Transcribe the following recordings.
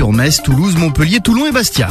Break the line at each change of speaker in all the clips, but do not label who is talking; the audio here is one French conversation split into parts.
sur Metz, Toulouse, Montpellier, Toulon et Bastia.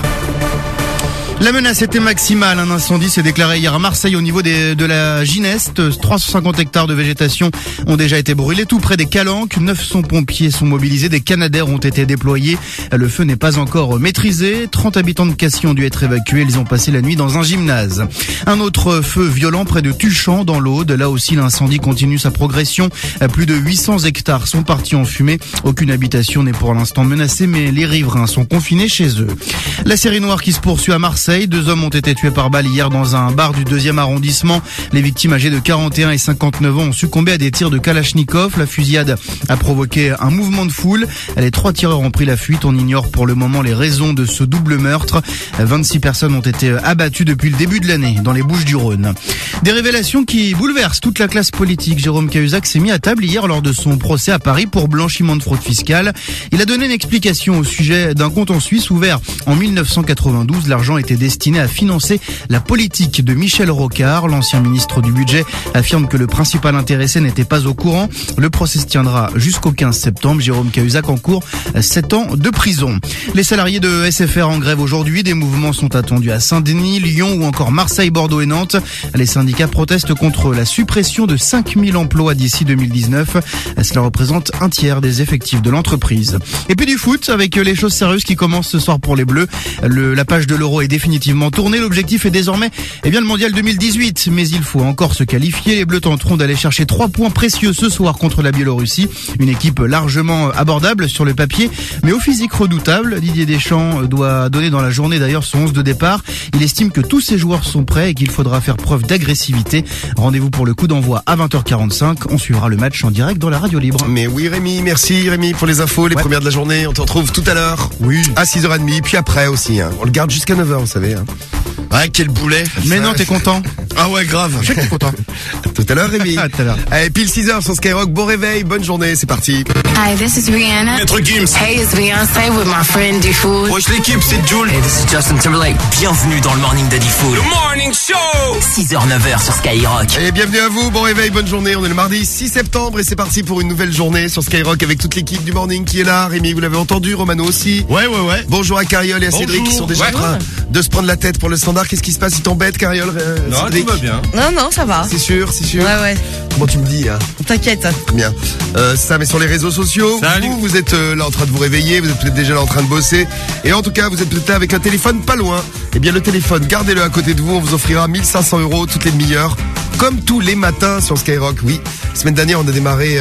La menace était maximale. Un incendie s'est déclaré hier à Marseille au niveau de la Gineste. 350 hectares de végétation ont déjà été brûlés tout près des Calanques. 900 pompiers sont mobilisés. Des Canadair ont été déployés. Le feu n'est pas encore maîtrisé. 30 habitants de Cassis ont dû être évacués. Ils ont passé la nuit dans un gymnase. Un autre feu violent près de Tuchan dans l'Aude. Là aussi, l'incendie continue sa progression. Plus de 800 hectares sont partis en fumée. Aucune habitation n'est pour l'instant menacée, mais les riverains sont confinés chez eux. La série noire qui se poursuit à Marseille. 2 hommes ont été tués par balle hier dans un bar du 2e arrondissement. Les victimes âgées de 41 et 59 ans ont succombé à des tirs de Kalachnikov. La fusillade a provoqué un mouvement de foule. Les 3 tireurs ont pris la fuite. On ignore pour le moment les raisons de ce double meurtre. 26 personnes ont été abattues depuis le début de l'année dans les Bouches-du-Rhône. Des révélations qui bouleversent toute la classe politique. Jérôme Cahuzac s'est mis à table hier lors de son procès à Paris pour blanchiment de fraude fiscale. Il a donné une explication au sujet d'un compte en Suisse ouvert en 1992. L'argent était destiné à financer la politique de Michel Rocard. L'ancien ministre du Budget affirme que le principal intéressé n'était pas au courant. Le procès se tiendra jusqu'au 15 septembre. Jérôme Cahuzac encourt 7 ans de prison. Les salariés de SFR en grève aujourd'hui. Des mouvements sont attendus à Saint-Denis, Lyon ou encore Marseille, Bordeaux et Nantes. Les syndicats protestent contre la suppression de 5000 emplois d'ici 2019. Cela représente un tiers des effectifs de l'entreprise. Et puis du foot avec les choses sérieuses qui commencent ce soir pour les Bleus. La page de l'Euro est définitivement tourné. L'objectif est désormais le mondial 2018. Mais il faut encore se qualifier. Les Bleus tenteront d'aller chercher 3 points précieux ce soir contre la Biélorussie. Une équipe largement abordable sur le papier, mais au physique redoutable. Didier Deschamps doit donner dans la journée d'ailleurs son 11 de départ. Il estime que tous ses joueurs sont prêts et qu'il faudra faire preuve d'agressivité. Rendez-vous pour le coup d'envoi à 20h45. On suivra le match en direct dans la radio libre.
Mais oui Rémi, merci Rémi pour les infos, les premières de la journée. On te retrouve tout à l'heure.
Oui.
À 6h30, puis après aussi. On le garde jusqu'à 9h, vous savez.
Ouais, quel boulet.
Mais non, t'es content?
Ah ouais, grave.
Je sais que t'es content.
Tout à l'heure Rémi.
À tout à l'heure.
Allez, pile 6h sur Skyrock. Bon réveil, bonne journée, c'est parti.
Hi, this is Rihanna.
Maître Gims.
Hey, it's Beyoncé with my friend D-Food.
Wesh l'équipe, c'est Jules.
Hey, this is Justin Timberlake. Bienvenue dans le Morning Daddy Food.
Le Morning Show.
6h, 9h sur Skyrock.
Et bienvenue à vous, bon réveil, bonne journée. On est le mardi 6 septembre et c'est parti pour une nouvelle journée sur Skyrock avec toute l'équipe du Morning qui est là. Rémi, vous l'avez entendu, Romano aussi.
Ouais.
Bonjour à Cariole et à Cédric qui sont déjà en train de se prendre la tête pour le standard. Qu'est-ce qui se passe? Il t'embête, Cariole?
Non,
Cédric?
tout va bien.
Non, ça va.
C'est sûr.
Ouais.
Comment tu me dis, hein?
T'inquiète.
Bien. Ça, mais sur les réseaux sociaux,
Salut.
vous êtes là en train de vous réveiller, vous êtes peut-être déjà là en train de bosser. Et en tout cas, vous êtes peut-être là avec un téléphone pas loin. Eh bien, le téléphone, gardez-le à côté de vous. On vous offrira 1500 € toutes les demi-heures. Comme tous les matins sur Skyrock, oui. Semaine dernière, on a démarré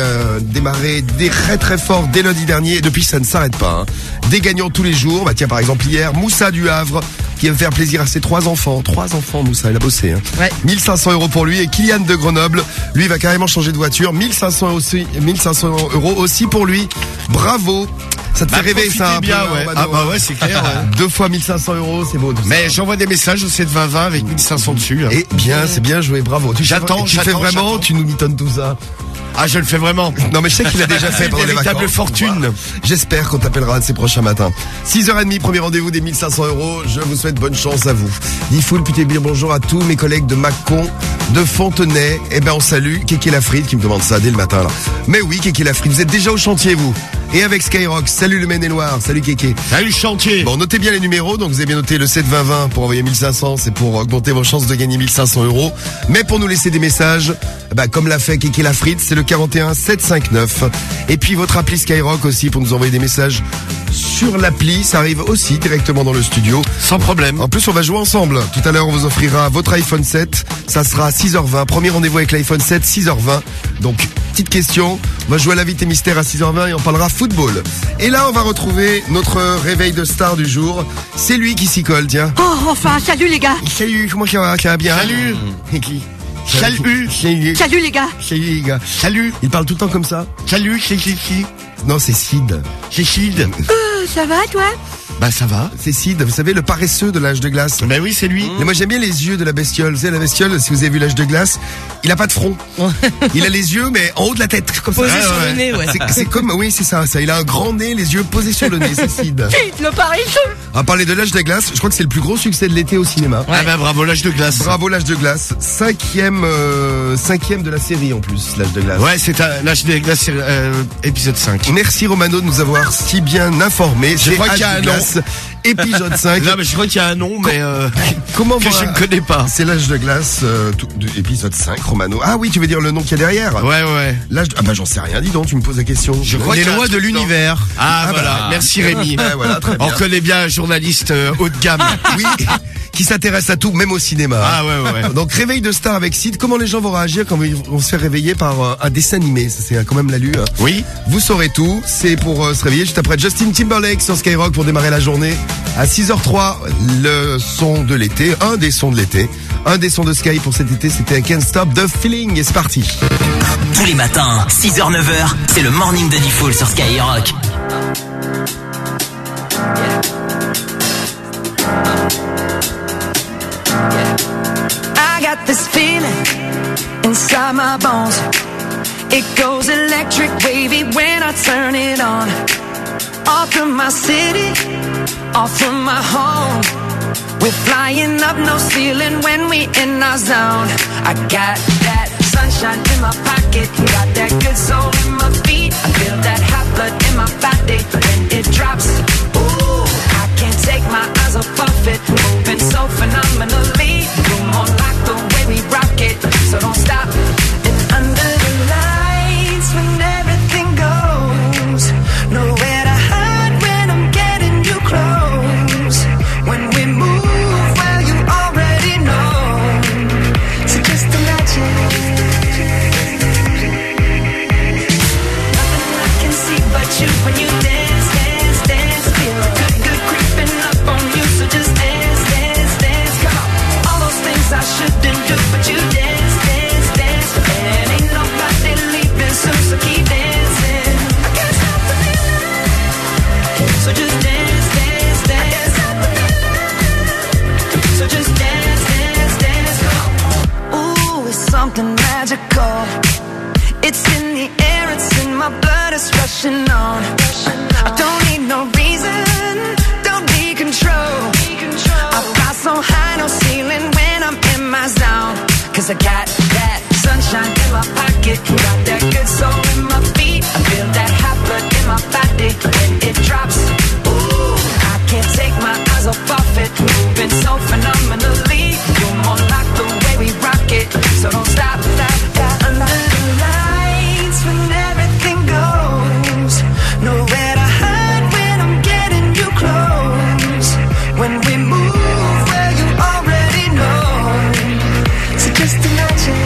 très très fort dès lundi dernier. Et depuis, ça ne s'arrête pas. Des gagnants tous les jours. Bah tiens, par exemple, hier, Moussa du Havre, qui va faire plaisir à ses 3 enfants. 3 enfants, Moussa, il a bossé.
Ouais.
1500 € pour lui. Et Kylian de Grenoble, lui, va carrément changer de voiture. 1500 € aussi pour lui. Bravo. Ça te fait rêver, ça, un
bien,
peu,
ouais.
Romano,
Ah bah ouais, c'est clair. Ouais.
2 fois 1500 €, c'est beau.
Mais j'envoie des messages au 720 avec 1500 dessus. Là.
Et bien, c'est bien joué, bravo.
J'attends.
Tu nous mitonnes tout ça.
Ah, je le fais vraiment.
Non, mais je sais qu'il a déjà fait pendant les vacances.
Véritable fortune.
J'espère qu'on t'appellera ces prochains matins. 6h30, premier rendez-vous des 1500 €. Je vous souhaite bonne chance à vous. Difool, puis dire bonjour à tous mes collègues de Mâcon, de Fontenay. Eh ben, on salue Kéké Lafrite qui me demande ça dès le matin, là. Mais oui, Kéké Lafrite, vous êtes déjà au chantier, vous. Et avec Skyrock, salut le Maine-et-Loire, salut Kéké.
Salut chantier.
Bon, notez bien les numéros, donc vous avez bien noté le 72020 pour envoyer 1500, c'est pour augmenter vos chances de gagner 1500 €. Mais pour nous laisser des messages, comme l'a fait Kéké Lafrite, c'est le 41 759. Et puis votre appli Skyrock aussi pour nous envoyer des messages sur l'appli, ça arrive aussi directement dans le studio.
Sans problème.
En plus, on va jouer ensemble. Tout à l'heure, on vous offrira votre iPhone 7. Ça sera à 6h20. Premier rendez-vous avec l'iPhone 7, 6h20. Donc, petite question. On va jouer à l'invité mystère à 6h20 et on parlera football. Et là, on va retrouver notre réveil de star du jour. C'est lui qui s'y colle, tiens.
Oh, enfin, salut les gars.
Salut, comment ça va bien?
Salut.
Et qui?
Salut.
Salut les gars.
Salut les gars.
Salut.
Il parle tout le temps comme ça?
Salut, c'est qui?
Non, c'est Sid.
C'est Sid.
Ça va toi?
Bah ça va.
C'est Sid, vous savez, le paresseux de l'âge de glace.
Bah oui, c'est lui.
Mais moi j'aime bien les yeux de la bestiole. Vous savez, la bestiole, si vous avez vu l'âge de glace, il a pas de front. Il a les yeux, mais en haut de la tête, comme
Posé
ça.
sur le nez, ouais.
C'est comme, oui, c'est ça. Il a un grand nez, les yeux posés sur le nez, c'est Sid.
Vite, le paresseux.
À parler de l'âge de glace, je crois que c'est le plus gros succès de l'été au cinéma.
Ah bah bravo, l'âge de glace.
Bravo l'âge de glace, cinquième de la série en plus, l'âge de glace.
Ouais, c'est l'âge de glace, épisode 5.
Merci Romano de nous avoir si bien informés.
Je crois qu'il y a
Âge
un
de glace, épisode 5.
Non, mais je crois qu'il y a un nom, mais
Comment
que je ne connais pas.
C'est l'âge de glace, épisode 5, Romano. Ah oui, tu veux dire le nom qu'il y a derrière?
Ouais.
Ah bah j'en sais rien, dis donc, tu me poses la question.
Je crois
Les
qu'il y a un
lois de
truc
l'univers.
Ah
Ah,
voilà,
bah.
merci Rémi.
Ouais, voilà, très bien.
On connaît bien un journaliste haut de gamme.
Oui, qui s'intéresse à tout, même au cinéma.
Ah ouais.
Donc réveil de star avec Sid, comment les gens vont réagir quand ils vont se faire réveiller par un dessin animé? Ça c'est quand même la lue. Hein.
Oui.
Vous saurez tout, c'est pour se réveiller juste après Justin Timberlake sur Skyrock pour démarrer la journée. À 6h03, le son de l'été, un des sons de l'été. Un des sons de Sky pour cet été, c'était I Can't Stop the Feeling et c'est parti.
Tous les matins, 6h, 9h, c'est le morning de Diffoul sur Skyrock.
I got this feeling inside my bones. It goes electric wavy when I turn it on. Off from my city, off from my home. We're flying up no ceiling when we in our zone. I got that sunshine in my pocket, got that good soul in my feet. I feel that hot blood in my body when it drops. Ooh, I can't take my eyes off of it, moving so phenomenally. Room on lock the way we rock it, so don't stop. And under the lights when everything goes, nowhere to hide when I'm getting you close. When we move, well you already know. So just imagine. Nothing I can see but you when you dance, dance, dance. Feel good creeping up on you. So just dance, dance, dance. Come on. All those things I shouldn't do, but you dance, dance, dance. And ain't nobody leaving soon, so keep dancing. I can't stop the feeling. So just dance, dance, dance. So just dance, dance, dance. Come on. Ooh, it's something magical. It's in the air, it's in my blood, it's rushing on. I don't need no reason, don't need control. I fly so high, no ceiling when I'm in my zone. Cause I got that sunshine in my pocket, got that good soul in my feet. I feel that hot blood in my body when it drops. Ooh, I can't take my eyes off of it, moving so phenomenally. You're more like the way we rock it, so don't stop, stop, stop. Under the lights when everything goes, nowhere to hide when I'm getting you close. When we move, well you already know. So just imagine.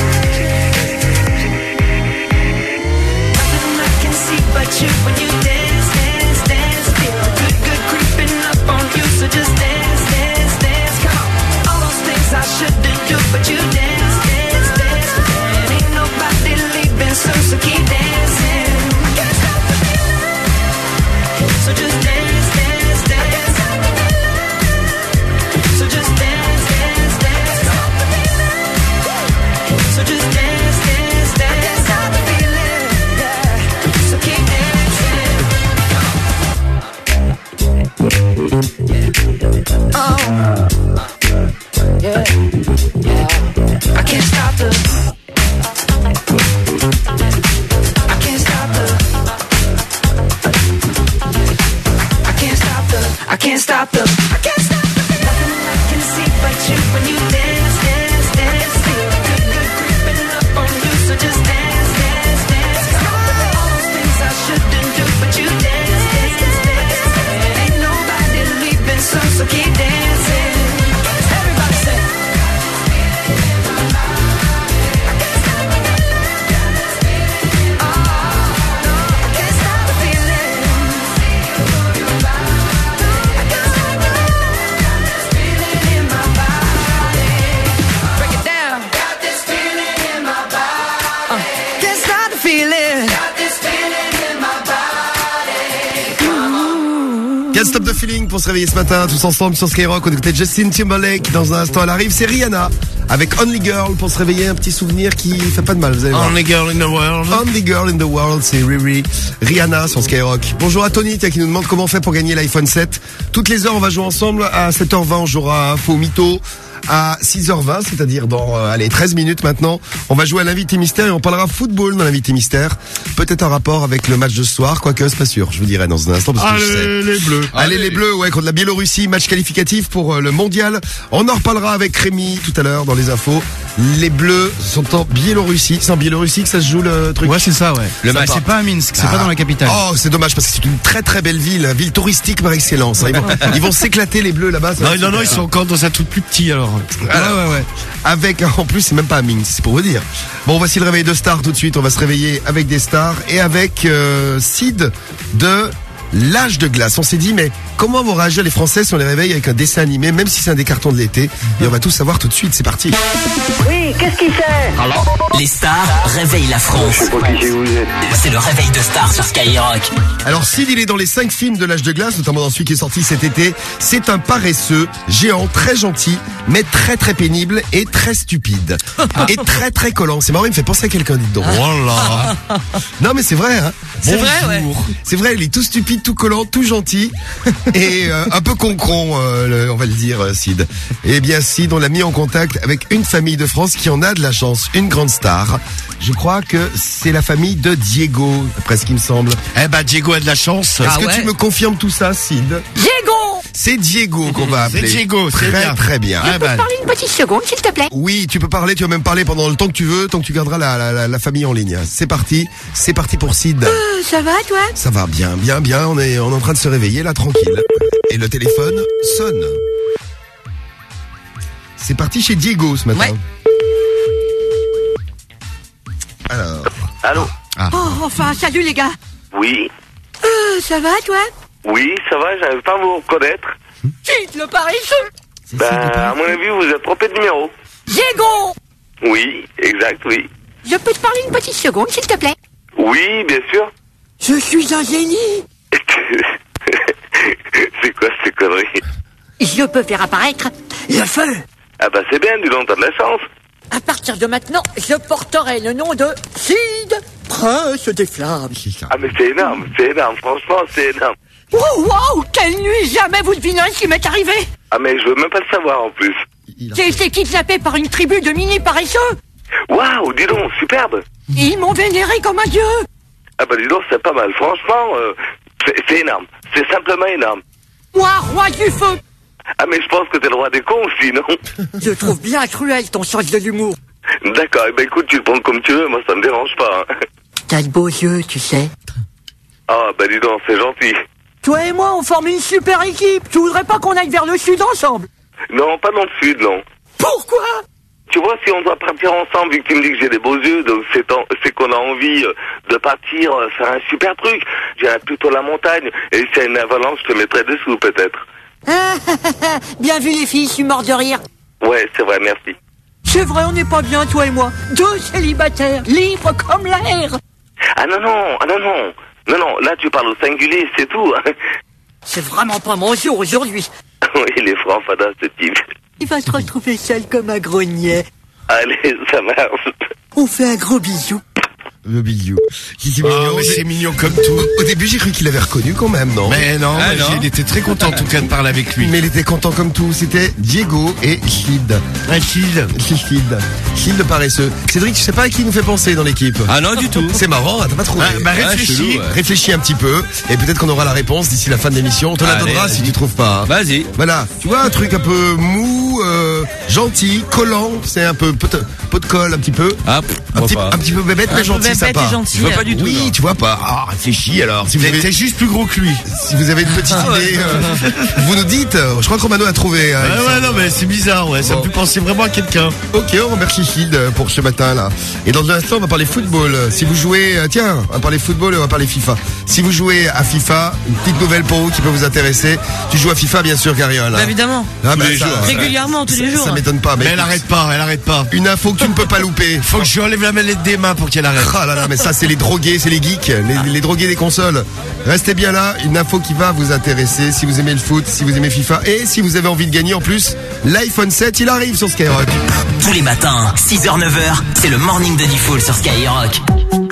Nothing I can see but you when you dance, dance, dance. Feel good creeping up on you. So just dance, dance, dance. Come on. All those things I shouldn't do, but you dance, dance, dance. And ain't nobody leaving soon, so keep dancing. I can't stop the feeling. So just dance, dance, dance. So just dance, dance, dance. So just dance, dance, dance. I can't stop the feeling. Yeah. So keep dancing. Oh. Yeah. I can't stop the. I can't stop the. I can't stop the. I can't stop the. I can't stop the. Nothing I can see but you when you dance, dance, dance. Feel good creeping up on you. So just dance, dance, dance. All those things I shouldn't do, but you dance, dance, dance. Ain't nobody leaving soon, so keep dancing. Everybody say.
Can't Stop the Feeling pour se réveiller ce matin, tous ensemble sur Skyrock. On écoutait Justin Timberlake. Dans un instant, elle arrive. C'est Rihanna avec Only Girl pour se réveiller. Un petit souvenir qui fait pas de mal, vous allez voir.
Only girl in the world.
Only Girl in the World, c'est Riri. Rihanna sur Skyrock. Bonjour à Tony, tiens, qui nous demande comment on fait pour gagner l'iPhone 7. Toutes les heures, on va jouer ensemble. À 7h20, on jouera à Info Mytho. À 6h20, c'est-à-dire dans 13 minutes maintenant, on va jouer à l'invité mystère et on parlera football dans l'invité mystère. Peut-être en rapport avec le match de ce soir, quoique c'est pas sûr, je vous dirai dans un instant parce que je sais.
Les bleus.
Allez les bleus, ouais, contre la Biélorussie, match qualificatif pour le mondial. On en reparlera avec Rémi tout à l'heure dans les infos. Les bleus sont en Biélorussie. C'est en Biélorussie que ça se joue le truc.
Ouais, c'est ça, ouais. Le match, c'est pas à Minsk, c'est pas dans la capitale.
Oh, c'est dommage parce que c'est une très très belle ville touristique par excellence. Ils vont s'éclater les bleus là-bas.
Non, ils sont encore dans un tout plus petit alors.
Ouais. Avec, en plus, c'est même pas à Minsk, c'est pour vous dire. Bon, voici le réveil de stars tout de suite. On va se réveiller avec des stars et avec Sid de L'Âge de Glace. On s'est dit, mais comment vont réagir les Français si on les réveille avec un dessin animé, même si c'est un des cartons de l'été? Et on va tout savoir tout de suite. C'est parti.
Oui, qu'est-ce qu'il fait?
Les stars réveillent la France. C'est le réveil de stars sur Skyrock.
Alors, Sid, il est dans les 5 films de L'Âge de Glace, notamment dans celui qui est sorti cet été. C'est un paresseux, géant, très gentil, mais très très pénible et très stupide. Et très très collant. C'est marrant, il me fait penser à quelqu'un, dites donc.
Voilà.
Non, mais c'est vrai, hein.
C'est vrai, ouais.
C'est vrai, il est tout stupide, tout collant, tout gentil et un peu concron, on va le dire, Sid. Eh bien, Sid, on l'a mis en contact avec une famille de France qui en a de la chance, une grande star. Je crois que c'est la famille de Diego, après ce qui me semble.
Eh ben, Diego a de la chance.
Est-ce que tu me confirmes tout ça, Sid?
Diego!
C'est Diego qu'on va appeler.
C'est Diego, c'est
très
bien.
très bien.
Je peux te parler une petite seconde, s'il te plaît?
Oui, tu peux parler, tu vas même parler pendant le temps que tu veux, tant que tu garderas la famille en ligne. C'est parti pour Sid.
Ça va, toi?
Ça va bien. On est en train de se réveiller là, tranquille. Et le téléphone sonne. C'est parti chez Diego ce matin.
Ouais.
Alors.
Allô?
Oh, enfin, salut les gars.
Oui?
Ça va, toi?
Oui, ça va, j'arrive pas à vous reconnaître.
Sid, le paresseux.
À mon avis, vous êtes trompé de numéro.
Diego!
Oui, exact, oui.
Je peux te parler une petite seconde, s'il te plaît?
Oui, bien sûr.
Je suis un génie.
C'est quoi ces conneries?
Je peux faire apparaître le feu.
Ah bah c'est bien, dis donc, t'as de la chance.
À partir de maintenant, je porterai le nom de Sid, prince des flammes.
Ah mais c'est énorme, franchement c'est énorme.
Wow, quelle nuit! Jamais vous devinerez ce qui m'est arrivé.
Ah mais je veux même pas le savoir en plus.
J'ai été kidnappé par une tribu de mini paresseux.
Waouh, dis donc, superbe.
Ils m'ont vénéré comme un dieu.
Ah bah dis donc, c'est pas mal, franchement, c'est énorme. C'est simplement énorme.
Moi, roi du feu.
Ah mais je pense que t'es le roi des cons aussi, non?
Je trouve bien cruel ton sens de l'humour.
D'accord, eh ben écoute, tu le prends comme tu veux, moi ça me dérange pas. Hein.
T'as de beaux yeux, tu sais.
Ah bah dis donc, c'est gentil.
Toi et moi, on forme une super équipe. Tu voudrais pas qu'on aille vers le sud ensemble?
Non, pas dans le sud, non.
Pourquoi?
Tu vois, si on doit partir ensemble, vu que tu me dis que j'ai des beaux yeux, donc c'est qu'on a envie de partir faire un super truc. J'irai plutôt la montagne, et s'il y a une avalanche, je te mettrai dessous, peut-être.
Bien vu les filles, je suis mort de rire.
Ouais, c'est vrai, merci.
C'est vrai, on n'est pas bien, toi et moi. Deux célibataires, libres comme l'air.
Ah non, là tu parles au singulier, c'est tout.
C'est vraiment pas mon jour aujourd'hui.
Oui, il est franc, fada, ce type.
Il va se retrouver seul comme un grognet.
Allez, ça marche.
On fait un gros bisou.
Le Big You. C'est
Oh,
mignon.
mais c'est mignon comme tout.
Au début, j'ai cru qu'il avait reconnu quand même, non?
Mais non, il était très content en tout cas de parler avec lui.
Mais il était content comme tout. C'était Diego et Sid. Sid le paresseux. Cédric, je sais pas à qui il nous fait penser dans l'équipe.
Ah non, du tout.
C'est marrant, hein, t'as pas trouvé.
Réfléchis.
chelou, ouais.
Réfléchis un petit peu. Et peut-être qu'on aura la réponse d'ici la fin de l'émission. On te la
Allez,
donnera
vas-y.
si tu trouves pas. hein.
Vas-y.
Voilà. Tu vois, un truc un peu mou, gentil, collant. C'est un peu pot de colle, un petit peu.
Ah,
Un petit peu bébête, mais gentil, sympa.
Je vois pas du tout.
Oui,
non.
tu vois pas. Ah, réfléchis alors. Si vous
T'es
avez,
juste plus gros que lui.
si vous avez une petite idée, vous nous dites. Je crois que Romano a trouvé. hein, il
Ouais,
semble.
non, mais c'est bizarre, ouais. Ça me fait penser vraiment à quelqu'un.
Ok, on remercie Sid pour ce matin là. Et dans un instant, on va parler football. Si vous jouez, tiens, on va parler football et on va parler FIFA. Si vous jouez à FIFA, une petite nouvelle pour vous qui peut vous intéresser. Tu joues à FIFA, bien sûr, Gariol.
Bah, évidemment.
Ah,
Tous les jours.
Régulièrement, tous les jours.
Ça m'étonne pas, mais
Mais elle arrête pas.
une info que tu ne peux pas louper.
Faut que je lui enlève la mallette des mains pour qu'elle arrête.
Ah là là, mais ça c'est les drogués, c'est les geeks, les drogués des consoles. Restez bien là, une info qui va vous intéresser si vous aimez le foot, si vous aimez FIFA et si vous avez envie de gagner en plus, l'iPhone 7 il arrive sur Skyrock.
Tous les matins, 6h, 9h, c'est le morning de Diffoul sur Skyrock.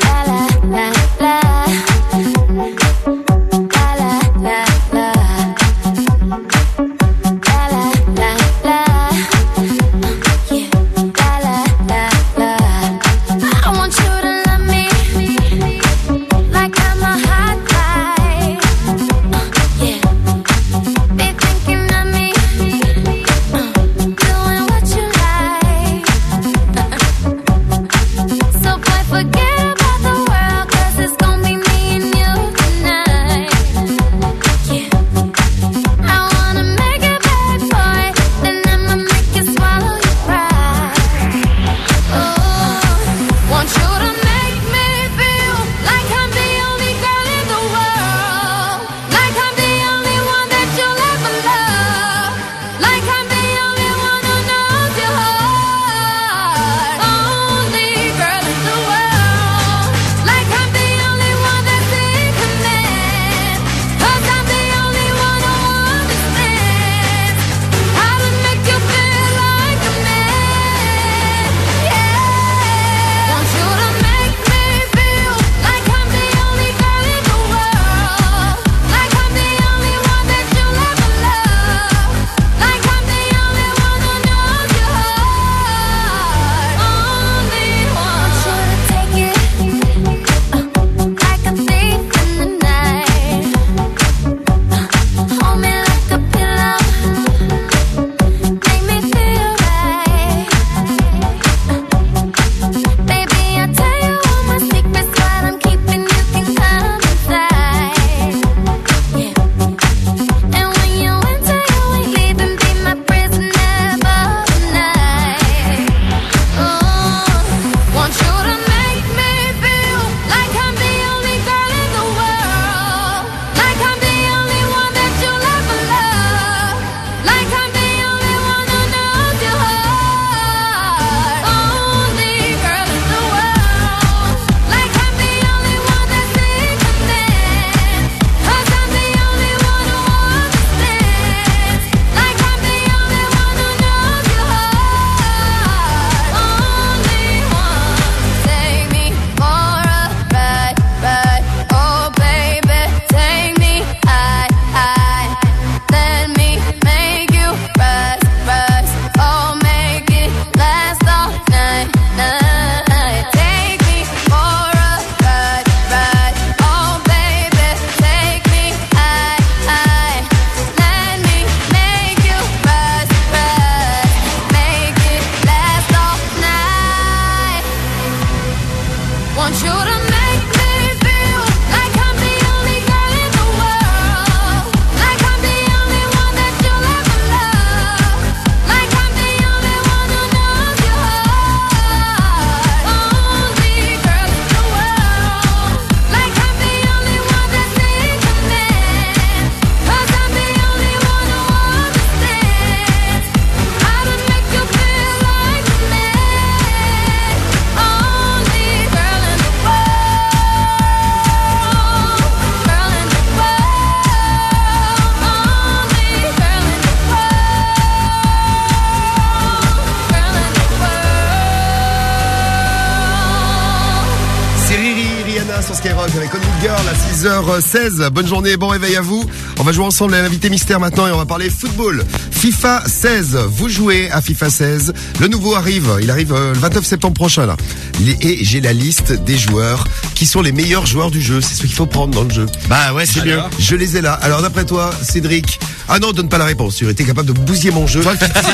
Forget about the world, 'cause it's gonna be me and you tonight.
sur Skyrock avec On It Girl à 6h16. Bonne journée et bon réveil à vous. On va jouer ensemble à l'invité mystère maintenant et on va parler football. FIFA 16. Vous jouez à FIFA 16. Le nouveau arrive. Il arrive le 29 septembre prochain là. Et j'ai la liste des joueurs qui sont les meilleurs joueurs du jeu. C'est ce qu'il faut prendre dans le jeu.
Bah ouais, c'est bien.
Je les ai là. Alors d'après toi, Cédric. Ah non, donne pas la réponse. Tu étais capable de bousiller mon jeu.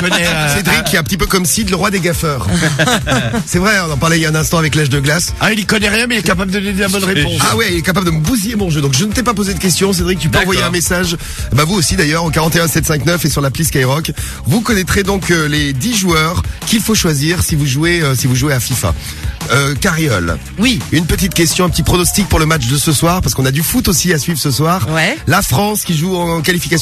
Cédric qui est un petit peu comme Sid, le roi des gaffeurs. C'est vrai, on en parlait il y a un instant avec l'âge de glace.
Ah, il y connaît rien, mais il est capable de donner la bonne réponse.
Ah ouais, il est capable de me bousiller mon jeu. Donc je ne t'ai pas posé de questions, Cédric. Tu peux envoyer un message. Bah vous aussi d'ailleurs, au 41 759 et sur l'appli Skyrock. Vous connaîtrez donc les 10 joueurs qu'il faut choisir si vous jouez à FIFA. Carriole.
Oui.
Une petite question, un petit pronostic pour le match de ce soir, parce qu'on a du foot aussi à suivre ce soir.
Ouais.
La France qui joue en qualification pour les match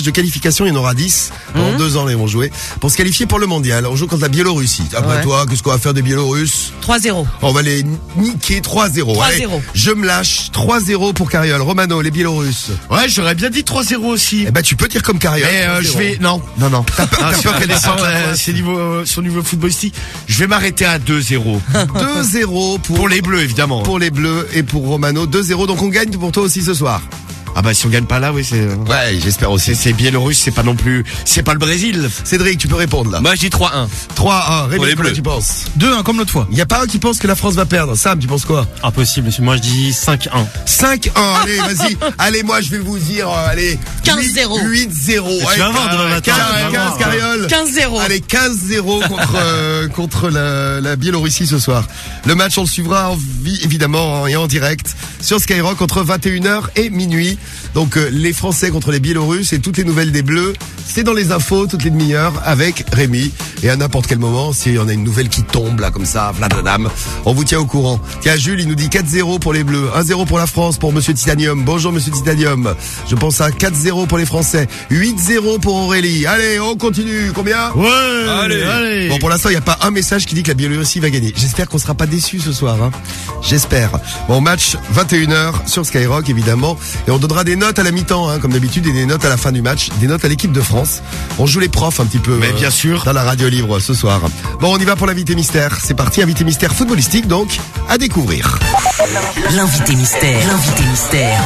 de qualification, il y en aura 10. Pendant 2 ans, ils vont jouer. Pour se qualifier pour le mondial, on joue contre la Biélorussie. Après toi, qu'est-ce qu'on va faire des Biélorusses?
3-0.
On va les niquer 3-0.
3-0.
Allez, je me lâche 3-0 pour Cariole. Romano, les Biélorusses.
Ouais, j'aurais bien dit 3-0 aussi.
Eh ben, tu peux dire comme Cariole.
Mais je vais... Non.
T'as peur qu'elle descende.
C'est son niveau footballistique. Je vais m'arrêter à 2-0.
2-0
pour les Bleus, évidemment.
Pour les Bleus et pour Romano. 2-0. Donc on gagne pour toi aussi ce soir.
Ah bah si on gagne pas là, oui, c'est...
Ouais, j'espère aussi.
C'est Biélorusse, c'est pas non plus... C'est pas le Brésil.
Cédric, tu peux répondre là.
Moi je dis 3-1.
3-1. Rémi,
Pour les Bleus.
tu penses?
2-1 comme l'autre fois.
Il y a pas un qui pense que la France va perdre. Sam, tu penses quoi?
Impossible, monsieur. Moi je dis 5-1.
5-1. Allez, vas-y. Allez, moi je vais vous dire, allez.
15-0.
8-0.
Tu vas voir demain matin.
15 Cariole.
15-0.
Allez, 15-0 contre la Biélorussie ce soir. Le match, on le suivra évidemment et en direct sur Skyrock entre 21h et minuit. Donc les Français contre les Biélorusses et toutes les nouvelles des Bleus, c'est dans les infos toutes les demi-heures avec Rémi. Et à n'importe quel moment, si on a une nouvelle qui tombe là comme ça, vladadam, on vous tient au courant. Tiens, Jules, il nous dit 4-0 pour les Bleus, 1-0 pour la France, pour Monsieur Titanium. Bonjour Monsieur Titanium. Je pense à 4-0 pour les Français, 8-0 pour Aurélie. Allez, on continue. Combien?
Ouais, allez.
Bon, pour l'instant, il n'y a pas un message qui dit que la Biélorussie va gagner. J'espère qu'on sera pas déçus ce soir, hein. J'espère. Bon, match 21h sur Skyrock, évidemment. Et on donnera des notes à la mi-temps, hein, comme d'habitude, et des notes à la fin du match. Des notes à l'équipe de France. On joue les profs un petit peu.
Mais bien sûr.
Dans la radio libre ce soir. Bon, on y va pour l'invité mystère. C'est parti, invité mystère footballistique, donc, à découvrir.
L'invité mystère. L'invité mystère.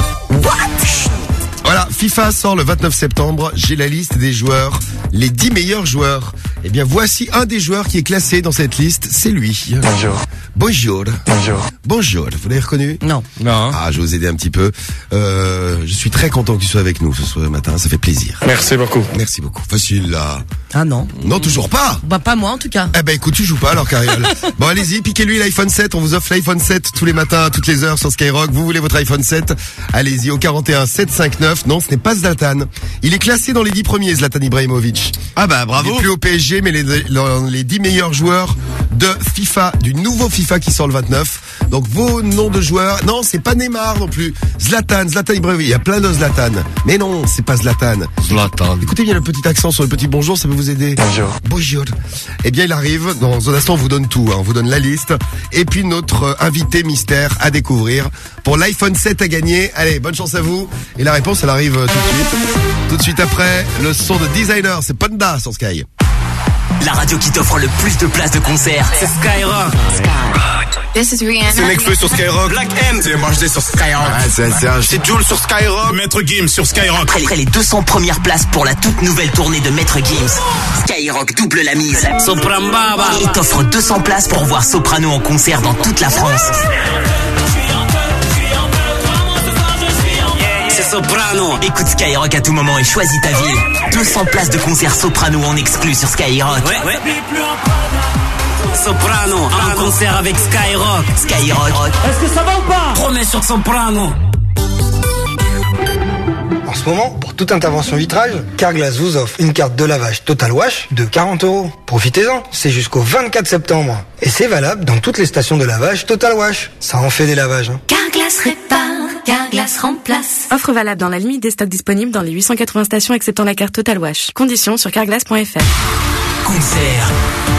Voilà, FIFA sort le 29 septembre. J'ai la liste des joueurs, les 10 meilleurs joueurs. Eh bien, voici un des joueurs qui est classé dans cette liste. C'est lui.
Bonjour.
Bonjour.
Bonjour.
Bonjour. Vous l'avez reconnu?
Non.
Non.
Ah, je vais vous aider un petit peu. Je suis très content que tu sois avec nous ce matin. Ça fait plaisir.
Merci beaucoup.
Merci beaucoup. Facile, là.
Ah non.
Non, toujours pas.
Bah pas moi en tout cas.
Eh ben, écoute, tu joues pas alors, Cariole. Bon, allez-y, piquez-lui l'iPhone 7. On vous offre l'iPhone 7 tous les matins, à toutes les heures sur Skyrock. Vous voulez votre iPhone 7? Allez-y, au 41 759. Non, ce n'est pas Zlatan. Il est classé dans les 10 premiers, Zlatan Ibrahimovic.
Ah bah bravo.
Il est plus au PSG, mais dans les 10 meilleurs joueurs de FIFA, du nouveau FIFA qui sort le 29. Donc vos noms de joueurs, non, c'est pas Neymar non plus. Zlatan Ibrahimovic, il y a plein de Zlatan. Mais non, c'est pas Zlatan. Écoutez bien le petit accent sur le petit bonjour, ça peut vous aider. Bonjour. Eh bien, il arrive, dans un instant on vous donne tout, hein. On vous donne la liste. Et puis notre invité mystère à découvrir pour l'iPhone 7 à gagner. Allez, bonne chance à vous. Et la réponse, elle arrive tout de suite. Tout de suite après, le son de Designer, c'est Panda sur Sky.
La radio qui t'offre le plus de places de concert, c'est Skyrock.
This is Rihanna.
C'est Nekfeu sur Skyrock. Black M. C'est MHD sur Skyrock. C'est Jules sur Skyrock. Maître Gims sur Skyrock.
Après les 200 premières places pour la toute nouvelle tournée de Maître Gims, Skyrock double la mise. Soprambaba. Et t'offre 200 places pour voir Soprano en concert dans toute la France. C'est Soprano. Écoute Skyrock à tout moment et choisis ta ville. 200 places de concert Soprano en exclu sur Skyrock. Ouais. Soprano en concert avec Skyrock. Skyrock.
Est-ce que ça va ou pas?
Promets sur Soprano.
En ce moment, pour toute intervention vitrage, Carglass vous offre une carte de lavage Total Wash de 40 €. Profitez-en, c'est jusqu'au 24 septembre. Et c'est valable dans toutes les stations de lavage Total Wash. Ça en fait des lavages, hein.
Carglass répare, Carglass remplace.
Offre valable dans la limite des stocks disponibles dans les 880 stations acceptant la carte Total Wash. Conditions sur carglass.fr.
Concert.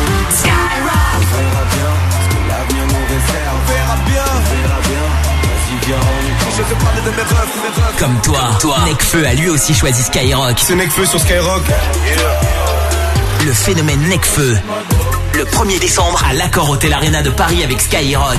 Comme toi, Nekfeu a lui aussi choisi Skyrock.
C'est Nekfeu sur Skyrock.
Le phénomène Nekfeu. Le 1er décembre à l'Accor Hotel Arena de Paris avec Skyrock.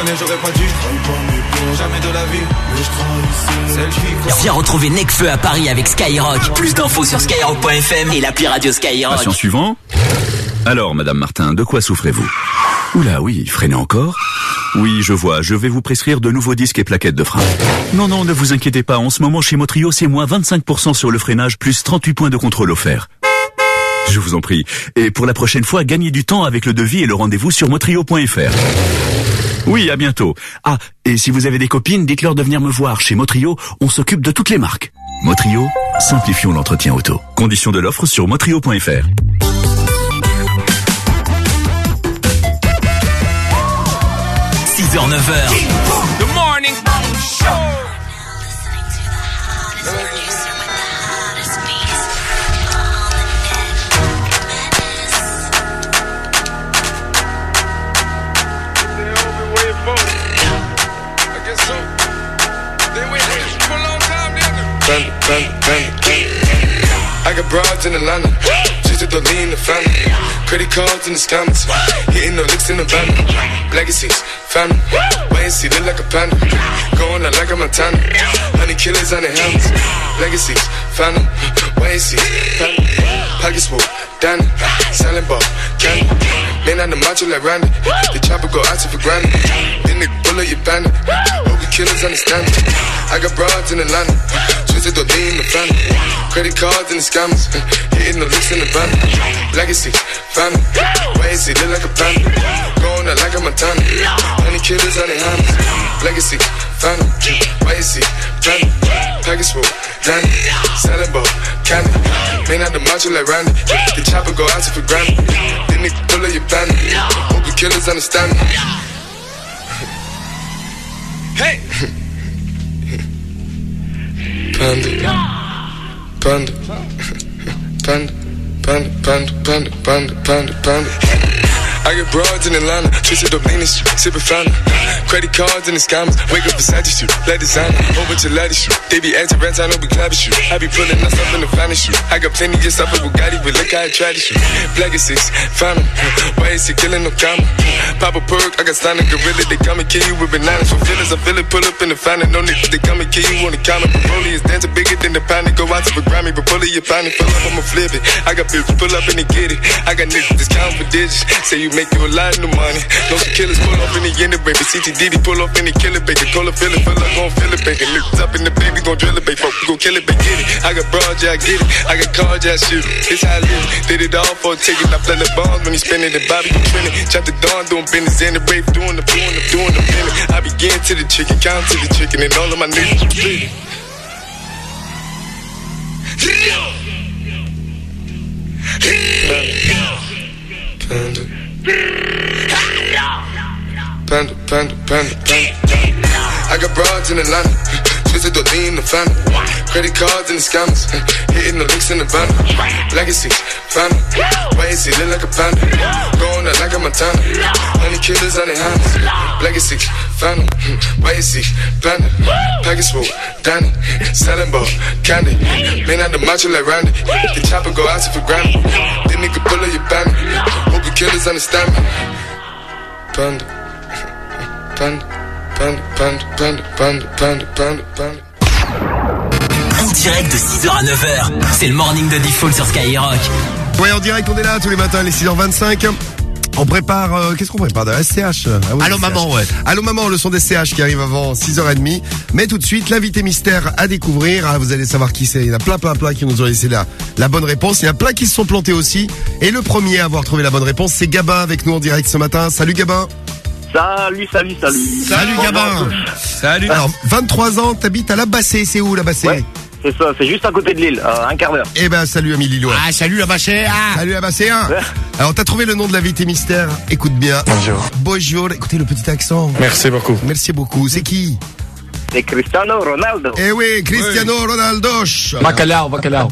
Viens retrouver Nekfeu à Paris avec Skyrock. Plus d'infos sur skyrock.fm et l'appli radio Skyrock.
Patient suivant. Alors, Madame Martin, de quoi souffrez-vous? Oula, oui, freinez encore. Oui, je vois, je vais vous prescrire de nouveaux disques et plaquettes de frein. Non, ne vous inquiétez pas, en ce moment chez Motrio, c'est moins 25% sur le freinage, plus 38 points de contrôle offerts. Je vous en prie. Et pour la prochaine fois, gagnez du temps avec le devis et le rendez-vous sur motrio.fr. Oui, à bientôt. Ah, et si vous avez des copines, dites-leur de venir me voir. Chez Motrio, on s'occupe de toutes les marques. Motrio, simplifions l'entretien auto. Conditions de l'offre sur motrio.fr.
6h, 9h.
Good morning.
I got broads in Atlanta, just to lean the family. Credit cards in the scammers, hitting the licks in the van. Legacies, family, wait and see, look like a panda. Going out like a Montana, 100 killers on their helmets. Legacies, family, wait and see, family. Pockets full, Danny, selling ball, candy. Man on the macho like Randy, the chopper go out to for granted. Then they bullet your bandit, hope the killers understand it. I got broads in Atlanta, just to lean the family. Credit cards and the scammers, hitting the licks in the van. Legacy, family, wait and see, look like a panda. Going out like a Montana, 100 killers on their hands. Legacy, family, wait and see, family. Package full, Danny, selling ball, candy. Man out the macho like Randy, the chopper go out to for granted. Then they pull up your bandit, hope the killers understand me. Hey! Panda, panda, panda, panda, panda, panda, panda, panda. I get broads in Atlanta, twisted up lean and shit, sippin' fountain. Credit cards and the scammers, wake up beside you, let designer, whole bunch of laddies shoot. They be acting rats, I know we clapping shoot. I be pulling us up in the finest shoot. I got plenty of stuff with Bugatti, but look how I try to shoot. Black is 6, fountain, why is he killing no comma? Pop a perk, I got stunning gorilla, they come and kill you with bananas. For feelings, I feel it, pull up in the fountain, no niggas, they come and kill you on the counter. Broly is dancing bigger than the pound, go out to the Grammy, but pull it, you pound it, pull up, I'ma flip it. I got bills, pull up and they get it. I got niggas, that's counting for digits, say you make you a lot of money. No killers pull off in the end of baby. CTDD pull off in the killer baby. Call a feeling, feel like gon' feel it baby. Niggas up in the baby, gon' drill it baby. Fuck, we gon' kill it baby, get it. I got broad, yeah, I get it. I got cards, yeah, I shoot it. It's how I live. Did it all for a ticket. I play the bombs when he spinning the Bobby, you trending. Chop the dawn, doing business in the rape, doing the feeling. I begin to the chicken, count to the chicken, and all of my niggas bleeding. Panda, panda, panda, panda. I got broads in Atlanta, twisted to lean the family. Credit cards and the scammers, hitting the licks in the van. Legacy, family, wait and see, look like a panda. Going out like a Montana, 100 killers on their hands. Legacy, family, wait and see, panda. Package full, Danny, selling ball, candy. Man out the macho like Randy, the chopper go out to for granted. Then nigga pull up your bandit, hope the killers understand me. Panda, panda, panda, panda, panda, panda, panda, panda, panda.
En direct de 6h à 9h, c'est le morning de Default sur Skyrock.
Ouais, en direct, on est là tous les matins, les 6h25. On prépare, qu'est-ce qu'on prépare de SCH? Ah oui,
Allô maman, ouais.
Allô maman, le son des CH qui arrive avant 6h30. Mais tout de suite, l'invité mystère à découvrir. Ah, vous allez savoir qui c'est. Il y en a plein qui nous ont laissé la bonne réponse. Il y en a plein qui se sont plantés aussi. Et le premier à avoir trouvé la bonne réponse, c'est Gabin avec nous en direct ce matin. Salut Gabin.
Salut.
Salut Gabin. Salut. Alors, 23 ans, t'habites à La Bassée. C'est où La Bassée?
Ouais. C'est ça, c'est juste à côté de Lille, un quart d'heure.
Eh ben, salut ami Lillois.
Ah, salut la Bassée. Ah.
Salut la Bassée. Alors, t'as trouvé le nom de l'invité mystère. Écoute bien. Bonjour. Écoutez le petit accent.
Merci beaucoup.
C'est qui?
C'est Cristiano Ronaldo.
Eh oui, Cristiano Ronaldo.
Bacalhau.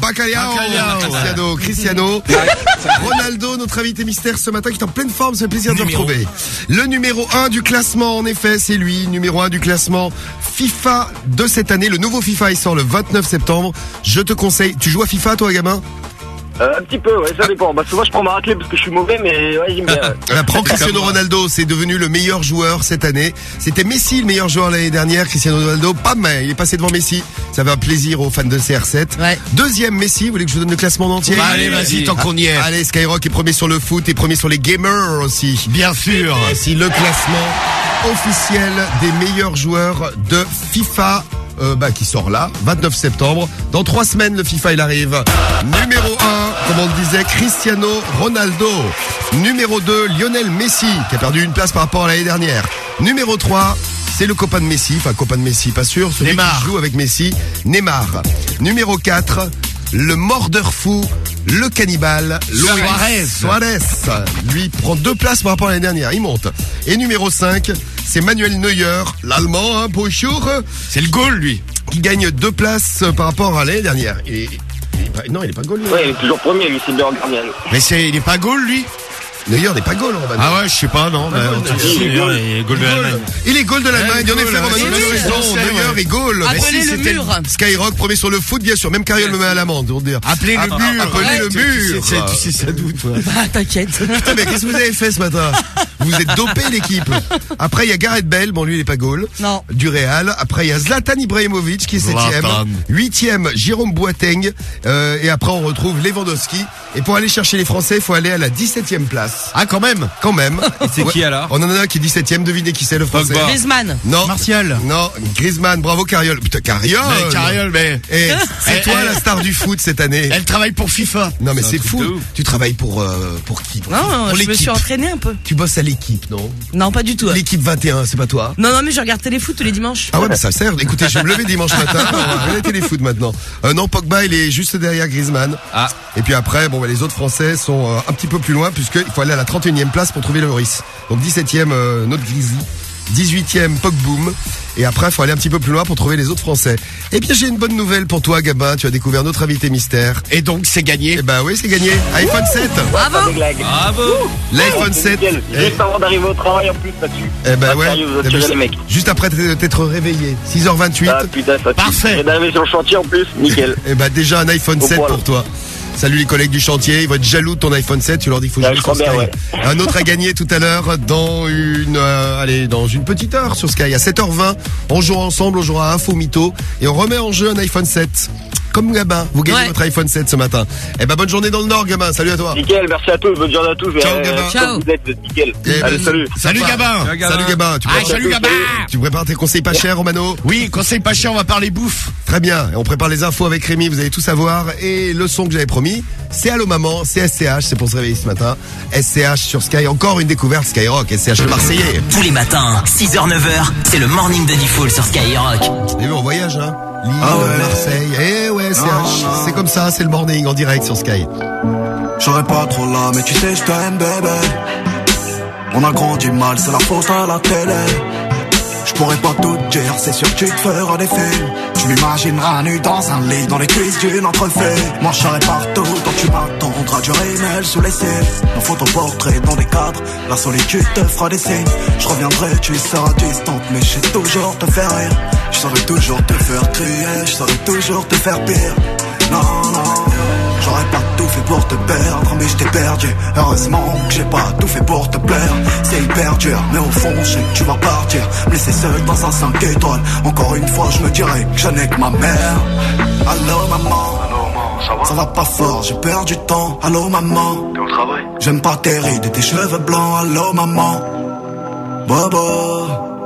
Cristiano. Ronaldo, notre invité mystère ce matin qui est en pleine forme, ça fait plaisir de le retrouver. Le numéro 1 du classement, en effet, c'est lui, numéro 1 du classement FIFA de cette année. Le nouveau FIFA, il sort le 29 septembre. Je te conseille, tu joues à FIFA toi, gamin?
Un petit peu, ouais, ça dépend. Bah, souvent je prends ma raclée parce que je suis mauvais, mais ouais, j'aime bien.
Prends Cristiano Ronaldo, c'est devenu le meilleur joueur cette année. C'était Messi le meilleur joueur l'année dernière. Cristiano Ronaldo, pas mal, il est passé devant Messi. Ça fait un plaisir aux fans de CR7. Ouais. Deuxième Messi, vous voulez que je vous donne le classement en entier?
Bah, allez, vas-y, tant qu'on y est.
Allez, Skyrock est premier sur le foot et premier sur les gamers aussi.
Bien sûr.
Voici le classement officiel des meilleurs joueurs de FIFA. Qui sort là, 29 septembre. Dans 3 semaines, le FIFA, il arrive. Numéro 1, comme on le disait, Cristiano Ronaldo. Numéro 2, Lionel Messi, qui a perdu une place par rapport à l'année dernière. Numéro 3, c'est le copain de Messi, pas sûr, celui qui joue avec Messi, Neymar. Numéro 4, le mordeur fou, le cannibale, Suarez. Lui prend 2 places par rapport à l'année dernière, il monte. Et numéro 5, c'est Manuel Neuer, l'allemand, hein, bonjour.
C'est le goal, lui.
Qui gagne 2 places par rapport à l'année dernière. Non, il est pas goal, lui.
Ouais, il est toujours premier, lui, c'est bien gardien.
Mais il est pas goal, lui.
Neuer n'est pas goal, Roman.
Ah ouais, je sais pas, non.
Les goals de l'Allemagne.
Il est goal de l'Allemagne, en effet, Roman, il a raison. Neuer est goal.
Appelez le mur.
Skyrock, premier sur le foot, bien sûr. Même Cariol me met à l'amende, pour dire.
Appelez le mur.
Appelez le mur.
Tu sais ça d'où, toi?
Bah, t'inquiète.
Putain, mais qu'est-ce que vous avez fait ce matin? Vous êtes dopé, l'équipe. Après, il y a Gareth Bale. Bon, lui, il est pas goal.
Non.
Du Real. Après, il y a Zlatan Ibrahimovic, qui est 7ème. 8ème, Jérôme Boateng. Et après, on retrouve Lewandowski. Et pour aller chercher les Français, il faut aller à la 17ème place.
Ah, quand même.
Quand même.
Et c'est qui alors?
On en a un qui est 17ème. Devinez qui c'est, le Français.
Griezmann.
Non.
Martial.
Non. Griezmann. Bravo, Cariol. Putain, Cariol.
Mais Cariol, mais.
Et c'est toi la star du foot cette année.
Elle travaille pour FIFA.
Non, mais c'est fou. Tu travailles pour qui?
Non,
pour
je me suis entraîné un peu.
Tu bosses à l'équipe, non?
Non, pas du tout.
L'équipe 21, c'est pas toi?
Non, mais je regarde téléfoot tous les dimanches.
Ah ouais, mais ça sert. Écoutez, je vais me lever dimanche matin. On va regarder téléfoot maintenant. Non, Pogba, il est juste derrière Griezmann. Ah. Et puis après, bon, les autres Français sont un petit peu plus loin puisqu'il faut aller à la 31e place pour trouver le Lloris. Donc 17e, notre Grizzly. 18e, Pogboom. Et après, il faut aller un petit peu plus loin pour trouver les autres Français. Eh bien, j'ai une bonne nouvelle pour toi, Gabin. Tu as découvert notre invité mystère.
Et donc, c'est gagné.
Eh ben oui, c'est gagné. iPhone 7.
Bravo.
Bravo.
L'iPhone 7.
Juste avant d'arriver au travail en plus là-dessus.
Eh ben ouais.
Sérieux, vous attirez les mecs.
Juste après t'être réveillé. 6h28.
Ah putain, ça
parfait.
J'ai d'arriver sur le chantier en plus. Nickel.
Eh ben déjà un iPhone 7
poil.
pour toi. Salut les collègues du chantier, ils vont être jaloux de ton iPhone 7, tu leur dis qu'il faut jouer sur Sky.
Bien, ouais.
Un autre à gagner tout à l'heure dans une petite heure sur Sky. À 7h20, on jouera ensemble, on jouera à Info Mytho et on remet en jeu un iPhone 7. Comme Gabin, vous gagnez votre iPhone 7 ce matin. Eh ben bonne journée dans le Nord, Gabin. Salut à toi.
Nickel, merci à tous, bonne journée à tous.
Ciao, Gabin.
Ciao. Vous êtes nickel. Allez, salut.
Salut Gabin.
Salut Gabin.
Salut Gabin.
Tu prépares tes conseils pas chers, Romano?
Oui, conseils pas chers, on va parler bouffe.
Très bien. Et on prépare les infos avec Rémi, vous allez tout savoir. Et le son que j'avais promis, c'est Allô Maman, c'est SCH, c'est pour se réveiller ce matin. SCH sur Sky, encore une découverte Skyrock, SCH le Marseillais.
Tous les matins, 6h, 9h, c'est le morning de Diffoul sur Skyrock.
Et on voyage, hein. Lille, Marseille, ouais, c'est comme ça, c'est le morning en direct sur Sky.
J'aurais pas trop là, mais tu sais, je t'aime, bébé. On a grandi mal, c'est la faute à la télé. Je pourrais pas tout dire, c'est sûr que tu te feras des films. Tu m'imagineras nu dans un lit, dans les cuisses d'une entrefait. Moi je serai partout, donc tu m'attendras du rémel sous les cils. Nos photoportraits dans des cadres, la solitude te fera des signes. Je reviendrai, tu seras distante, mais je sais toujours te faire rire. Je saurais toujours te faire crier, je saurais toujours te faire pire. Non, j'aurais pas tout fait pour te perdre, mais je t'ai perdu. Heureusement que j'ai pas tout fait pour te plaire. C'est hyper dur, mais au fond je sais que tu vas partir, me laisser seul dans un 5 étoiles. Encore une fois je me dirais que je n'ai que ma mère. Allô maman, ça va pas fort, j'ai perdu du temps. Allô maman, t'es au travail? J'aime pas tes rides et tes cheveux blancs. Allô maman, Bobo,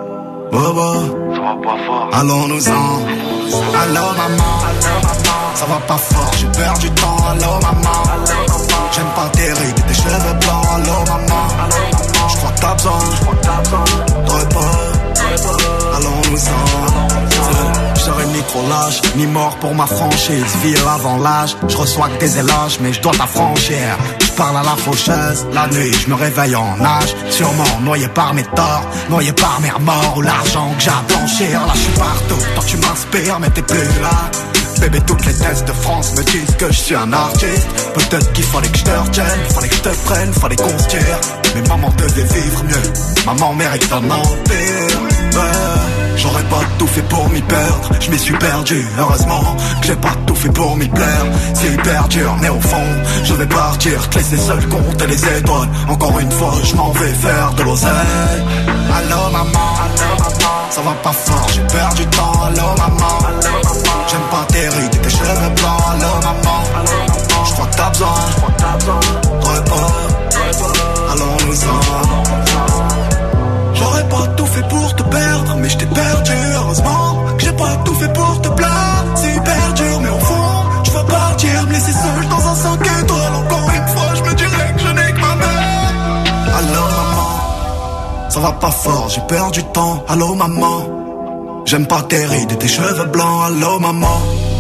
ça va pas fort. Allons-nous-en. Allô maman, ça va pas fort, j'ai perdu du temps. Allô maman, j'aime pas tes rides et tes cheveux blancs. Allô maman, j'crois que t'as besoin de repos. Allons-nous-en. Je serai ni trop lâche, ni mort pour ma franchise. Ville avant l'âge, je reçois que des éloges, mais je dois t'affranchir. Je parle à la faucheuse, la nuit je me réveille en nage. Sûrement noyé par mes torts, noyé par mes remords ou l'argent que j'ai à blanchir. Là je suis partout, toi tu m'inspires mais t'es plus là. Bébé, toutes les tests de France me disent que je suis un artiste. Peut-être qu'il fallait que je te retienne, fallait que je te prenne, fallait qu'on se tire. Mais maman devait vivre mieux, maman mérite un empire. J'aurais pas tout fait pour m'y perdre, je m'y suis perdu. Heureusement que j'ai pas tout fait pour m'y plaire. C'est hyper dur, mais au fond, je vais partir, te laisser seul compter les étoiles. Encore une fois, je m'en vais faire de l'oseille. Allô maman, ça va pas fort, j'ai perdu du temps. Allô maman, j'aime pas tes rides et tes cheveux blancs. Allô maman, j'crois que t'as besoin de repos. Allons-nous-en. J'aurais pas tout fait pour te perdre, mais je t'ai perdu. Heureusement que j'ai pas tout fait pour te plaire. C'est hyper dur, mais au fond, je veux partir, me laisser seul dans un 5 étoiles. Encore une fois, je me dirais que je n'ai que ma mère. Allô maman, ça va pas fort, j'ai perdu du temps. Allô maman, j'aime pas tes rides et tes cheveux blancs. Allô maman,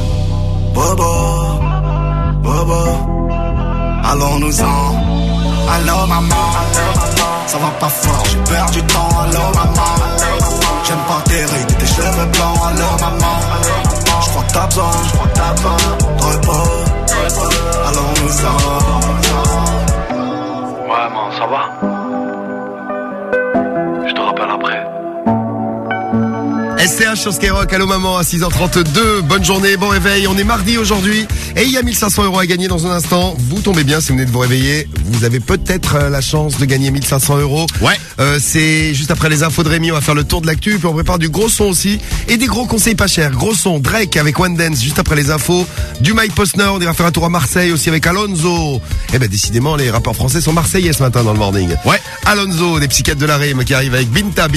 Bobo, allons-nous-en. Allô maman, ça va pas fort, j'ai perdu du temps. Allô maman, j'aime pas tes rides et tes cheveux blancs. Allô maman, j'crois que t'as besoin de repos. Allons-nous-en.
Ouais man, ça
sur Skyrock. Allô maman à 6h32. Bonne journée, bon réveil. On est mardi aujourd'hui et il y a 1500 € à gagner dans un instant. Vous tombez bien si vous venez de vous réveiller. Vous avez peut-être la chance de gagner 1500 €.
Ouais.
C'est juste après les infos de Rémi. On va faire le tour de l'actu. Puis on prépare du gros son aussi et des gros conseils pas chers. Gros son Drake avec One Dance juste après les infos. Du Mike Posner. On ira faire un tour à Marseille aussi avec Alonso. Eh ben décidément les rappeurs français sont marseillais ce matin dans le morning.
Ouais.
Alonso, des psychiatres de la rime qui arrive avec Binta.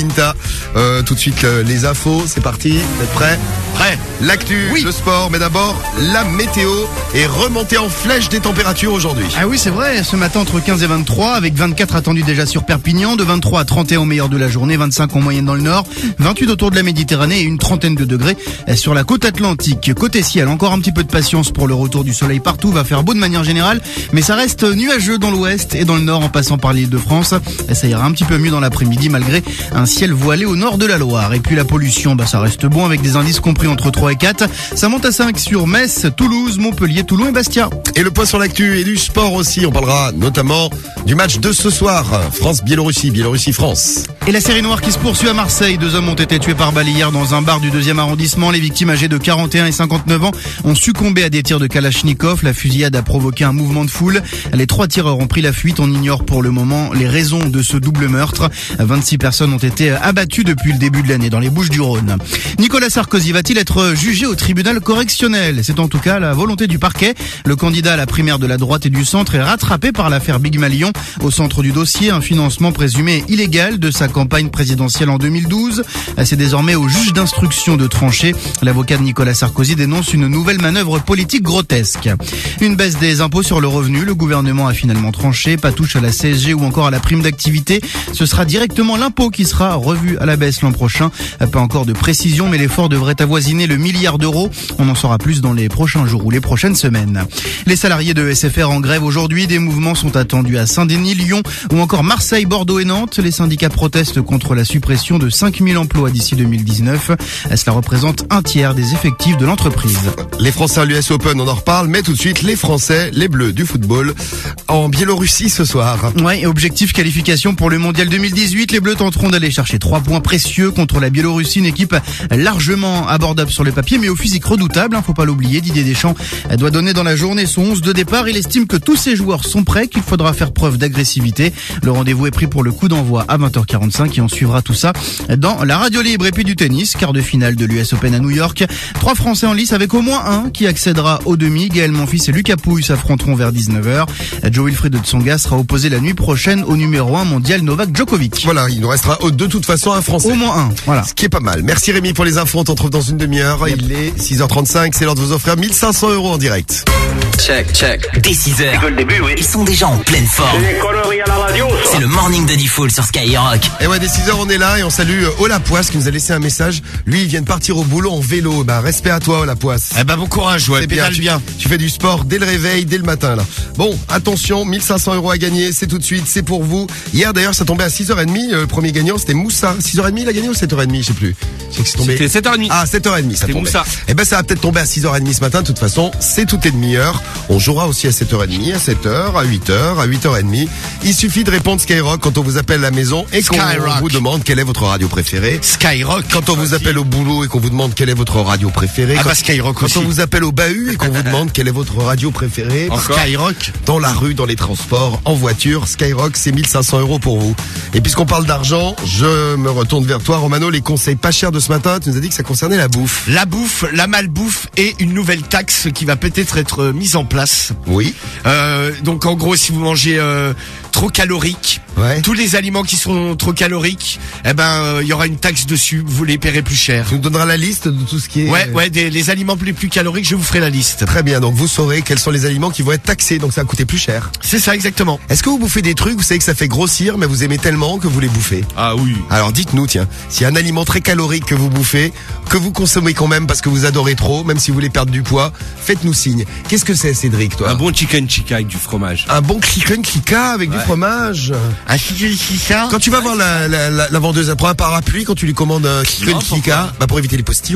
Tout de suite les infos, c'est parti. Vous êtes prêts?
Prêt.
L'actu,
Oui.
le sport, mais d'abord la météo est remontée en flèche des températures aujourd'hui.
Ah oui, c'est vrai, ce matin entre 15 et 23, avec 24 attendus déjà sur Perpignan, de 23 à 31 au meilleur de la journée, 25 en moyenne dans le nord, 28 autour de la Méditerranée et une trentaine de degrés sur la côte atlantique. Côté ciel, encore un petit peu de patience pour le retour du soleil partout, va faire beau de manière générale, mais ça reste nuageux dans l'ouest et dans le nord en passant par l'île de France. Ça ira un petit peu mieux dans l'après-midi malgré un ciel voilé au nord de la Loire. Et puis la pollution, ça reste bon avec des indices compris entre 3 et 4. Ça monte à 5 sur Metz, Toulouse, Montpellier, Toulon et Bastia.
Et le point sur l'actu et du sport aussi, on parlera notamment du match de ce soir, France-Biélorussie, Biélorussie-France.
Et la série noire qui se poursuit à Marseille. 2 hommes ont été tués par balle hier dans un bar du 2e arrondissement. Les victimes âgées de 41 et 59 ans ont succombé à des tirs de Kalachnikov. La fusillade a provoqué un mouvement de foule. Les 3 tireurs ont pris la fuite. On ignore pour le moment les raisons de ce double meurtre. 26 personnes ont été abattues depuis le début de l'année dans les Bouches-du-Rhône. Nicolas Sarkozy va-t-il être jugé au tribunal correctionnel? C'est en tout cas la volonté du parquet. Le candidat à la primaire de la droite et du centre est rattrapé par l'affaire Big Malion. Au centre du dossier, un financement présumé illégal de sa campagne présidentielle en 2012. C'est désormais au juge d'instruction de trancher. L'avocat de Nicolas Sarkozy dénonce une nouvelle manœuvre politique grotesque. Une baisse des impôts sur le revenu. Le gouvernement a finalement tranché. Pas touche à la CSG ou encore à la prime d'activité. Ce sera directement l'impôt qui sera revu à la baisse l'an prochain. Pas encore de précision, mais l'effort devrait avoisiner le milliard d'euros. On en saura plus dans les prochains jours ou les prochaines semaines. Les salariés de SFR en grève aujourd'hui. Des mouvements sont attendus à Saint-Denis, Lyon ou encore Marseille, Bordeaux et Nantes. Les syndicats protestent contre la suppression de 5000 emplois d'ici 2019. Cela représente un tiers des effectifs de l'entreprise.
Les Français à l'US Open, on en reparle, mais tout de suite les Français, les Bleus du football en Biélorussie ce soir.
Ouais, et objectif qualification pour le Mondial 2018. Les Bleus tenteront d'aller chercher 3 points précieux contre la Biélorussie, une équipe largement abordable sur le papier, mais au physique redoutable. Faut pas l'oublier, Didier Deschamps doit donner dans la journée son 11 de départ. Il estime que tous ses joueurs sont prêts, qu'il faudra faire preuve d'agressivité. Le rendez-vous est pris pour le coup d'envoi à 20h45 et on suivra tout ça dans la radio libre. Et puis du tennis, quart de finale de l'US Open à New York. 3 Français en lice avec au moins un qui accédera au demi. Gaël Monfils et Lucas Pouille s'affronteront vers 19h. Joe Wilfried Tsonga sera opposé la nuit prochaine au numéro 1 mondial Novak Djokovic.
Voilà, il nous restera de toute façon un Français.
Au moins un, voilà.
Ce qui est pas mal. Merci Rémi pour les infos, on t'en retrouve dans une demi-heure.
Yep.
Il est 6h35, c'est l'heure de vous offrir 1500 € en direct.
Check. Dès 6h, ils sont déjà en pleine forme. C'est le morning de Diffoul sur Skyrock.
Et ouais, dès 6h on est là et on salue Olapoisse qui nous a laissé un message. Lui, il vient de partir au boulot en vélo. Respect à toi Olapoisse.
Bon courage, ouais, pédale bien.
Tu fais du sport dès le réveil, dès le matin là. Bon, attention, 1500 € à gagner, c'est tout de suite, c'est pour vous. Hier d'ailleurs, ça tombait à 6h30, le premier gagnant c'était Moussa. 6h30 il a gagné ou 7h30, je sais plus.
C'était 7h30.
Ah, 7h30 ça tombait.
Moussa.
Ça va peut-être tomber à 6h30 ce matin, de toute façon, c'est toutes les demi-heures. On jouera aussi à 7h30, à 7h, à 8h, à 8h30. Il suffit de répondre Skyrock quand on vous appelle à la maison et qu'on vous demande quelle est votre radio préférée.
Skyrock.
Quand on vous appelle au boulot et qu'on vous demande quelle est votre radio préférée.
Skyrock
quand
aussi.
on vous appelle au bahut et qu'on vous demande quelle est votre radio préférée.
Skyrock.
Dans la rue, dans les transports, en voiture, Skyrock, c'est 1500 € pour vous. Et puisqu'on parle d'argent, je me retourne vers toi, Romano. Les conseils pas chers de ce matin, tu nous as dit que ça concernait la bouffe.
La bouffe, la malbouffe et une nouvelle taxe qui va peut-être être mise en place.
Oui.
Donc en gros, si vous mangez trop calorique, tous les aliments qui sont trop caloriques, il y aura une taxe dessus, vous les paierez plus cher.
Tu nous donneras la liste de tout ce qui est...
les aliments les plus caloriques, je vous ferai la liste.
Très bien, donc vous saurez quels sont les aliments qui vont être taxés, donc ça va coûter plus cher.
C'est ça, exactement.
Est-ce que vous bouffez des trucs, vous savez que ça fait grossir, mais vous aimez tellement que vous les bouffez?
Ah oui.
Alors dites-nous, tiens, s'il y a un aliment très calorique que vous bouffez, que vous consommez quand même parce que vous adorez trop, même si vous voulez perdre du poids, faites-nous signe. Qu'est-ce que c'est, Cédric, toi?
Un bon chicken tikka avec du fromage.
Un bon chicken tikka avec du fromage.
Un chicken tikka.
Quand tu vas voir la vendeuse, elle prend un parapluie quand tu lui commandes un chicken tikka, pour éviter les postillons.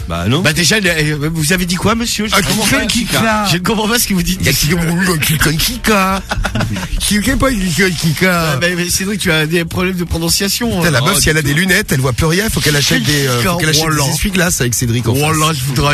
Bah non.
Bah déjà, vous avez dit quoi, monsieur? Je ne comprends pas ce que vous dites. Mais Cédric, tu as des problèmes de prononciation.
Putain, la meuf, si elle a des lunettes, elle voit plus rien, faut qu'elle achète des essuie-glaces avec Cédric en face.
Voilà, je voudrais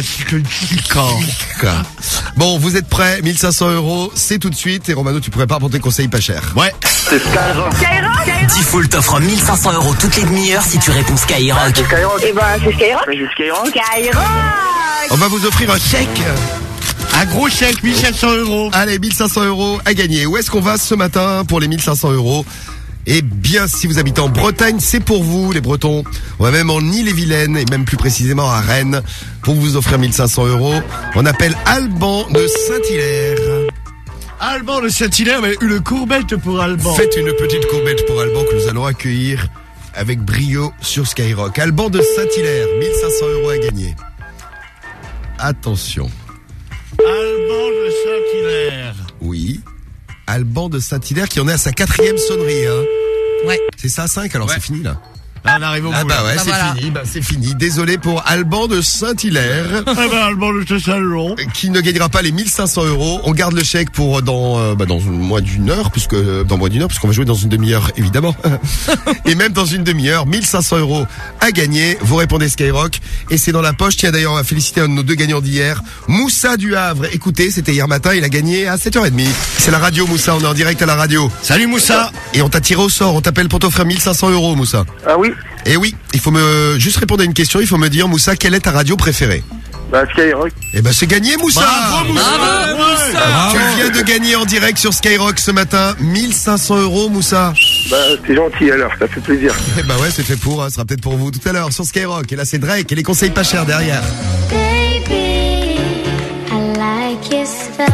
Bon, vous êtes prêts? 1500 €, c'est tout de suite. Et Romano, tu prépares pour tes conseils pas chers.
Ouais.
C'est Skyrock.
Diffoul t'offre 1500 € toutes les demi-heures si tu réponds Skyrock.
C'est Skyrock.
Et bah, c'est Skyrock.
C'est Skyrock.
On va vous offrir un chèque.
Un gros chèque, 1500 €.
Allez, 1500 € à gagner. Où est-ce qu'on va ce matin pour les 1500 €? Eh bien, si vous habitez en Bretagne, c'est pour vous, les Bretons. On va même en Ille-et-Vilaine, et même plus précisément à Rennes, pour vous offrir 1500 €. On appelle Alban de Saint-Hilaire.
Alban de Saint-Hilaire, mais une courbette pour Alban.
Faites une petite courbette pour Alban que nous allons accueillir avec brio sur Skyrock. Alban de Saint-Hilaire, 1500 € à gagner. Attention.
Alban de Saint-Hilaire.
Oui. Alban de Saint-Hilaire qui en est à sa 4e sonnerie, hein.
Ouais.
C'est ça, 5, alors c'est fini, là.
Là, on arrive au bout.
Ah bah ouais,
Bah
c'est
voilà.
fini, c'est fini. Désolé pour Alban de Saint-Hilaire.
Alban de Saint-Hilaire.
Qui ne gagnera pas les 1500 €. On garde le chèque pour dans moins d'une heure, puisqu'on va jouer dans une demi-heure, évidemment. Et même dans une demi-heure, 1500 € à gagner. Vous répondez Skyrock. Et c'est dans la poche. Tiens, d'ailleurs, on va féliciter un de nos 2 gagnants d'hier. Moussa du Havre. Écoutez, c'était hier matin. Il a gagné à 7h30. C'est la radio, Moussa. On est en direct à la radio.
Salut, Moussa.
Et on t'a tiré au sort. On t'appelle pour t'offrir 1500 €, Moussa.
Ah oui?
Et oui, il faut juste répondre à une question. Il faut me dire, Moussa, quelle est ta radio préférée?
Bah, Skyrock.
Eh ben, c'est gagné, Moussa!
Bravo, Moussa.
Tu viens de gagner en direct sur Skyrock ce matin 1500 €, Moussa.
Bah, c'est gentil alors, ça fait plaisir.
Eh ben ouais, c'est fait pour, ce sera peut-être pour vous tout à l'heure sur Skyrock. Et là, c'est Drake et les conseils pas chers derrière.
Baby, I like your stuff.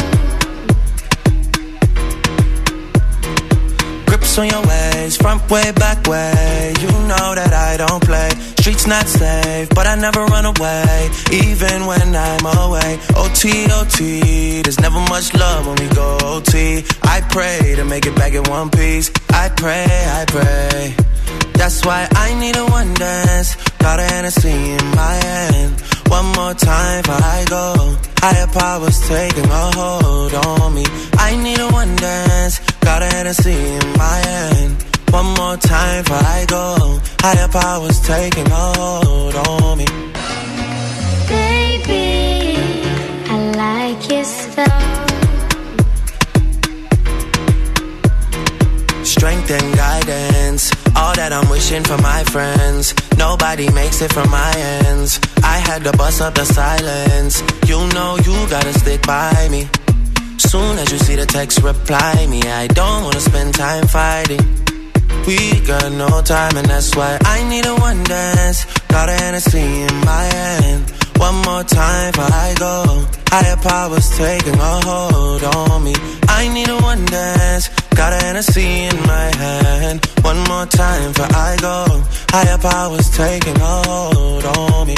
Grips on your ways, front way, back way. You know that I don't play. Streets not safe, but I never run away, even when I'm away. OT, OT, there's never much love when we go OT. I pray to make it back in one piece. I pray, I pray. That's why I need a one dance. Got a Hennessy in my hand. One more time before I go. Higher powers taking a hold on me. I need a one dance. Got a Hennessy in my hand. One more time before I go. Higher powers taking a hold on me.
Baby, I like your stuff.
Strength and guidance, all that I'm wishing for my friends. Nobody makes it from my ends. I had to bust up the silence. You know you gotta stick by me. Soon as you see the text, reply me. I don't wanna spend time fighting. We got no time and that's why I need a one dance. Got a Hennessy in my hand. One more time before I go. Higher powers taking a hold on me. I need a one dance. Got a Hennessy in my hand. One more time before I go. Higher powers taking a hold on me.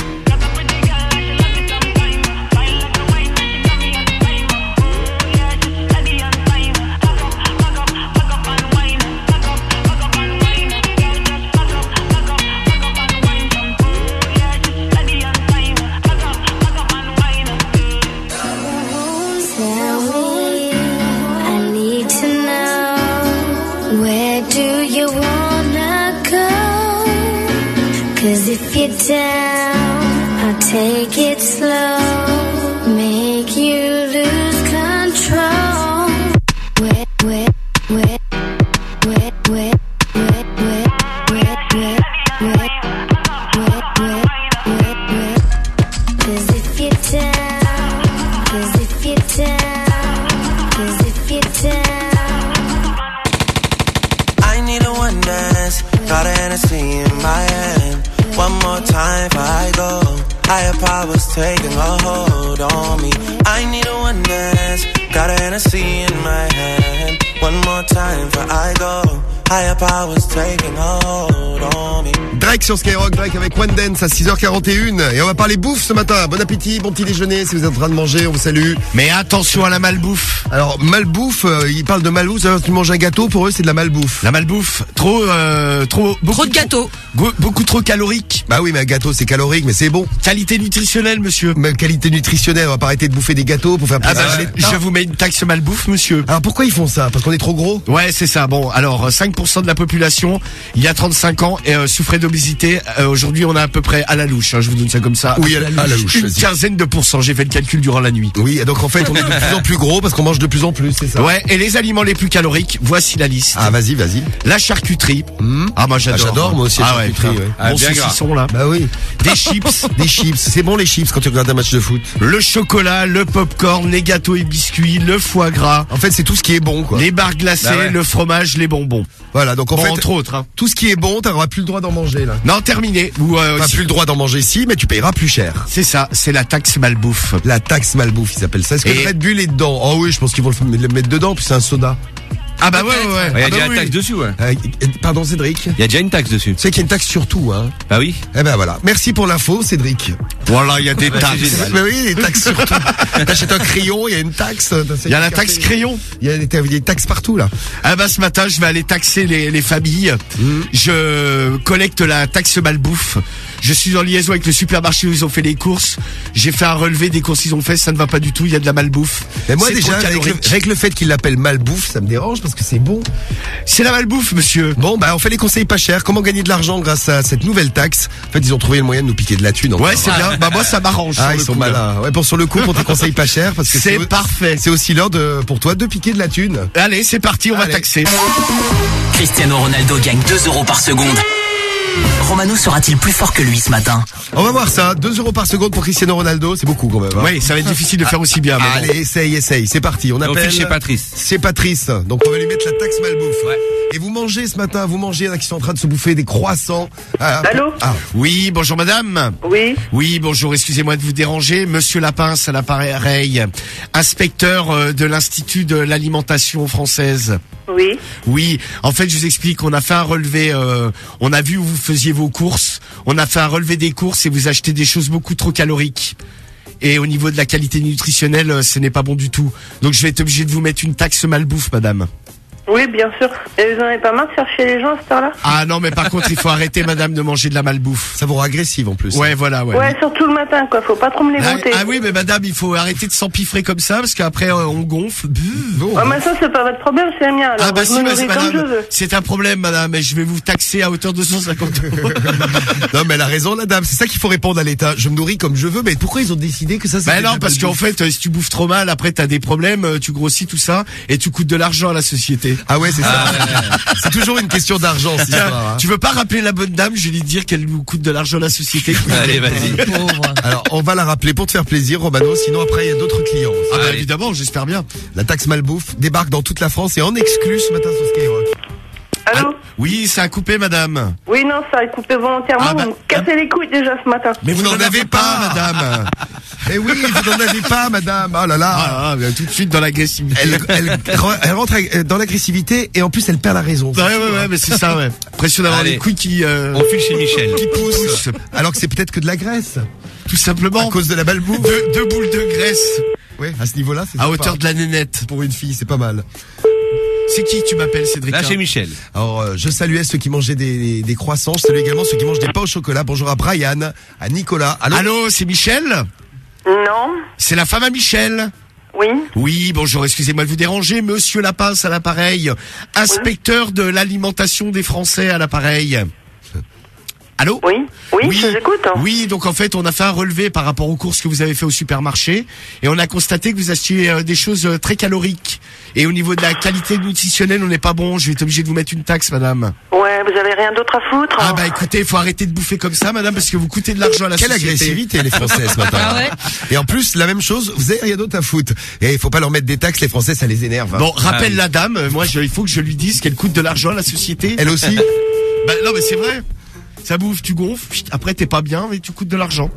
If you're down, I'll take it slow, make you lose control. Wet, wet, wet, wet, wet, wet, wet, wet, wet, wet, wet, wet, wet, wet. 'Cause if you're down, 'cause if you're down, 'cause if you're down.
I need a one dance, got a Hennessy in my hand. One more time before I go. Higher powers taking a hold on me. I need a one dance. Got a Hennessy in my hand. One more time before I go. Higher powers taking hold on me.
Drake sur Skyrock, Drake avec One Dance à 6h41. Et on va parler bouffe ce matin. Bon appétit, bon petit déjeuner. Si vous êtes en train de manger, on vous salue.
Mais attention à la malbouffe.
Alors, malbouffe, ils parlent de malbouffe. Alors, tu manges un gâteau, pour eux, c'est de la malbouffe.
La malbouffe, trop
de gâteaux.
Beaucoup trop calorique.
Bah oui, mais un gâteau, c'est calorique, mais c'est bon.
Qualité nutritionnelle, monsieur.
Mais qualité nutritionnelle, on va pas arrêter de bouffer des gâteaux pour faire plaisir.
Je vous mets une taxe malbouffe, monsieur.
Alors pourquoi ils font ça? Parce qu'on est trop gros?
Ouais, c'est ça. Bon, alors 5% de la population, il y a 35 ans, souffrait d'obésité. Aujourd'hui, on a à peu près à la louche. Je vous donne ça comme ça.
Oui, à la louche.
Une quinzaine de pourcents. J'ai fait le calcul durant la nuit.
Oui, donc en fait, on est de plus en plus gros parce qu'on mange de plus en plus, c'est ça?
Ouais. Et les aliments les plus caloriques, voici la liste.
Ah, vas-y.
La charcuterie. Ah, moi j'adore.
J'adore moi aussi la charcuterie. Ouais.
Bon saucisson là.
Bah oui.
Des chips.
Des chips. C'est bon les chips quand tu regardes un match de foot.
Le chocolat, le popcorn, les gâteaux et biscuits, le foie gras.
En fait, c'est tout ce qui est bon, quoi.
Les barres glacées, le fromage, les bonbons.
Voilà, donc en fait,
entre autres. Hein.
Tout ce qui est bon, t'auras plus le droit d'en manger là.
Non, terminé.
T'as plus le droit d'en manger si, mais tu payeras plus cher.
C'est ça, c'est la taxe malbouffe.
La taxe malbouffe, ils appellent ça. Est-ce que le Red Bull est dedans? Oh oui, je pense qu'ils vont le mettre dedans, puis c'est un soda.
Ah bah ouais.
Il y a déjà une taxe dessus, ouais.
Pardon, Cédric.
Il y a déjà une taxe dessus.
Tu sais qu'il y a une taxe sur tout, hein.
Bah oui.
Eh ben voilà. Merci pour l'info, Cédric.
Voilà, il y a des taxes.
Mais oui, des taxes sur tout. T'achètes un crayon, il y a une taxe.
Il y a la taxe crayon.
Il y a des taxes partout, là.
Ah bah ce matin, je vais aller taxer les familles. Je collecte la taxe malbouffe. Je suis en liaison avec le supermarché où ils ont fait les courses. J'ai fait un relevé des courses qu'ils ont fait, ça ne va pas du tout, il y a de la malbouffe.
Mais moi déjà, avec le fait qu'ils l'appellent malbouffe, ça me dérange parce que c'est bon.
C'est la malbouffe, monsieur.
Bon, bah on fait les conseils pas chers. Comment gagner de l'argent grâce à cette nouvelle taxe? En fait, ils ont trouvé le moyen de nous piquer de la thune.
Ouais, c'est bien. Bah moi, ça m'arrange.
Ah, ils sont malins. Ouais, sur le coup, pour tes conseils pas chers, parce que
c'est parfait.
C'est aussi l'heure pour toi de piquer de la thune.
Allez, c'est parti, on va taxer.
Cristiano Ronaldo gagne 2 € par seconde. Romano sera-t-il plus fort que lui ce matin?
On va voir ça. 2 € par seconde pour Cristiano Ronaldo, c'est beaucoup quand même. Hein.
Oui, ça va être difficile de faire aussi bien.
Allez, essaye. C'est parti. On appelle
chez Patrice.
C'est Patrice. Donc on va lui mettre la taxe malbouffe. Ouais. Et vous mangez ce matin, il y en a qui sont en train de se bouffer des croissants.
Allô?
Oui, bonjour madame.
Oui.
Oui, bonjour, excusez-moi de vous déranger. Monsieur Lapince à l'appareil, inspecteur de l'Institut de l'alimentation française.
Oui.
Oui, en fait, je vous explique, on a fait un relevé, on a vu où vous faisiez vos courses, on a fait un relevé des courses et vous achetez des choses beaucoup trop caloriques. Et au niveau de la qualité nutritionnelle, ce n'est pas bon du tout. Donc je vais être obligé de vous mettre une taxe malbouffe, madame.
Oui, bien sûr. Et vous en avez pas marre de faire chier les gens à cette heure-là?
Ah non, mais par contre, il faut arrêter, madame, de manger de la malbouffe.
Ça vous rend agressive en plus.
Ouais, voilà, ouais.
Ouais, surtout le matin, quoi. Faut pas trop me les monter.
Ah oui, mais madame, il faut arrêter de s'empiffrer comme ça, parce qu'après, on gonfle.
Ah, mais ça, c'est pas votre problème, c'est le mien. Alors,
ah bah si,
madame,
c'est un problème, madame, et je vais vous taxer à hauteur de 150 €.
Non, mais elle a raison, la dame. C'est ça qu'il faut répondre à l'État. Je me nourris comme je veux, mais pourquoi ils ont décidé que ça, c'est
bah non, parce qu'en fait, si tu bouffes trop mal, après, t'as des problèmes, tu grossis tout ça, et tu coûtes de l'argent à la société.
Ah ouais, c'est ça. C'est toujours une question d'argent, cette histoire. Hein.
Tu veux pas rappeler la bonne dame? Je vais lui dire qu'elle nous coûte de l'argent à la société.
Allez, vas-y.
Alors, on va la rappeler pour te faire plaisir, Romano. Sinon, après, il y a d'autres clients aussi.
Ah bah évidemment, j'espère bien.
La taxe malbouffe débarque dans toute la France et en exclu ce matin sur Skyrock.
Allô?
Oui, ça a coupé, madame.
Oui, non, ça a coupé volontairement. Vous me cassez les couilles déjà ce matin.
Mais vous n'en avez pas, madame.
Mais oui, vous n'en avez pas, madame. Oh là là.
Tout de suite dans l'agressivité.
Elle rentre dans l'agressivité et en plus elle perd la raison.
Ouais, mais c'est ça, ouais. Pression d'avoir les couilles qui...
On file chez Michel.
Qui poussent. Alors que c'est peut-être que de la graisse.
Tout simplement.
À cause de la malbouffe.
Deux boules de graisse.
Ouais, à ce niveau-là, c'est
à hauteur de la nénette.
Pour une fille, c'est pas mal.
C'est qui tu m'appelles, Cédric?
Là, chez Michel.
Alors, je saluais ceux qui mangeaient des croissants. Je salue également ceux qui mangent des pains au chocolat. Bonjour à Brian, à Nicolas.
Allô, c'est Michel?
Non.
C'est la femme à Michel?
Oui.
Oui, bonjour, excusez-moi de vous déranger. Monsieur Lapince à l'appareil. Inspecteur de l'alimentation des Français à l'appareil. Allô?
Oui, je vous écoute.
Oui, donc en fait, on a fait un relevé par rapport aux courses que vous avez fait au supermarché et on a constaté que vous achetiez des choses très caloriques. Et au niveau de la qualité nutritionnelle, on n'est pas bon. Je vais être obligé de vous mettre une taxe, madame.
Ouais, vous avez rien d'autre à foutre.
Ah bah écoutez, il faut arrêter de bouffer comme ça, madame, parce que vous coûtez de l'argent à la société.
Quelle agressivité, les Français, ce matin.
Ah ouais.
Et en plus, la même chose, vous avez rien d'autre à foutre. Et il faut pas leur mettre des taxes, les Français, ça les énerve. Hein.
Bon, rappelle la dame, moi, il faut que je lui dise qu'elle coûte de l'argent à la société.
Elle aussi?
Bah non, mais c'est vrai. Ça bouffe, tu gonfles, après t'es pas bien, mais tu coûtes de l'argent.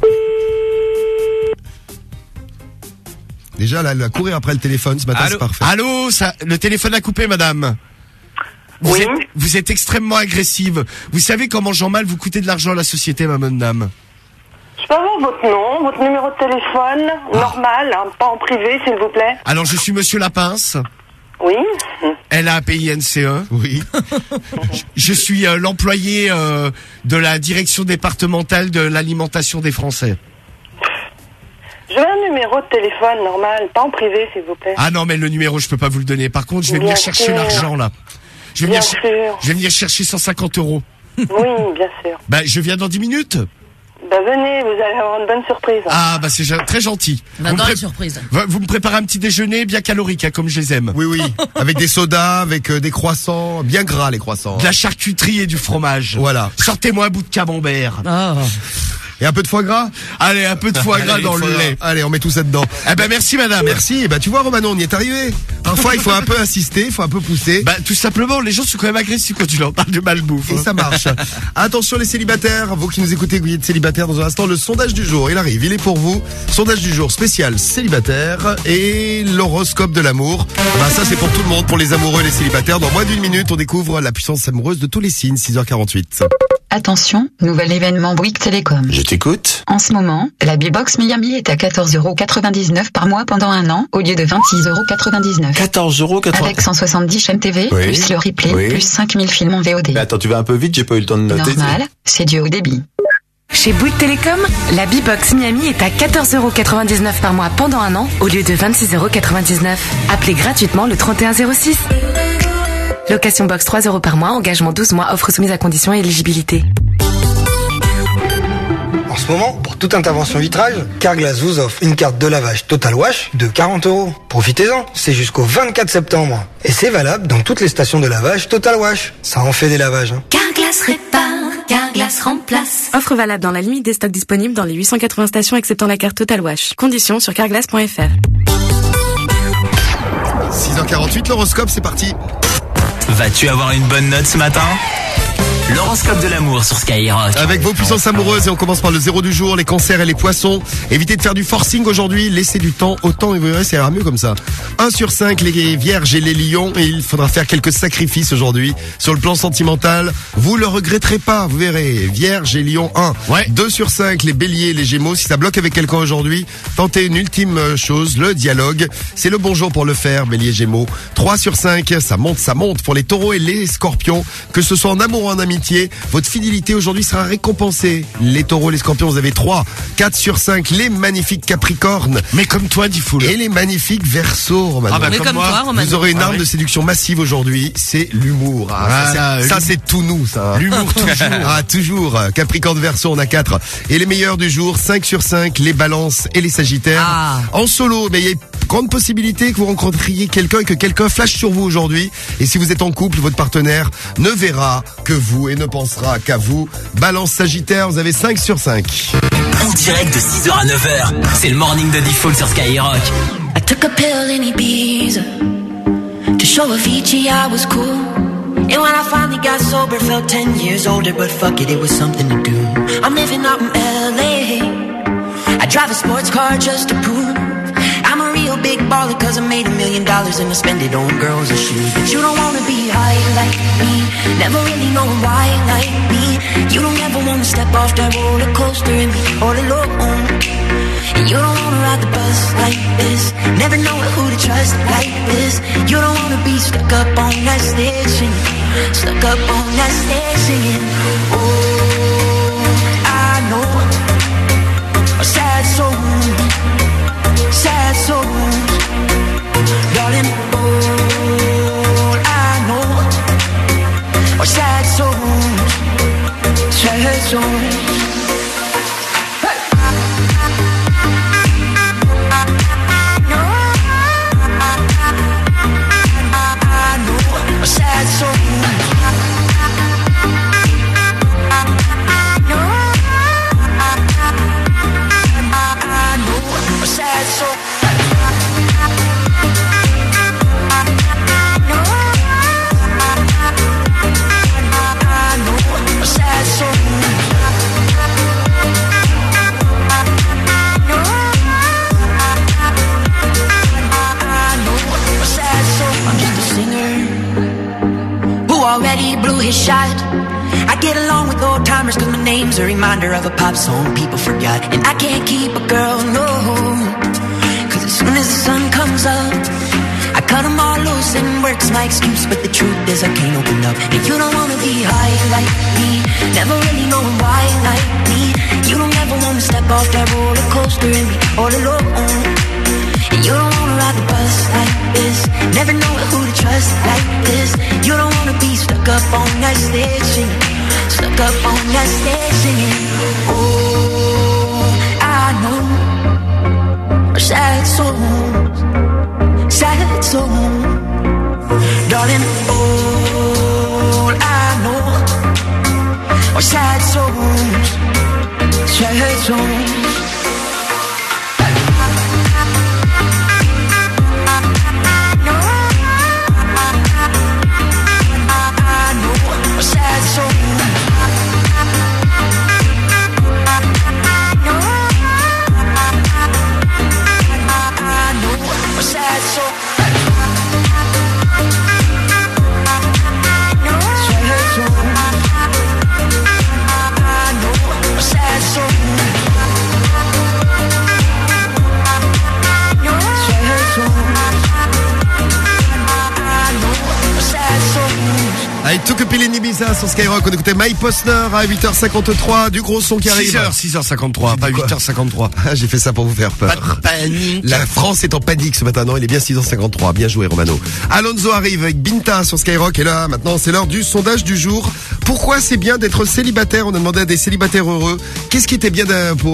Déjà, là, elle va courir après le téléphone ce matin, c'est parfait.
Allô, le téléphone a coupé, madame. Vous êtes extrêmement agressive. Vous savez comment Jean-Mal vous coûtez de l'argent à la société, ma bonne dame?
Je peux avoir votre nom, votre numéro de téléphone, normal, hein, pas en privé, s'il vous plaît.
Alors, je suis Monsieur Lapince.
Oui.
LAPINCE. Oui. Je suis l'employé de la direction départementale de l'alimentation des Français.
Je veux un numéro de téléphone normal, pas en privé, s'il vous plaît.
Ah non, mais le numéro, je peux pas vous le donner. Par contre, je vais venir chercher l'argent, là. Je vais venir chercher 150 €.
Oui, bien sûr.
Bah, je viens dans 10 minutes.
Bah, venez, vous allez avoir une bonne surprise.
Ah, bah, c'est très gentil.
Surprise.
Vous me préparez un petit déjeuner bien calorique, hein, comme je les aime.
Oui, oui. Avec des sodas, avec des croissants, bien gras les croissants.
De la charcuterie et du fromage.
Voilà.
Sortez-moi un bout de camembert.
Et un peu de foie gras?
Allez, un peu de foie gras dans le lait.
Allez, on met tout ça dedans.
Eh ben, merci, madame.
Merci. Bah, tu vois, Romano, on y est arrivé. Parfois, il faut un peu insister, il faut un peu pousser.
Bah, tout simplement, les gens sont quand même agressifs quand tu leur parles de malbouffe.
Et ça marche. Attention, les célibataires. Vous qui nous écoutez, vous êtes célibataires dans un instant. Le sondage du jour, il arrive. Il est pour vous. Sondage du jour spécial célibataire et l'horoscope de l'amour. Bah, ça, c'est pour tout le monde, pour les amoureux et les célibataires. Dans moins d'une minute, on découvre la puissance amoureuse de tous les signes. 6h48.
Attention, nouvel événement Bouygues Télécom.
Je t'écoute.
En ce moment, la B-Box Miami est à 14,99 € par mois pendant un an, au lieu de 26,99 €.
14,99 €.
Avec 170 chaînes TV,
Oui.
plus le replay,
Oui.
plus 5000 films en VOD.
Mais attends, tu vas un peu vite, j'ai pas eu le temps de noter.
Normal, c'est du haut débit.
Chez Bouygues Télécom, la B-Box Miami est à 14,99 € par mois pendant un an, au lieu de 26,99 €. Appelez gratuitement le 3106. Location box 3 € par mois, engagement 12 mois, offre soumise à conditions et éligibilité.
En ce moment, pour toute intervention vitrage, Carglass vous offre une carte de lavage Total Wash de 40 €. Profitez-en, c'est jusqu'au 24 septembre. Et c'est valable dans toutes les stations de lavage Total Wash. Ça en fait des lavages. Hein.
Carglass répare, Carglass remplace.
Offre valable dans la limite des stocks disponibles dans les 880 stations acceptant la carte Total Wash. Conditions sur carglass.fr.
6h48, l'horoscope, c'est parti.
Vas-tu avoir une bonne note ce matin? L'horoscope de l'amour sur Skyrock.
Avec vos puissances amoureuses, et on commence par le 0 du jour, les cancers et les poissons. Évitez de faire du forcing aujourd'hui, laissez du temps au temps et vous verrez, ça ira mieux comme ça. 1 sur 5, les vierges et les lions, et il faudra faire quelques sacrifices aujourd'hui. Sur le plan sentimental, vous le regretterez pas, vous verrez. Vierge et lion 1.
Ouais.
2 sur 5, les béliers et les gémeaux. Si ça bloque avec quelqu'un aujourd'hui, tentez une ultime chose, le dialogue. C'est le bon jour pour le faire, bélier, gémeaux. 3 sur 5, ça monte pour les taureaux et les scorpions. Que ce soit en amour ou en amitié, votre fidélité aujourd'hui sera récompensée. Les taureaux, les scorpions, vous avez 3. 4 sur 5, les magnifiques capricornes.
Mais comme toi, Diffoul.
Et les magnifiques verseaux, Romano.
Ah bah, comme moi.
toi, Romano.
Vous aurez une
Ah
arme
oui.
de séduction massive aujourd'hui, c'est l'humour.
Voilà,
ça, c'est tout nous, ça.
L'humour toujours.
Ah, toujours. Capricorne, Verseau, on a 4. Et les meilleurs du jour, 5 sur 5, les balances et les sagittaires.
Ah.
En solo, mais il y a une grande possibilité que vous rencontriez quelqu'un et que quelqu'un flash sur vous aujourd'hui. Et si vous êtes en couple, votre partenaire ne verra que vous et ne pensera qu'à vous. Balance Sagittaire, vous avez 5 sur 5.
En direct de 6h à 9h, c'est le morning de Diffoul sur Skyrock.
I took a pill in Ibiza to show Avicii I was cool. And when I finally got sober, felt 10 years older, but fuck it, it was something to do. I'm living out in LA. I drive a sports car just to prove I'm a real big baller, cause I made $1 million and I spend it on girls and shoes. But you don't wanna be high like me, never really knowing why like me. You don't ever wanna step off that roller coaster and be all alone. And you don't wanna ride the bus like this, never know who to trust like this. You don't wanna be stuck up on that stage singing, stuck up on that stage singing. Oh, I know a sad soul, sad souls, darling. All I know are sad souls, sad souls. I know are sad souls. blew his shot. I get along with old timers cause my name's a reminder of a pop song people forgot. And I can't keep a girl, no, cause as soon as the sun comes up, I cut them all loose and work's my excuse. But the truth is I can't open up. And you don't wanna be high like me, never really knowing why like me. You don't ever wanna step off that roller coaster and be all alone. And you don't wanna ride the bus like this, never know who to trust like this. You don't wanna be stuck up on that stage singing, stuck up on that stage singing. Oh, I know sad songs, sad songs, darling. All I know are sad songs, sad songs.
I took a pill in Ibiza sur Skyrock. On écoutait Mike Posner à 8h53, du gros son qui arrive.
6h53, pas 8h53.
Ah, j'ai fait ça pour vous faire peur.
Pas de panique.
La France est en panique ce matin. Non, il est bien 6h53. Bien joué, Romano. Alonso arrive avec Binta sur Skyrock. Et là, maintenant, c'est l'heure du sondage du jour. Pourquoi c'est bien d'être célibataire? On a demandé à des célibataires heureux. Qu'est-ce qui était bien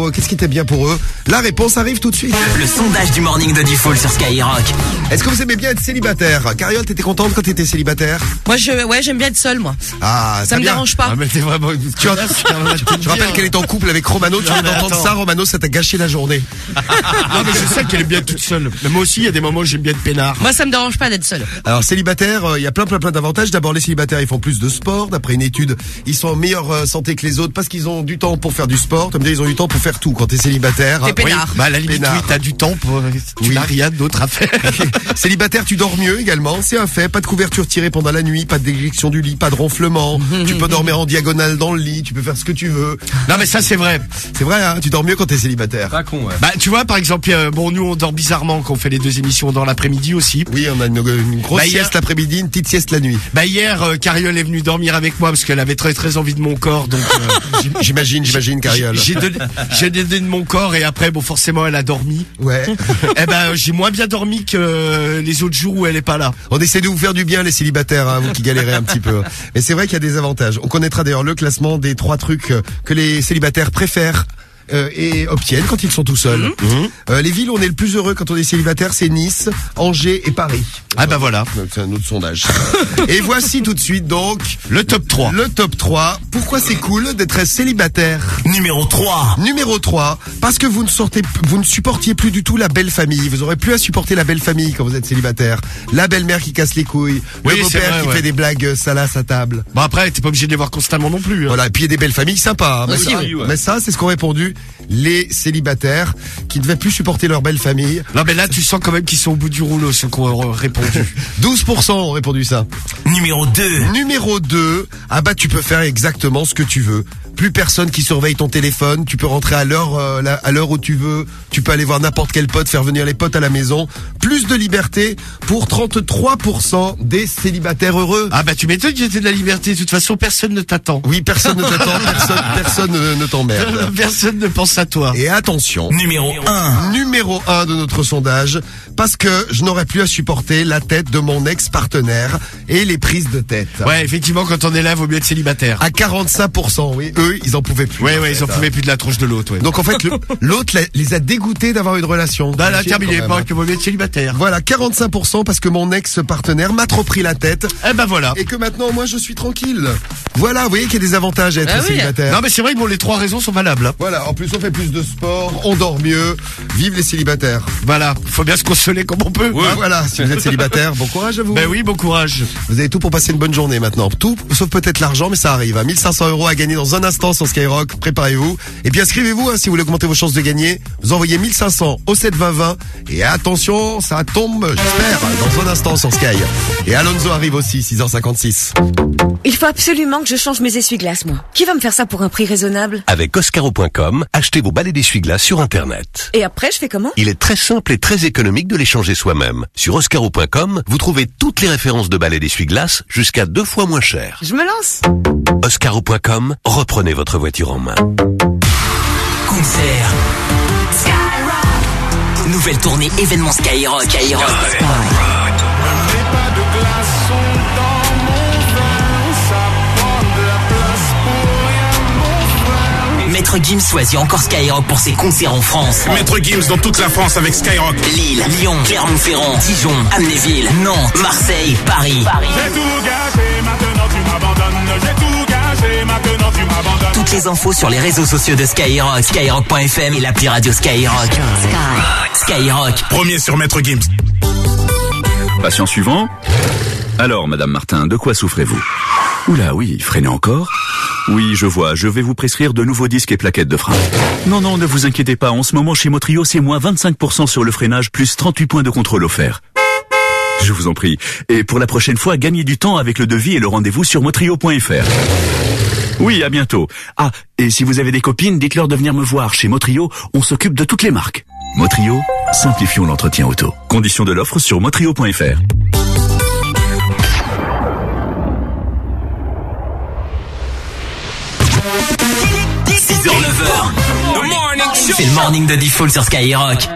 pour eux? La réponse arrive tout de suite.
Le sondage du morning de Diffoul sur Skyrock.
Est-ce que vous aimez bien être célibataire? Cariole, t'étais contente quand t'étais célibataire?
Moi, j'aime bien être seule, moi.
Ah,
ça me
bien.
dérange pas.
Ah, mais t'es vraiment...
Tu rappelles qu'elle est en couple avec Romano. Tu viens d'entendre ça, Romano, ça t'a gâché la journée.
Non, mais je sais qu'elle est bien toute seule. Mais moi aussi, il y a des moments où j'aime bien être peinard.
Moi, ça me dérange pas d'être seule.
Alors, célibataire, il y a plein d'avantages. D'abord, les célibataires, ils font plus de sport. D'après une étude, ils sont en meilleure santé que les autres parce qu'ils ont du temps pour faire du sport. Comme dire, ils ont du temps pour faire tout quand t'es célibataire.
T'es peinard.
Oui, bah, à la limite, oui, t'as du temps pour, tu n'as rien d'autre à faire.
Célibataire, tu dors mieux également. C'est un fait. Pas de couverture tirée pendant la nuit, pas de déjection du lit, pas de ronflement. Tu peux dormir en diagonale dans le lit, tu peux faire ce que tu veux.
Non, mais ça, c'est vrai.
C'est vrai, hein, tu dors mieux quand t'es célibataire.
Pas con, ouais.
Bah, tu vois, par exemple, bon, nous, on dort bizarrement quand on fait les deux émissions dans l'après-midi aussi.
Oui, on a une grosse sieste l'après-midi, une petite sieste la nuit.
Bah, hier, Cariole est venue dormir avec moi parce qu'elle avait très très envie de mon corps, donc,
j'imagine, Cariole.
J'ai donné de mon corps et après, bon, forcément, elle a dormi.
Ouais.
Eh ben, j'ai moins bien dormi que les autres jours où elle est pas là.
On essaie de vous faire du bien, les célibataires, hein, vous qui galérez un petit peu. Mais c'est vrai qu'il y a des avantages. On connaîtra d'ailleurs le classement des 3 trucs que les célibataires préfèrent et obtiennent quand ils sont tout seuls. Les villes où on est le plus heureux quand on est célibataire, c'est Nice, Angers et Paris.
Ah bah voilà.
C'est un autre sondage. Et voici tout de suite donc
le top 3.
Le top 3. Pourquoi c'est cool d'être célibataire?
Numéro 3.
Numéro 3. Parce que vous ne supportiez plus du tout la belle famille. Vous aurez plus à supporter la belle famille quand vous êtes célibataire. La belle-mère qui casse les couilles.
Oui,
le beau-père qui fait des blagues salaces à table.
Bon après, t'es pas obligé de les voir constamment non plus. Hein.
Voilà. Et puis il y a des belles familles sympas. Hein.
Aussi,
mais ça, c'est ce qu'ont répondu les célibataires qui ne devaient plus supporter leur belle famille.
Non mais là tu sens quand même qu'ils sont au bout du rouleau ceux qui ont répondu.
12% ont répondu ça.
Numéro 2.
Numéro 2. Ah bah tu peux faire exactement ce que tu veux. Plus personne qui surveille ton téléphone, tu peux rentrer à l'heure où tu veux, tu peux aller voir n'importe quel pote, faire venir les potes à la maison. Plus de liberté pour 33% des célibataires heureux.
Ah bah tu m'étonnes que c'était de la liberté, de toute façon personne ne t'attend.
Oui, personne ne t'attend, personne ne t'emmerde.
Personne ne pense à toi.
Et attention.
Numéro 1.
Numéro 1 de notre sondage, parce que je n'aurais plus à supporter la tête de mon ex-partenaire et les prises de tête.
Ouais, effectivement, quand on est là, vaut mieux être célibataire.
À 45%, oui. Eux, ils en pouvaient plus.
Ouais, ils en pouvaient plus de la tronche de l'autre, ouais.
Donc en fait, l'autre les a dégoûtés d'avoir une relation.
Bah là, terminé, pas que vaut mieux être célibataire.
Voilà, 45% parce que mon ex-partenaire m'a trop pris la tête.
Eh ben voilà.
Et que maintenant, moi, je suis tranquille. Voilà, vous voyez qu'il y a des avantages à être célibataire.
Non mais c'est vrai que bon, les 3 raisons sont valables. Hein.
Voilà, en plus on fait plus de sport, on dort mieux, vive les célibataires.
Voilà, faut bien se consoler comme on peut.
Ouais, hein. Voilà, si vous êtes célibataire, bon courage à vous.
Ben oui, bon courage.
Vous avez tout pour passer une bonne journée maintenant. Tout, sauf peut-être l'argent, mais ça arrive. 1500 € à gagner dans un instant sur Skyrock. Préparez-vous. Et puis inscrivez-vous si vous voulez augmenter vos chances de gagner. Vous envoyez 1500 au 72020. Et attention, ça tombe, j'espère, dans un instant sur Sky. Et Alonso arrive aussi, 6h56.
Il faut absolument que je change mes essuie-glaces, moi. Qui va me faire ça pour un prix raisonnable?
Avec Oscaro.com, achetez vos balais d'essuie-glaces sur Internet.
Et après, je fais comment?
Il est très simple et très économique de les changer soi-même. Sur Oscaro.com, vous trouvez toutes les références de balais d'essuie-glaces jusqu'à 2 fois moins cher.
Je me lance.
Oscaro.com, reprenez votre voiture en main.
Concert. Skyrock. Nouvelle tournée événement Skyrock. Skyrock. Maître Gims choisit encore Skyrock pour ses concerts en France.
Maître Gims dans toute la France avec Skyrock.
Lille, Lyon, Clermont-Ferrand, Dijon, Amnéville, Nantes, Marseille, Paris.
J'ai tout gâché, maintenant tu m'abandonnes. J'ai tout gâché, maintenant tu m'abandonnes.
Toutes les infos sur les réseaux sociaux de Skyrock, Skyrock.fm et l'appli radio Skyrock. Skyrock.
Premier sur Maître Gims.
Patient suivant. Alors, Madame Martin, de quoi souffrez-vous? Oula, oui, freinez encore. Oui, je vois, je vais vous prescrire de nouveaux disques et plaquettes de frein. Non, ne vous inquiétez pas, en ce moment chez Motrio, c'est moins 25% sur le freinage, plus 38 points de contrôle offerts. Je vous en prie. Et pour la prochaine fois, gagnez du temps avec le devis et le rendez-vous sur motrio.fr. Oui, à bientôt. Ah, et si vous avez des copines, dites-leur de venir me voir. Chez Motrio, on s'occupe de toutes les marques. Motrio, simplifions l'entretien auto. Conditions de l'offre sur motrio.fr.
C'est le morning de Default sur Skyrock.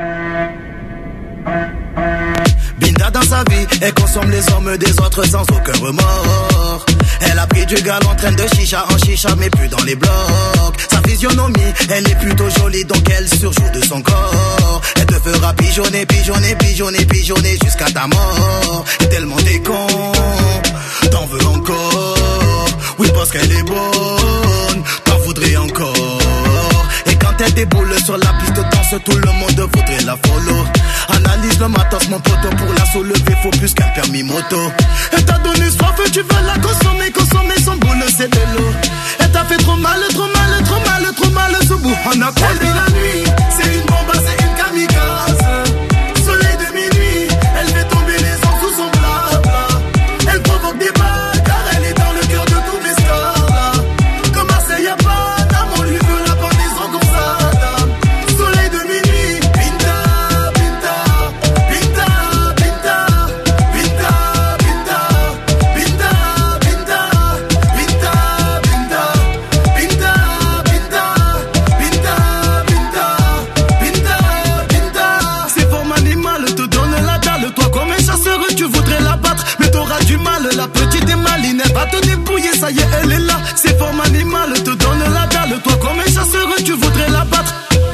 Binda dans sa vie, elle consomme les hommes des autres sans aucun remords. Elle a pris du gal en train de chicha en chicha, mais plus dans les blocs. Sa physionomie, elle est plutôt jolie, donc elle surjoue de son corps. Elle te fera pigeonner, pigeonner, pigeonner, pigeonner jusqu'à ta mort. Et tellement t'es con, t'en veux encore. Oui, parce qu'elle est bonne, t'en voudrais encore. Et quand elle déboule sur la piste de danse, tout le monde voudrait la follow. Analyse le matos, mon poteau, pour la soulever, faut plus qu'un permis moto. Elle t'a donné soif, tu veux la consommer, consommer son boule, c'est de l'eau. Elle t'a fait trop mal, trop mal, trop mal, trop mal, ce bout. On a perdu la nuit, c'est une bombe, c'est une kamikaze. Soleil de minuit, elle fait tomber les ans sous son blabla. Elle provoque des balles, car elle est dans le cœur de tous mes stars là. Comme Marseille, y'a pas d'âme, on lui veut la pendaison comme ça, dame. Soleil de minuit, pinta, pinta, pinta, pinta, pinta, pinta, pinta, pinta, pinta, pinta, pinta, pinta, pinta, pinta, pinta. C'est forme animale, te donne la dalle. Toi comme un chasseur, tu voudrais la battre, mais t'auras du mal. La petite est maline, elle va te dépouiller, ça y est, elle est là. C'est forme animale, te donne la dalle. Toi comme un chasseur, tu voudrais la battre.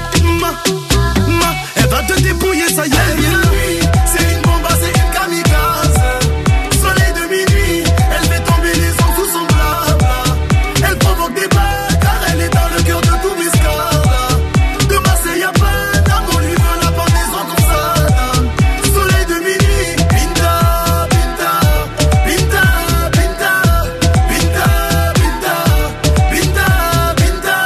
Elle va te dépouiller, ça y est, elle est là. C'est une bombe, c'est une kamikaze. Soleil de minuit, elle fait tomber les ans sous son blabla. Elle provoque des balles, car elle est dans le cœur de tous mes scars là. De Marseille, y'a pas d'âme, on lui veut la pendaison comme ça, dame. Soleil de minuit, pinta, pinta, pinta, pinta, pinta, pinta, pinta, pinta, pinta,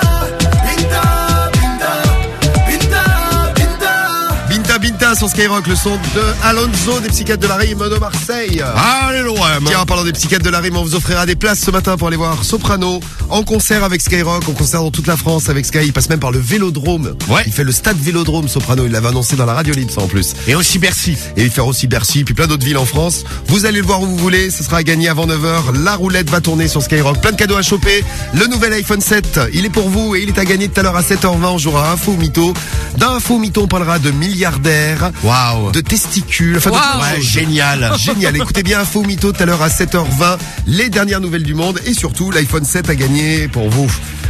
pinta, pinta.
Binta sur Skyrock, le son de Alonso des Psychiatres de la Rime de Marseille.
Allez loin.
Tiens, en parlant des Psychiatres de la Rime, on vous offrira des places ce matin pour aller voir Soprano en concert avec Skyrock, en concert dans toute la France avec Sky. Il passe même par le Vélodrome.
Ouais.
Il fait le stade Vélodrome, Soprano. Il l'avait annoncé dans la radio libre, ça en plus.
Et aussi Bercy.
Et il fait aussi Bercy, puis plein d'autres villes en France. Vous allez le voir où vous voulez. Ce sera à gagner avant 9h. La roulette va tourner sur Skyrock. Plein de cadeaux à choper. Le nouvel iPhone 7, il est pour vous et il est à gagner tout à l'heure à 7h20. On jouera à Info ou Mytho. D'info ou Mytho, on parlera de milliardaires.
Waouh.
De testicules. Enfin,
Ouais, génial.
Génial. Écoutez bien Info ou Mytho tout à l'heure à 7h20. Les dernières nouvelles du monde et surtout l'iPhone 7 à gagner pour vous.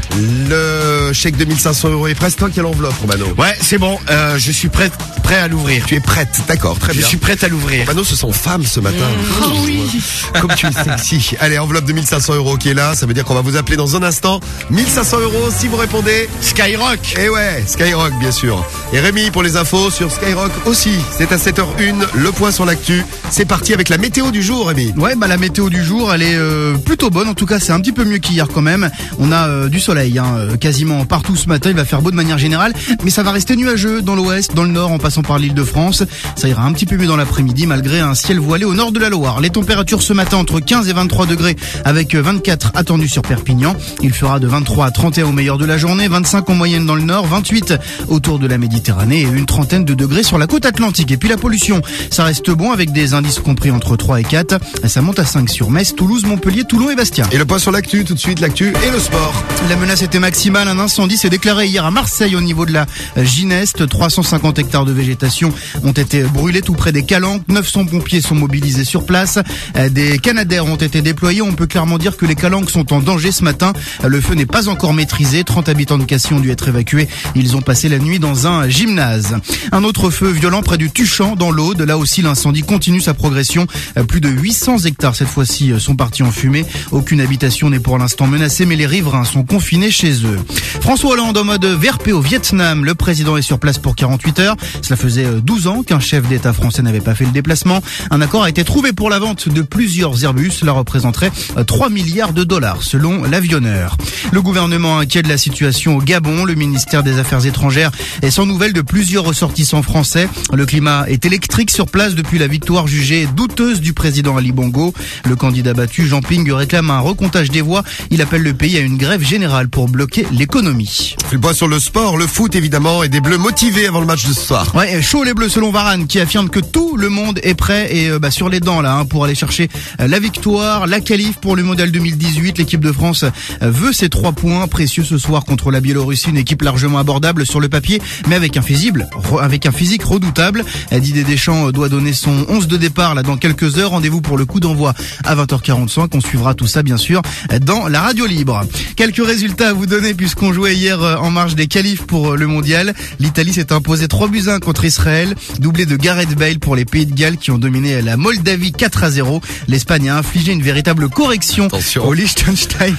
Le chèque de 1500 € est prêt. C'est toi qui as l'enveloppe, Romano.
Ouais, c'est bon. Je suis prêt à l'ouvrir.
Tu es prête, d'accord, très bien.
Je suis prête à l'ouvrir.
Romano se sent femme ce matin.
Oh oui.
Comme tu es sexy. Allez, enveloppe de 1500 € qui est là. Ça veut dire qu'on va vous appeler dans un instant. 1500 € si vous répondez.
Skyrock.
Et ouais, Skyrock bien sûr. Et Rémi pour les infos sur Skyrock aussi. C'est à 7h01, le point sur l'actu. C'est parti avec la météo du jour, Rémi.
Ouais, la météo du jour, elle est plutôt bonne. En tout cas, c'est un petit peu mieux qu'hier quand même. On a du soleil quasiment partout ce matin. Il va faire beau de manière générale, mais ça va rester nuageux dans l'ouest, dans le nord, en passant par l'Île-de-France. Ça ira un petit peu mieux dans l'après-midi, malgré un ciel voilé au nord de la Loire. Les températures ce matin entre 15 et 23 degrés, avec 24 attendus sur Perpignan. Il fera de 23 à 31 au meilleur de la journée, 25 en moyenne dans le nord, 28 autour de la Méditerranée et une trentaine de degrés sur la côte atlantique. Et puis la pollution, ça reste bon avec des indices compris entre 3 et 4. Ça monte à 5 sur Metz, Toulouse, Montpellier, Toulon et Bastia.
Et le point sur l'actu, tout de suite, l'actu et le sport.
La menace était maximale. Un incendie s'est déclaré hier à Marseille au niveau de la Gineste. 350 hectares de végétation ont été brûlés tout près des Calanques. 900 pompiers sont mobilisés sur place. Des canadaires ont été déployés. On peut clairement dire que les Calanques sont en danger ce matin. Le feu n'est pas encore maîtrisé. 30 habitants de Cassis ont dû être évacués. Ils ont passé la nuit dans un gymnase. Un autre feu violent près du Tuchan dans l'Aude. Là aussi, l'incendie continue sa progression. Plus de 800 hectares cette fois-ci sont partis en fumée. Aucune habitation n'est pour l'instant menacée, mais les riverains sont confinés chez eux. François Hollande en mode VRP au Vietnam. Le président est sur place pour 48 heures. Cela faisait 12 ans qu'un chef d'État français n'avait pas fait le déplacement. Un accord a été trouvé pour la vente de plusieurs Airbus. Cela représenterait 3 milliards de dollars selon l'avionneur. Le gouvernement inquiet de la situation au Gabon. Le ministère des Affaires étrangères est sans nouvelles de plusieurs ressortissants français. Le climat est électrique sur place depuis la victoire jugée douteuse du président Ali Bongo. Le candidat battu, Jean Ping, réclame un recomptage des voix. Il appelle le pays à une grève générale pour bloquer l'économie.
Le point sur le sport, le foot évidemment, et des Bleus motivés avant le match de ce soir.
Ouais, chaud les Bleus selon Varane qui affirme que tout le monde est prêt et sur les dents là pour aller chercher la victoire, la qualif pour le mondial 2018. L'équipe de France veut ses 3 points précieux ce soir contre la Biélorussie, une équipe largement abordable sur le papier, mais avec un physique redoutable. Didier Deschamps doit donner son 11 de départ là dans quelques heures. Rendez-vous pour le coup d'envoi à 20h45. On suivra tout ça bien sûr dans la radio libre. Quelques résultats à vous donner puisqu'on jouait hier en marge des qualifs pour le mondial. L'Italie s'est imposée 3-1 contre Israël, doublé de Gareth Bale pour les Pays de Galles qui ont dominé la Moldavie 4-0. L'Espagne a infligé une véritable correction au Liechtenstein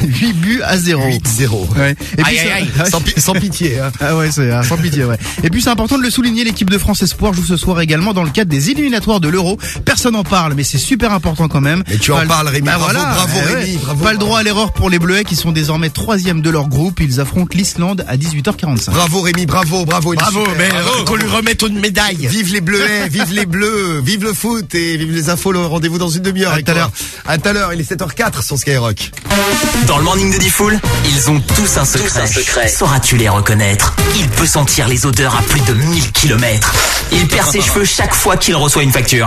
8-0.
8-0.
Ouais. Et puis
sans pitié. Hein.
Ah ouais, c'est sans pitié. Ouais. Et puis c'est important de le souligner, l'équipe de France Espoir joue ce soir également dans le cadre des éliminatoires de l'Euro. Personne n'en parle, mais c'est super important quand même.
Et tu en parles, Rémi. Bravo, Rémi. Bravo.
Pas le droit à l'erreur pour les Bleuets qui sont désormais 3e de leur groupe. Ils affrontent l'Islande à 18h45.
Bravo Rémi, bravo.
Bravo, mais qu'on lui remette une médaille.
Vive les Bleuets, vive les Bleus, vive le foot et vive les infos. Le rendez-vous dans une demi-heure. À tout à l'heure, il est 7h04 sur Skyrock.
Dans le morning de Diffoul, ils ont tous un secret. Sauras-tu les reconnaître? Il peut sentir les odeurs à plus de 1000 km. Il perd ses cheveux chaque fois qu'il reçoit une facture.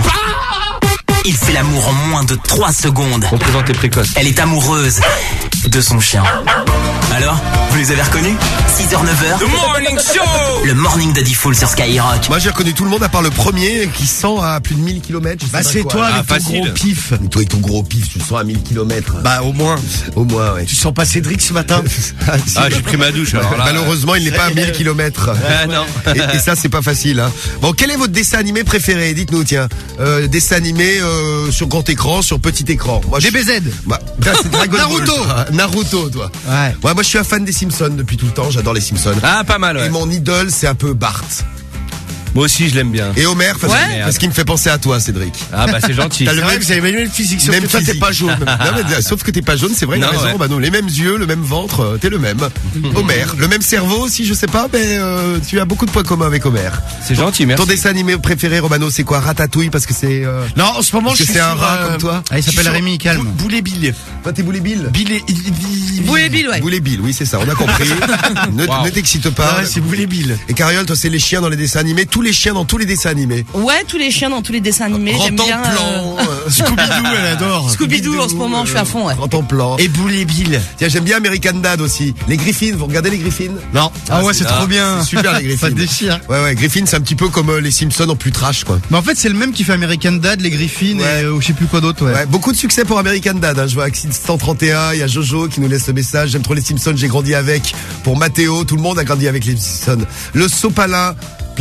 Il fait l'amour en moins de 3 secondes.
On présentait précoce.
Elle est amoureuse de son chien. Alors, vous les avez reconnus? 6h-9h.
The Morning Show.
Le morning de Diffoul sur Skyrock.
Moi j'ai reconnu tout le monde à part le premier qui sent à plus de 1000 km.
Bah c'est toi avec ton gros pif.
Toi avec ton gros pif, tu le sens à 1000 km.
Bah au moins,
ouais.
Tu sens pas Cédric ce matin?
J'ai pris ma douche alors là.
Malheureusement il n'est pas à 1000 km.
Ah non.
Et ça c'est pas facile hein. Bon, quel est votre dessin animé préféré? Dites-nous tiens. Dessin animé sur grand écran, sur petit écran. Moi,
DBZ.
C'est Dragon Ball. Naruto toi.
Ouais.
Moi je suis un fan des Simpsons depuis tout le temps, j'adore les Simpsons.
Ah pas mal ouais.
Et mon idole c'est un peu Bart.
Moi aussi je l'aime bien.
Et Homer parce qu'il me fait penser à toi Cédric.
Ah bah c'est gentil.
T'as le
même, vous avez même le physique, sauf que toi t'es pas jaune.
Non, mais, sauf que t'es pas jaune, c'est vrai.
Non,
t'as raison, bah non, les mêmes yeux, le même ventre, t'es le même. Homer, le même cerveau aussi, je sais pas, mais tu as beaucoup de points communs avec Homer.
C'est gentil, merci.
Ton dessin animé préféré, Romano, c'est quoi? Ratatouille parce que c'est.
Non, en ce moment je suis
c'est un rat comme toi.
Ah, il s'appelle Rémi, calme.
Boulet Bill.
Toi t'es Boulet Bill.
Boulet Bill, ouais.
Boulet Bill, oui c'est ça, on a compris. Ne t'excite pas.
Ouais, c'est Boulet Bill.
Et Cariole, toi c'est les chiens dans les dessins animés. Tous tous les chiens dans tous les dessins animés.
Ouais, tous les chiens dans tous les dessins animés. J'aime bien.
Scooby-Doo, elle adore.
Scooby-Doo en ce moment, je suis à fond. Ouais.
Grand en plan.
Et Boule et Bill.
Tiens, j'aime bien American Dad aussi. Les Griffins, vous regardez les Griffins?
Non.
Ah ouais, c'est trop bien.
C'est super les Griffins.
Ça déchire.
Ouais, Griffins, c'est un petit peu comme les Simpsons en plus trash, quoi.
Mais en fait, c'est le même qui fait American Dad, les Griffins et je sais plus quoi d'autre.
Ouais, beaucoup de succès pour American Dad. Hein. Je vois Accident 131, il y a Jojo qui nous laisse le message. J'aime trop les Simpsons, j'ai grandi avec. Pour Mathéo, tout le monde a grandi avec les Simpsons. Le sopalin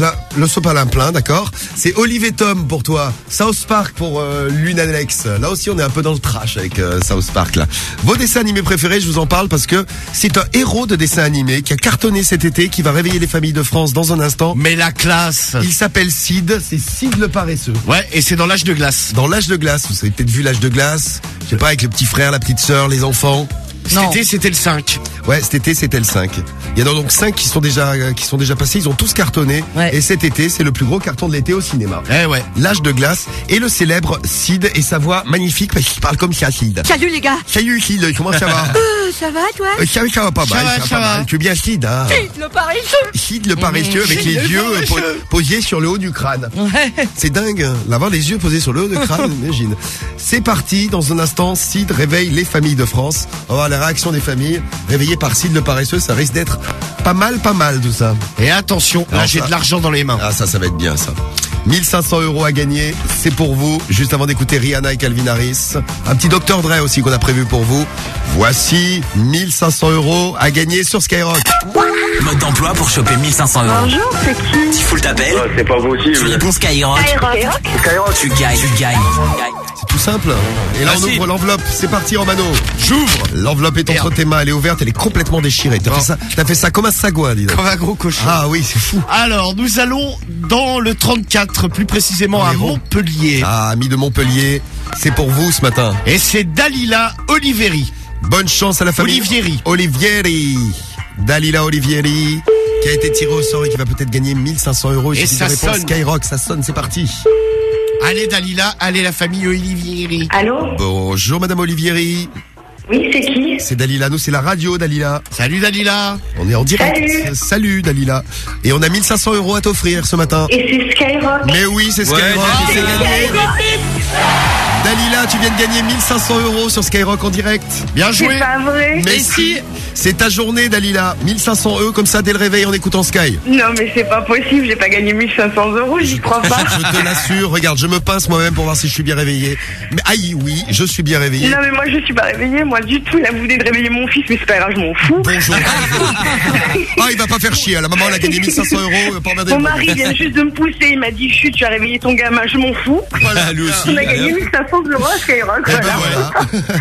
plein, d'accord. C'est Olive Tom pour toi. South Park pour Lunalex. Là aussi, on est un peu dans le trash avec South Park là. Vos dessins animés préférés, je vous en parle parce que c'est un héros de dessin animé qui a cartonné cet été, qui va réveiller les familles de France dans un instant.
Mais la classe.
Il s'appelle Sid. C'est Sid le paresseux.
Ouais, et c'est dans l'âge de glace.
Dans l'âge de glace. Vous avez peut-être vu l'âge de glace. Je sais pas, avec le petit frère, la petite sœur, les enfants.
Cet été, c'était le 5.
Ouais, cet été, c'était le 5. Il y en a donc 5 qui sont déjà passés. Ils ont tous cartonné.
Ouais.
Et cet été, c'est le plus gros carton de l'été au cinéma.
Ouais.
L'âge de glace et le célèbre Sid et sa voix magnifique parce qu'il parle comme ça, Sid.
Salut les gars.
Salut Sid, comment ça va?
Ça va toi?
Ça va pas mal.
Ça va.
Tu es bien Sid, hein?
Le paresseux.
Sid le paresseux avec les yeux posés sur le haut du crâne.
Ouais.
C'est dingue, d'avoir les yeux posés sur le haut du crâne, imagine. C'est parti, dans un instant, Sid réveille les familles de France. On va voir la réaction des familles réveillées par Sid le paresseux, ça risque d'être pas mal tout ça.
Et attention, là, j'ai de l'argent dans les mains.
Ah, ça va être bien, ça. 1500 € à gagner, c'est pour vous. Juste avant d'écouter Rihanna et Calvin Harris. Un petit Dr. Dre aussi qu'on a prévu pour vous. Voici 1500 € à gagner sur Skyrock.
Mode d'emploi pour choper 1500 €.
Bonjour, c'est qui?
Tifoul t'appelle.
C'est pas possible.
Tu réponds Skyrock.
Skyrock.
Tu gagnes.
C'est tout simple. Et là, on ouvre l'enveloppe. C'est parti, Romano.
J'ouvre.
L'enveloppe est entre tes mains, elle est ouverte, elle est complètement déchirée. T'as fait ça comme un sagouin, dis donc.
Comme un gros cochon.
Ah oui, c'est fou.
Alors, nous allons dans le 34, plus précisément à Montpellier.
Ah, amis de Montpellier, c'est pour vous ce matin.
Et c'est Dalila Oliveri.
Bonne chance à la famille. Olivieri. Dalila Olivieri, qui a été tirée au sort et qui va peut-être gagner 1500 €.
Et ça sonne.
Skyrock, ça sonne, c'est parti.
Allez Dalila, allez la famille Olivieri.
Allô?
Bonjour Madame Olivieri.
Oui, c'est qui?
C'est Dalila, nous c'est la radio Dalila.
Salut Dalila.
On est en direct.
Salut
Dalila. Et on a 1500 € à t'offrir ce matin.
Et c'est Skyrock.
Mais oui, c'est Skyrock. Et c'est gagné. Dalila, tu viens de gagner 1500 € sur Skyrock en direct. Bien joué.
C'est pas vrai.
Mais si, c'est ta journée Dalila. 1500 € comme ça dès le réveil en écoutant Sky.
Non, mais c'est pas possible, j'ai pas gagné 1500 €, j'y crois pas.
Je te l'assure, regarde, je me pince moi-même pour voir si je suis bien réveillé. Mais aïe, oui, je suis bien réveillé.
Non, mais moi je suis pas réveillée, moi du tout. Là, vous venez de réveiller mon fils, mais c'est pas grave, je m'en fous.
Bonjour. Ah, il va pas faire chier, la maman elle a gagné 1500 €.
Mon mari vient juste de me pousser, il m'a dit chut, tu as réveillé ton gamin, je m'en fous.
Voilà, lui aussi.
On a gagné 1500 € à Skyrock, voilà.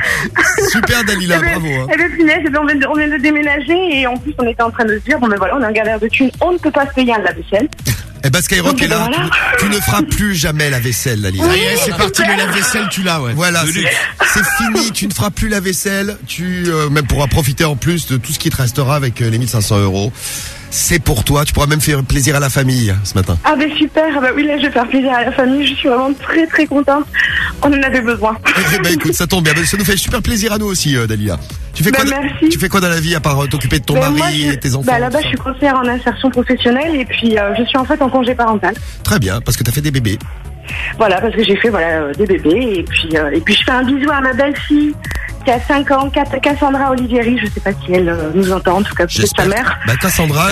Super Dalila, bravo. Hein.
Eh ben, punaise, on vient de déménager et en plus on était en train de se dire, bon ben voilà, on est en galère de thunes, on ne peut pas se payer un lave-vaisselle.
Eh ben Skyrock
Donc,
est là,
voilà.
tu ne feras plus jamais la vaisselle, Dalila.
Ça y est, c'est parti, le lave-vaisselle, tu l'as, ouais.
Voilà, c'est fini, tu ne feras plus la vaisselle, tu même pourras profiter en plus de tout ce qui te restera avec les 1500 €. C'est pour toi, tu pourras même faire plaisir à la famille ce matin.
Ah ben super, ah ben oui là je vais faire plaisir à la famille, je suis vraiment très très contente, on en avait besoin.
Eh ben écoute, ça tombe bien, ça nous fait super plaisir à nous aussi Dalila. Tu fais quoi,
merci.
Tu fais quoi dans la vie à part t'occuper de ton
Ben,
mari
moi,
et tes enfants?
Là-bas je suis conseillère en insertion professionnelle et puis je suis en fait en congé parental.
Très bien, parce que t'as fait des bébés.
Voilà, parce que j'ai fait des bébés et puis je fais un bisou à ma belle-fille qui a 5 ans, Cassandra Olivieri, je sais pas si elle nous entend, en tout cas peut-être sa mère.
Bah Cassandra,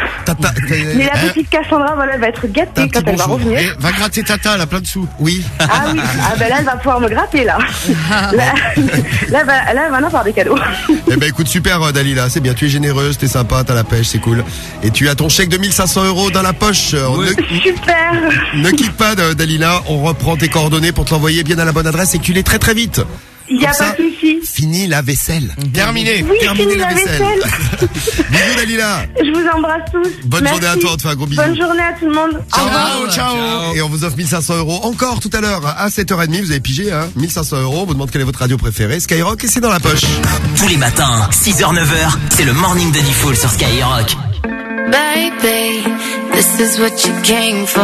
mais la petite Cassandra, voilà, elle va être gâtée quand elle va revenir.
Et va gratter Tata, elle a plein de sous.
Oui.
Ah oui, ah ben là elle va pouvoir me gratter là. Là elle va en avoir des cadeaux.
Eh ben écoute, super Dalila, c'est bien, tu es généreuse, t'es sympa, t'as la pêche, c'est cool. Et tu as ton chèque de 1500 € dans la poche.
Super.
Ne quitte pas Dalila, on reprend tes coordonnées pour te l'envoyer bien à la bonne adresse et que tu l'aies très très vite.
Il n'y a pas de souci.
Fini la vaisselle.
Terminé.
Oui,
Terminé
fini la vaisselle.
Bisous Dalila.
Je vous embrasse tous.
Bonne
Merci.
journée à toi, on te fait un gros bisou.
Bonne journée à tout le monde. Au revoir.
Ciao. Et on vous offre 1500 € encore tout à l'heure à 7h30, vous avez pigé, hein, 1500 €. On vous demande quelle est votre radio préférée. Skyrock et c'est dans la poche.
Tous les matins, 6h, 9h, c'est le morning de Diffoul sur Skyrock.
Baby, this is what you came for.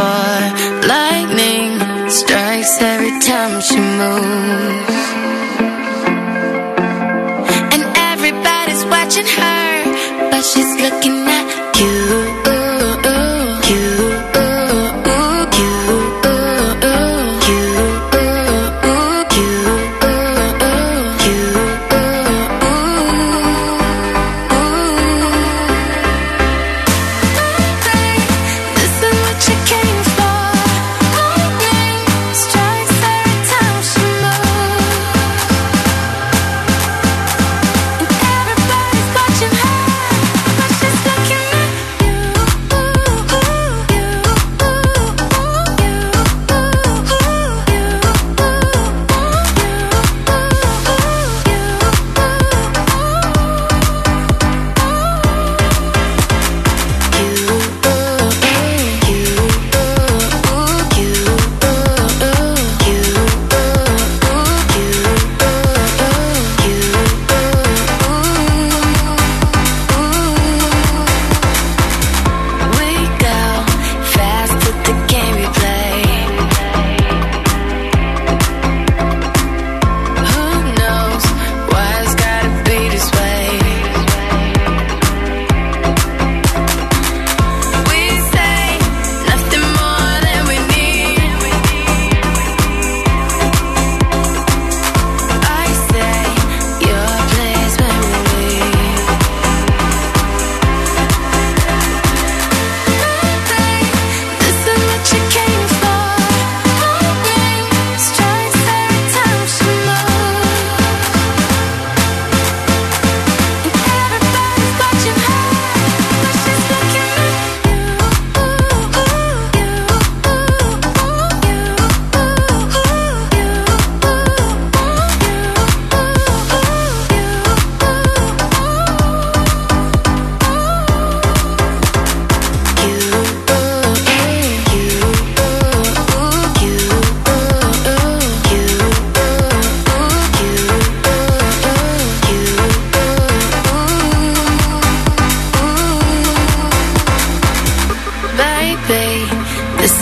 Lightning strikes every time she moves. And everybody's watching her, but she's looking at you.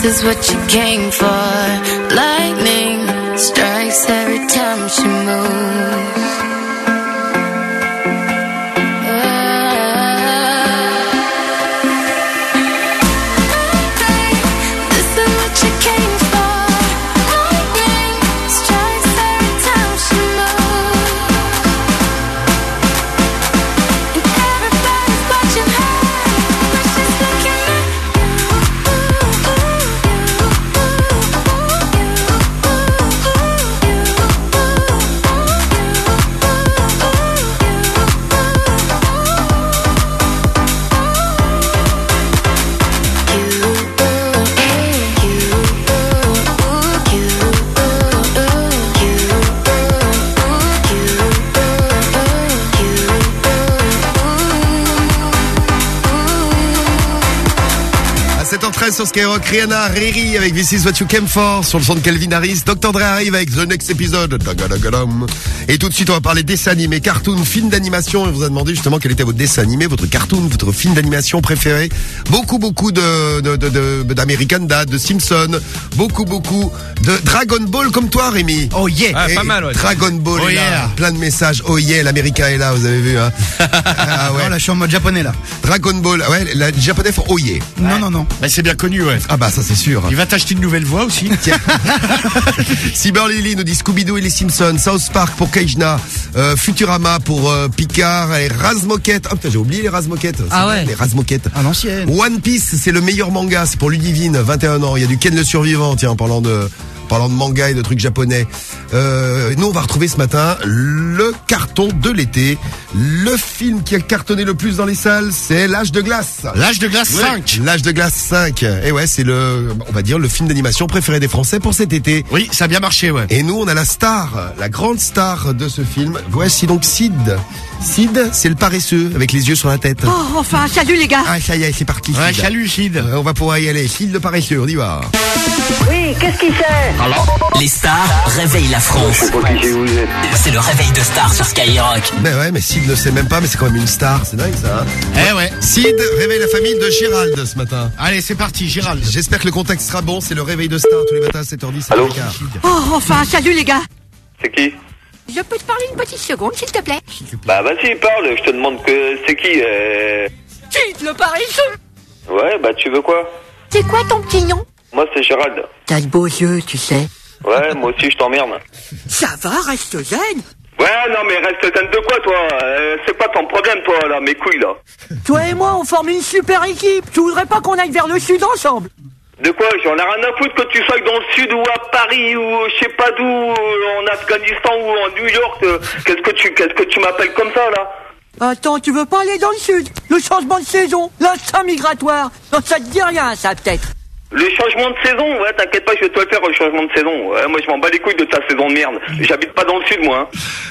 is what you came for. Lightning strikes every time she moves.
Sur Skyrock, Rihanna, Riri avec This Is What You Came For sur le son de Calvin Harris. Dr. Dre arrive avec The Next Episode. Et tout de suite, on va parler dessin animé, cartoon, film d'animation. On vous a demandé justement quel était votre dessin animé, votre cartoon, votre film d'animation préféré. Beaucoup d'American Dad, de Simpson, beaucoup de Dragon Ball comme toi, Rémi.
Oh yeah,
ah, pas mal. Ouais.
Dragon Ball,
oh
est là,
yeah.
Plein de messages. Oh yeah, l'Américain est là, vous avez vu, hein. Ah ouais.
Non, là, je suis en mode japonais là.
Dragon Ball, ouais, les japonais font oh yeah.
Non.
Bah, c'est bien connu, ouais.
Ah bah ça c'est sûr.
Il va t'acheter une nouvelle voix aussi.
Cyber Lily nous dit Scooby-Doo et les Simpsons, South Park pour Keijna, Futurama pour Picard, et Razmoket. Oh putain, j'ai oublié les Razmoket.
Ah ouais.
Les Razmoket.
À l'ancienne.
One Piece, c'est le meilleur manga, c'est pour Ludivine, 21 ans. Il y a du Ken le Survivant, tiens, en parlant de manga et de trucs japonais. Nous, on va retrouver ce matin le carton de l'été. Le film qui a cartonné le plus dans les salles, c'est L'Âge de glace.
L'Âge de glace 5.
L'Âge de glace 5. Et ouais, c'est on va dire, le film d'animation préféré des Français pour cet été.
Oui, ça a bien marché, ouais.
Et nous, on a la star, la grande star de ce film. Voici donc Sid. Sid, c'est le paresseux, avec les yeux sur la tête.
Oh, enfin, salut les gars.
Ah, ça y est, c'est parti.
Ouais,
Sid.
salut, Sid.
On va pouvoir y aller. Sid le paresseux, on y va.
Oui, qu'est-ce qu'il fait?
Les stars réveillent la France.
Je sais pas qui vous êtes.
C'est le réveil de stars sur Skyrock.
Mais ouais, mais Sid ne sait même pas, mais c'est quand même une star. C'est dingue, ça. Hein.
Eh ouais.
Sid réveille la famille de Gérald ce matin.
Allez, c'est parti, Gérald.
J'espère que le contexte sera bon. C'est le réveil de stars tous les matins à 7h10.
Allô?
Oh, enfin, salut les gars.
C'est qui?
Je peux te parler une petite seconde, s'il te plaît?
Bah vas-y, parle, je te demande que c'est qui
Sid, le paresseux.
Ouais, bah tu veux quoi?
C'est quoi ton petit nom?
Moi c'est Gérald.
T'as de beaux yeux, tu sais.
Ouais, moi aussi je t'emmerde.
Ça va, reste zen.
Ouais, non mais reste zen de quoi toi? C'est pas ton problème toi là, mes couilles là.
Toi et moi, on forme une super équipe. Tu voudrais pas qu'on aille vers le sud ensemble?
De quoi? J'en ai rien à foutre que tu sois dans le sud ou à Paris ou je sais pas d'où, en Afghanistan ou en New York. Qu'est-ce que tu m'appelles comme ça là?
Attends, tu veux pas aller dans le sud? Le changement de saison, l'instinct migratoire. Non, ça te dit rien, ça, peut-être.
Le changement de saison, ouais, t'inquiète pas, je vais te le faire, le changement de saison. Ouais, moi, je m'en bats les couilles de ta saison de merde. J'habite pas dans le sud, moi.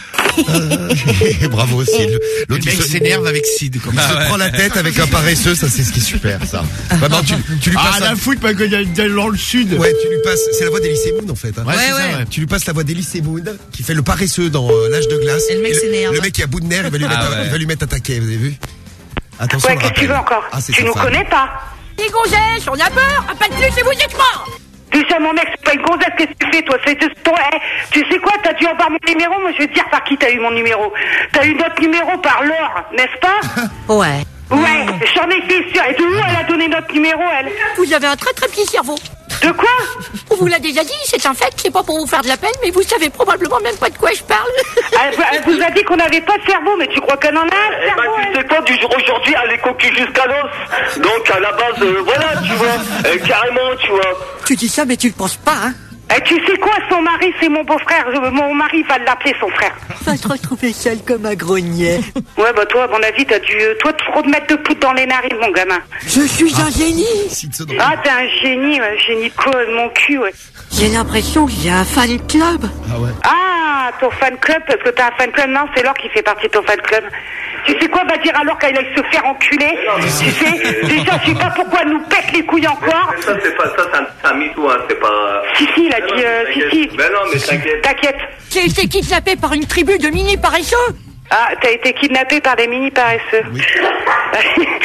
Bravo, Sid.
Le mec s'énerve avec Sid.
Il se prend la tête avec un paresseux, ça, c'est ce qui est super, ça. Vraiment, tu lui passes.
Ah, la foutre, parce qu'il y a dans le sud.
Ouais, tu lui passes. C'est la voix d'Elysée Moon, en fait. Hein.
Ouais, c'est ça, ouais.
Tu lui passes la voix d'Elysée Moon, qui fait le paresseux dans L'Âge de glace.
Et le mec s'énerve.
Le mec qui a bout de nerfs, il va lui mettre à taquet, vous avez vu? Attention.
Ouais, qu'est-ce que tu veux encore? Tu nous connais pas?
Les gonzesses, on a peur. Appelle plus et vous êtes morts.
Déjà, mon mec, c'est pas une gonzesse, qu'est-ce que tu fais, toi? C'est juste toi, tu sais quoi? T'as dû avoir mon numéro, moi je vais te dire par qui t'as eu mon numéro. T'as eu notre numéro par Laure, n'est-ce pas?
Ouais.
Ouais, j'en étais sûre. Et de où elle a donné notre numéro, elle?
Vous avez un très très petit cerveau.
De quoi?
On vous l'a déjà dit, c'est un fait, c'est pas pour vous faire de la peine, mais vous savez probablement même pas de quoi je parle.
Elle vous a dit qu'on n'avait pas de cerveau, mais tu crois qu'elle en a un cerveau?
Tu sais quoi, du jour aujourd'hui, elle est coquille jusqu'à l'os. Donc, à la base, voilà, tu vois, carrément, tu vois.
Tu dis ça, mais tu le penses pas, hein?
Et tu sais quoi, son mari, c'est mon beau-frère. Mon mari va l'appeler son frère.
Va te retrouver seul comme un grognet.
Ouais, bah toi, à mon avis, t'as dû... Toi, trop te mettre de poudre dans les narines, mon gamin.
Je suis un génie.
Ah, t'es un génie, ouais. Génie de quoi? De mon cul, ouais.
J'ai l'impression que j'ai un fan club.
Ah ouais.
Ah, ton fan club, parce que t'as un fan club. Non, c'est Laure qui fait partie de ton fan club. Tu sais quoi, va dire alors qu'elle aille se faire enculer. Tu sais, déjà, je sais pas pourquoi elle nous pète les couilles encore.
Ça, c'est pas ça, c'est un mytho, hein, c'est pas...
Si, il a dit, si.
Mais non, mais t'inquiète.
T'inquiète.
J'ai été kidnappé par une tribu de mini paresseux.
Ah, t'as été kidnappé par des mini paresseux.
Oui.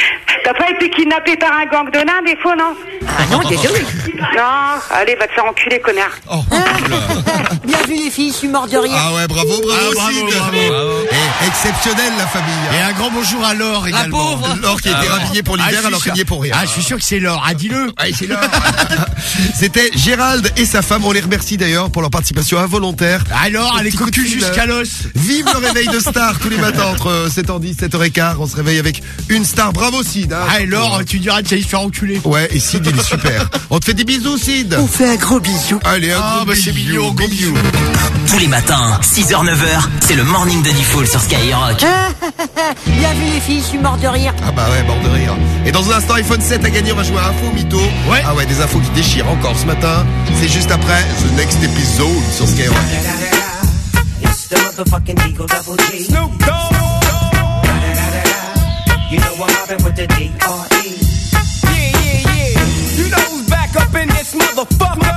T'as pas été kidnappé par un gang de nains des fois, non?
Ah non, désolé.
Non, allez, va te faire enculer, connard.
Bien vu les filles, je suis mort de rire.
Ah ouais, bravo, Sid. Et exceptionnel la famille.
Et un grand bonjour à Laure également.
Laure qui a été rhabillée pour l'hiver alors qu'elle y est pour rien.
Ah, je suis sûr que c'est Laure. Ah, dis-le.
Ouais, c'est Laure. C'était Gérald et sa femme. On les remercie d'ailleurs pour leur participation involontaire.
Alors, elle est cocue jusqu'à l'os.
Vive le réveil de star tous les matins entre 7h10 et 7h15. On se réveille avec une star. Bravo Sid. Hein,
ah, et Laure, tu diras que tu allais se faire enculer.
Ouais, et Sid, il est super. On te fait des bisous, Sid.
On fait un gros bisou.
Allez, un gros
c'est
bisou.
mignon, gros bisou.
Tous les matins, 6h, 9h, c'est le morning de Diffoul sur Skyrock.
Bien vu les filles, je suis mort de rire.
Ah bah ouais, mort de rire. Et dans un instant, iPhone 7 a gagné. On va jouer à Info Mytho.
Ouais.
Ah ouais, des infos qui déchirent encore ce matin. C'est juste après The Next Episode sur Skyrock.
The motherfucking Eagle Double G. Snoop Dogg. You know I'm mobbing with the D.R.E. Yeah. You know who's back up in this motherfucker.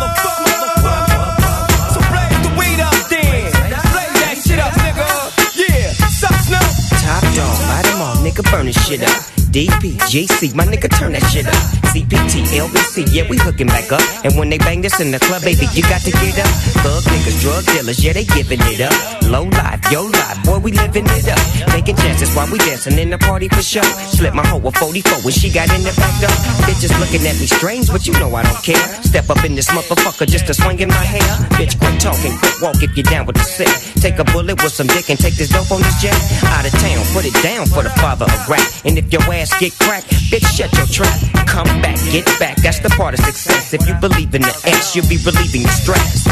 So blaze the weed up then. Blaze that shit up, nigga. Yeah, suck Snoop. Top dog, light 'em all, nigga, burn this shit up. DP, GC, my nigga, turn that shit up. CPT, LBC, yeah, we hooking back up. And when they bang this in the club, baby, you got to get up. Thug niggas, drug dealers, yeah, they giving it up. Low life, yo life, boy, we living it up. Taking chances while we dancing in the party for sure. Slip my hoe a 44 when she got in the back door. Bitches looking at me strange, but you know I don't care. Step up in this motherfucker just to swing in my hair. Bitch, quit talking, quit walk if you're down with the set. Take a bullet with some dick and take this dope on this jet. Out of town, put it down for the father of rap. And if your ass get cracked, bitch, shut your trap. Come back, get back, that's the part of success. If you believe in the X, you'll be relieving the stress.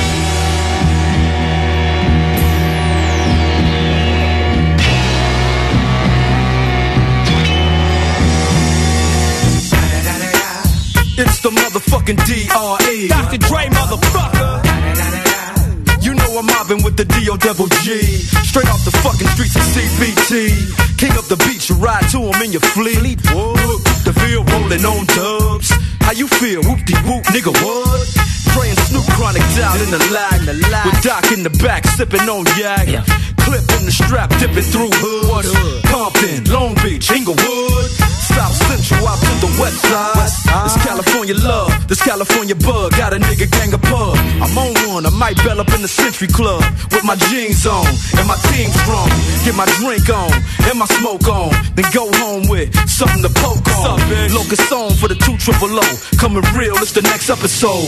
It's the motherfucking D.R.E. Dr. Dre, motherfucker. You know I'm mobbing with the D.O.G. Straight off the fucking streets of CPT. King up the beach, you ride to him in your fleet. Whoop, the field rolling on dubs. How you feel? Whoop-de-whoop, nigga, what? Dre and Snoop Chronic down in the lag. With Doc in the back, sipping on yak. Clip in the strap, dipping through hoods. Compton, Long Beach, Inglewood. South Central out to the west side. This California love, this California bug. Got a nigga gang of pub. I'm on one, I might bell up in the Century Club. With my jeans on, and my team strong. Get my drink on, and my smoke on. Then go home with something to poke on. Locust song for the 200. Coming real, it's the next episode.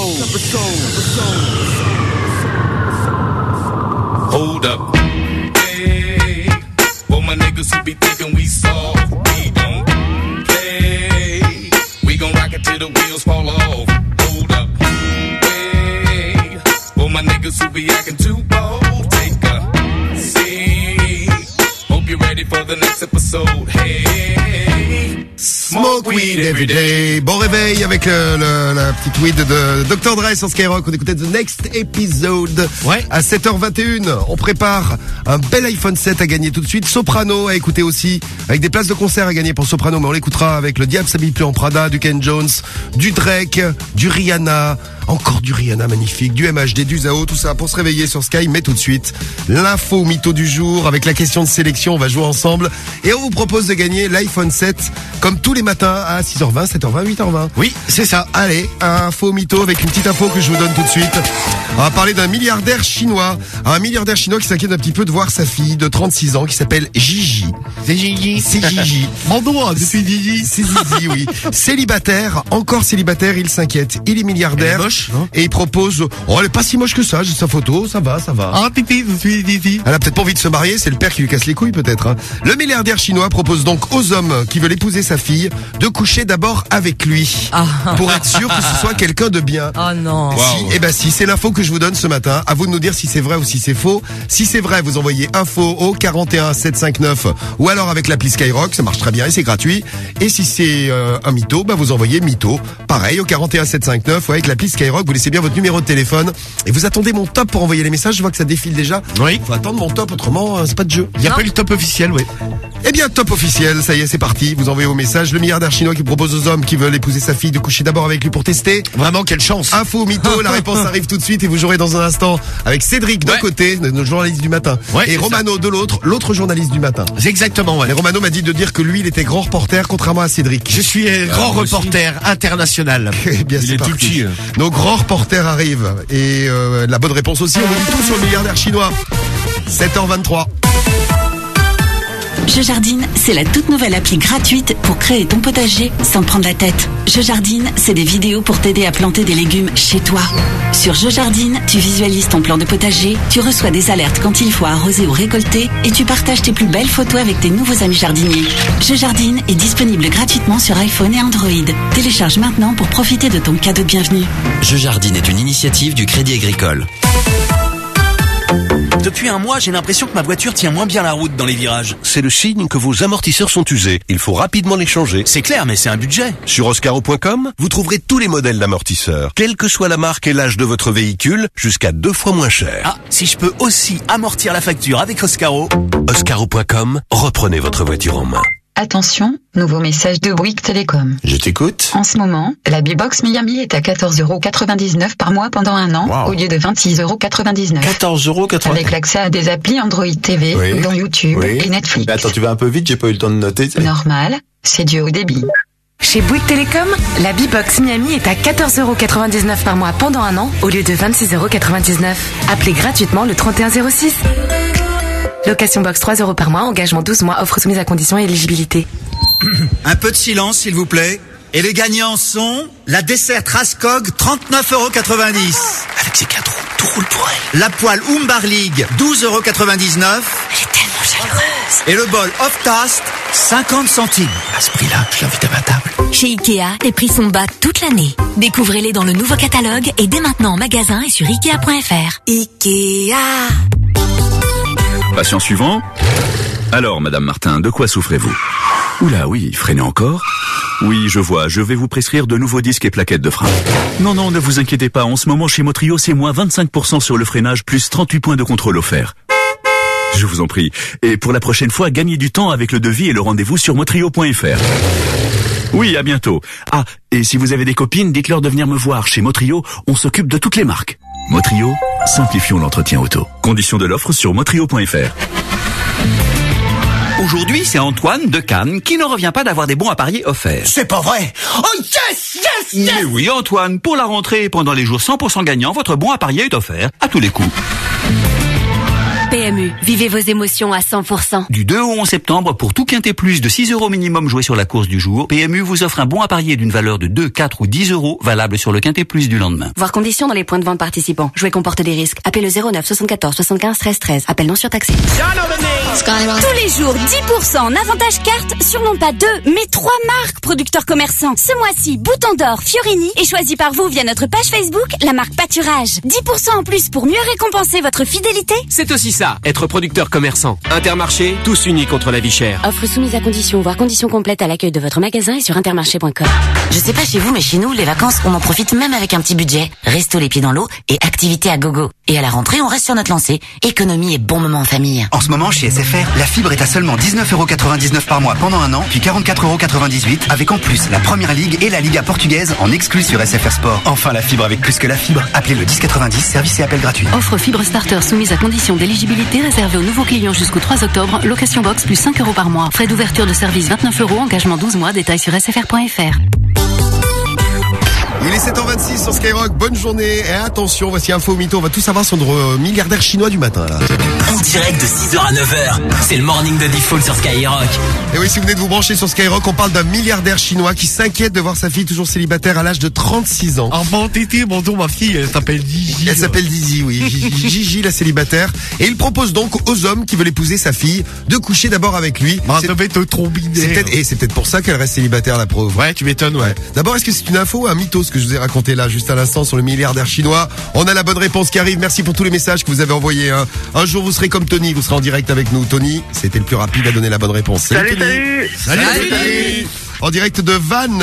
Hold up. Hey, for my niggas who be thinking we soft, we don't play. We gon' rock it till the wheels fall off. Hold up. Hey, for my niggas who be acting too bold, take a seat. Hope you're ready for the next episode. Hey,
Smoke weed every day. Bon réveil avec la petite weed de Dr. Dre sur Skyrock. On écoutait The Next Episode.
Ouais.
À 7h21, on prépare un bel iPhone 7 à gagner tout de suite. Soprano à écouter aussi, avec des places de concert à gagner pour Soprano, mais on l'écoutera avec le Diable s'habille plus en Prada, du Ken Jones, du Drake, du Rihanna, encore du Rihanna magnifique, du MHD, du Zao, tout ça pour se réveiller sur Sky. Mais tout de suite, l'info mytho du jour avec la question de sélection. On va jouer ensemble et on vous propose de gagner l'iPhone 7 comme tous les matins à 6h20, 7h20, 8h20.
Oui, c'est ça.
Allez, info mytho avec une petite info que je vous donne tout de suite. On va parler d'un milliardaire chinois. Un milliardaire chinois qui s'inquiète un petit peu de voir sa fille de 36 ans qui s'appelle Gigi.
C'est Gigi.
C'est Gigi.
Mon doigt, depuis Gigi.
C'est Gigi, oui. Célibataire, encore célibataire, il s'inquiète. Il est milliardaire.
Elle est moche, non?
Et il propose, oh, elle est pas si moche que ça, j'ai sa photo, ça va.
Ah, pipi, je suis Gigi.
Elle a peut-être pas envie de se marier, c'est le père qui lui casse les couilles peut-être. Hein. Le milliardaire chinois propose donc aux hommes qui veulent épouser sa fille de coucher d'abord avec lui. Pour être sûr que ce soit quelqu'un de bien.
Oh non.
Si, si, c'est l'info que je vous donne ce matin. À vous de nous dire si c'est vrai ou si c'est faux. Si c'est vrai, vous envoyez info au 41 759 ou alors avec l'appli Skyrock, ça marche très bien et c'est gratuit. Et si c'est un mytho, vous envoyez mytho, pareil au 41 759 ou avec l'appli Skyrock, vous laissez bien votre numéro de téléphone et vous attendez mon top pour envoyer les messages. Je vois que ça défile déjà.
Oui.
Faut attendre mon top, autrement c'est pas de jeu.
Il y a pas eu le top officiel, oui.
Eh bien, top officiel, ça y est, c'est parti. Vous envoyez vos messages. Le milliardaire chinois qui propose aux hommes qui veulent épouser sa fille de coucher d'abord avec lui pour tester.
Vraiment, quelle chance.
Info, mytho, la réponse arrive tout de suite et vous jouerez dans un instant avec Cédric d'un côté, notre journaliste du matin, et Romano de l'autre journaliste du matin.
C'est exactement, ouais.
Et Romano m'a dit de dire que lui, il était grand reporter, contrairement à Cédric.
Je suis grand reporter international.
Eh bien,
Il est tout petit.
Nos grands reporters arrivent. Et la bonne réponse aussi, on vous dit tout sur le milliardaire chinois. 7h23.
Je Jardine, c'est la toute nouvelle appli gratuite pour créer ton potager sans prendre la tête. Je Jardine, c'est des vidéos pour t'aider à planter des légumes chez toi. Sur Je Jardine, tu visualises ton plan de potager, tu reçois des alertes quand il faut arroser ou récolter et tu partages tes plus belles photos avec tes nouveaux amis jardiniers. Je Jardine est disponible gratuitement sur iPhone et Android. Télécharge maintenant pour profiter de ton cadeau de bienvenue.
Je Jardine est une initiative du Crédit Agricole.
Depuis un mois, j'ai l'impression que ma voiture tient moins bien la route dans les virages.
C'est le signe que vos amortisseurs sont usés. Il faut rapidement les changer.
C'est clair, mais c'est un budget.
Sur Oscaro.com, vous trouverez tous les modèles d'amortisseurs. Quelle que soit la marque et l'âge de votre véhicule, jusqu'à 2 fois moins cher.
Ah, si je peux aussi amortir la facture avec Oscaro.
Oscaro.com, reprenez votre voiture en main.
Attention, nouveau message de Bouygues Télécom.
Je t'écoute.
En ce moment, la B-Box Miami est à 14,99€ par mois pendant un an, au lieu de 26,99€.
14,99€.
Avec l'accès à des applis Android TV, dont YouTube et Netflix.
Mais attends, tu vas un peu vite, j'ai pas eu le temps de noter.
Normal, c'est dû au débit.
Chez Bouygues Télécom, la B-Box Miami est à 14,99€ par mois pendant un an, au lieu de 26,99€. Appelez gratuitement le 3106. Location box 3€ par mois, engagement 12 mois, offre soumise à conditions et éligibilité.
Un peu de silence, s'il vous plaît. Et les gagnants sont la dessert Rascog, 39,90€.
Avec ses 4 roues, tout roule pour elle.
La poêle Umbar League, 12,99€.
Elle est tellement chaleureuse.
Et le bol Off Task, 50 centimes.
À ce prix-là, je l'invite à ma table.
Chez Ikea, les prix sont bas toute l'année. Découvrez-les dans le nouveau catalogue et dès maintenant en magasin et sur Ikea.fr. Ikea.
Patient suivant. Alors, Madame Martin, de quoi souffrez-vous? Oula, oui, freinez encore. Oui, je vois, je vais vous prescrire de nouveaux disques et plaquettes de frein. Non, ne vous inquiétez pas, en ce moment chez Motrio, c'est moins 25% sur le freinage, plus 38 points de contrôle offerts. Je vous en prie. Et pour la prochaine fois, gagnez du temps avec le devis et le rendez-vous sur Motrio.fr. Oui, à bientôt. Ah, et si vous avez des copines, dites-leur de venir me voir. Chez Motrio, on s'occupe de toutes les marques. Motrio, simplifions l'entretien auto. Conditions de l'offre sur Motrio.fr.
Aujourd'hui, c'est Antoine de Cannes qui ne revient pas d'avoir des bons à parier offerts.
C'est pas vrai. Oh yes, yes, yes.
Mais oui, Antoine, pour la rentrée et pendant les jours 100% gagnants, votre bon à parier est offert à tous les coups.
PMU, vivez vos émotions à 100%.
Du 2 au 11 septembre, pour tout quintet plus de 6€ minimum joué sur la course du jour, PMU vous offre un bon à parier d'une valeur de 2, 4 ou 10€, valable sur le quintet plus du lendemain.
Voir conditions dans les points de vente participants. Jouer comporte des risques. Appelez le 09 74 75 13 13. Appel non surtaxé.
Tous les jours, 10% en avantage carte sur non pas 2, mais 3 marques producteurs commerçants. Ce mois-ci, Bouton d'Or, Fiorini est choisi par vous via notre page Facebook, la marque Pâturage. 10% en plus pour mieux récompenser votre fidélité.
C'est aussi ça, être producteur commerçant. Intermarché, tous unis contre la vie chère.
Offre soumise à conditions. Voir conditions complètes à l'accueil de votre magasin et sur intermarché.com.
Je sais pas chez vous, mais chez nous, les vacances, on en profite même avec un petit budget. Resto les pieds dans l'eau et activité à gogo. Et à la rentrée, on reste sur notre lancée. Économie et bon moment en famille.
En ce moment, chez SFR, la fibre est à seulement 19,99€ par mois pendant un an, puis 44,98€ avec en plus la Première Ligue et la Liga portugaise en exclus sur SFR Sport. Enfin, la fibre avec plus que la fibre. Appelez le 1090, service et appel gratuit.
Offre fibre starter soumise à conditions d'éligibilité réservée aux nouveaux clients jusqu'au 3 octobre. Location box plus 5€ par mois. Frais d'ouverture de service 29€. Engagement 12 mois. Détails sur sfr.fr.
Il est 7h26 sur Skyrock, bonne journée et attention, voici Info Mytho, on va tout savoir sur le milliardaire chinois du matin là.
En direct de 6h à 9h, c'est le morning de Diffoul sur Skyrock.
Et oui, si vous venez de vous brancher sur Skyrock, on parle d'un milliardaire chinois qui s'inquiète de voir sa fille toujours célibataire à l'âge de 36 ans.
Ah bon tété, bonjour ma fille, elle s'appelle Gigi.
Elle s'appelle Didi, oui, Gigi la célibataire. Et il propose donc aux hommes qui veulent épouser sa fille de coucher d'abord avec lui.
Bah, ça va être trop binaire.
Et c'est peut-être pour ça qu'elle reste célibataire, la pauvre.
Ouais, tu m'étonnes, ouais.
D'abord, est-ce que c'est une info ou un mytho ce que je vous ai raconté là juste à l'instant sur le milliardaire chinois? On a la bonne réponse qui arrive. Merci pour tous les messages que vous avez envoyés. Hein. Un jour vous serez comme Tony, vous serez en direct avec nous. Tony, c'était le plus rapide à donner la bonne réponse.
Salut,
Salut. En direct de Vannes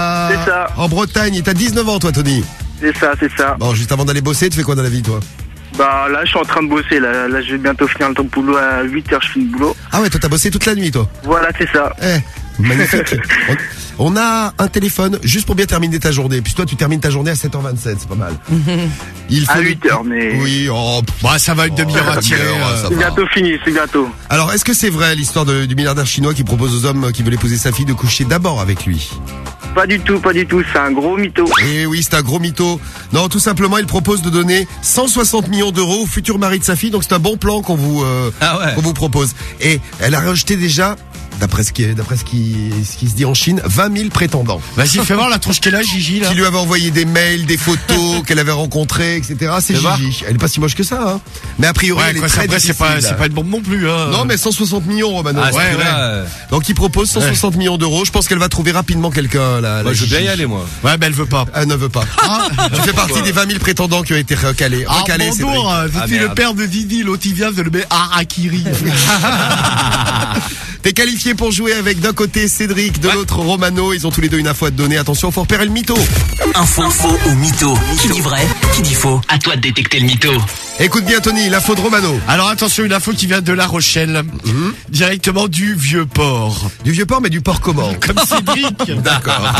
en Bretagne. Et t'as 19 ans toi, Tony?
C'est ça.
Bon, juste avant d'aller bosser, tu fais quoi dans la vie toi?
Bah là, je suis en train de bosser. Là, je vais bientôt finir le temps de boulot. À 8h, je finis le boulot.
Ah ouais, toi t'as bossé toute la nuit, toi.
Voilà, c'est ça.
Magnifique. On a un téléphone juste pour bien terminer ta journée. Puis toi, tu termines ta journée à 7h27, c'est pas mal.
À 8h, mais...
Oui,
ça va une demi-heure à tirer.
C'est bientôt fini, c'est bientôt.
Alors, est-ce que c'est vrai l'histoire du milliardaire chinois qui propose aux hommes qui veulent épouser sa fille de coucher d'abord avec lui?
Pas du tout, c'est un gros mytho.
Eh oui, c'est un gros mytho. Non, tout simplement, il propose de donner 160 millions d'euros au futur mari de sa fille, donc c'est un bon plan qu'on vous propose. Et elle a rejeté déjà, d'après ce qui se dit en Chine, 20 000 prétendants.
Vas-y, fais voir la tronche qu'elle a, Gigi, là.
Qui lui avait envoyé des mails, des photos qu'elle avait rencontrées, etc. C'est Gigi. Elle est pas si moche que ça, hein. Mais a priori, elle est très difficile.
C'est pas une bombe non plus, hein.
Non, mais 160 millions, Romano.
Ouais.
Donc, il propose 160 millions d'euros. Je pense qu'elle va trouver rapidement quelqu'un, là.
Moi, je veux bien y aller, moi.
Ouais, mais elle veut pas.
Elle ne veut pas. Tu fais partie des 20 000 prétendants qui ont été recalés.
Bonjour, je suis le père de Didi, l'autre il vient de le mettre Harakiri.
T'es qualifié pour jouer avec d'un côté Cédric, de l'autre Romano. Ils ont tous les deux une info à te donner. Attention, faut repérer le mytho.
Info ou mytho. Qui dit vrai, qui dit faux. À toi de détecter le mytho.
Écoute bien, Tony, l'info de Romano.
Alors attention, une info qui vient de La Rochelle, directement du Vieux-Port.
Du Vieux-Port, mais du port comment?
Comme Cédric.
D'accord.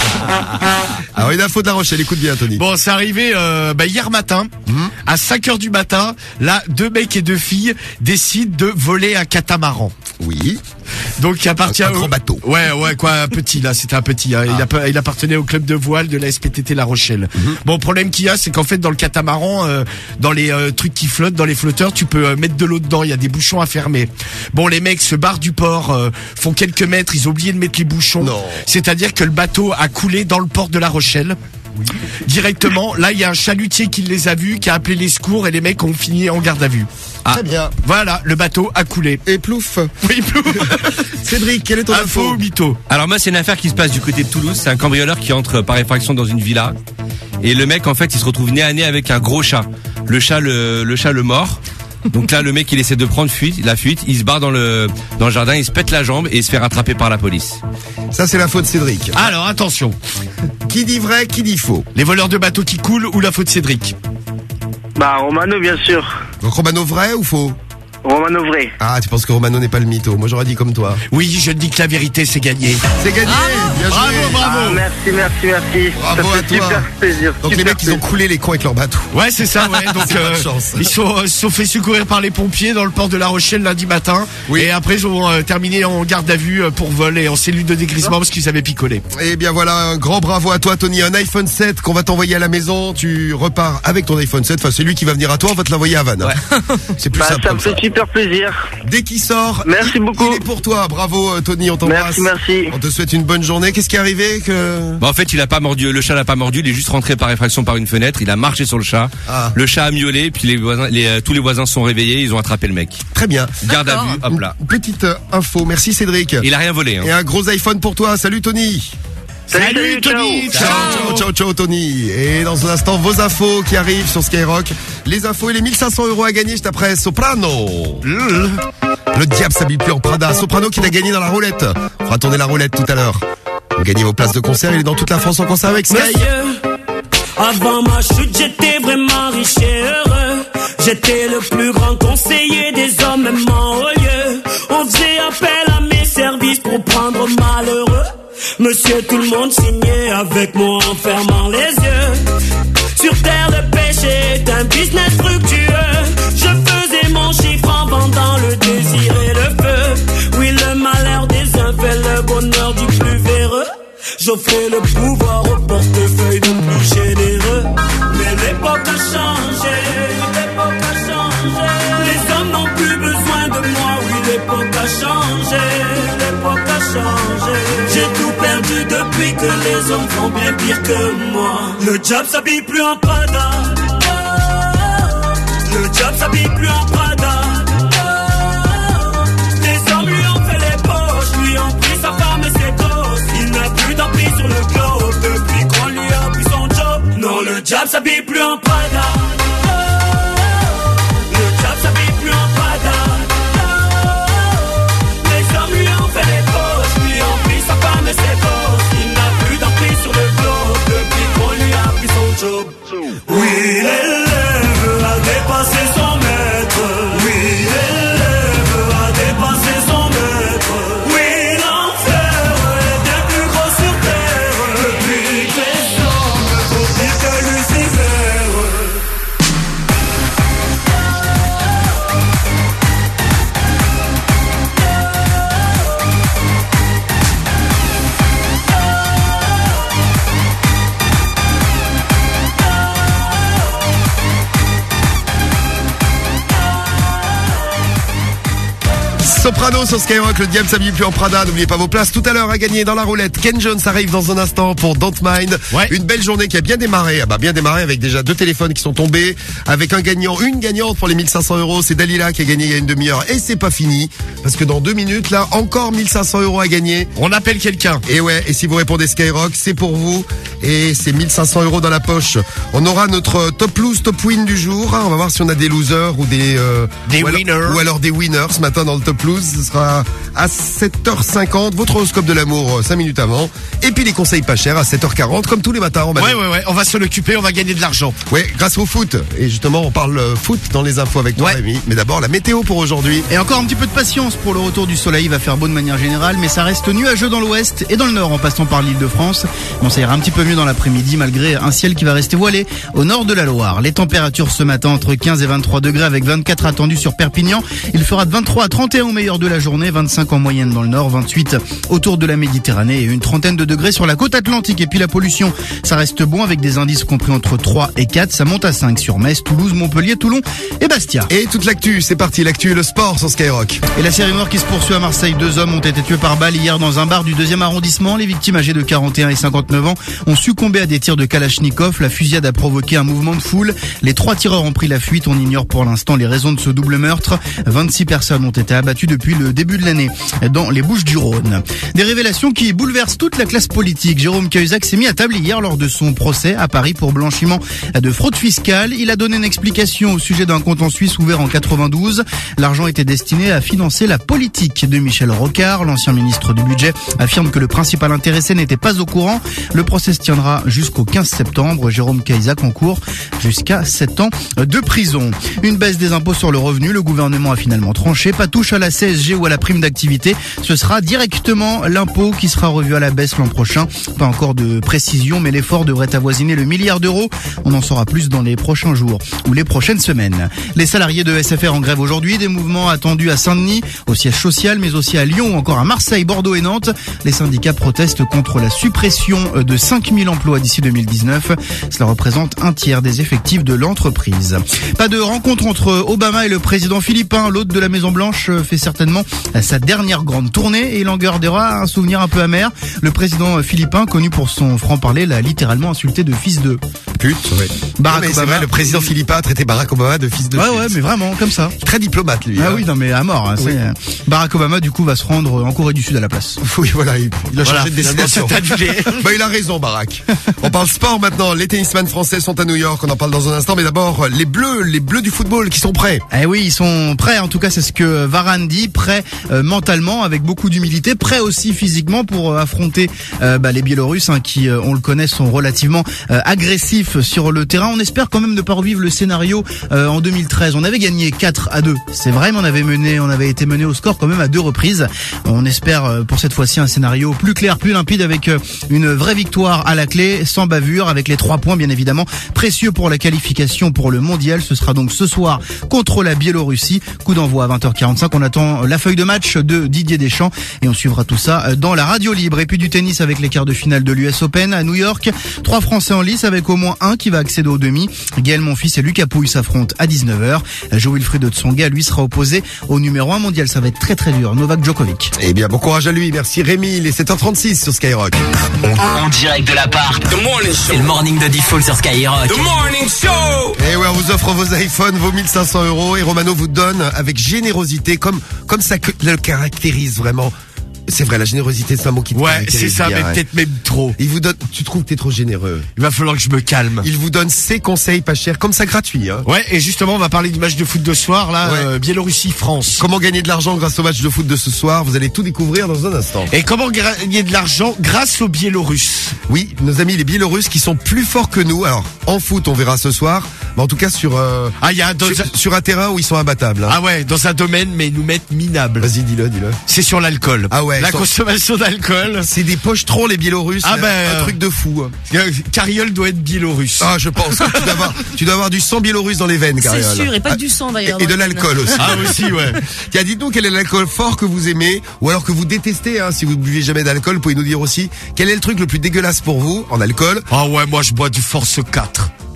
Alors une info de La Rochelle, écoute bien, Tony.
Bon, c'est arrivé hier matin, à 5h du matin. Là, 2 mecs et 2 filles décident de voler un catamaran.
Oui.
Donc, il appartient
un grand bateau.
Ouais, un petit, là, c'était un petit, hein. Il appartenait au club de voile de la SPTT La Rochelle. Bon, le problème qu'il y a, c'est qu'en fait, dans le catamaran, dans les trucs qui flottent, dans les flotteurs, tu peux mettre de l'eau dedans, il y a des bouchons à fermer. Bon, les mecs se barrent du port, font quelques mètres, ils ont oublié de mettre les bouchons.
Non.
C'est-à-dire que le bateau a coulé dans le port de La Rochelle. Oui. Directement, là il y a un chalutier qui les a vus, qui a appelé les secours et les mecs ont fini en garde à vue.
Très bien.
Voilà, le bateau a coulé.
Et plouf.
Oui, plouf.
Cédric, quel est ton info
ou mytho?
Alors moi c'est une affaire qui se passe du côté de Toulouse. C'est un cambrioleur qui entre par effraction dans une villa. Et le mec en fait il se retrouve nez à nez avec un gros chat. Le chat le mord. Donc là le mec il essaie de prendre la fuite, il se barre dans le jardin, il se pète la jambe et il se fait rattraper par la police.
Ça c'est la faute de Cédric.
Alors attention.
Qui dit vrai, qui dit faux?
Les voleurs de bateaux qui coulent ou la faute de Cédric?
Bah Romano bien sûr.
Donc Romano vrai ou faux?
Romano vrai.
Ah, tu penses que Romano n'est pas le mytho? Moi j'aurais dit comme toi.
Oui, je dis que la vérité c'est gagné.
C'est gagné. Bien joué.
Bravo.
Ah, merci.
Bravo
ça
à
fait
toi.
super plaisir.
Donc les mecs ils ont coulé les cons avec leur bateau.
Ouais, c'est ça, ouais. Donc
pas de chance.
ils se sont fait secourir par les pompiers dans le port de La Rochelle lundi matin.
Oui.
Et après ils ont terminé en garde à vue pour vol et en cellule de dégrisement parce qu'ils avaient picolé.
Eh bien voilà, un grand bravo à toi Tony. Un iPhone 7 qu'on va t'envoyer à la maison. Tu repars avec ton iPhone 7. Enfin c'est lui qui va venir à toi, on va te l'envoyer à Vannes. Ouais. C'est plus simple.
Ça me fait super plaisir.
Dès qu'il sort,
merci beaucoup.
Il est pour toi. Bravo Tony, on t'embrasse.
Merci.
On te souhaite une bonne journée. Qu'est-ce qui est arrivé que...
Bah en fait, il a pas mordu, le chat n'a pas mordu, il est juste rentré par effraction par une fenêtre, il a marché sur le chat.
Ah.
Le chat a miaulé, puis tous les voisins sont réveillés, ils ont attrapé le mec.
Très bien.
Garde à vue, hop là.
Petite info, merci Cédric.
Il a rien volé, hein.
Et un gros iPhone pour toi. Salut Tony.
Salut Tony.
Ciao Tony. Et dans un instant, vos infos qui arrivent sur Skyrock. Les infos et les 1500 € à gagner juste après Soprano. Le diable s'habille plus en Prada. Soprano qui l'a gagné dans la roulette. On fera tourner la roulette tout à l'heure. Vous gagnez vos places de concert. Il est dans toute la France en concert avec Sky.
Monsieur, avant ma chute, j'étais vraiment riche et heureux. J'étais le plus grand conseiller des hommes, même en haut lieu. On faisait appel à mes services pour prendre malheureux. Monsieur, tout le monde signait avec moi en fermant les yeux. Sur terre, le péché est un business fructueux. Je faisais mon chiffre en vendant le désir et le feu. Oui, le malheur des uns fait le bonheur du plus véreux. J'offrais le pouvoir au portefeuille de plus généreux. Mais l'époque a changé, Les hommes n'ont plus besoin de moi. Oui, l'époque a changé, J'ai tout perdu depuis que les hommes font bien pire que moi. Le diable s'habille plus en Prada. Le diable s'habille plus en Prada. Les hommes lui ont fait les poches, lui ont pris sa femme et ses gosses. Il n'a plus d'emprise sur le globe depuis qu'on lui a pris son job. Non, le diable s'habille plus en Prada. Le diable s'habille plus en Prada. Les hommes lui ont fait les poches, lui ont pris sa femme et ses gosses. Il n'a plus d'emprise sur le globe depuis qu'on lui a pris son job. Oui, l'élève a dépassé son
Soprano sur Skyrock, le diable s'habille plus en Prada. N'oubliez pas vos places tout à l'heure à gagner dans la roulette. Ken Jones arrive dans un instant pour Don't Mind.
Ouais.
Une belle journée qui a bien démarré. Ah bah bien démarré avec déjà 2 téléphones qui sont tombés, avec un gagnant, une gagnante pour les 1500 €. C'est Dalila qui a gagné il y a une demi-heure et c'est pas fini parce que dans 2 minutes là encore 1500 € à gagner.
On appelle quelqu'un.
Et ouais, et si vous répondez Skyrock, c'est pour vous et c'est 1500 € dans la poche. On aura notre top lose, top win du jour. On va voir si on a des losers ou des
winners
ou alors des winners ce matin dans le top lose. Ce sera à 7h50, votre horoscope de l'amour 5 minutes avant. Et puis les conseils pas chers à 7h40, comme tous les matins.
Ouais, on va s'en occuper, on va gagner de l'argent.
Ouais, grâce au foot. Et justement, on parle foot dans les infos avec toi, Rémi. Mais d'abord, la météo pour aujourd'hui.
Et encore un petit peu de patience pour le retour du soleil. Il va faire beau de manière générale, mais ça reste nuageux dans l'ouest et dans le nord en passant par l'Île-de-France. Bon, ça ira un petit peu mieux dans l'après-midi malgré un ciel qui va rester voilé au nord de la Loire. Les températures ce matin entre 15 et 23 degrés avec 24 attendus sur Perpignan. Il fera de 23 à 31 au meilleur de la journée, 25 en moyenne dans le nord, 28 autour de la Méditerranée et une trentaine de degrés sur la côte atlantique. Et puis la pollution, ça reste bon avec des indices compris entre 3 et 4. Ça monte à 5 sur Metz, Toulouse, Montpellier, Toulon et Bastia.
Et toute l'actu, c'est parti, l'actu, le sport sur Skyrock.
Et la série noire qui se poursuit à Marseille. 2 hommes ont été tués par balle hier dans un bar du 2e arrondissement. Les victimes âgées de 41 et 59 ans ont succombé à des tirs de Kalachnikov. La fusillade a provoqué un mouvement de foule. Les 3 tireurs ont pris la fuite. On ignore pour l'instant les raisons de ce double meurtre. 26 personnes ont été abattues depuis le début de l'année dans les Bouches-du-Rhône. Des révélations qui bouleversent toute la classe politique. Jérôme Cahuzac s'est mis à table hier lors de son procès à Paris pour blanchiment de fraude fiscale. Il a donné une explication au sujet d'un compte en Suisse ouvert en 92. L'argent était destiné à financer la politique de Michel Rocard. L'ancien ministre du Budget affirme que le principal intéressé n'était pas au courant. Le procès se tiendra jusqu'au 15 septembre. Jérôme Cahuzac encourt jusqu'à 7 ans de prison. Une baisse des impôts sur le revenu. Le gouvernement a finalement tranché. Pas touche à la CSG ou à la prime d'activité. Ce sera directement l'impôt qui sera revu à la baisse l'an prochain. Pas encore de précision, mais l'effort devrait avoisiner le milliard d'euros. On en saura plus dans les prochains jours ou les prochaines semaines. Les salariés de SFR en grève aujourd'hui. Des mouvements attendus à Saint-Denis, au siège social, mais aussi à Lyon ou encore à Marseille, Bordeaux et Nantes. Les syndicats protestent contre la suppression de 5000 emplois d'ici 2019. Cela représente un tiers des effectifs de l'entreprise. Pas de rencontre entre Obama et le président philippin. L'hôte de la Maison-Blanche fait certainement sa dernière grande tournée et il en gardera un souvenir un peu amer. Le président philippin, connu pour son franc-parler, l'a littéralement insulté de fils de
pute. Ouais.
Barack Obama.
C'est vrai, le président philippin a traité Barack Obama de fils de pute.
Ouais, mais vraiment, comme ça.
Très diplomate, lui.
Ah oui, non, mais à mort. Hein, oui. Barack Obama, du coup, va se rendre en Corée du Sud à la place.
Oui, voilà, il a changé de destination. Il a raison, Barack. On parle sport maintenant. Les tennisman français sont à New York. On en parle dans un instant. Mais d'abord, les bleus du football qui sont prêts.
Eh oui, ils sont prêts. En tout cas, c'est ce que Varane dit. Prêts mentalement, avec beaucoup d'humilité. Prêts aussi physiquement pour affronter les Biélorusses qui, on le connaît, sont relativement agressifs sur le terrain. On espère quand même ne pas revivre le scénario en 2013. On avait gagné 4-2. C'est vrai, mais on avait été mené au score quand même à 2 reprises. On espère pour cette fois-ci un scénario plus clair, plus limpide, avec une vraie victoire à la clé, sans bavure, avec les 3 points bien évidemment précieux pour la qualification pour le mondial. Ce sera donc ce soir contre la Biélorussie. Coup d'envoi à 20h45. On attend la feuille de match de Didier Deschamps et on suivra tout ça dans la radio libre. Et puis du tennis avec les quarts de finale de l'US Open à New York. 3 Français en lice avec au moins un qui va accéder au demi. Gaël Monfils et Lucas Pouille s'affrontent à 19h. Jo-Wilfried Tsonga, lui, sera opposé au numéro 1 mondial. Ça va être très très dur. Novak Djokovic.
Eh bien, bon courage à lui. Merci Rémi. Il est 7h36 sur Skyrock.
En direct de l'appart. C'est le morning de Diffoul sur Skyrock.
The morning show. Et ouais, on vous offre vos iPhones, vos 1500 € et Romano vous donne avec générosité, comme ça le caractérise vraiment. C'est vrai, la générosité, c'est un mot qui me caractérise.
Ouais, c'est ça, mais peut-être même trop.
Il vous donne, tu trouves que t'es trop généreux.
Il va falloir que je me calme.
Il vous donne ses conseils pas chers, comme ça gratuit, hein.
Ouais, et justement, on va parler du match de foot de ce soir, là, Biélorussie-France.
Comment gagner de l'argent grâce au match de foot de ce soir? Vous allez tout découvrir dans un instant.
Et comment gagner de l'argent grâce aux Biélorusses?
Oui, nos amis les Biélorusses qui sont plus forts que nous. Alors, en foot, on verra ce soir. Mais en tout cas, sur un terrain où ils sont imbattables, hein.
Ah ouais, dans un domaine, mais ils nous mettent minables.
Vas-y, dis-le.
C'est sur l'alcool.
Ah ouais.
La consommation d'alcool.
C'est des pochetrons, les Biélorusses.
Ah ben,
un truc de fou.
Cariole doit être biélorusse.
Ah, je pense que tu dois avoir du sang biélorusse dans les veines, Cariole.
C'est sûr, et pas que du sang d'ailleurs.
Et de l'alcool aussi.
Ah aussi, ouais.
Tiens, dites-nous quel est l'alcool fort que vous aimez, ou alors que vous détestez, hein, si vous ne buvez jamais d'alcool, vous pouvez nous dire aussi quel est le truc le plus dégueulasse pour vous en alcool.
Ah ouais, moi je bois du Force 4.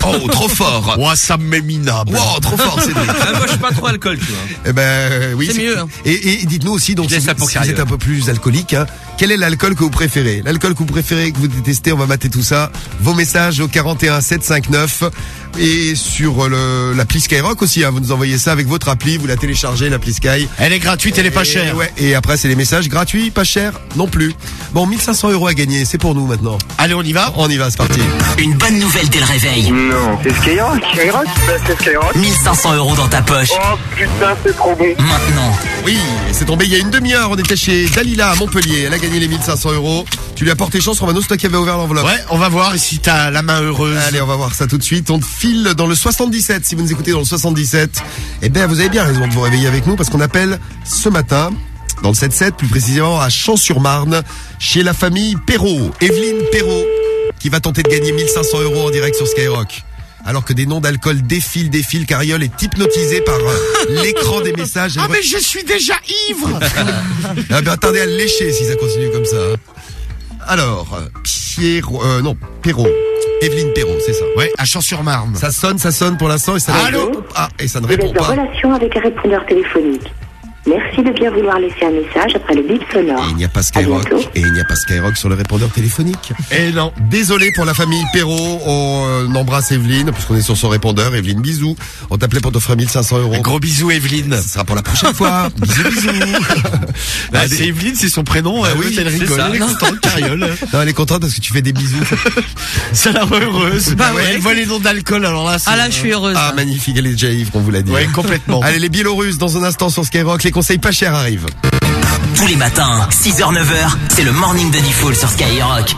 Oh, trop fort.
Ouah, ça me met minable.
Wow, trop fort, Cédric.
Moi, je suis pas trop alcool, tu vois.
Eh ben, oui.
C'est mieux, hein.
Et dites-nous aussi, donc, si vous êtes un peu plus alcoolique, hein, quel est l'alcool que vous préférez? L'alcool que vous préférez, que vous détestez, on va mater tout ça. Vos messages au 41 759 et sur l'appli Skyrock aussi, hein. Vous nous envoyez ça avec votre appli, vous la téléchargez, l'appli Sky.
Elle est gratuite, elle est pas chère.
Ouais. Et après, c'est les messages gratuits, pas cher non plus. Bon, 1500 € à gagner, c'est pour nous maintenant.
Allez, on y va?
On y va, c'est parti.
Une bonne nouvelle dès le réveil.
Non, c'est Skyrock. Skyrock, c'est Skyrock.
1500 € dans ta poche.
Oh putain, c'est trop bon.
Maintenant.
Oui, c'est tombé il y a une demi-heure. On était chez Dalila à Montpellier. Elle a gagné les 1500 €. Tu lui as porté chance, Romano, c'est toi qui avais ouvert l'enveloppe.
Ouais, on va voir si t'as la main heureuse.
Allez, on va voir ça tout de suite. On file dans le 77. Si vous nous écoutez dans le 77, eh ben, vous avez bien raison de vous réveiller avec nous parce qu'on appelle ce matin, dans le 7-7, plus précisément à Champs-sur-Marne, chez la famille Perrault. Evelyne Perrault, qui va tenter de gagner 1500 € en direct sur Skyrock. Alors que des noms d'alcool défilent, Cariole est hypnotisée par l'écran des messages.
Ah, mais je suis déjà ivre.
Ah ben, attendez à le lécher si ça continue comme ça. Alors, Perrault. Evelyne Perrault, c'est ça.
Ouais, à Champs-sur-Marne.
Ça sonne pour l'instant et ça
Allô?
Et ça ne répond pas.
Vous êtes en relation avec un répondeur téléphonique. Merci de bien vouloir laisser un message après le bip sonore.
Et il n'y a pas Skyrock sur le répondeur téléphonique.
Et non.
Désolé pour la famille Perrault. On embrasse Evelyne, puisqu'on est sur son répondeur. Evelyne, bisous. On t'appelait pour t'offrir 1500 €.
Un gros bisou, Evelyne.
Ce sera pour la prochaine fois. bisous.
C'est Evelyne, c'est son prénom.
Oui,
elle rigole. Elle est contente, Cariole.
Non, elle est contente parce que tu fais des bisous.
Ça la rend heureuse.
Bah ouais.
Elle voit les noms d'alcool, alors là,
là, je suis heureuse.
Ah, magnifique. Elle est déjà ivre, on vous l'a dit.
Ouais, complètement.
Allez, les Biélorusses, dans un instant sur Skyrock. Les conseils pas chers arrivent.
Tous les matins, 6h, 9h, c'est le morning de Diffoul sur Skyrock.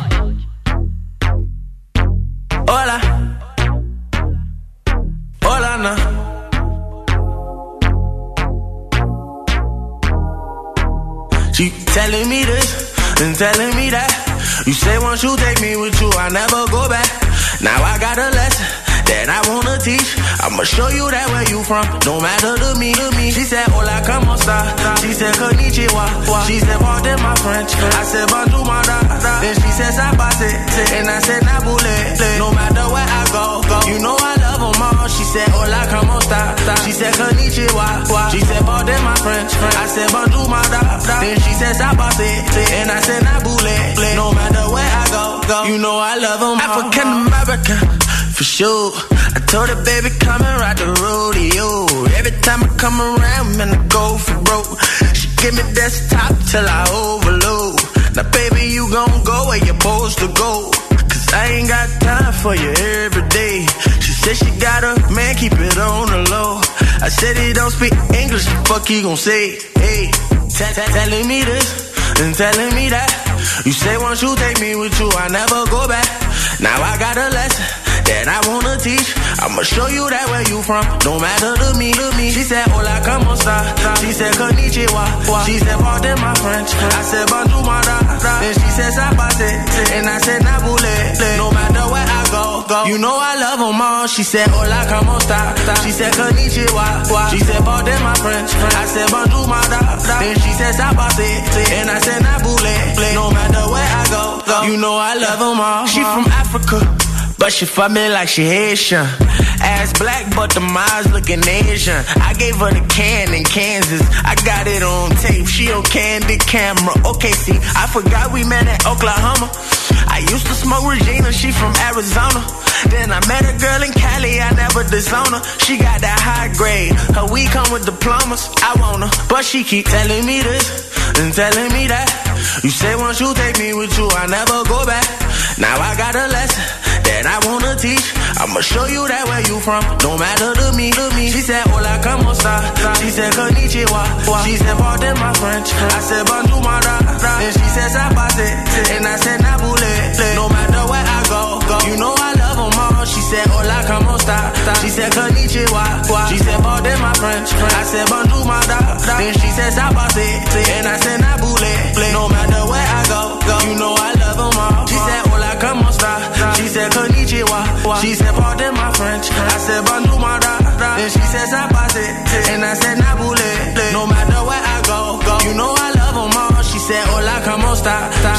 Hola. Hola, na. She telling me this and telling me that. You say once you take me with you, I never go back. Now I got a lesson that I wanna teach. I'ma show you that where you from, no matter to me. She said, hola, como esta? She said, konnichiwa. She said, pardon my French. I said, bonjour, mada. Then she said, sabase. And I said, nabule. No matter where I go, you know I love them all. She said, hola, como esta? She said, konnichiwa. She said, pardon my French. I said, bonjour, mada. Then she said, sabase. And I said, nabule. No matter where I go, you know I love them all. African American, for sure. I told her, baby, come and ride the rodeo. Every time I come around, man, I go for broke. She give me desktop till I overload. Now, baby, you gon' go where you're supposed to go. Cause I ain't got time for you every day. She said she got a man, keep it on the low. I said he don't speak English, the fuck he gon' say? Hey, telling me this and telling me that. You say once you take me with you, I never go back. Now I got a lesson that I wanna teach. I'ma show you that where you from, no matter to me. She said, hola, como esta? She said, konnichiwa. She said, pardon my French. I said, bonjour, mada. Then she said, sabase. And I said, nabule. No matter where I go, you know I love them all. She said, hola, como esta? She said, konnichiwa. She said, pardon my French. I said, bonjour, mada. Then she said, sabase. And I said, nabule. No matter where I go, you know I love them all. She from Africa, but she fuck me like she Haitian. Ass black, but the eyes looking Asian. I gave her the can in Kansas. I got it on tape. She on candid camera. Okay, see, I forgot we met at Oklahoma. I used to smoke Regina. She from Arizona. Then I met a girl in Cali. I never disown her. She got that high grade. Her weed come with diplomas. I want her, but she keep telling me this and telling me that. You say once you take me with you, I never go back. Now I got a lesson that I wanna teach. I'ma show you that where you from, no matter to me. She said, hola, como esta? She said, konnichiwa. She said, pardon my French. I said, bonjour, mada. Then she said, sabase. And I said, nabule. No matter where I go, you know I love them all. She said, hola, como esta? She said, konnichiwa. She said, pardon my French. I said, bonjour, mada. Then she said, sabase. And I said, nabule. No matter where I go, you know I love them all. She said, hola, como esta? She said, konnichiwa. She said, pardon my French. I said, bonjour, mada. Then she said, sabase. And I said, nabule. No matter where I go, you know I love them all. She said, hola, como esta? She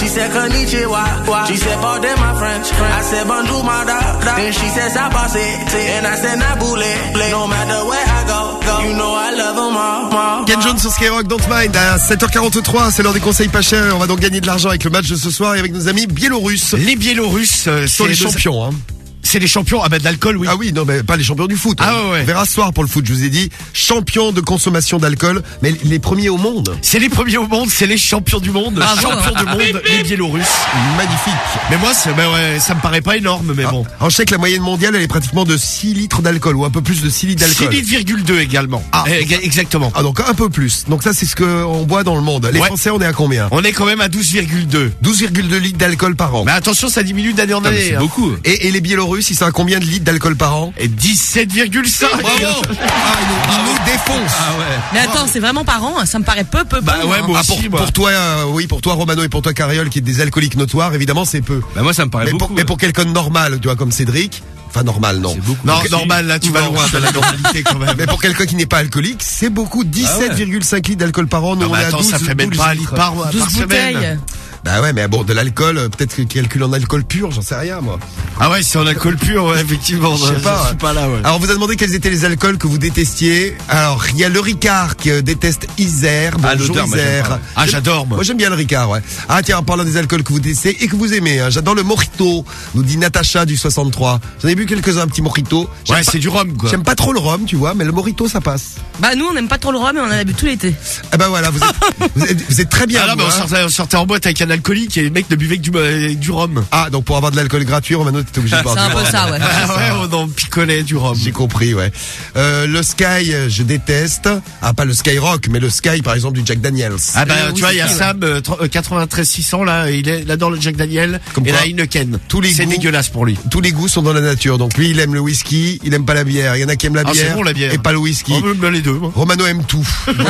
said konnichiwa. She said pardon my French. I said bonjour my dog. Then she said ça passe. And I said naboule. No matter where I go, you know I love them all.
Ken Jones sur Skyrock, Don't Mind. À 7h43, c'est l'heure des conseils pas chers. On va donc gagner de l'argent avec le match de ce soir et avec nos amis biélorusses.
Les Biélorusses,
sont les champions, hein.
C'est les champions, de l'alcool, oui.
Ah oui, non, mais pas les champions du foot.
Ah
hein.
ouais.
On verra ce soir pour le foot, je vous ai dit. Champions de consommation d'alcool, mais les premiers au monde.
C'est les premiers au monde, c'est les champions du monde. Champions du monde, les Biélorusses.
Magnifique.
Mais moi, ça me paraît pas énorme, mais bon.
On sait que la moyenne mondiale, elle est pratiquement de 6 litres d'alcool, ou un peu plus de 6 litres d'alcool.
6,2 également. Ah. Exactement.
Ah, donc un peu plus. Donc ça, c'est ce qu'on boit dans le monde. Les Français, on est à combien?
On est quand même à 12,2.
12,2 litres d'alcool par an.
Mais attention, ça diminue d'année en année.
C'est beaucoup. Et les Biélorusses, ils sont à combien de litres d'alcool par an?
17,5.
Bravo. Ils nous défoncent.
Ah ouais.
Mais attends, c'est vraiment par an, ça me paraît peu.
Bah ouais, moi aussi,
pour toi, pour toi Romano et pour toi Carriole, qui est des alcooliques notoires, évidemment c'est peu.
Bah moi ça me paraît beaucoup.
Mais pour quelqu'un de normal, tu vois, comme Cédric. Enfin normal, non.
Non, normal, là tu vas loin de la normalité quand même.
Mais pour quelqu'un qui n'est pas alcoolique, c'est beaucoup. 17,5 litres d'alcool par an. Nous on est à 12,
ça fait même pas un litre par
12 bouteilles.
Semaine. Bah ouais, mais bon, de l'alcool, peut-être qu'il calcule en alcool pur, j'en sais rien, moi.
Ah ouais, c'est en alcool pur, ouais, effectivement.
Je sais pas.
Je suis pas là, ouais.
Alors, on vous a demandé quels étaient les alcools que vous détestiez. Alors, il y a le Ricard qui déteste Isère. Bonjour Isère.
Ah, j'adore, moi.
Moi, j'aime bien le Ricard, ouais. Ah, tiens, en parlant des alcools que vous détestez et que vous aimez, hein, j'adore le mojito, nous dit Natacha du 63. J'en ai bu quelques-uns, un petit mojito.
Ouais, c'est du rhum, quoi.
J'aime pas trop le rhum, tu vois, mais le mojito, ça passe.
Bah, nous, on n'aime pas trop le rhum, mais on en a bu tout l'été.
Ah bah voilà, vous êtes très bien.
Ah non, mais on sortait en boîte avec un alcoolique et les mecs ne buvaient que du rhum.
Ah, donc pour avoir de l'alcool gratuit, Romano, t'es obligé de boire
du rhum. C'est un peu ça, ouais.
Ah ouais, on en picolait du rhum.
J'ai compris, ouais. Le Sky, je déteste. Ah, pas le Skyrock, mais le Sky, par exemple, du Jack Daniels.
Ah bah, tu vois, il y a Sam, 93 600, là, il adore le Jack Daniel.
Comme
et
quoi,
là, Heineken.
C'est
dégueulasse pour lui.
Tous les goûts sont dans la nature. Donc lui, il aime le whisky, il aime pas la bière. Il y en a qui aiment la bière.
C'est bon, la bière.
Et pas le whisky.
On aime les deux, moi.
Romano aime tout.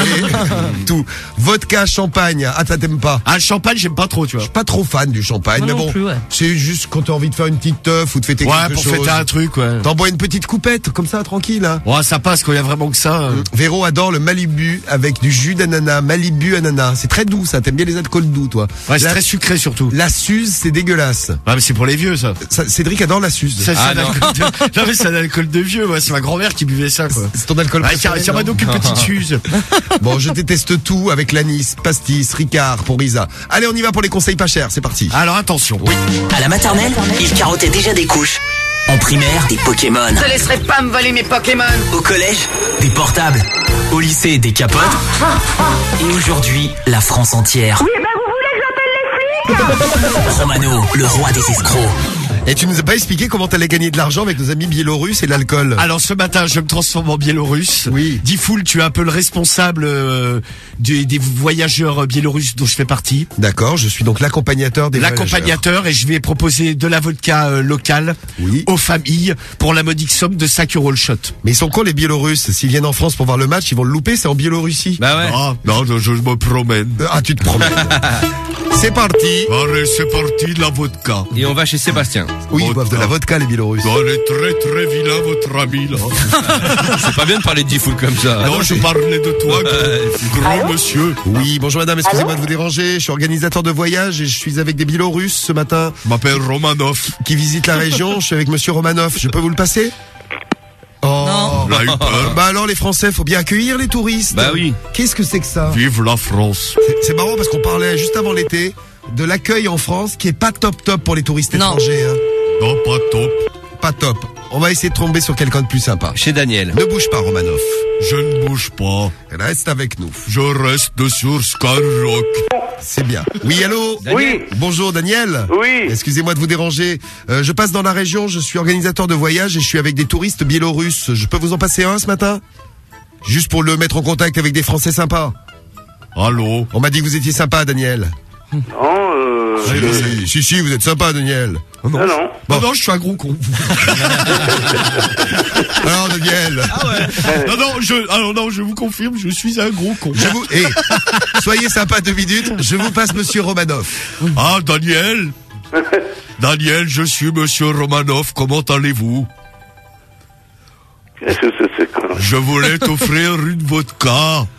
Tout. Vodka, champagne. Ah, t'aimes pas?
Ah, le champagne, j'aime pas trop, tu vois.
Je suis pas trop fan du champagne, mais bon. C'est juste quand t'as envie de faire une petite teuf ou de fêter quelque chose.
Ouais, pour fêter un truc, ouais.
T'en bois une petite coupette, comme ça, tranquille, hein.
Ouais, ça passe quand il y a vraiment que ça.
Véro adore le Malibu avec du jus d'ananas. Malibu ananas. C'est très doux, ça. T'aimes bien les alcools doux, toi.
Ouais, c'est très sucré, surtout.
La Suze, c'est dégueulasse.
Ah, mais c'est pour les vieux, ça.
Cédric adore la Suze.
Non, mais c'est un alcool de vieux, moi. C'est ma grand-mère qui buvait ça, quoi.
C'est ton alcool préféré.
Il y a donc une petite Suze.
Bon, je déteste tout avec l'anis, pastis, Ricard pour Isa. Allez, on y va pour les conseils pas chers. C'est parti.
Alors, attention.
Oui.
À la maternelle, il carottait déjà des couches. En primaire, des Pokémon.
Je te laisserai pas me voler mes Pokémon.
Au collège, des portables. Au lycée, des capotes. Et aujourd'hui, la France entière.
Oui, ben vous voulez que j'appelle les flics?
Romano, le roi des escrocs.
Et tu nous as pas expliqué comment t'allais gagner de l'argent avec nos amis biélorusses et l'alcool.
Alors ce matin, je me transforme en biélorusse.
Oui.
Difool, tu es un peu le responsable des voyageurs biélorusses dont je fais partie.
D'accord, je suis donc l'accompagnateur des voyageurs.
L'accompagnateur, et je vais proposer de la vodka locale aux familles pour la modique somme de 5 € le shot.
Mais ils sont cons les Biélorusses. S'ils viennent en France pour voir le match, ils vont le louper, c'est en Biélorussie.
Bah ouais.
Ah, non, je me promène.
Ah, tu te promènes. C'est parti.
Allez, c'est parti, de la vodka.
Et on va chez Sébastien.
Oui, ils boivent de la vodka, les Biélorusses.
Elle est très très vilain, votre ami, là.
C'est pas bien de parler de Difool comme ça.
Non, je parlais de toi, grand monsieur.
Oui, bonjour madame, excusez-moi de vous déranger. Je suis organisateur de voyage et je suis avec des Biélorusses ce matin.
Je m'appelle Romanov.
Qui visitent la région. Je suis avec monsieur Romanov. Je peux vous le passer? Oh.
Non. Là, il peur.
Bah alors les Français, faut bien accueillir les touristes.
Bah oui.
Qu'est-ce que c'est que ça?
Vive la France.
C'est marrant parce qu'on parlait juste avant l'été de l'accueil en France qui est pas top pour les touristes étrangers. Hein.
Non, pas top.
Pas top. On va essayer de tomber sur quelqu'un de plus sympa.
Chez Daniel.
Ne bouge pas, Romanov.
Je ne bouge pas.
Reste avec nous.
Je reste sur Skyrock.
C'est bien. Oui, allô?
Oui.
Bonjour, Daniel.
Oui.
Excusez-moi de vous déranger. Je passe dans la région, je suis organisateur de voyage et je suis avec des touristes biélorusses. Je peux vous en passer un ce matin? Juste pour le mettre en contact avec des Français sympas.
Allô?
On m'a dit que vous étiez sympa, Daniel.
Non,
Si, vous êtes sympa, Daniel.
Non.
Bon. Non, je suis un gros con.
Alors, Daniel.
Ah ouais. Non, je vous confirme, je suis un gros con.
Soyez sympa 2 minutes, je vous passe monsieur Romanov.
Ah, Daniel. Daniel, je suis monsieur Romanov, comment allez-vous?
Qu'est-ce que c'est quoi?
Je voulais t'offrir une vodka.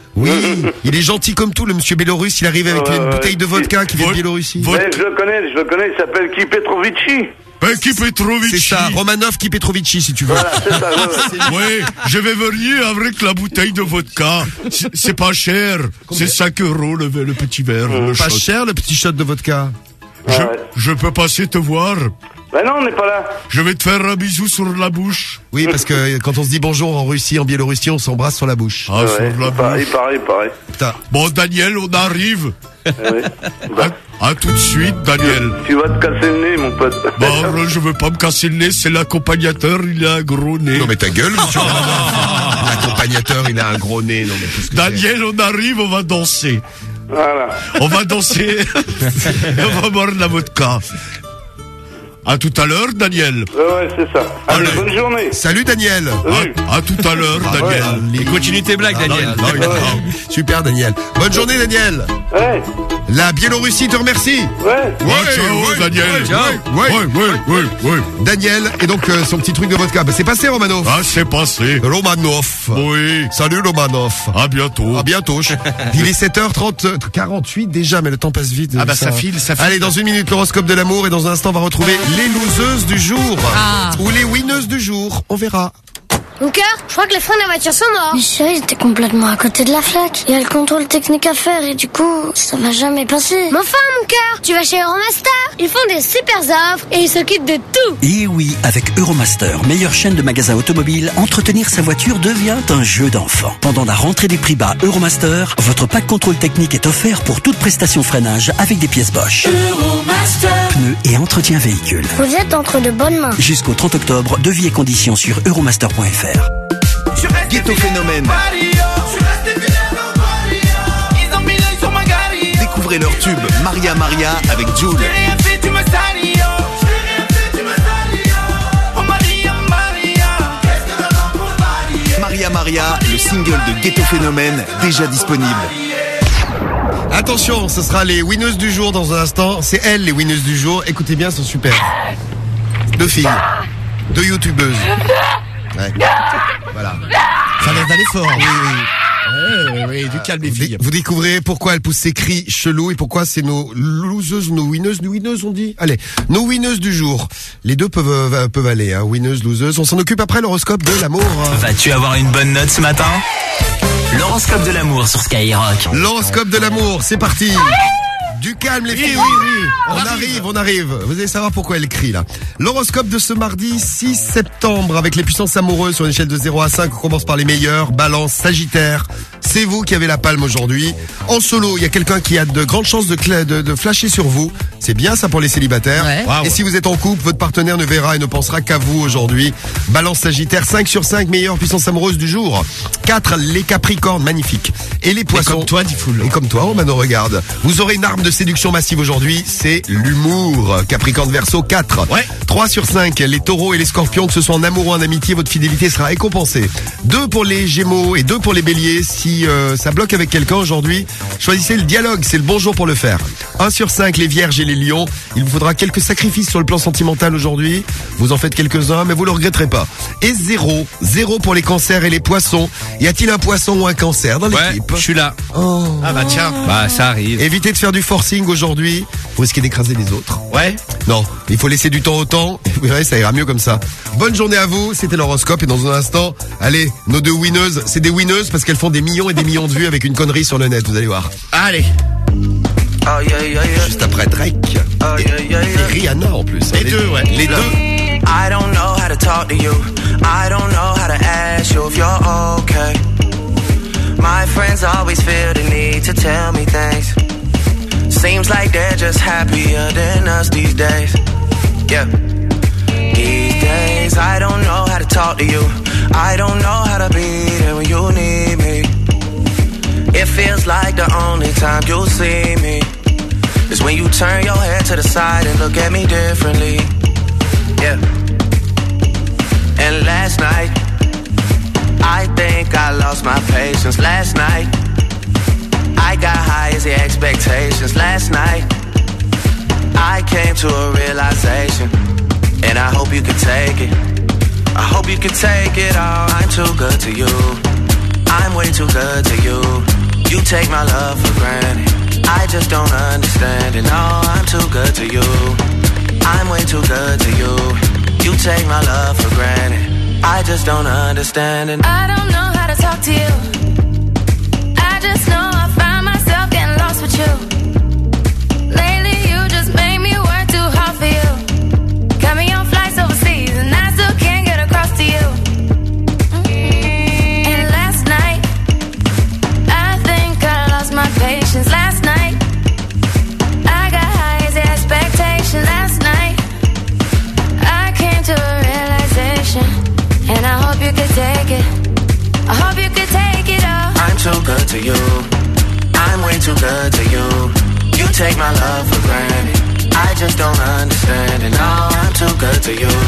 Oui, il est gentil comme tout, le monsieur Bélorusse. Il arrive avec une bouteille de vodka qui vient de Biélorussie.
Ouais, je le connais, il s'appelle Ki Petrovici.
Ki Petrovici.
C'est ça, Romanov Ki Petrovici, si tu veux.
Voilà, c'est ça.
Ouais, je vais venir avec la bouteille de vodka. C'est pas cher. C'est 5 € le petit verre.
Pas cher, le petit shot de vodka.
Je peux passer te voir.
Ben non, on n'est pas là.
Je vais te faire un bisou sur la bouche.
Oui, parce que quand on se dit bonjour en Russie, en Biélorussie, on s'embrasse sur la bouche.
Ah, sur la bouche.
Il paraît.
Putain.
Bon, Daniel, on arrive. À tout de suite, Daniel.
Tu vas te casser le nez, mon pote.
Bon, je veux pas me casser le nez, c'est l'accompagnateur, il a un gros nez.
Non mais ta gueule, monsieur. L'accompagnateur, il a un gros nez. Non, mais
Daniel, on arrive, on va danser.
Voilà.
On va danser. On va boire de la vodka. À tout à l'heure, Daniel.
Ouais, c'est ça. Allez, bonne journée.
Salut, Daniel.
À tout à l'heure, Daniel.
Et continue tes blagues, Daniel.
Super, Daniel. Bonne journée, Daniel.
Ouais.
La Biélorussie te remercie.
Ouais.
Daniel.
Ouais. Daniel, et donc son petit truc de vodka. Bah, c'est passé, Romanov.
Ah, c'est passé.
Romanov.
Oui.
Salut, Romanov.
À bientôt.
À bientôt. Il est 7h48 déjà, mais le temps passe vite.
Ah bah ça file.
Allez, dans une minute, l'horoscope de l'amour, et dans un instant, on va retrouver les loseuses du jour. Ou les winneuses du jour. On verra.
Mon cœur, je crois que les freins de la voiture sont morts. Mais chérie, j'étais complètement à côté de la flaque. Il y a le contrôle technique à faire et du coup, ça m'a jamais passé. Mais enfin, mon cœur, tu vas chez Euromaster. Ils font des super offres et ils s'occupent de tout.
Et oui, avec Euromaster, meilleure chaîne de magasins automobiles, entretenir sa voiture devient un jeu d'enfant. Pendant la rentrée des prix bas Euromaster, votre pack contrôle technique est offert pour toute prestation freinage avec des pièces Bosch.
Euromaster.
Pneus et entretien véhicule.
Vous êtes entre de bonnes mains.
Jusqu'au 30 octobre, devis et conditions sur euromaster.fr.
Ghetto Phénomène. Découvrez leur tube Maria Maria avec Jul. Maria Maria, le single de Ghetto Phénomène, déjà disponible.
Attention, ce sera les winneuses du jour dans un instant. C'est elles, les winneuses du jour. Écoutez bien, elles sont super. 2 filles. 2 youtubeuses. Ouais. Voilà.
Ça a l'air d'aller fort.
Oui, du calme les filles. Vous découvrez pourquoi elles poussent ces cris chelous et pourquoi c'est nos loseuses, nos winneuses on dit. Allez, nos winneuses du jour. Les deux peuvent aller, hein, winneuses, loseuses. On s'en occupe après l'horoscope de l'amour.
Vas-tu avoir une bonne note ce matin? L'horoscope de l'amour sur Skyrock.
L'horoscope de l'amour, c'est parti. Du calme les filles. Oui. On arrive. Vous allez savoir pourquoi elle crie là. L'horoscope de ce mardi 6 septembre avec les puissances amoureuses sur une échelle de 0 à 5. On commence par les meilleurs. Balance, Sagittaire. C'est vous qui avez la palme aujourd'hui. En solo, il y a quelqu'un qui a de grandes chances de flasher sur vous. C'est bien ça pour les célibataires.
Ouais.
Et si vous êtes en couple, votre partenaire ne verra et ne pensera qu'à vous aujourd'hui. Balance, Sagittaire, 5 sur 5 meilleures puissances amoureuses du jour. 4, les Capricornes, magnifique. Et les Poissons.
Et comme toi, Diffoul.
Et comme toi, Romano, regarde. Vous aurez une arme de séduction massive aujourd'hui, c'est l'humour. Capricorne, Verseau, 4.
Ouais.
3 sur 5, les Taureaux et les Scorpions, que ce soit en amour ou en amitié, votre fidélité sera récompensée. 2 pour les Gémeaux et 2 pour les Béliers. Si ça bloque avec quelqu'un aujourd'hui, choisissez le dialogue, c'est le bon jour pour le faire. 1 sur 5, les Vierges et les Lions. Il vous faudra quelques sacrifices sur le plan sentimental aujourd'hui. Vous en faites quelques-uns, mais vous le regretterez pas. Et 0 pour les Cancers et les Poissons. Y a-t-il un Poisson ou un Cancer dans l'équipe?
Je suis là.
Oh.
Ah bah tiens.
Bah ça arrive.
Évitez de faire du forcing aujourd'hui. Vous risquez d'écraser les autres.
Ouais.
Non, il faut laisser du temps au temps. Vous verrez, ça ira mieux comme ça. Bonne journée à vous. C'était l'horoscope. Et dans un instant, allez, nos 2 winneuses. C'est des winneuses parce qu'elles font des millions et des millions de vues avec une connerie sur le net. Vous allez voir.
Allez.
Juste après Drake. Et Rihanna en plus.
Les deux, ouais.
Les deux.
I don't know how to talk to you. I don't know how to ask you if you're okay. My friends always feel the need to tell me things. Seems like they're just happier than us these days. Yeah. These days I don't know how to talk to you. I don't know how to be there when you need me. It feels like the only time you'll see me is when you turn your head to the side and look at me differently. Yeah. And last night, I think I lost my patience. Last night, I got high as the expectations. Last night, I came to a realization, and I hope you can take it. I hope you can take it all. I'm too good to you. I'm way too good to you. You take my love for granted. I just don't understand it. No, I'm too good to you. I'm way too good to you. You take my love for granted. I just don't understand it.
I don't know how to talk to you. I just know I find myself getting lost with you. Lately you just made me work too hard for you. Got me on flights overseas and I still can't get across to you. And last night, I think I lost my patience. Last night, I got high as expectations. Last night, I came to a realization, and I hope you could take it. I hope you could take it all.
I'm too good to you. I'm way too good to you. You take my love for granted. I just don't understand it. No, I'm too good to you.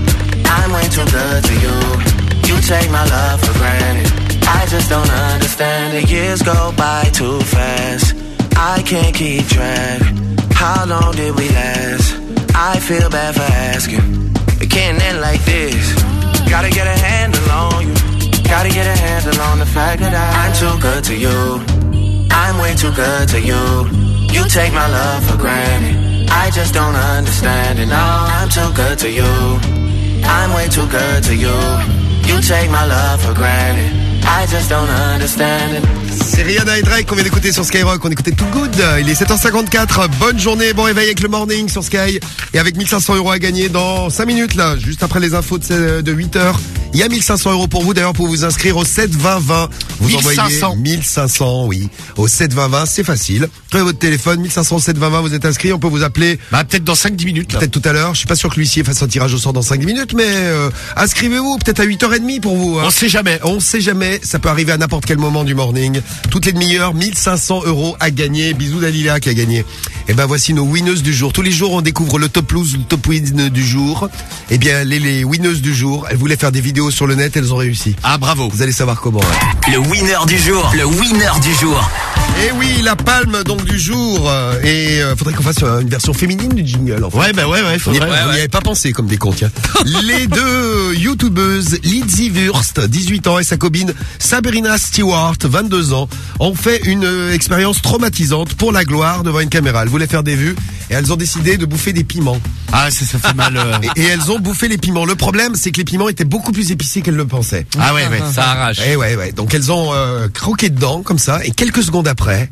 I'm way too good to you. You take my love for granted. I just don't understand it. Years go by too fast. I can't keep track. How long did we last? I feel bad for asking. It can't end like this. Gotta get a handle on you. Gotta get a handle on the fact that I'm too good to you. I'm way too good to you. You take my love for granted. I just don't understand it. No, I'm too good to you. I'm way too good to you. You take my love for granted. I just don't understand it.
C'est Rihanna et Drake qu'on vient d'écouter sur Skyrock. On écoutait Too Good. Il est 7h54. Bonne journée, bon réveil avec le morning sur Sky. Et avec 1500 € à gagner dans 5 minutes là, juste après les infos de 8h. Il y a 1500 € pour vous d'ailleurs pour vous inscrire au 7 20 20. Vous
1500.
envoyez 1500, oui. Au 7 20 20, c'est facile. Prenez votre téléphone, 1500 7 20 20, vous êtes inscrit. On peut vous appeler.
Bah peut-être dans 5-10 minutes là.
Peut-être tout à l'heure. Je suis pas sûr que l'huissier fasse un tirage au sort dans 5-10 minutes, mais inscrivez-vous peut-être à 8h30 pour vous. Hein.
On sait jamais.
On sait jamais. Ça peut arriver à n'importe quel moment du morning. Toutes les demi-heures, 1500 € à gagner. Bisous Dalila qui a gagné. Et ben voici nos winneuses du jour. Tous les jours on découvre le top lose, le top win du jour. Et bien les winneuses du jour, elles voulaient faire des vidéos sur le net, elles ont réussi.
Ah bravo.
Vous allez savoir comment. Hein.
Le winner du jour. Le winner du jour.
Et oui, la palme donc du jour. Et faudrait qu'on fasse une version féminine du jingle. En fait.
Ouais, bah ouais, faudrait.
Vous n'y avez pas pensé comme des cons, tiens. Les deux youtubeuses, Lizzie Wurst, 18 ans, et sa copine Sabrina Stewart, 22 ans, ont fait une expérience traumatisante pour la gloire devant une caméra. Elles voulaient faire des vues et elles ont décidé de bouffer des piments.
Ah, ça fait mal.
Et elles ont bouffé les piments. Le problème, c'est que les piments étaient beaucoup plus épicés qu'elles le pensaient.
Ah ouais,
ça arrache.
Et ouais. Donc elles ont croqué dedans comme ça et quelques secondes après.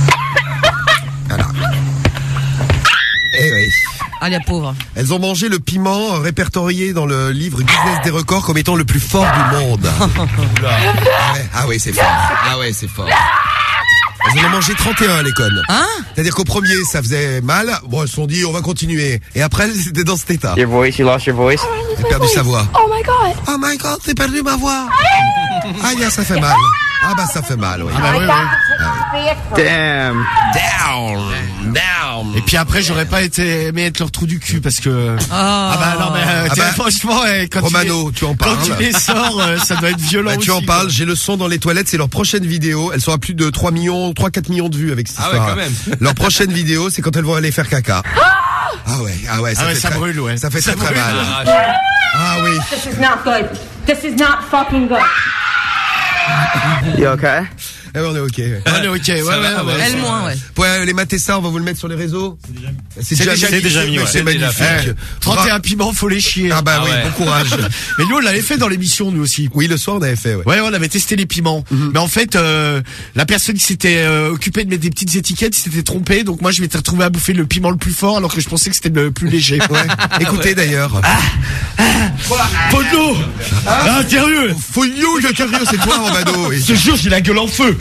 Voilà. Et oui.
Ah, les pauvres.
Elles ont mangé le piment répertorié dans le livre Guinness des records comme étant le plus fort du monde. Ah ouais, c'est fort. Ah ouais, c'est fort. Elles en ont mangé 31, les connes.
Hein?
C'est-à-dire qu'au premier, ça faisait mal. Bon, elles se sont dit, on va continuer. Et après, elles étaient dans cet état.
Your voice, you lost your voice.
Elles ont perdu sa voix.
Oh my god.
Oh my god, j'ai perdu ma voix. Aïe, ça fait mal. Ah bah, ça fait mal, oui.
Ah bah oui.
Damn.
Down. Et puis après, j'aurais pas aimé être leur trou du cul parce que. Ah bah non, mais franchement, quand
Romano, tu en parles.
Quand tu les sors, ça doit être violent.
Bah, tu
aussi,
en parles. J'ai le son dans les toilettes. C'est leur prochaine vidéo. Elles sont à plus de 3-4 millions de vues avec cette histoire.
Ouais, quand même.
Leur prochaine vidéo, c'est quand elles vont aller faire caca. Ah ouais, ça
brûle, ouais.
Ça fait très mal. Ah oui.
This is not good. This is not fucking good.
You okay?
Eh ben, on est ok.
On est ok, ouais.
Elle moins, ouais.
Ouais, les mater ça, on va vous le mettre sur les réseaux. C'est
déjà mis, ouais.
C'est magnifique.
31 piments, faut les chier.
Ah bah oui,
ouais.
bon courage.
Mais nous, on l'avait fait dans l'émission, nous aussi.
Oui, le soir, on avait fait, ouais.
Ouais, on avait testé les piments. Mais en fait, la personne qui s'était occupée de mettre des petites étiquettes s'était trompée. Donc moi, je m'étais retrouvé à bouffer le piment le plus fort alors que je pensais que c'était le plus léger.
Ouais. Écoutez d'ailleurs.
Faut de l'eau. Ah, sérieux.
Faut de l'eau, c'est toi, Romano.
Je te jure, j'ai la gueule en feu.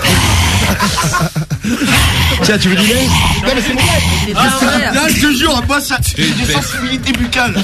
Tiens, tu veux du lait?
Non, mais c'est mon lait. Là, je te jure, moi, ça, j'ai des sensibilités buccales.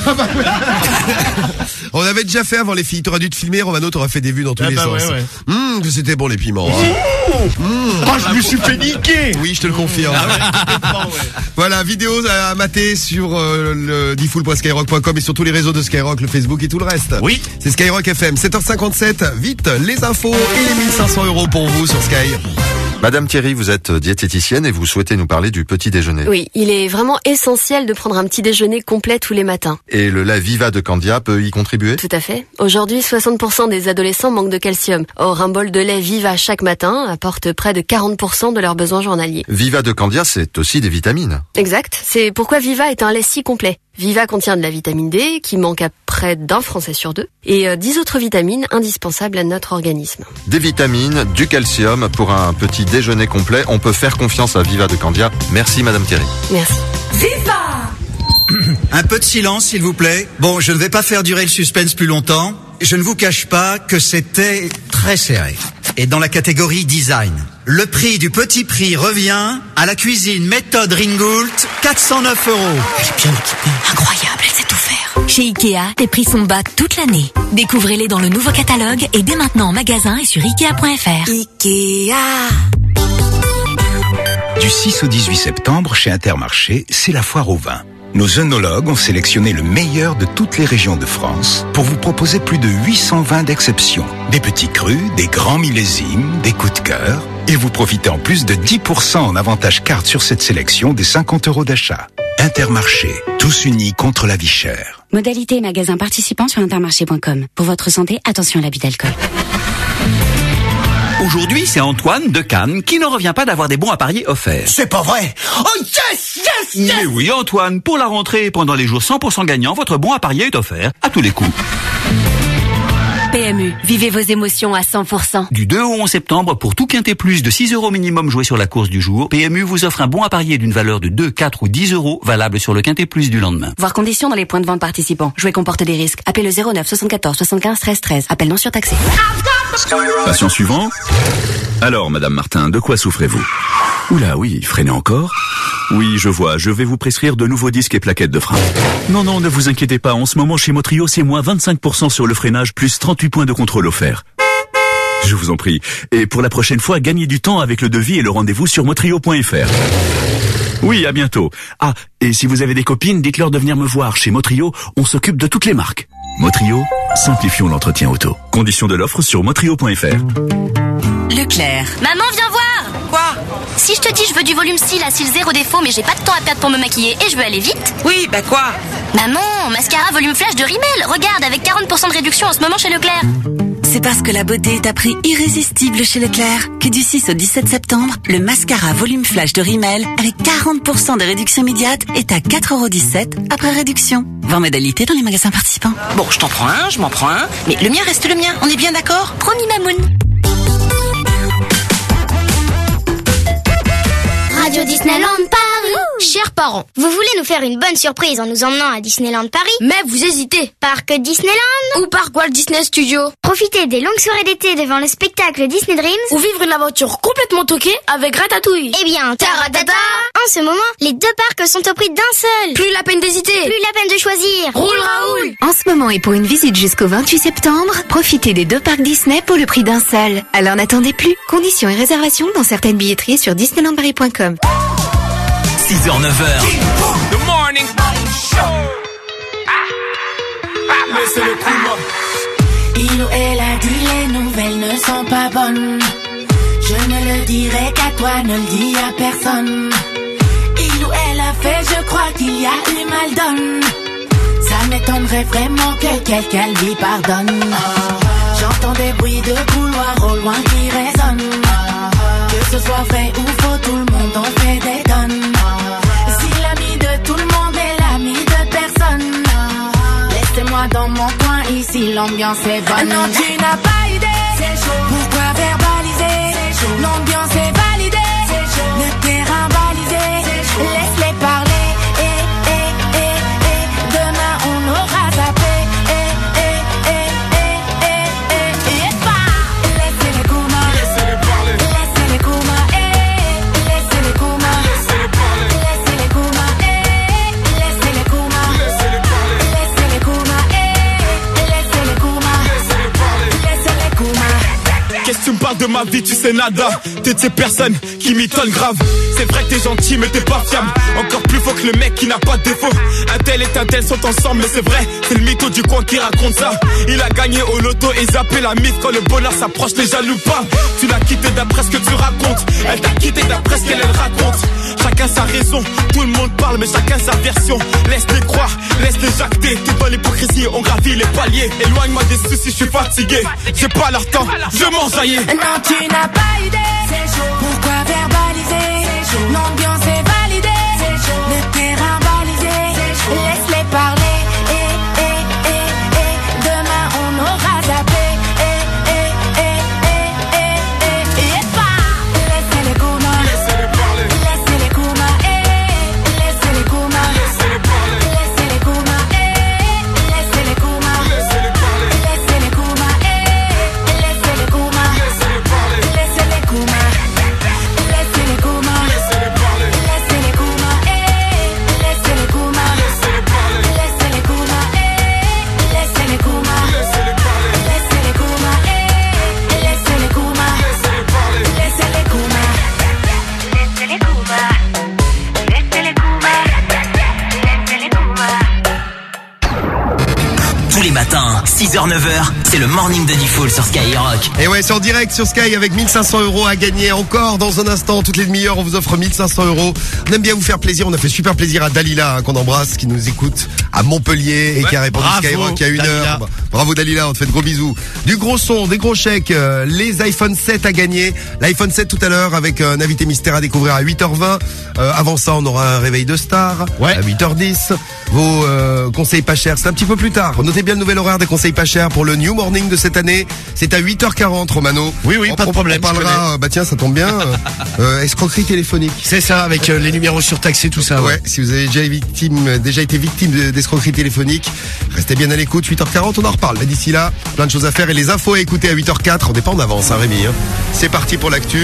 On avait déjà fait avant les filles. T'aurais dû te filmer, Romano, t'aurais fait des vues dans tous les sens.
Ouais.
Que c'était bon les piments.
Oh, je me suis fait niquer.
Oui, je te le confirme. Voilà, vidéo à mater sur le diffoul.skyrock.com et sur tous les réseaux de Skyrock, le Facebook et tout le reste.
Oui.
C'est Skyrock FM, 7h57. Vite, les infos et les 1500 € pour vous sur Sky.
Madame Thierry, vous êtes diététicienne et vous souhaitez nous parler du petit déjeuner.
Oui, il est vraiment essentiel de prendre un petit déjeuner complet tous les matins.
Et le lait Viva de Candia peut y contribuer?
Tout à fait. Aujourd'hui, 60% des adolescents manquent de calcium. Or, un bol de lait Viva chaque matin apporte près de 40% de leurs besoins journaliers.
Viva de Candia, c'est aussi des vitamines.
Exact. C'est pourquoi Viva est un lait si complet. Viva contient de la vitamine D, qui manque à près d'un Français sur deux, et 10 autres vitamines indispensables à notre organisme.
Des vitamines, du calcium pour un petit déjeuner complet. On peut faire confiance à Viva de Candia. Merci Madame Thierry.
Merci.
Viva! Un peu de silence, s'il vous plaît. Bon, je ne vais pas faire durer le suspense plus longtemps. Je ne vous cache pas que c'était très serré. Et dans la catégorie design, le prix du petit prix revient à la cuisine méthode Ringoult, 409 €.
Elle est bien équipée. Incroyable, elle sait tout faire. Chez Ikea, les prix sont bas toute l'année. Découvrez-les dans le nouveau catalogue et dès maintenant en magasin et sur Ikea.fr. Ikea.
Du 6 au 18 septembre, chez Intermarché, c'est la foire au vin. Nos œnologues ont sélectionné le meilleur de toutes les régions de France pour vous proposer plus de 800 vins d'exception. Des petits crus, des grands millésimes, des coups de cœur. Et vous profitez en plus de 10% en avantage carte sur cette sélection des 50 € d'achat. Intermarché, tous unis contre la vie chère.
Modalité et magasin participants sur intermarché.com. Pour votre santé, attention à l'abus d'alcool.
Aujourd'hui, c'est Antoine de Cannes qui ne revient pas d'avoir des bons à parier offerts.
C'est pas vrai! Oh yes, yes, yes!
Mais oui, Antoine, pour la rentrée et pendant les jours 100% gagnants, votre bon à parier est offert à tous les coups.
PMU, vivez vos émotions à 100%.
Du 2 au 11 septembre, pour tout quintet plus de 6 € minimum joué sur la course du jour, PMU vous offre un bon à parier d'une valeur de 2, 4 ou 10 € valable sur le quintet plus du lendemain.
Voir conditions dans les points de vente participants. Jouer comporte des risques. Appelez le 09 74 75 13 13. Appel non surtaxé.
Patient suivant. Alors, Madame Martin, de quoi souffrez-vous? Oula, oui, freinez encore. Oui, je vois, je vais vous prescrire de nouveaux disques et plaquettes de frein. Non, ne vous inquiétez pas, en ce moment chez Motrio, c'est moins 25% sur le freinage, plus 38 points de contrôle offerts. Je vous en prie. Et pour la prochaine fois, gagnez du temps avec le devis et le rendez-vous sur motrio.fr. Oui, à bientôt. Ah, et si vous avez des copines, dites-leur de venir me voir. Chez Motrio, on s'occupe de toutes les marques. Motrio, simplifions l'entretien auto. Conditions de l'offre sur motrio.fr.
Leclerc.
Maman, viens voir. Quoi? Si je te dis je veux du volume cils à cils zéro défaut, mais j'ai pas de temps à perdre pour me maquiller et je veux aller vite.
Oui, bah quoi?
Maman, mascara volume flash de Rimmel. Regarde, avec 40% de réduction en ce moment chez Leclerc.
C'est parce que la beauté est à prix irrésistible chez Leclerc que du 6 au 17 septembre, le mascara volume flash de Rimmel avec 40% de réduction immédiate est à 4,17 € après réduction. Voir modalité dans les magasins participants.
Bon, je t'en prends un, je m'en prends un, mais le mien reste le mien, on est bien d'accord?
Promis, Mamoun. Radio Disneyland Paris. Chers parents, vous voulez nous faire une bonne surprise en nous emmenant à Disneyland Paris?
Mais vous hésitez.
Parc Disneyland
ou Parc Walt Disney Studio?
Profitez des longues soirées d'été devant le spectacle Disney Dreams
ou vivre une aventure complètement toquée avec Ratatouille.
Eh bien, taratata! En ce moment, les deux parcs sont au prix d'un seul.
Plus la peine d'hésiter.
Plus la peine de choisir.
Roule Raoul!
En ce moment et pour une visite jusqu'au 28 septembre, profitez des deux parcs Disney pour le prix d'un seul. Alors n'attendez plus. Conditions et réservations dans certaines billetteries sur disneylandparis.com.
6h, 9h.
The morning show. Laissez le coup.
Il ou elle a dit les nouvelles ne sont pas bonnes. Je ne le dirai qu'à toi, ne le dis à personne. Il ou elle a fait, je crois qu'il y a eu mal donne. Ça m'étonnerait vraiment que quelqu'un lui pardonne. J'entends des bruits de couloir au loin qui résonnent. Que ce soit vrai ou faux, tout le monde en fait des tonnes. Si l'ami de tout le monde est l'ami de personne, laissez-moi dans mon coin, ici l'ambiance est bonne. Non, tu n'as pas idée, c'est chaud. Pourquoi verbaliser, c'est chaud. L'ambiance est validée, c'est chaud. Le terrain balisé, c'est chaud. Laisse-les parler, demain on aura zappé, laissez-les coumas, laissez-les parler, laissez-les coumas, laissez-les coumas, laissez-les parler, laissez-les coumas, laissez-les coumas, laissez-les parler, laissez-les coumas, laissez-les coumas, laissez-les parler, laissez-les coumas.
Qu'est-ce que tu me parles de
ma vie, tu sais nada. T'es de ces personnes qui m'étonnent grave. C'est vrai que t'es gentil mais t'es pas fiable. Encore plus faux que le mec qui n'a pas de défaut. Un tel et un tel sont ensemble mais c'est vrai. C'est le mytho du coin qui raconte ça. Il a gagné au loto et zappé la mythe. Quand le bonheur s'approche les jaloux pas. Tu l'as quitté d'après ce que tu racontes. Elle t'a quitté d'après ce qu'elle raconte. Chacun sa raison, tout le monde parle mais chacun sa version. Laisse-les croire, laisse-les jacter. T'es dans l'hypocrisie, on gravit les paliers. Éloigne-moi des soucis, je suis fatigué. J'ai pas leur temps, je m'enjaillais.
Non, tu n'as pas idée. Pourquoi verbaliser? L'ambiance est validée. Le terrain balisé. Laisse-les parler. Demain on aura zappé. Laissez-les coups, laissez-les parler. Laissez-les coups, laissez-les coups, laissez-les parler. Laissez-les coups, laissez-les coups, laissez-les parler. Laissez-les coups, laissez-les coups, laissez-les parler. Laissez-les coups, laissez-les coups, laissez-les parler. Laissez-les coups, laissez-les coups, laissez-les parler. Laissez-les coups, laissez-les coups, laissez-les parler. Laissez-les coups, laissez-les coups, laissez-les parler. Laissez-les coups, laissez-les coups, laissez-les coups.
Tous les matins, 6h-9h, c'est le morning de Diffoul sur Skyrock.
Et ouais, c'est en direct sur Sky avec 1500 € à gagner encore dans un instant. Toutes les demi-heures, on vous offre 1500 €. On aime bien vous faire plaisir. On a fait super plaisir à Dalila, qu'on embrasse, qui nous écoute à Montpellier et qui a répondu Skyrock il y a une heure. Bravo Dalila, on te fait de gros bisous. Du gros son, des gros chèques, les iPhone 7 à gagner. L'iPhone 7 tout à l'heure avec un invité mystère à découvrir à 8h20. Avant ça, on aura un réveil de star à 8h10. Vos conseils pas chers, c'est un petit peu plus tard. Notez bien le nouvel horaire des conseils pas chers pour le New Morning de cette année. C'est à 8h40, Romano.
Oui, pas de problème.
On parlera, tiens, ça tombe bien, escroquerie téléphonique.
C'est ça, avec les numéros surtaxés, tout ça.
Ouais, si vous avez déjà été victime d'escroquerie téléphonique, restez bien à l'écoute. 8h40, on en reparle. Mais d'ici là, plein de choses à faire et les infos à écouter à 8h04. On n'est pas en avance, hein, Rémi. C'est parti pour l'actu.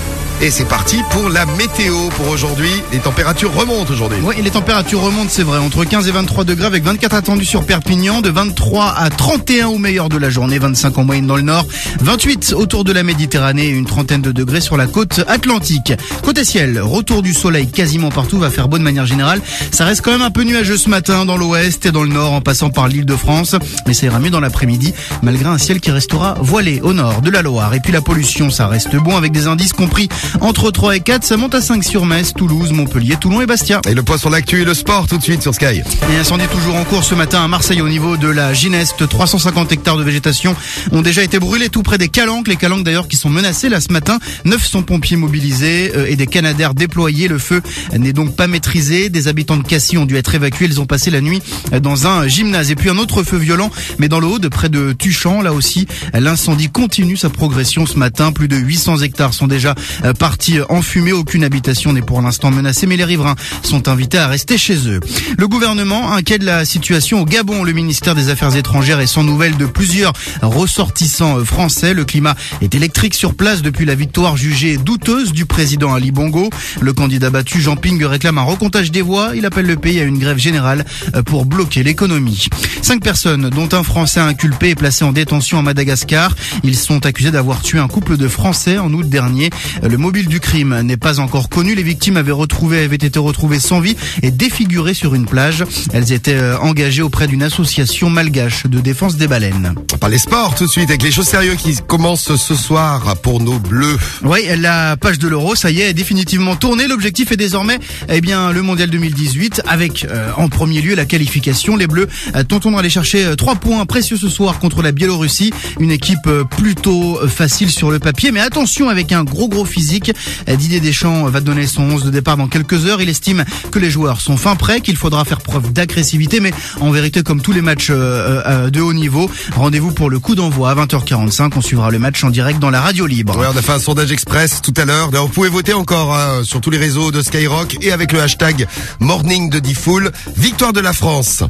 Et c'est parti pour la météo pour aujourd'hui. Les températures remontent aujourd'hui.
Oui, les températures remontent, c'est vrai. Entre 15 et 23 degrés avec 24 attendus sur Perpignan, de 23 à 31 au meilleur de la journée, 25 en moyenne dans le nord, 28 autour de la Méditerranée et une trentaine de degrés sur la côte atlantique. Côté ciel, retour du soleil quasiment partout, va faire beau de manière générale. Ça reste quand même un peu nuageux ce matin dans l'ouest et dans le nord en passant par l'île de France. Mais ça ira mieux dans l'après-midi malgré un ciel qui restera voilé au nord de la Loire. Et puis la pollution, ça reste bon avec des indices compris entre 3 et 4, ça monte à 5 sur Metz, Toulouse, Montpellier, Toulon et Bastia.
Et le point sur l'actu et le sport tout de suite sur Sky.
Et incendie toujours en cours ce matin à Marseille au niveau de la Gineste. 350 hectares de végétation ont déjà été brûlés tout près des calanques. Les calanques d'ailleurs qui sont menacées là ce matin. 900 pompiers mobilisés et des canadaires déployés. Le feu n'est donc pas maîtrisé. Des habitants de Cassis ont dû être évacués. Ils ont passé la nuit dans un gymnase. Et puis un autre feu violent, mais dans le haut de près de Tuchan. Là aussi, l'incendie continue sa progression ce matin. Plus de 800 hectares sont déjà partis en fumée. Aucune habitation n'est pour l'instant menacée, mais les riverains sont invités à rester chez eux. Le gouvernement inquiète de la situation au Gabon. Le ministère des Affaires étrangères est sans nouvelles de plusieurs ressortissants français. Le climat est électrique sur place depuis la victoire jugée douteuse du président Ali Bongo. Le candidat battu, Jean Ping, réclame un recomptage des voix. Il appelle le pays à une grève générale pour bloquer l'économie. 5 personnes, dont un Français inculpé, est placé en détention à Madagascar. Ils sont accusés d'avoir tué un couple de Français en août dernier. Le mobile du crime n'est pas encore connu. Les victimes avaient été retrouvées sans vie et défigurées sur une plage. Elles étaient engagées auprès d'une association malgache de défense des baleines.
On parle des sports tout de suite avec les choses sérieuses qui commencent ce soir pour nos Bleus.
Oui, la page de l'Euro, ça y est définitivement tournée. L'objectif est désormais le Mondial 2018 avec en premier lieu la qualification. Les Bleus tenteront d'aller chercher 3 points précieux ce soir contre la Biélorussie. Une équipe plutôt facile sur le papier, mais attention avec un gros physique. Didier Deschamps va donner son 11 de départ dans quelques heures. Il estime que les joueurs sont fin prêts, qu'il faudra faire preuve d'agressivité, mais en vérité, comme tous les matchs de haut niveau, rendez-vous pour le coup d'envoi à 20h45. On suivra le match en direct dans la radio libre.
Ouais, on a fait un sondage express tout à l'heure. D'ailleurs, vous pouvez voter encore sur tous les réseaux de Skyrock et avec le hashtag Morning de Diffoul. Victoire de la France.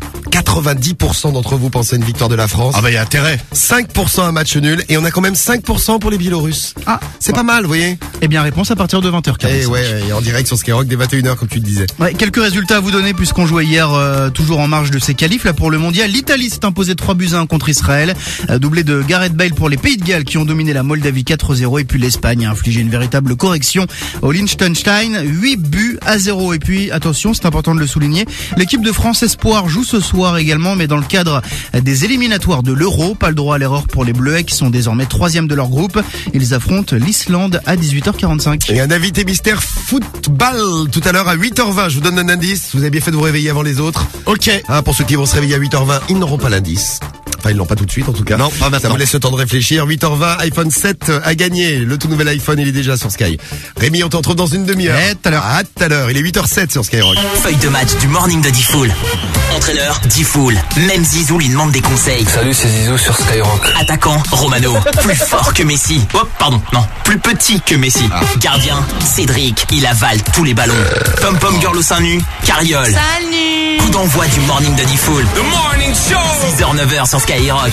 90% d'entre vous pensez à une victoire de la France.
Ah bah il y a intérêt.
5% un match nul et on a quand même 5% pour les Biélorusses. Ah, c'est pas mal, vous voyez.
bien réponse à partir de 20h45.
Et ouais, et en direct sur Skyrock dès 21h comme tu le disais.
Ouais, quelques résultats à vous donner puisqu'on jouait hier toujours en marge de ces qualifs là pour le mondial. L'Italie s'est imposée 3-1 contre Israël, doublé de Gareth Bale pour les Pays de Galles qui ont dominé la Moldavie 4-0 et puis l'Espagne a infligé une véritable correction au Liechtenstein 8-0. Et puis attention, c'est important de le souligner, l'équipe de France Espoir joue ce soir également mais dans le cadre des éliminatoires de l'Euro. Pas le droit à l'erreur pour les Bleuets qui sont désormais 3e de leur groupe. Ils affrontent l'Islande à 18h45.
Et un invité mystère football tout à l'heure à 8h20. Je vous donne un indice. Vous avez bien fait de vous réveiller avant les autres.
Ok.
Pour ceux qui vont se réveiller à 8h20, ils n'auront pas l'indice. Enfin, ils l'ont pas tout de suite en tout cas.
Non, pas maintenant.
Ça vous laisse le temps de réfléchir. 8h20, iPhone 7 à gagner. Le tout nouvel iPhone, il est déjà sur Sky. Rémi, on te retrouve dans une demi-heure.
Tout à l'heure.
À tout à l'heure. Il est 8h07 sur Skyrock.
Feuille de match du morning de Diffoul. Entraîneur, Diffoul. Même Zizou lui demande des conseils.
Salut, c'est Zizou sur Skyrock.
Attaquant, Romano. Plus fort que Messi. Oh, pardon, non. Plus petit que Messi. Gardien, Cédric. Il avale tous les ballons. Pom-pom girl au sein nu, Cariole.
Salut.
Coup d'envoi du morning de Diffoul.
The morning show.
6h-9h sur Skyrock.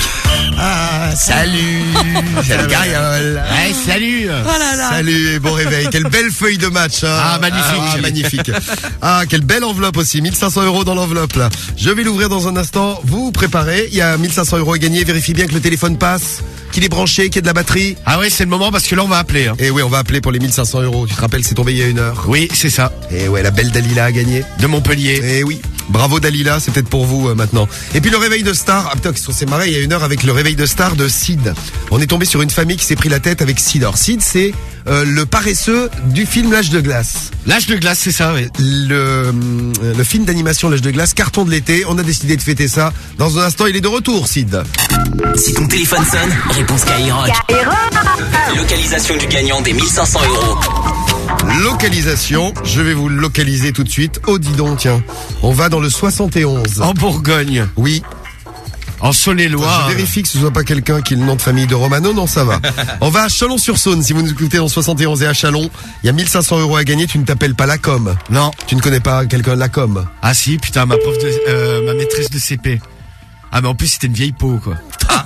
Salut. Salut Cariole.
Ouais, salut.
Oh là là.
Salut et bon réveil. Quelle belle feuille de match. Hein.
Ah, magnifique.
Magnifique. Quelle belle enveloppe aussi. 1500 € dans l'enveloppe là. Je vais l'ouvrir dans un instant. Vous préparez. Il y a 1500 € à gagner. Vérifiez bien que le téléphone passe, qu'il est branché, qu'il y a de la batterie.
Ah ouais, c'est le moment parce que là on va appeler.
Et oui, on va appeler pour les 1500 €. Tu te rappelles, c'est tombé il y a 1 heure.
Oui, c'est ça.
Et ouais, la belle Dalila a gagné.
De Montpellier.
Et oui. Bravo Dalila, c'est peut-être pour vous maintenant. Et puis le réveil de star. Ah putain, c'est marré, il y a 1 heure avec le réveil de star de Sid. On est tombé sur une famille qui s'est pris la tête avec Sid. Alors Sid, c'est le paresseux du film L'Âge de glace.
L'Âge de glace, c'est ça, oui.
Le film d'animation L'Âge de glace, carton de l'été. On a décidé de fêter ça. Dans un instant, il est de retour, Sid.
Si ton téléphone sonne, réponse Skyrock. Localisation du gagnant des 1500 €.
Localisation, je vais vous localiser tout de suite. Oh dis donc, tiens, on va dans le 71.
En Bourgogne.
Oui.
En Saône-et-Loire.
Je vérifie que ce soit pas quelqu'un qui ait le nom de famille de Romano, non ça va. On va à Chalon-sur-Saône, si vous nous écoutez dans 71 et à Chalon, il y a 1500 € à gagner, tu ne t'appelles pas Lacom.
Non.
Tu ne connais pas quelqu'un Lacom.
Ah si, putain, ma maîtresse de CP. Ah mais en plus c'était une vieille peau quoi.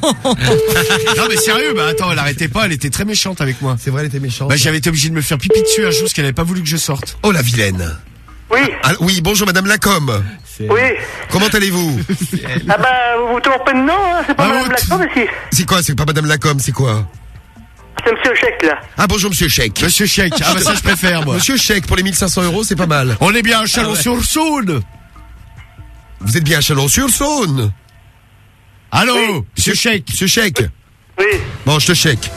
Non mais sérieux, bah attends, elle arrêtait pas, elle était très méchante avec moi.
C'est vrai, elle était méchante.
Bah j'avais été obligé de me faire pipi dessus un jour parce qu'elle avait pas voulu que je sorte.
Oh la vilaine.
Oui.
Oui, bonjour Madame Lacom.
Oui.
Comment allez-vous?
Ah bah, vous vous trompez de nom, hein, c'est pas Madame Lacombe ici.
C'est quoi? C'est pas Madame Lacom, c'est quoi?
C'est Monsieur Chèque, là.
Ah bonjour Monsieur Chèque.
Monsieur Chèque, ah bah ça je préfère moi.
Monsieur Chèque, pour les 1500 €, c'est pas mal.
On est bien à Chalon-sur-Saône.
Vous êtes bien à Chalon-sur-Saône.
Allô,
oui.
Monsieur Chèque.
Monsieur Chèque.
Oui.
Bon, je te chèque.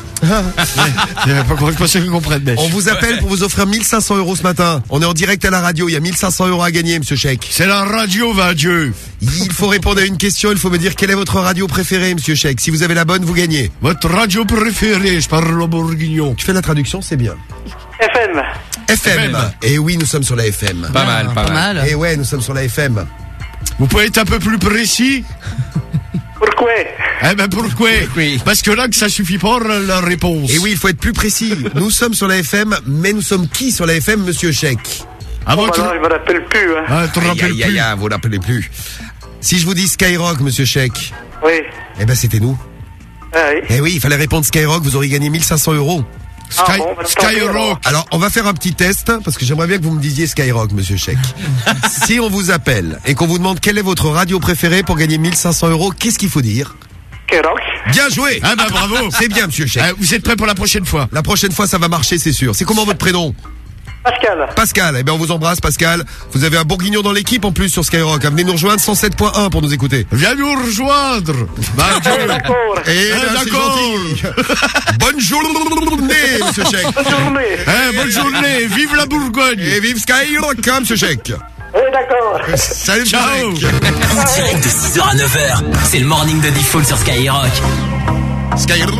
Pas sûr qu'ils comprennent, mais.
On vous appelle pour vous offrir 1500 € ce matin. On est en direct à la radio, il y a 1500 € à gagner, Monsieur Chèque.
C'est la radio, va Dieu.
Il faut répondre à une question, il faut me dire quelle est votre radio préférée, Monsieur Chèque. Si vous avez la bonne, vous gagnez.
Votre radio préférée, je parle au bourguignon.
Tu fais la traduction, c'est bien.
FM.
FM. Et oui, nous sommes sur la FM.
Pas mal.
Et ouais, nous sommes sur la FM.
Vous pouvez être un peu plus précis?
Pourquoi?
Eh ben pourquoi? Parce que là que ça suffit pas la réponse.
Et oui, il faut être plus précis. Nous sommes sur la FM, mais nous sommes qui sur la FM, Monsieur Chèque?
Ah bon,
non, je me rappelle plus. Hein.
Ah, tu te rappelles plus.
Vous vous rappelez plus. Si je vous dis Skyrock, Monsieur Chèque.
Oui.
Eh ben c'était nous.
Ah oui.
Eh oui, il fallait répondre Skyrock, vous auriez gagné 1500 €.
Skyrock.
Alors, on va faire un petit test, parce que j'aimerais bien que vous me disiez Skyrock, Monsieur Chèque. Si on vous appelle et qu'on vous demande quelle est votre radio préférée pour gagner 1500 €, qu'est-ce qu'il faut dire?
Skyrock.
Bien joué.
Ah bah bravo.
C'est bien, Monsieur Chèque.
Vous êtes prêts pour la prochaine fois?
La prochaine fois, ça va marcher, c'est sûr. C'est comment votre prénom?
Pascal.
Pascal, eh bien on vous embrasse Pascal. Vous avez un bourguignon dans l'équipe en plus sur Skyrock. Venez nous rejoindre 107.1 pour nous écouter.
Viens nous rejoindre. Bah,
d'accord.
Et d'accord. Bonne journée, Monsieur Chèque.
Bonne journée.
Bonne journée. Vive la Bourgogne.
Et vive Skyrock, Monsieur Chèque.
Oui, d'accord.
Salut,
ciao.
En direct de 6h à 9h, c'est le morning de Diffoul sur Skyrock.
Skyrock.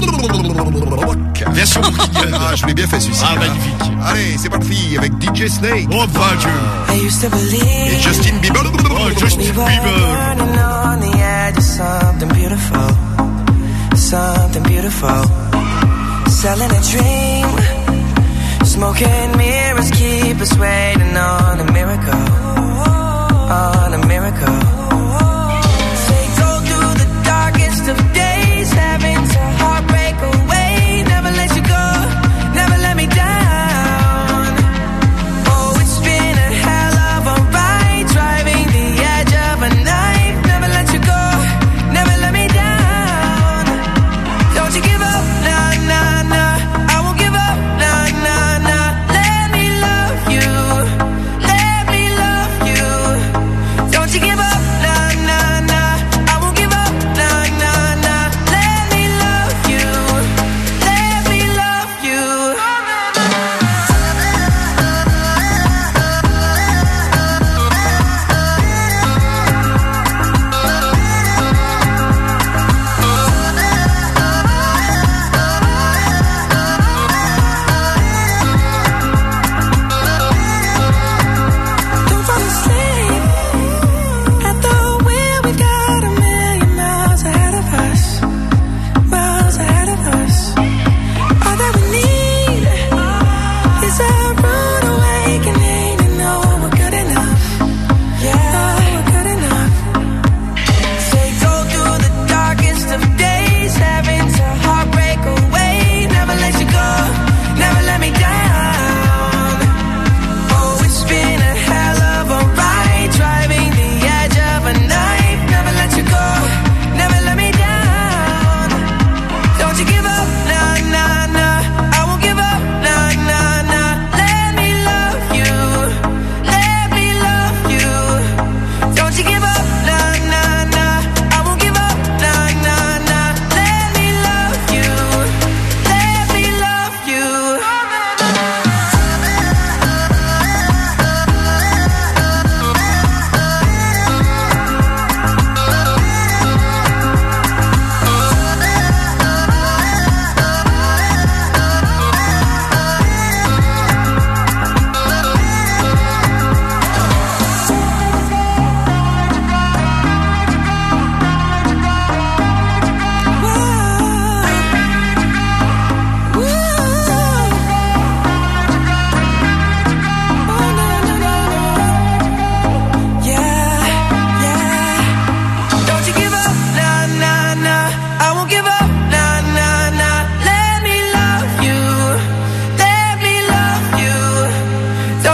Version bourguignonne.
Ah, je l'ai bien fait celui-ci.
Ah, magnifique.
Allez, c'est parti avec DJ Snake.
Oh, bah Dieu.
Et Justin Bieber.
Oh, Justin Bieber.
Something beautiful. Selling a dream. Smoking mirrors keep us waiting on a miracle. On a miracle. They go through the darkest of days, having to heartbreak away. Never let you go, never let me down.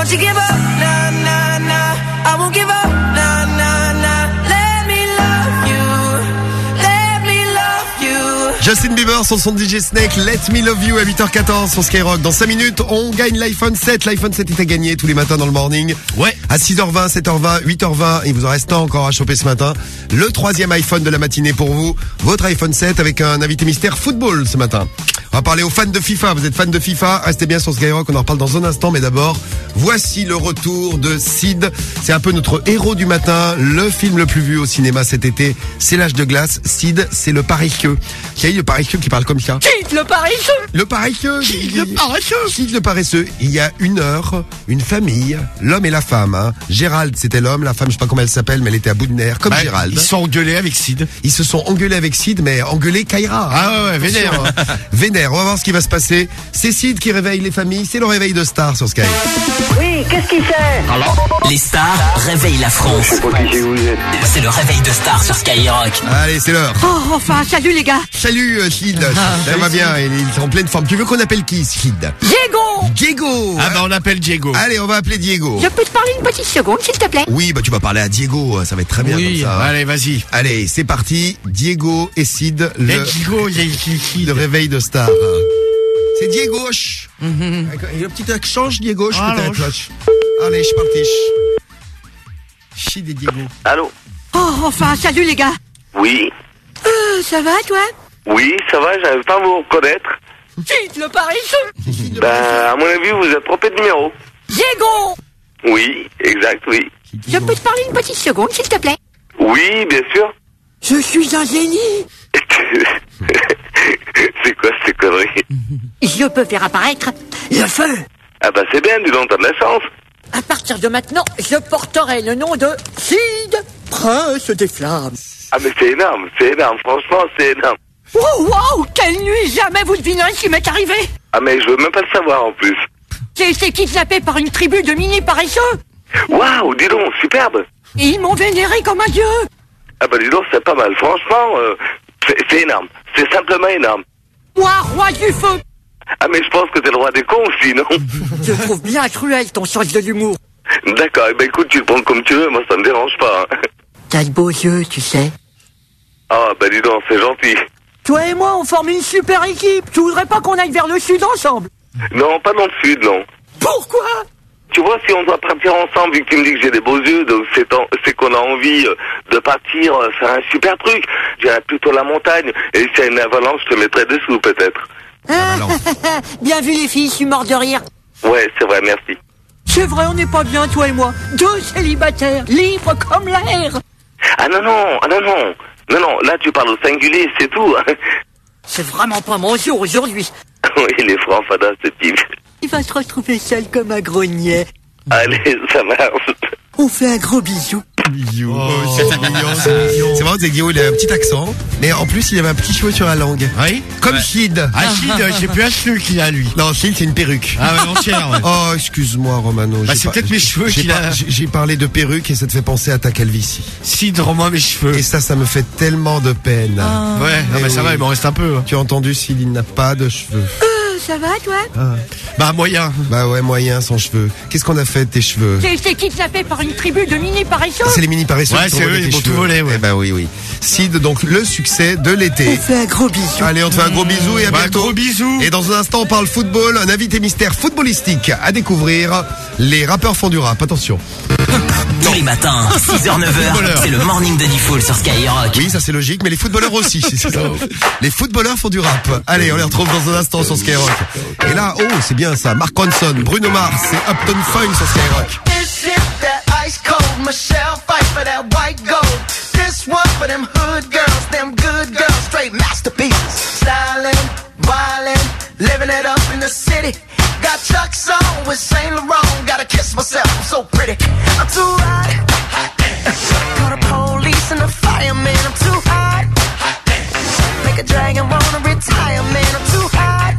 Don't you give up, nah, nah, nah. I won't give up, nah, nah, nah. Let me love you. Let me love you.
Justin Bieber, son son de DJ Snake, Let Me Love You à 8h14 sur Skyrock. Dans 5 minutes, on gagne l'iPhone 7. L'iPhone 7 est à gagner tous les matins dans le morning.
Ouais.
À 6h20, 7h20, 8h20. Il vous en reste encore à choper ce matin. Le 3e iPhone de la matinée pour vous. Votre iPhone 7 avec un invité mystère football ce matin. On va parler aux fans de FIFA. Vous êtes fans de FIFA? Restez bien sur Skyrock. On en reparle dans un instant. Mais d'abord, voici le retour de Sid. C'est un peu notre héros du matin. Le film le plus vu au cinéma cet été, c'est L'Âge de glace. Sid, c'est le paresseux. Qui le paresseux qui parle comme ça?
Sid le paresseux.
Le paresseux.
Sid le paresseux.
Sid le paresseux. Il y a une heure, une famille, l'homme et la femme. Hein. Gérald, c'était l'homme. La femme, je sais pas comment elle s'appelle, mais elle était à bout de nerfs, comme Gérald.
Ils se sont engueulés avec Sid.
Ils se sont engueulés avec Sid, mais engueulés Kaira.
Ah ouais, vénère.
Vénère. On va voir ce qui va se passer. C'est Sid qui réveille les familles. C'est le réveil de Star sur Sky.
Oui, qu'est-ce qu'il fait?
Les stars réveillent la France.
Je sais pas qui vous êtes.
C'est le réveil de Star sur Skyrock.
Allez, c'est l'heure.
Oh, enfin, salut les gars.
Salut Sid. Ça va bien. Ils sont en pleine forme. Tu veux qu'on appelle qui, Sid?
Diego.
Diego.
Ah bah on appelle Diego.
Allez, on va appeler Diego.
Je peux te parler une petite seconde, s'il te plaît?
Oui, bah tu vas parler à Diego. Ça va être très bien
Oui,
comme ça.
allez, vas-y.
Allez, c'est parti. Diego et Sid.
Diego,
Le réveil de Star. C'est Diego. Il y a un petit accent, Diego, peut-être. Allez, je suis parti. Sid et Diego.
Allô?
Oh, enfin, salut les gars.
Oui.
Ça va, toi?
Oui, ça va, j'arrive pas à vous reconnaître.
Sid le paresseux.
À mon avis, vous êtes trompé de numéro.
Diego.
Oui, exact, oui.
Je peux te parler une petite seconde, s'il te plaît?
Oui, bien sûr.
Je suis un génie.
C'est quoi ces conneries?
Je peux faire apparaître le feu.
Ah bah c'est bien, dis donc, t'as de la chance.
À partir de maintenant, je porterai le nom de Sid, prince des flammes.
Ah mais c'est énorme, franchement c'est énorme.
Wow, quelle nuit, jamais vous devinerez ce qui m'est arrivé.
Ah mais je veux même pas le savoir en plus.
J'ai été kidnappé par une tribu de mini paresseux.
Waouh, dis donc, superbe.
Et ils m'ont vénéré comme un dieu.
Ah bah dis donc, c'est pas mal, franchement, c'est énorme, c'est simplement énorme.
Moi, roi du feu.
Ah mais je pense que t'es le roi des cons aussi, non?
Je trouve bien cruel ton sens de l'humour.
D'accord, eh ben écoute, tu le prends comme tu veux, moi ça me dérange pas. Hein.
T'as de beaux yeux, tu sais.
Ah bah dis donc, c'est gentil.
Toi et moi, on forme une super équipe. Tu voudrais pas qu'on aille vers le sud ensemble?
Non, pas dans le sud, non.
Pourquoi?
Tu vois, si on doit partir ensemble, vu que tu me dis que j'ai des beaux yeux, donc c'est qu'on a envie de partir faire un super truc. J'irai plutôt la montagne, et s'il y a une avalanche, je te mettrai dessous peut-être.
Bien vu les filles, je suis mort de rire.
Ouais, c'est vrai, merci.
C'est vrai, on n'est pas bien, toi et moi. Deux célibataires, libres comme l'air.
Ah non, là tu parles au singulier, c'est tout.
C'est vraiment pas mon jour aujourd'hui.
Oui, il est franc, fada, ce type.
Il va se retrouver seul comme un grognet.
Allez, ça marche.
On fait un gros bisou.
Bisous. Oh, c'est mignon, c'est mignon. C'est marrant, c'est Guillaume, il a un petit accent. Mais en plus, il avait un petit cheveu sur la langue.
Oui.
Comme Sid.
Ah, Sid, je sais plus un cheveu qu'il a, lui.
Non, Sid, c'est une perruque.
Ah ouais, entière, ouais.
Oh, excuse-moi, Romano.
Bah, c'est peut-être mes cheveux qu'il a.
J'ai parlé de perruque et ça te fait penser à ta calvitie.
Sid, rends-moi mes cheveux.
Et ça me fait tellement de peine.
Ouais, non, mais ça va, il m'en reste un peu.
Tu as entendu, Sid, il n'a pas de cheveux.
Ça va, toi?
Bah, moyen.
Bah ouais, moyen, sans cheveux. Qu'est-ce qu'on a fait de tes cheveux?
J'ai été kidnappé par une tribu de mini paresseux.
C'est les mini paresseux.
Ouais, c'est eux, ils m'ont tout volé, ouais.
Eh bah oui. Sid, donc le succès de l'été.
On fait un gros bisou.
Allez, on te fait un gros bisou et à bientôt.
Un gros bisou.
Et dans un instant, on parle football. Un invité mystère footballistique à découvrir. Les rappeurs font du rap. Attention.
Tous les matins, 6h, 9h, c'est le morning de Diffoul sur Skyrock.
Oui, ça c'est logique, mais les footballeurs aussi. C'est ça. Les footballeurs font du rap. Allez, on les retrouve dans un instant sur Skyrock. Et là, oh, c'est bien ça. Mark Ronson, Bruno Mars et Upton Funk sur Skyrock.
This shit that ice cold, Michelle fight for that white gold. This one for them hood girls, them good girls, straight masterpieces. Styling, wildin', living it up in the city. Got Chuck's on with Saint Laurent. Gotta kiss myself, I'm so pretty. I'm too hot. Call the police and the fireman. I'm too hot. Make a dragon wanna retire, man. I'm too hot.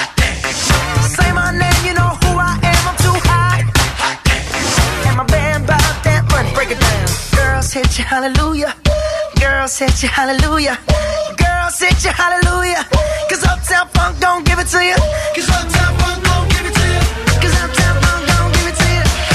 Say my name, you know who I am. I'm too hot. And my band bought that money. Break it down. Girls hit you, hallelujah. Girls hit you, hallelujah. Girls hit you, hallelujah. Cause Uptown Funk don't give it to you. Cause Uptown Funk don't give it to you. Cause Uptown Funk don't give it to you.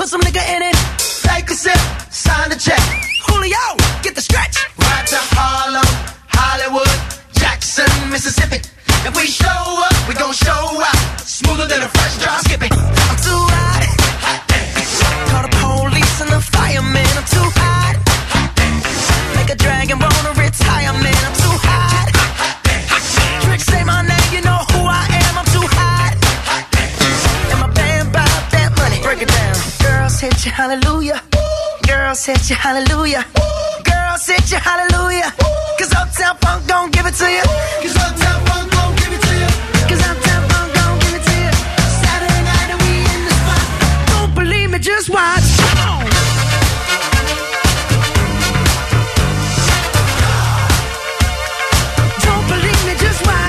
put some nigga in it. Take a sip, sign the check. Julio, get the stretch. Right to Harlem, Hollywood, Jackson, Mississippi. If we show up, we gon' show out. Smoother than a fresh drop. Skip it. I'm too hot. Call the police and the fireman. I'm too hot. Make a dragon wanna retire, man. I'm too hot. Trick say my name, you know who I am. I'm too hot. And my band bought that money. Break it down. Girls hit you, hallelujah. Girls hit you, hallelujah. Girls hit you, hallelujah. Cause Uptown Funk don't give it to you. Cause Uptown Funk don't give it to you. Cause Uptown Funk don't give it to you. Saturday night and we in the spot. Don't believe me, just watch. Don't believe me, just watch.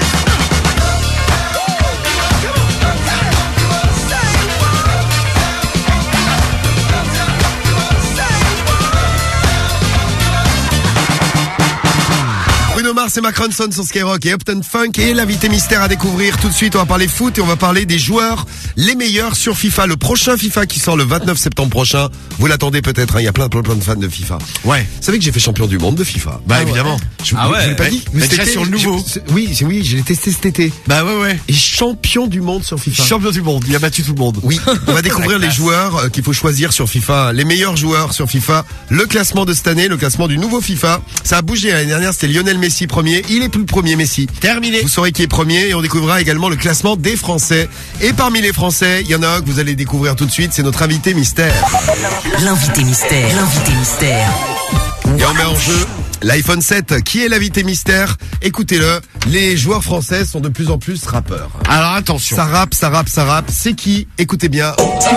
Bruno Mars et Mark Ronson sur Skyrock et Uptown Funk et l'invité mystère à découvrir tout de suite. On va parler foot et on va parler des joueurs les meilleurs sur FIFA. Le prochain FIFA qui sort le 29 septembre prochain. Vous l'attendez peut-être, hein, il y a plein de fans de FIFA.
Ouais.
Vous savez que j'ai fait champion du monde de FIFA?
Bah évidemment.
Je l'ai pas dit.
Mais déjà sur le nouveau.
Oui, je l'ai testé cet été.
Bah ouais.
Et champion du monde sur FIFA.
Champion du monde, il a battu tout le monde.
Oui, on va découvrir les joueurs qu'il faut choisir sur FIFA, les meilleurs joueurs sur FIFA, le classement de cette année, le classement du nouveau FIFA. Ça a bougé, l'année dernière c'était Lionel Messi premier, il est plus le premier Messi.
Terminé.
Vous saurez qui est premier et on découvrira également le classement des Français. Et parmi les Français, il y en a un que vous allez découvrir tout de suite, c'est notre invité mystère.
L'invité mystère.
Et on met en jeu l'iPhone 7. Qui est l'invité mystère? Écoutez-le, les joueurs français sont de plus en plus rappeurs.
Alors attention.
Ça rappe. C'est qui? Écoutez bien.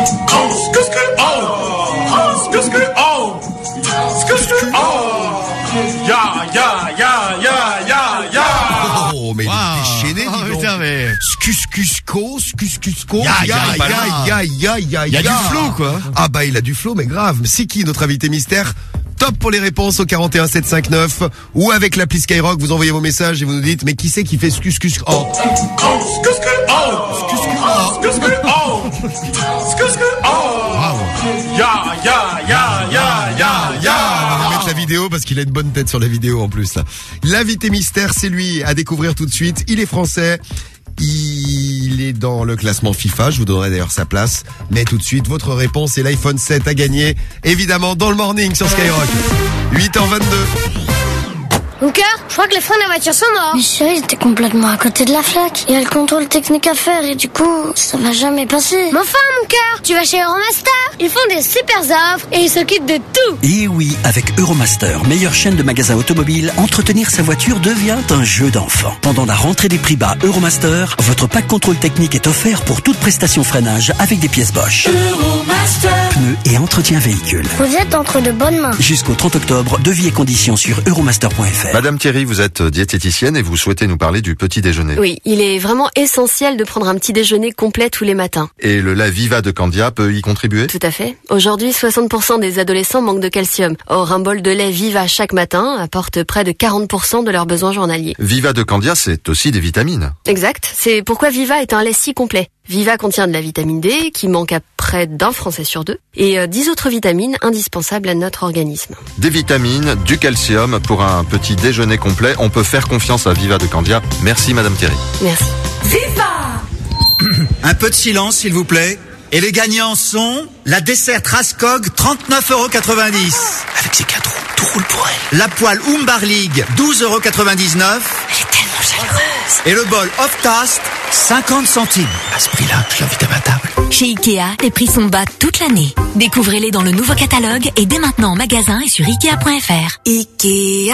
Oh, mais il est déchaîné, dis donc.
Putain, mais...
Scusco.
Il a du flow, quoi.
Ah bah, il a du flow, mais grave. C'est qui notre invité mystère? Top pour les réponses au 41 759 ou avec l'appli Skyrock, vous envoyez vos messages et vous nous dites, mais qui c'est qui fait scusco? On va mettre la vidéo parce qu'il a une bonne tête sur la vidéo en plus là. L'invité mystère, c'est lui à découvrir tout de suite. Il est français. Il est dans le classement FIFA, je vous donnerai d'ailleurs sa place. Mais tout de suite, votre réponse est l'iPhone 7 à gagner, évidemment dans le morning sur Skyrock. 8h22.
Mon cœur, je crois que les freins de la voiture sont morts. Mais chérie, j'étais complètement à côté de la flaque. Il y a le contrôle technique à faire et du coup, ça va jamais passer. Mais enfin, mon cœur, tu vas chez Euromaster. Ils font des super offres et ils s'occupent de tout.
Et oui, avec Euromaster, meilleure chaîne de magasins automobiles, entretenir sa voiture devient un jeu d'enfant. Pendant la rentrée des prix bas Euromaster, votre pack contrôle technique est offert pour toute prestation freinage avec des pièces Bosch.
Euromaster.
Pneus et entretien véhicule.
Vous êtes entre de bonnes mains.
Jusqu'au 30 octobre, devis et conditions sur euromaster.fr.
Madame Thierry, vous êtes diététicienne et vous souhaitez nous parler du petit déjeuner.
Oui, il est vraiment essentiel de prendre un petit déjeuner complet tous les matins.
Et le lait Viva de Candia peut y contribuer?
Tout à fait. Aujourd'hui, 60% des adolescents manquent de calcium. Or, un bol de lait Viva chaque matin apporte près de 40% de leurs besoins journaliers.
Viva de Candia, c'est aussi des vitamines.
Exact. C'est pourquoi Viva est un lait si complet. Viva contient de la vitamine D, qui manque à près d'un Français sur deux, et 10 autres vitamines indispensables à notre organisme.
Des vitamines, du calcium pour un petit déjeuner complet. On peut faire confiance à Viva de Candia. Merci Madame Thierry.
Merci.
Viva! Un peu de silence s'il vous plaît. Et les gagnants sont la dessert Rascog, 39,90 €.
Avec ses 4 roues, tout roule pour elle.
La poêle Umbar League, 12,99 €.
Elle est tellement chaleureuse.
Et le bol Off Task, 50 centimes.
À ce prix-là, je l'invite à ma table.
Chez Ikea, les prix sont bas toute l'année. Découvrez-les dans le nouveau catalogue et dès maintenant en magasin et sur Ikea.fr.
Ikea.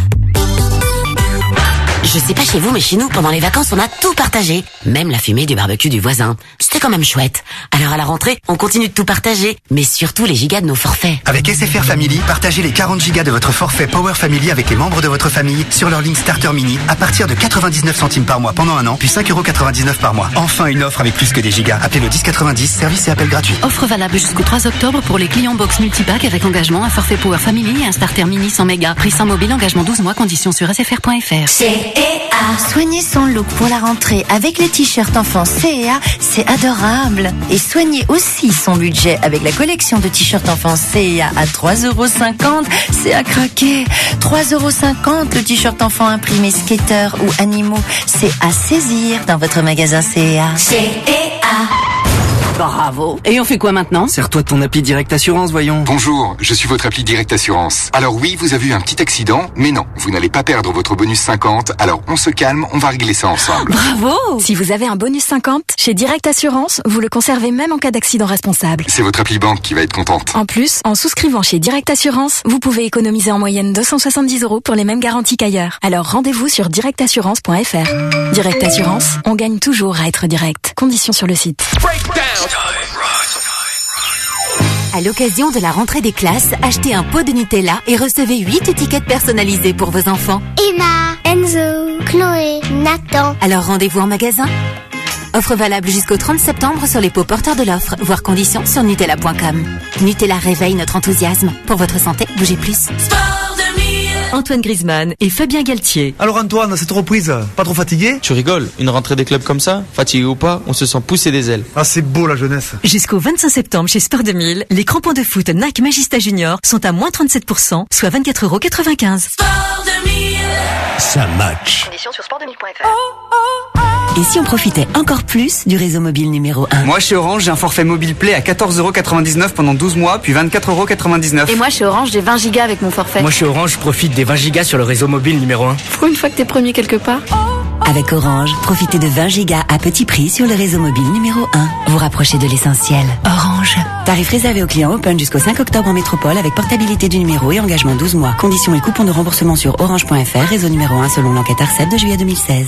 Je sais pas chez vous, mais chez nous, pendant les vacances, on a tout partagé. Même la fumée du barbecue du voisin. C'était quand même chouette. Alors à la rentrée, on continue de tout partager. Mais surtout les gigas de nos forfaits.
Avec SFR Family, partagez les 40 gigas de votre forfait Power Family avec les membres de votre famille sur leur ligne Starter Mini à partir de 99 centimes par mois pendant un an, puis 5,99 € par mois. Enfin une offre avec plus que des gigas. Appelez le 1090, service et appel gratuit.
Offre valable jusqu'au 3 octobre pour les clients box multipack avec engagement, un forfait Power Family et un Starter Mini 100 mégas. Prix sans mobile, engagement 12 mois, conditions sur sfr.fr.
Soigner son look pour la rentrée avec les t-shirts enfants CA, c'est adorable. Et soigner aussi son budget avec la collection de t-shirts enfants CA à 3,50€, c'est à craquer. 3,50€ le t-shirt enfant imprimé skater ou animaux, c'est à saisir dans votre magasin CA.
Bravo. Et on fait quoi maintenant?
Sers-toi de ton appli Direct Assurance, voyons.
Bonjour, je suis votre appli Direct Assurance. Alors oui, vous avez eu un petit accident, mais non, vous n'allez pas perdre votre bonus 50, alors on se calme, on va régler ça ensemble.
Bravo! Si vous avez un bonus 50, chez Direct Assurance, vous le conservez même en cas d'accident responsable.
C'est votre appli banque qui va être contente.
En plus, en souscrivant chez Direct Assurance, vous pouvez économiser en moyenne 270€ pour les mêmes garanties qu'ailleurs. Alors rendez-vous sur directassurance.fr. Direct Assurance, on gagne toujours à être direct. Conditions sur le site.
À l'occasion de la rentrée des classes, achetez un pot de Nutella et recevez 8 étiquettes personnalisées pour vos enfants.
Emma, Enzo, Chloé, Nathan.
Alors rendez-vous en magasin. Offre valable jusqu'au 30 septembre sur les pots porteurs de l'offre, voire conditions sur Nutella.com. Nutella réveille notre enthousiasme. Pour votre santé, bougez plus.
Antoine Griezmann et Fabien Galtier.
Alors Antoine, cette reprise, pas trop fatigué?
Tu rigoles, une rentrée des clubs comme ça, fatigué ou pas, on se sent pousser des ailes.
Ah, c'est beau la jeunesse.
Jusqu'au 25 septembre chez Sport 2000, les crampons de foot Nike Magista Junior sont à moins 37%, soit 24,95€.
Sport 2000. Ça match.
Conditions sur sport2000.fr.
Et si on profitait encore plus du réseau mobile numéro 1?
Moi, chez Orange, j'ai un forfait mobile Play à 14,99€ pendant 12 mois, puis 24,99€.
Et moi, chez Orange, j'ai 20 gigas avec mon forfait.
Moi, chez Orange, je profite des 20 gigas sur le réseau mobile numéro 1.
Pour une fois que t'es premier quelque part.
Avec Orange, profitez de 20 gigas à petit prix sur le réseau mobile numéro 1. Vous rapprochez de l'essentiel. Orange. Tarif réservé aux clients Open jusqu'au 5 octobre en métropole avec portabilité du numéro et engagement 12 mois. Conditions et coupons de remboursement sur orange.fr, réseau numéro 1 selon l'enquête ARCEP de juillet 2016.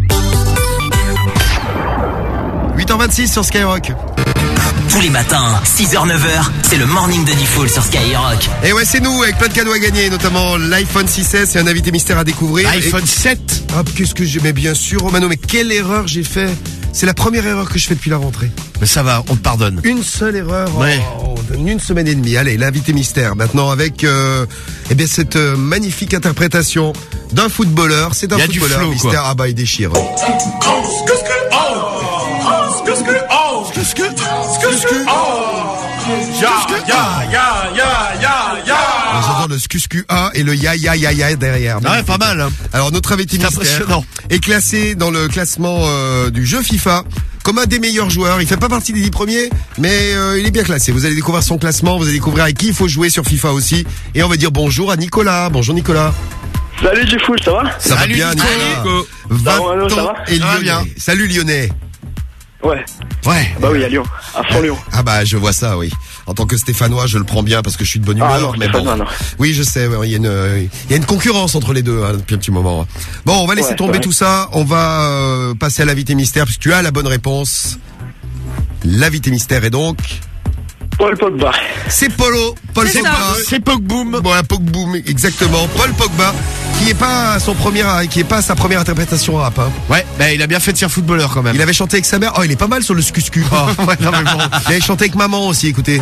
8h26 sur Skyrock.
Tous les matins, 6h, 9h, c'est le morning de Diffoul sur Skyrock.
Et ouais, c'est nous, avec plein de cadeaux à gagner, notamment l'iPhone 6S et un invité mystère à découvrir.
iPhone 7.
Ah, qu'est-ce que j'aimais bien sûr, Romano, mais quelle erreur j'ai fait. C'est la première erreur que je fais depuis la rentrée.
Mais ça va, on te pardonne.
Une seule erreur
ouais.
en une semaine et demie. Allez, l'invité mystère. Maintenant avec eh bien cette magnifique interprétation d'un footballeur. C'est un footballeur
flow,
mystère.
Quoi.
Ah bah il déchire. J'adore le skusku A et le ya derrière.
Ah ouais, pas mal. Hein.
Alors notre invité mystère est classé dans le classement du jeu FIFA comme un des meilleurs joueurs. Il fait pas partie des 10 premiers, mais il est bien classé. Vous allez découvrir son classement, vous allez découvrir avec qui il faut jouer sur FIFA aussi. Et on va dire bonjour à Nicolas. Bonjour Nicolas.
Salut Diffoul, ça va?
Ça va bien Nicolas. 20 ans et Lyonnais. Salut Lyonnais.
Ouais. Bah oui, à Lyon. À fond Lyon.
Ah bah je vois ça, oui. En tant que Stéphanois, je le prends bien parce que je suis de bonne humeur.
Ah non,
mais bon. Non. Oui, je sais. Il y a une concurrence entre les deux hein, depuis un petit moment. Bon, on va laisser tomber tout ça. On va passer à l'invité mystère parce que tu as la bonne réponse. L'invité mystère est donc
Paul Pogba.
C'est Paul Pogba.
C'est Pogboom.
Bon, un Pogboom, exactement. Paul Pogba, qui est pas sa première interprétation rap. Hein.
Ouais, il a bien fait de faire footballeur quand même.
Il avait chanté avec sa mère. Oh, il est pas mal sur le skusku. Oh. Ouais, non, mais bon. Il avait chanté avec maman aussi. Écoutez.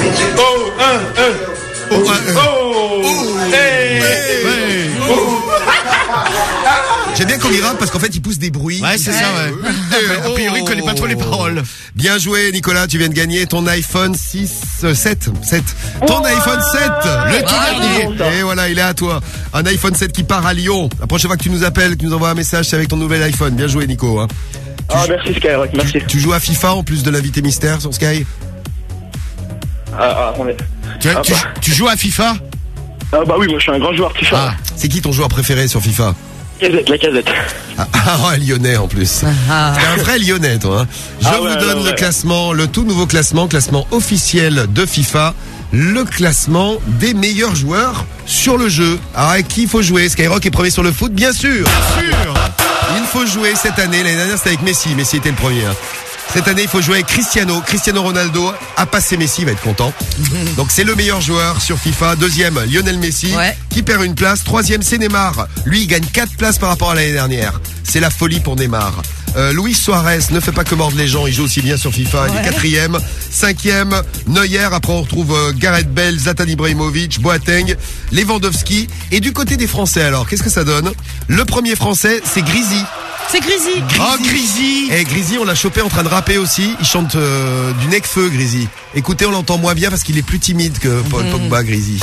J'aime bien quand il rappe parce qu'en fait il pousse des bruits.
Ouais, c'est ça, ouais. A priori, il connaît pas trop les paroles.
Bien joué, Nicolas, tu viens de gagner ton iPhone 7. Ton iPhone 7, le tout dernier. Et voilà, il est à toi. Un iPhone 7 qui part à Lyon. La prochaine fois que tu nous appelles, que tu nous envoies un message, c'est avec ton nouvel iPhone. Bien joué, Nico. Hein.
Merci Skyrock, merci.
Tu joues à FIFA en plus de l'invité mystère sur Sky?
Attendez.
Tu joues à FIFA?
Bah oui, moi je suis un grand joueur de FIFA.
Ah, c'est qui ton joueur préféré sur FIFA?
La Casette.
Ah, Lyonnais en plus. C'est un vrai Lyonnais, toi. Hein. Je vous donne le classement, le tout nouveau classement officiel de FIFA, le classement des meilleurs joueurs sur le jeu. Alors avec qui il faut jouer? Skyrock est premier sur le foot, bien sûr. Il faut jouer cette année. L'année dernière c'était avec Messi. Messi était le premier. Hein. Cette année, il faut jouer avec Cristiano Ronaldo a passé Messi, il va être content. Donc c'est le meilleur joueur sur FIFA. Deuxième, Lionel Messi, qui perd une place. Troisième, c'est Neymar. Lui, il gagne 4 places par rapport à l'année dernière. C'est la folie pour Neymar. Luis Suarez ne fait pas que mordre les gens, il joue aussi bien sur FIFA. Il est 4e, 5e, Neuer. Après on retrouve Gareth Bale, Zlatan Ibrahimovic, Boateng, Lewandowski. Et du côté des Français alors, qu'est-ce que ça donne? Le premier Français, c'est Grisi.
C'est Grisi.
Oh, Grisi. Et Grisi, on l'a chopé en train de rapper aussi. Il chante du Necfeu, Grisi. Écoutez, on l'entend moins bien parce qu'il est plus timide que Paul Pogba, Grisi.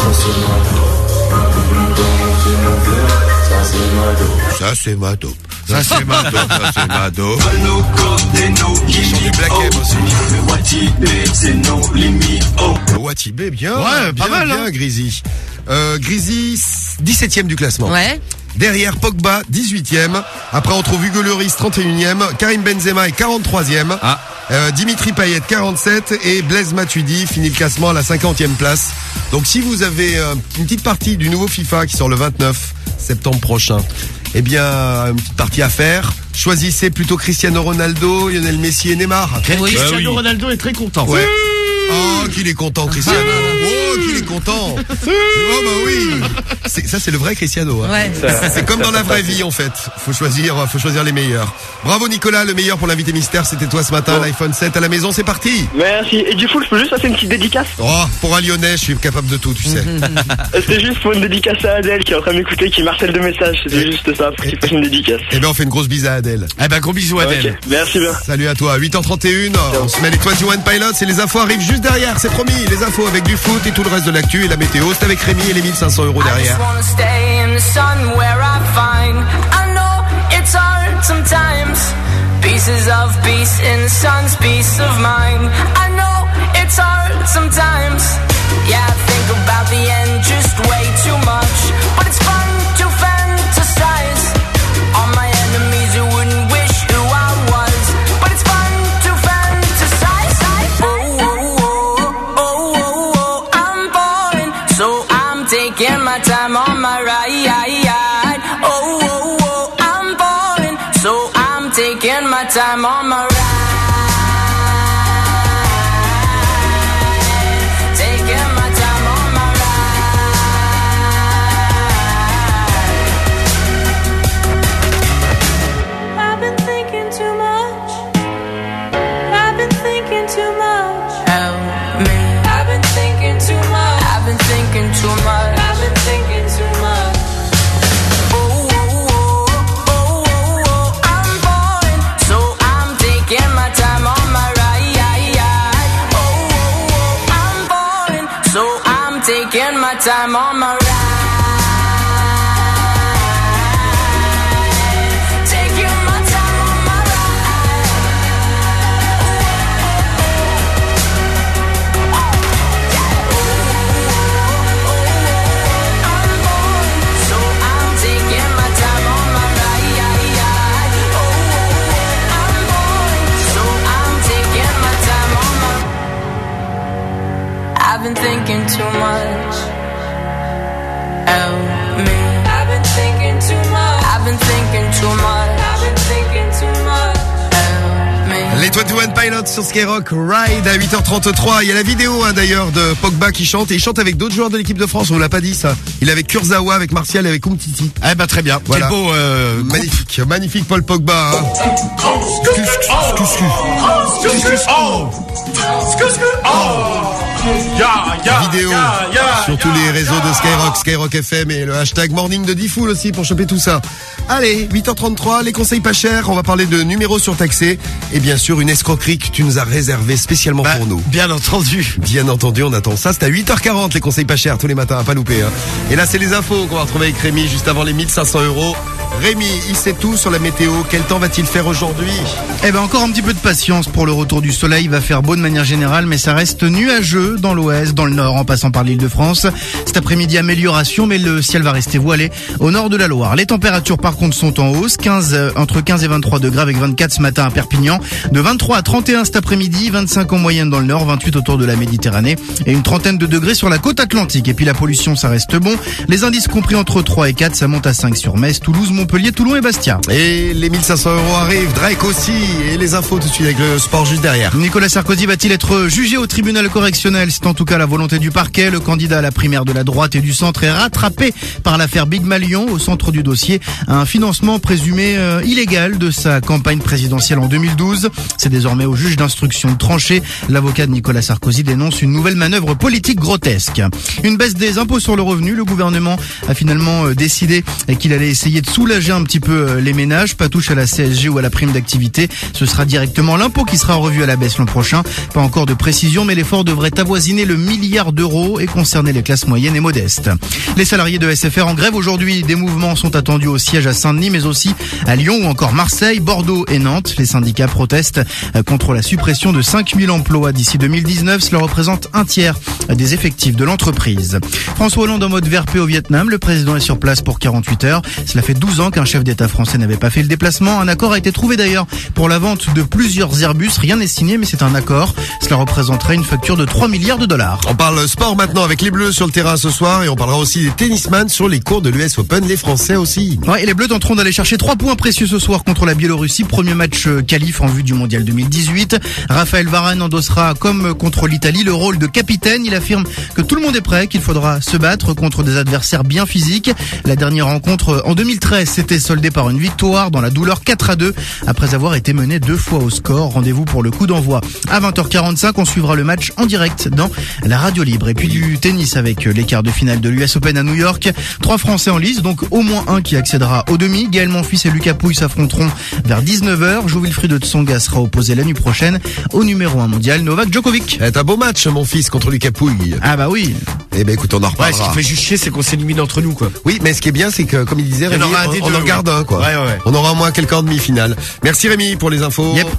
Ça c'est ma dope. Ça c'est ma dope. Ça c'est ma dope. Il chante du Black M aussi. Le Watibé, bien. Ouais, pas mal, bien, Grisi. Grisi, 17e du classement.
Ouais.
Derrière Pogba, 18e. Après, on trouve Hugo Lloris, 31e. Karim Benzema est 43e. Dimitri Payet, 47. Et Blaise Matuidi finit le classement à la 50e place. Donc, si vous avez une petite partie du nouveau FIFA qui sort le 29 septembre prochain, eh bien, une petite partie à faire. Choisissez plutôt Cristiano Ronaldo, Lionel Messi et Neymar.
Cristiano Ronaldo est très content.
Ouais. Oh, qu'il est content, Cristiano. Oh, qu'il est content. Oh, bah oui. Ça, c'est le vrai Cristiano. Hein.
Ouais.
C'est comme dans la vraie vie, en fait. Faut choisir les meilleurs. Bravo, Nicolas. Le meilleur pour l'invité mystère, c'était toi ce matin. L'iPhone 7 à la maison, c'est parti.
Merci. Et du coup, je peux juste passer une petite dédicace?
Oh, pour un Lyonnais, je suis capable de tout, tu sais.
C'était juste pour une dédicace à Adèle qui est en train de m'écouter, qui marcelle de messages. C'était juste ça, pour qu'il fasse une dédicace.
Eh ben, on fait une grosse bise à Adèle.
Eh ben, gros bisous, Adèle.
Okay. Merci bien.
Salut à toi. 8h31. On se met les 21 Pilots et les infos arrivent juste derrière. C'est promis. Les infos avec du foot et tout le reste de l'actu et la météo. C'est avec Rémi et les 1500 € derrière.
Pieces of peace in the sun's peace of mind. I know it's hard sometimes. Yeah, I think about the end just way too much. But it's fun to fantasize. All my enemies who wouldn't wish who I was. But it's fun to fantasize. Oh, oh, oh, oh, oh, oh, I'm falling. So I'm taking my time on my ride. Oh, oh, oh, I'm falling. So I'm taking my time on my ride. Taking my time on my ride. I've been thinking too much. I've been thinking too much. Help me. I've been thinking too much. I've been thinking too much. I've been thinking too much. Taking my time on my ride. Taking my time on my ride. So I'm taking my time on my ride. I'm falling. So I'm taking my time on my ride. I've been thinking too much. Help me. I've been thinking too much. I've been thinking too much. I've been thinking too much. Help me.
Les 21 Pilots sur Skyrock Ride à 8h33. Il y a la vidéo d'ailleurs de Pogba qui chante et il chante avec d'autres joueurs de l'équipe de France. On vous l'a pas dit ça. Il est avec Kurzawa, avec Martial et avec Umtiti.
Eh ben très bien.
Voilà.
Quel beau
magnifique, magnifique Paul Pogba. Hein. Vidéo sur tous les réseaux de Skyrock, Skyrock FM et le hashtag Morning de Diffoul aussi pour choper tout ça. Allez, 8h33, les conseils pas chers. On va parler de numéros surtaxés et bien sûr une escroquerie que tu nous as réservée spécialement pour nous.
Bien entendu.
Bien entendu, on attend ça. C'est à 8h40 les conseils pas chers tous les matins, à pas louper. Hein. Et là, c'est les infos qu'on va retrouver avec Rémi juste avant les 1500 €. Rémi, il sait tout sur la météo. Quel temps va-t-il faire aujourd'hui?
Eh ben encore un petit peu de patience pour le retour du soleil. Il va faire beau de manière générale, mais ça reste nuageux dans l'ouest, dans le nord, en passant par l'Île-de-France. Cet après-midi, amélioration, mais le ciel va rester voilé au nord de la Loire. Les températures, par contre, sont en hausse. Entre 15 et 23 degrés avec 24 ce matin à Perpignan. De 23 à 31 cet après-midi, 25 en moyenne dans le nord, 28 autour de la Méditerranée et une trentaine de degrés sur la côte atlantique. Et puis la pollution, ça reste bon. Les indices compris entre 3 et 4, ça monte à 5 sur Metz, Toulouse, Montpellier. Montpellier, Toulon et Bastia.
Et les 1500 € arrivent, Drake aussi, et les infos tout de suite avec le sport juste derrière.
Nicolas Sarkozy va-t-il être jugé au tribunal correctionnel? C'est en tout cas la volonté du parquet. Le candidat à la primaire de la droite et du centre est rattrapé par l'affaire Big Malion. Au centre du dossier, un financement présumé illégal de sa campagne présidentielle en 2012. C'est désormais au juge d'instruction de trancher. L'avocat de Nicolas Sarkozy dénonce une nouvelle manœuvre politique grotesque. Une baisse des impôts sur le revenu. Le gouvernement a finalement décidé qu'il allait essayer de soulager un petit peu les ménages. Pas touche à la CSG ou à la prime d'activité. Ce sera directement l'impôt qui sera revu à la baisse l'an prochain. Pas encore de précision, mais l'effort devrait avoisiner le milliard d'euros et concerner les classes moyennes et modestes. Les salariés de SFR en grève aujourd'hui. Des mouvements sont attendus au siège à Saint-Denis, mais aussi à Lyon ou encore Marseille, Bordeaux et Nantes. Les syndicats protestent contre la suppression de 5000 emplois d'ici 2019. Cela représente un tiers des effectifs de l'entreprise. François Hollande en mode VRP au Vietnam. Le président est sur place pour 48 heures. Cela fait 12 ans qu'un chef d'État français n'avait pas fait le déplacement. Un accord a été trouvé d'ailleurs pour la vente de plusieurs Airbus. Rien n'est signé, mais c'est un accord. Cela représenterait une facture de 3 milliards de dollars.
On parle sport maintenant avec les Bleus sur le terrain ce soir et on parlera aussi des tennisman sur les cours de l'US Open, les Français aussi.
Ouais, et les Bleus tenteront d'aller chercher 3 points précieux ce soir contre la Biélorussie. Premier match qualif en vue du Mondial 2018. Raphaël Varane endossera comme contre l'Italie le rôle de capitaine. Il affirme que tout le monde est prêt, qu'il faudra se battre contre des adversaires bien physiques. La dernière rencontre en 2013 s'était soldée par une victoire dans la douleur 4-2 après avoir été mené 2 fois au score. Rendez-vous pour le coup d'envoi à 20h45. On suivra le match en direct dans la radio libre. Et puis du tennis avec les quarts de finale de l'US Open à New York. 3 Français en lice, donc au moins un qui accédera au demi. Gaël Monfils et Lucas Pouille s'affronteront vers 19h. Jo-Wilfried Tsonga sera opposé la nuit prochaine au numéro 1 mondial Novak Djokovic.
C'est un beau match, mon fils, contre Lucas Pouille.
Ah bah oui.
Eh ben écoute, on en reparlera.
Ouais, ce qui fait juste chier, c'est qu'on s'élimine entre nous, quoi.
Oui, mais ce qui est bien, c'est que, comme il disait, Rémi, on en garde un, quoi.
Ouais.
On aura au moins quelqu'un en demi-finale. Merci Rémi pour les infos.
Yep.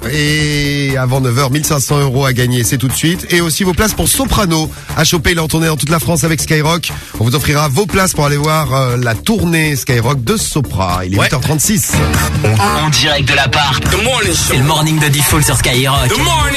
Et avant 9h, 1500 € à gagner, c'est tout de suite. Et aussi vos places pour Soprano à choper. Il est en tournée dans toute la France avec Skyrock. On vous offrira vos places pour aller voir la tournée Skyrock de Sopra. Il est 8h36.
En direct de l'appart. C'est le morning de Diffoul sur Skyrock.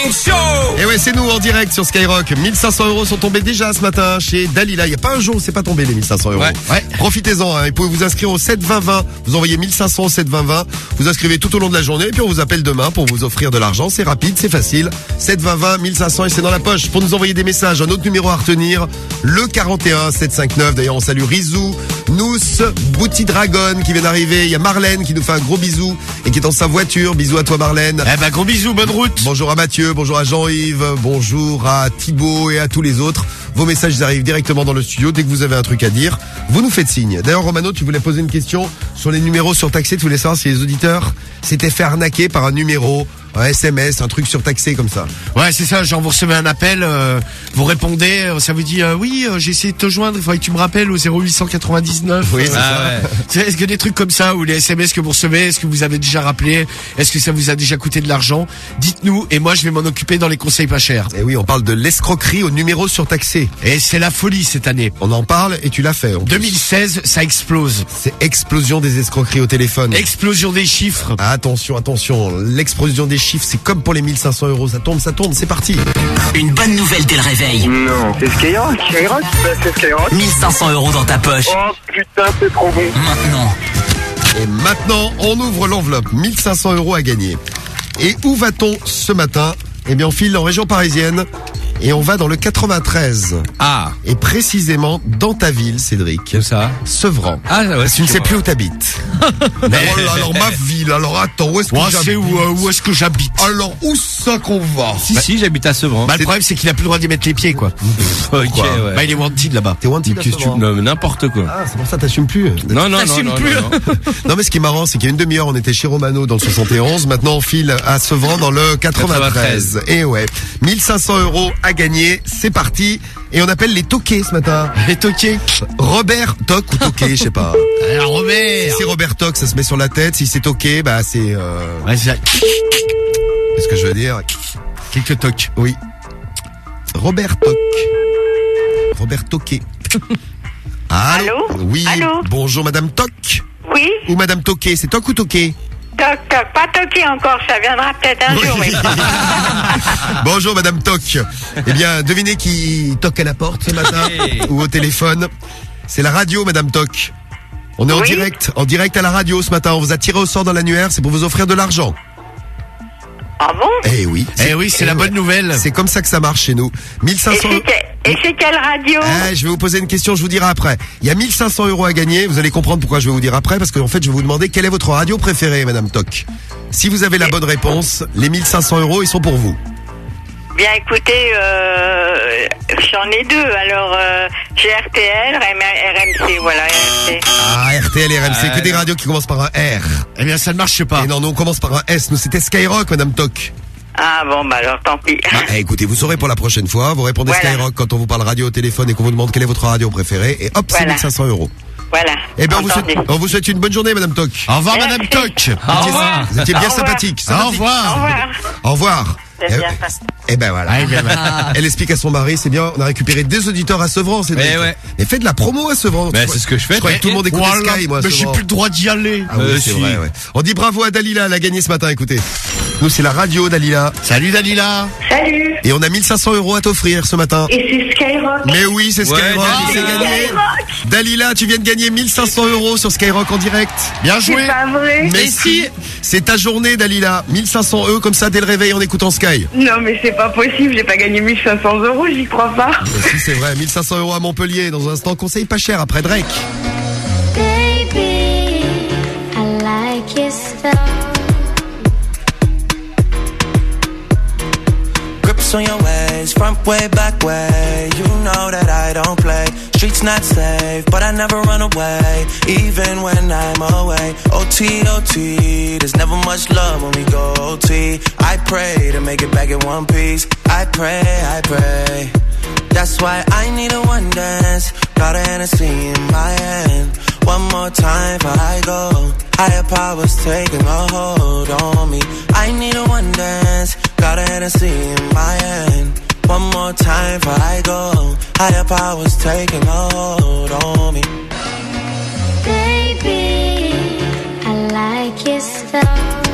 Et ouais, c'est nous en direct sur Skyrock. 1500 € sont tombés déjà ce matin chez Dalila. Il n'y a pas un jour où c'est pas tombé les 1500 €.
Ouais.
Profitez-en, hein. Vous pouvez vous inscrire au 72020. Vous envoyez 1500 au 72020. Vous inscrivez tout au long de la journée et puis on vous appelle demain pour vous offrir de l'argent. C'est rapide, c'est facile. 72020, 1500 et c'est dans la poche. Pour nous envoyer des messages, un autre numéro à retenir, le 41 759. D'ailleurs, on salue Rizou, Nous, Bouti Dragon qui vient d'arriver. Il y a Marlène qui nous fait un gros bisou et qui est dans sa voiture. Bisous à toi Marlène.
Eh ben gros bisous, bonne route.
Bonjour à Mathieu, bonjour à Jean-Yves, bonjour à Thibaut et à tous les autres. Vos messages arrivent directement dans le studio. Dès que vous avez un truc à dire, vous nous faites signe. D'ailleurs, Romano, tu voulais poser une question sur les numéros surtaxés. Tu voulais savoir si les auditeurs s'étaient fait arnaquer par un numéro, un SMS, un truc surtaxé comme ça.
Ouais, c'est ça. Genre, vous recevez un appel, vous répondez, ça vous dit oui, j'ai essayé de te joindre. Il faudrait que tu me rappelles au 0899.
Oui, c'est ça.
Ouais. Est-ce que des trucs comme ça ou les SMS que vous recevez, est-ce que vous avez déjà rappelé, est-ce que ça vous a déjà coûté de l'argent? Dites-nous et moi je vais m'en occuper dans les conseils pas chers.
Et oui, on parle de l'escroquerie au numéro surtaxé.
Et c'est la folie cette année.
On en parle et tu l'as fait.
2016, ça explose.
C'est explosion des escroqueries au téléphone.
Explosion des chiffres.
Attention, attention. L'explosion des chiffres, c'est comme pour les 1500 €. Ça tombe, c'est parti.
Une bonne nouvelle dès le réveil.
Non, c'est Skyrock. Skyrock, c'est Skyrock.
1500 € dans ta poche.
Oh putain, c'est trop bon.
Maintenant.
Et maintenant, on ouvre l'enveloppe. 1500 € à gagner. Et où va-t-on ce matin? Eh bien, on file en région parisienne. Et on va dans le 93.
Ah.
Et précisément dans ta ville, Cédric.
Où ça?
Sevran.
Ah ouais.
Tu ne sais plus où t'habites. alors ma ville, alors attends, où est-ce que j'habite?
Où est-ce que j'habite?
Alors où ça qu'on va?
Si, j'habite à Sevran.
Bah, le problème c'est qu'il a plus le droit d'y mettre les pieds, quoi.
Ok, ouais.
Bah, il est wanted là-bas.
T'es wanted à Sevran.
N'importe quoi.
Ah, c'est pour ça t'assumes plus.
Non.
Non, mais ce qui est marrant, c'est qu'il y a une demi-heure, on était chez Romano dans le 71. Maintenant, on file à Sevran dans le 93. Et ouais. 1500 € à gagner. C'est parti. Et on appelle les toqués ce matin.
Les toqués.
Robert Toc ou Toqué, je sais pas.
Robert.
Si c'est Robert Toc, ça se met sur la tête. Si c'est Toqué, bah c'est...
Ouais, c'est ça.
Qu'est-ce que je veux dire?
Quelques tocs.
Oui. Robert Toc. Robert Toqué.
Allô?
Oui.
Allô?
Bonjour Madame Toc.
Oui?
Ou Madame Toqué. C'est Toc ou Toqué?
Toc, toc, pas toqué encore, ça viendra peut-être un jour, oui.
Bonjour Madame Toc. Eh bien, devinez qui toque à la porte ce matin ou au téléphone. C'est la radio, Madame Toc. On est en direct à la radio ce matin. On vous a tiré au sort dans l'annuaire, c'est pour vous offrir de l'argent.
Ah bon?
Eh oui.
C'est la bonne nouvelle.
C'est comme ça que ça marche chez nous. 1500 euros.
Et c'est quelle radio?
Je vais vous poser une question, je vous dirai après. Il y a 1500 euros à gagner. Vous allez comprendre pourquoi je vais vous dire après, parce qu'en fait, je vais vous demander quelle est votre radio préférée, Madame Toc. Si vous avez la bonne réponse, les 1500 euros, ils sont pour vous.
Bien, écoutez, j'en ai deux. Alors, j'ai RTL, RMC, voilà, RMC.
Ah, RTL et RMC, que des radios qui commencent par un R.
Eh bien, ça ne marche pas.
Et non, on commence par un S. Nous, c'était Skyrock, Madame Toc.
Ah bon, bah alors tant pis.
Écoutez, vous saurez pour la prochaine fois. Vous répondez Skyrock quand on vous parle radio au téléphone et qu'on vous demande quelle est votre radio préférée. Et hop, c'est 1500 euros.
Voilà.
Eh bien, on vous souhaite une bonne journée, Madame Toc.
Au revoir, Madame Toc.
Au revoir. Vous étiez bien sympathique.
Au revoir.
Au revoir. Eh ben voilà. Elle explique à son mari, c'est bien, on a récupéré des auditeurs à Sevran, c'est vrai. Mais faites de la promo à Sevran.
C'est ce que je fais.
Je croyais que tout le monde écoutait Sky, moi.
Mais j'ai plus le droit d'y aller.
Ah oui, c'est vrai, On dit bravo à Dalila, elle a gagné ce matin, écoutez. Nous, c'est la radio, Dalila.
Salut, Dalila.
Salut.
Et on a 1500 euros à t'offrir ce matin.
Et c'est Skyrock.
Mais oui, c'est Skyrock qui s'est gagné. Dalila, tu viens de gagner 1500 euros sur Skyrock en direct. Bien joué.
C'est pas vrai.
Mais si, c'est ta journée, Dalila. 1500 euros comme ça dès le réveil en écoutant Sky.
Non, mais c'est pas possible, j'ai pas gagné 1500 euros, j'y crois pas.
Si, c'est vrai, 1500 euros à Montpellier. Dans un instant, conseil pas cher après Drake.
Baby, I like your style.
Grips on your ways, front way, back way. You know that I don't play. Streets not safe, but I never run away, even when I'm away. OT, OT, there's never much love when we go OT. I pray to make it back in one piece. I pray, I pray. That's why I need a one dance. Got a Hennessy in my hand. One more time before I go. Higher powers taking a hold on me. I need a one dance. Got a Hennessy in my hand. One more time before I go. Higher powers taking a hold on me.
Baby, I like your style.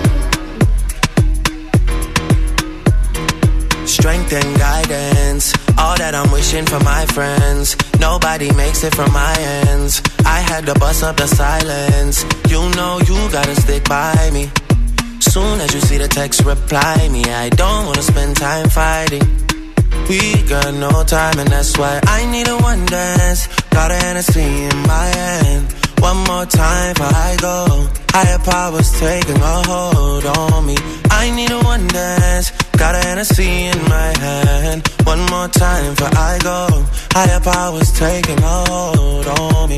Strength and guidance, all that I'm wishing for my friends. Nobody makes it from my ends. I had to bust up the silence. You know you gotta stick by me. Soon as you see the text, reply me. I don't wanna spend time fighting. We got no time and that's why I need a one dance. Got a Hennessy in my hand. One more time before I go. Higher powers taking a hold on me. I need a one dance. Got a Hennessy in my hand. One more time before I go. Higher powers taking a hold on me.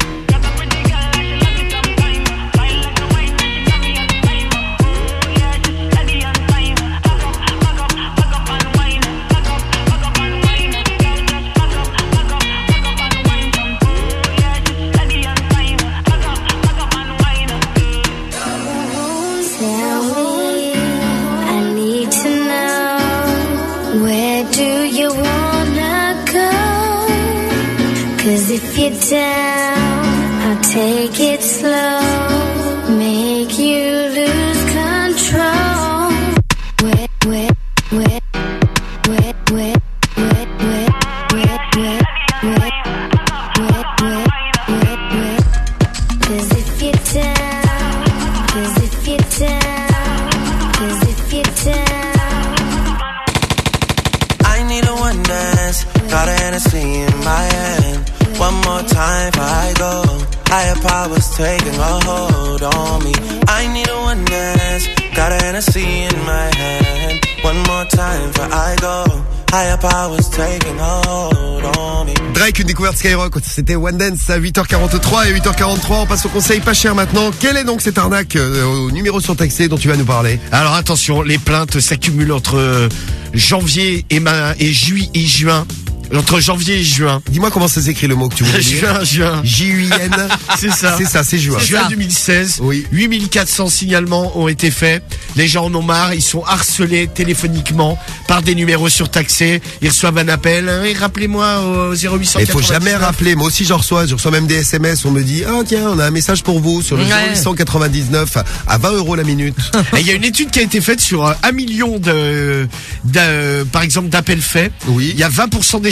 If you're down, I'll take it slow, make you lose control. Wet, wet, wet, wet, wet, wet, wet, wet, wet, wet, wet, wet, wet, wet. 'Cause if you're down, 'cause if you're down, 'cause if you're down.
I need a one dance, got a Hennessy in my hand. One more time before I go. Higher powers taking a hold on me. I need a one dance. Got a Hennessy in my hand. One more time before I go. Higher powers taking a hold on me.
Drake, une découverte Skyrock. C'était One Dance à 8h43 et 8h43. On passe au conseil pas cher maintenant. Quelle est donc cette arnaque au numéro surtaxé dont tu vas nous parler?
Alors attention, les plaintes s'accumulent entre janvier et juin. Entre janvier et juin.
Dis-moi comment ça s'écrit le mot que tu veux dire.
Juin.
J-U-I-N.
C'est ça.
C'est ça, c'est juin.
Juin 2016. Oui. 8400 signalements ont été faits. Les gens en ont marre. Ils sont harcelés téléphoniquement par des numéros surtaxés. Ils reçoivent un appel. Rappelez-moi au 0800.
Il faut jamais rappeler. Moi aussi, je reçois même des SMS. On me dit, ah, tiens, on a un message pour vous sur le 0899 à 20 € la minute.
Et il y a une étude qui a été faite sur 1 million par exemple, d'appels faits.
Oui.
Il y a 20% des gens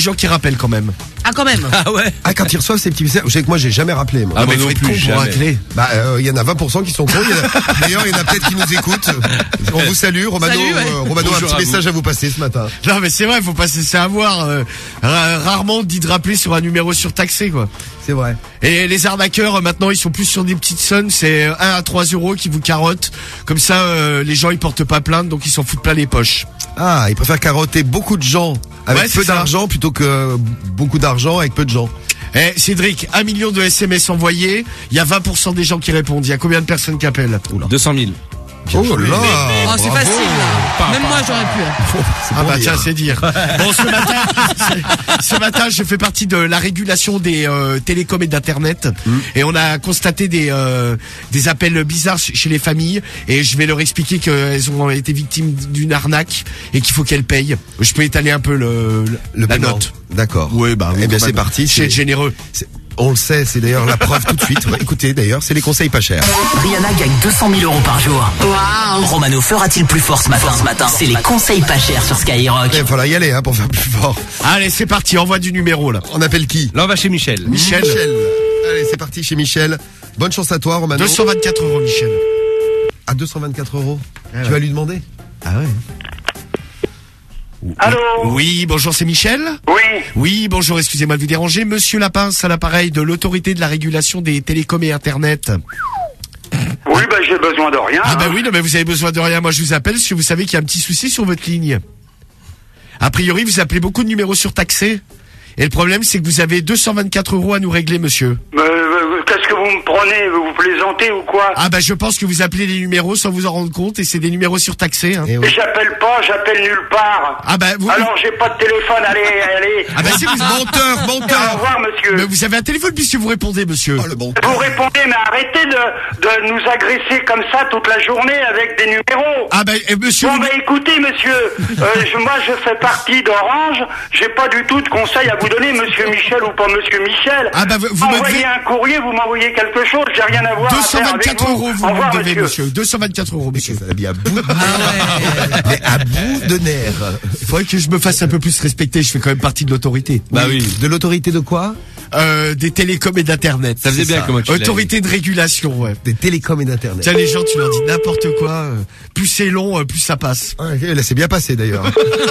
gens qui rappellent quand même.
Ah, quand même.
Ah ouais.
Ah, quand ils reçoivent ces petits messages, je sais que moi j'ai jamais rappelé. Moi.
Ah,
mais
moi
faut
non
être
plus,
con pour
jamais.
rappeler.
Bah, il y en a 20% qui sont cons. D'ailleurs, il y en a peut-être qui nous écoutent. On vous salue, Romano.
Salut, ouais.
Romano a un
Bonjour
petit
à vous.
message à vous passer ce matin.
Non mais c'est vrai, faut pas se laisser avoir. Rarement on dit de rappeler sur un numéro surtaxé quoi.
C'est vrai.
Et les arnaqueurs maintenant ils sont plus sur des petites sommes, c'est 1 à 3 euros qui vous carottent. Comme ça les gens ils portent pas plainte donc ils s'en foutent plein les poches.
Ah, ils préfèrent carotter beaucoup de gens avec
Ouais,
peu
c'est ça.
d'argent plutôt que beaucoup d'argent avec peu de gens.
Cédric, 1 million de SMS envoyés, il y a 20% des gens qui répondent. Il y a combien de personnes qui appellent?
200 000.
Oh là,
Oh, c'est
bravo.
facile, là. Même moi, j'aurais pu. Hein.
Ah bah
bon
tiens,
dire.
c'est dire. Bon, ce matin, je fais partie de la régulation des télécoms et d'internet, et on a constaté des appels bizarres chez les familles, et je vais leur expliquer qu'elles ont été victimes d'une arnaque et qu'il faut qu'elles payent. Je peux étaler un peu la
paiement.
note.
D'accord.
Oui, bah.
Eh bien, c'est parti.
Je vais être généreux.
On le sait, c'est d'ailleurs la preuve tout de suite. Ouais, écoutez, d'ailleurs, c'est les conseils pas chers.
Rihanna gagne 200 000 euros par jour.
Waouh.
Romano fera-t-il plus fort ce matin? C'est les conseils pas chers sur Skyrock.
Il va y aller pour faire plus fort.
Allez, c'est parti, envoie du numéro là.
On appelle qui?
Là, on va chez Michel.
Michel.
Allez, c'est parti chez Michel. Bonne chance à toi, Romano.
224 euros, Michel.
À 224 euros.
Ah
Tu
ouais.
vas lui demander?
Ah ouais.
Allô?
Oui, bonjour, c'est Michel?
Oui.
Oui, bonjour, excusez-moi de vous déranger. Monsieur Lapince, à l'appareil de l'autorité de la régulation des télécoms et Internet.
Oui, ben j'ai besoin de rien.
Ah bah oui, non mais vous avez besoin de rien. Moi je vous appelle parce que vous savez qu'il y a un petit souci sur votre ligne. A priori, vous appelez beaucoup de numéros surtaxés. Et le problème, c'est que vous avez 224 euros à nous régler, monsieur.
Qu'est-ce que vous me prenez? Vous plaisantez ou quoi?
Ah bah je pense que vous appelez les numéros sans vous en rendre compte et c'est des numéros surtaxés. Hein.
Et j'appelle pas, j'appelle nulle part.
Ah bah vous...
Alors j'ai pas de téléphone, allez.
Ah bah si vous...
Au revoir, monsieur.
Mais vous avez un téléphone puisque vous répondez, monsieur.
Vous répondez, mais arrêtez de nous agresser comme ça toute la journée avec des numéros.
Ah bah monsieur...
Bon bah écoutez, monsieur, moi je fais partie d'Orange, j'ai pas du tout de conseils à vous donner, monsieur Michel ou pas monsieur Michel.
Ah bah vous
envoyez un courrier, vous m'envoyez quelque chose, j'ai rien à voir.
224 euros vous
Au revoir,
me devez,
monsieur.
224 euros, monsieur.
Ça l'a mis à bout de nerfs. Mais à bout de nerfs.
Il faudrait que je me fasse un peu plus respecter, je fais quand même partie de l'autorité.
Bah oui.
De l'autorité de quoi?
Des télécoms et d'internet.
Ça faisait bien comment tu l'as
Autorité de régulation, ouais.
Des télécoms et d'internet.
Tiens, les gens, tu leur dis n'importe quoi, plus c'est long, plus ça passe.
Ouais, là, c'est bien passé d'ailleurs.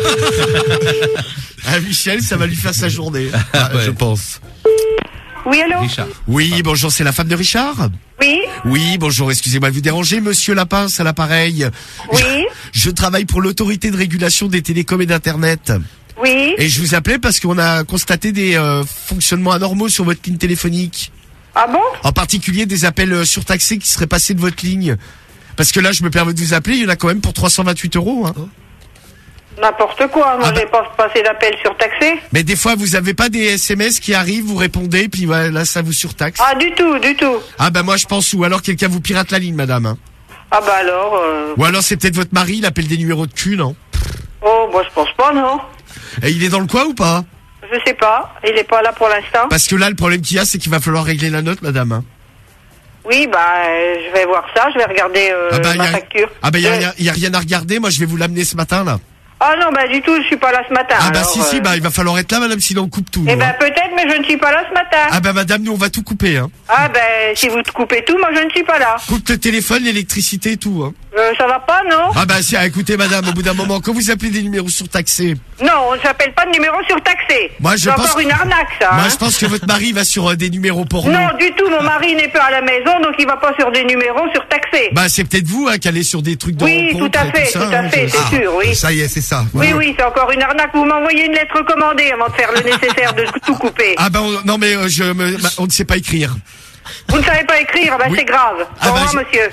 Ah, Michel, ça va lui faire sa journée.
Ah, ouais. Je pense.
Oui, allô?
Richard.
Oui, bonjour, c'est la femme de Richard?
Oui?
Oui, bonjour, excusez-moi de vous déranger, monsieur Lapince à l'appareil.
Oui?
Je travaille pour l'autorité de régulation des télécoms et d'internet.
Oui?
Et je vous appelais parce qu'on a constaté des fonctionnements anormaux sur votre ligne téléphonique.
Ah bon?
En particulier des appels surtaxés qui seraient passés de votre ligne. Parce que là, je me permets de vous appeler, il y en a quand même pour 328 euros. Hein.
N'importe quoi, moi j'ai pas passé d'appel surtaxé.
Mais des fois, vous avez pas des SMS qui arrivent, vous répondez, puis voilà, là, ça vous surtaxe.
Ah, du tout, du tout.
Ah bah moi, je pense, ou alors quelqu'un vous pirate la ligne, madame. Hein.
Ah bah alors...
Ou alors c'est peut-être votre mari, il appelle des numéros de cul, non?
Oh, moi je pense pas, non.
Et il est dans le coin ou pas?
Je sais pas, il est pas là pour l'instant.
Parce que là, le problème qu'il y a, c'est qu'il va falloir régler la note, madame. Hein.
Oui, bah je vais voir ça, je vais regarder ma facture.
Ah bah y a rien à regarder, moi je vais vous l'amener ce matin, là.
Ah non, bah du tout, je suis pas là ce matin.
Ah bah
alors,
si, bah il va falloir être là, madame, sinon on coupe tout.
Eh
nous,
ben
hein.
peut-être, mais je ne suis pas là ce matin.
Ah bah madame, nous on va tout couper, hein.
Ah ben si vous te coupez tout, moi je ne suis pas là.
Coupe le téléphone, l'électricité et tout, hein.
Ça va pas, non?
Ah bah si, écoutez madame, au bout d'un moment, quand vous appelez des numéros surtaxés...
Non, on ne s'appelle pas de numéro surtaxé.
Moi, je
c'est
pense
encore une arnaque, ça.
Moi
hein.
je pense que votre mari va sur des numéros porno.
Non, du tout, mon mari n'est pas à la maison, donc il va pas sur des numéros surtaxés.
Bah c'est peut-être vous hein, qui allez sur des trucs de
Oui,
rencontre
tout à
et
fait,
ça,
tout à
hein,
fait, c'est sûr, oui.
Ça y est, c'est ça.
Oui, oui, c'est encore une arnaque. Vous m'envoyez une lettre commandée avant de faire le nécessaire de tout couper.
Ah bah non mais on ne sait pas écrire.
Vous ne savez pas écrire, bah
Oui.
c'est grave.
Ah
Au
bah,
revoir, monsieur.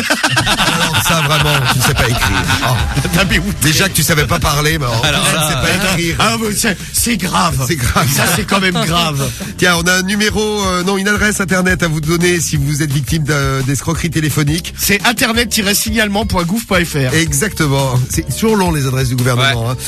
Alors ça vraiment, tu ne sais pas écrire. Oh. Déjà que tu savais pas parler, mais tu ne sais pas écrire.
Ah mais c'est grave.
C'est grave.
Ça c'est quand même grave.
Tiens, on a un numéro, une adresse internet à vous donner si vous êtes victime d'escroquerie téléphonique.
C'est internet-signalement.gouv.fr.
Exactement. C'est toujours long les adresses du gouvernement. Hein.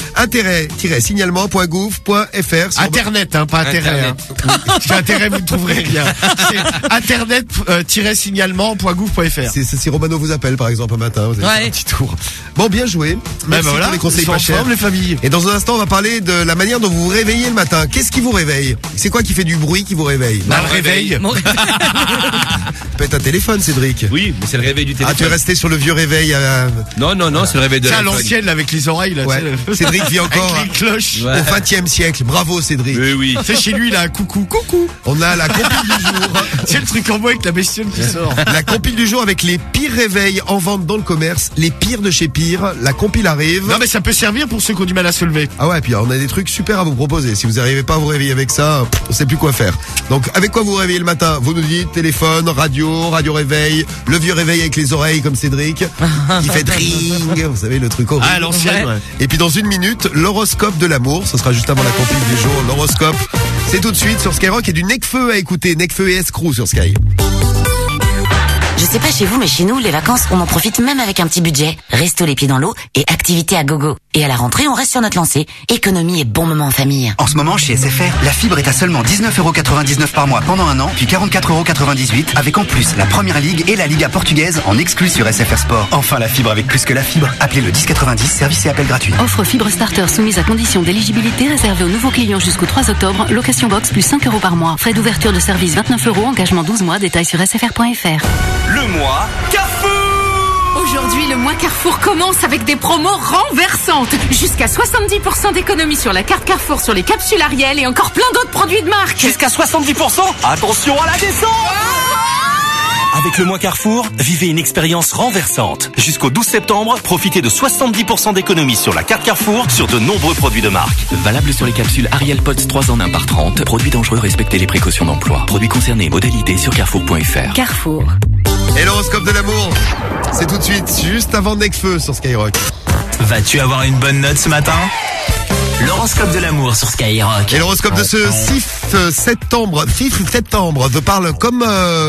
Intérêt-signalement.gouv.fr.
Internet, hein, pas intérêt. Hein. Parce qu'intérêt, vous ne trouverez rien. C'est internet-signalement.gouv.fr.
Si Romano vous appelle par exemple un matin, vous allez faire un petit tour. Bon, bien joué. Merci pour les conseils pas chers.
Les familles.
Et dans un instant, on va parler de la manière dont vous vous réveillez le matin. Qu'est-ce qui vous réveille? C'est quoi qui fait du bruit qui vous réveille?
Le réveil.
Peut être un téléphone, Cédric.
Oui, mais c'est le réveil du téléphone.
Ah, tu es resté sur le vieux réveil.
Non, c'est le réveil de
C'est à
l'iPhone.
l'ancienne, là, avec les oreilles, là.
Ouais.
Tu sais,
Cédric vit encore
avec les cloches.
au XXe siècle. Bravo, Cédric.
Oui.
C'est chez lui, là, coucou.
On a la compile du jour.
C'est le truc en bois avec la bestiole qui sort.
La compile du jour avec les pires réveils en vente dans le commerce. Les pires de chez Pire. La compile arrive.
Non, mais ça peut servir pour ceux qui ont du mal à se lever.
Ah ouais, puis on a des trucs super à vous proposer. Si vous n'arrivez pas à vous réveiller avec ça, on sait plus quoi faire. Donc, avec quoi vous vous réveillez le matin? Vous nous dites téléphone, radio réveil, le vieux réveil avec les oreilles comme Cédric, qui fait dring. Vous savez, le truc horrible.
Ah, l'ancienne, ouais.
Et puis dans une minute, l'horoscope de l'amour. Ce sera juste avant la compile du jour. L'horoscope, c'est tout de suite sur Skyrock et du Necfeu à écouter. Necfeu et Escrew sur Sky.
Je sais pas chez vous, mais chez nous, les vacances, on en profite même avec un petit budget. Resto les pieds dans l'eau et activité à gogo. Et à la rentrée, on reste sur notre lancée. Économie et bon moment en famille.
En ce moment, chez SFR, la fibre est à seulement 19,99€ par mois pendant un an, puis 44,98€ avec en plus la Première Ligue et la Liga portugaise en exclus sur SFR Sport. Enfin, la fibre avec plus que la fibre. Appelez le 1090, service et appel gratuit.
Offre fibre starter soumise à condition d'éligibilité réservée aux nouveaux clients jusqu'au 3 octobre. Location box plus 5€ par mois. Frais d'ouverture de service 29€. Engagement 12 mois. Détails sur sfr.fr.
Le mois Carrefour.
Aujourd'hui, le mois Carrefour commence avec des promos renversantes. Jusqu'à 70% d'économie sur la carte Carrefour sur les capsules Ariel et encore plein d'autres produits de marque.
Jusqu'à 70%. Attention à la descente. Avec le mois Carrefour, vivez une expérience renversante. Jusqu'au 12 septembre, profitez de 70% d'économie sur la carte Carrefour sur de nombreux produits de marque.
Valable sur les capsules Ariel Pods 3 en 1 par 30. Produits dangereux, respectez les précautions d'emploi. Produits concernés, modalités sur carrefour.fr.
Carrefour.
Et l'horoscope de l'amour, c'est tout de suite, juste avant Necfeu sur Skyrock.
Vas-tu avoir une bonne note ce matin? L'horoscope de l'amour sur Skyrock.
Et l'horoscope de ce 6 septembre parle comme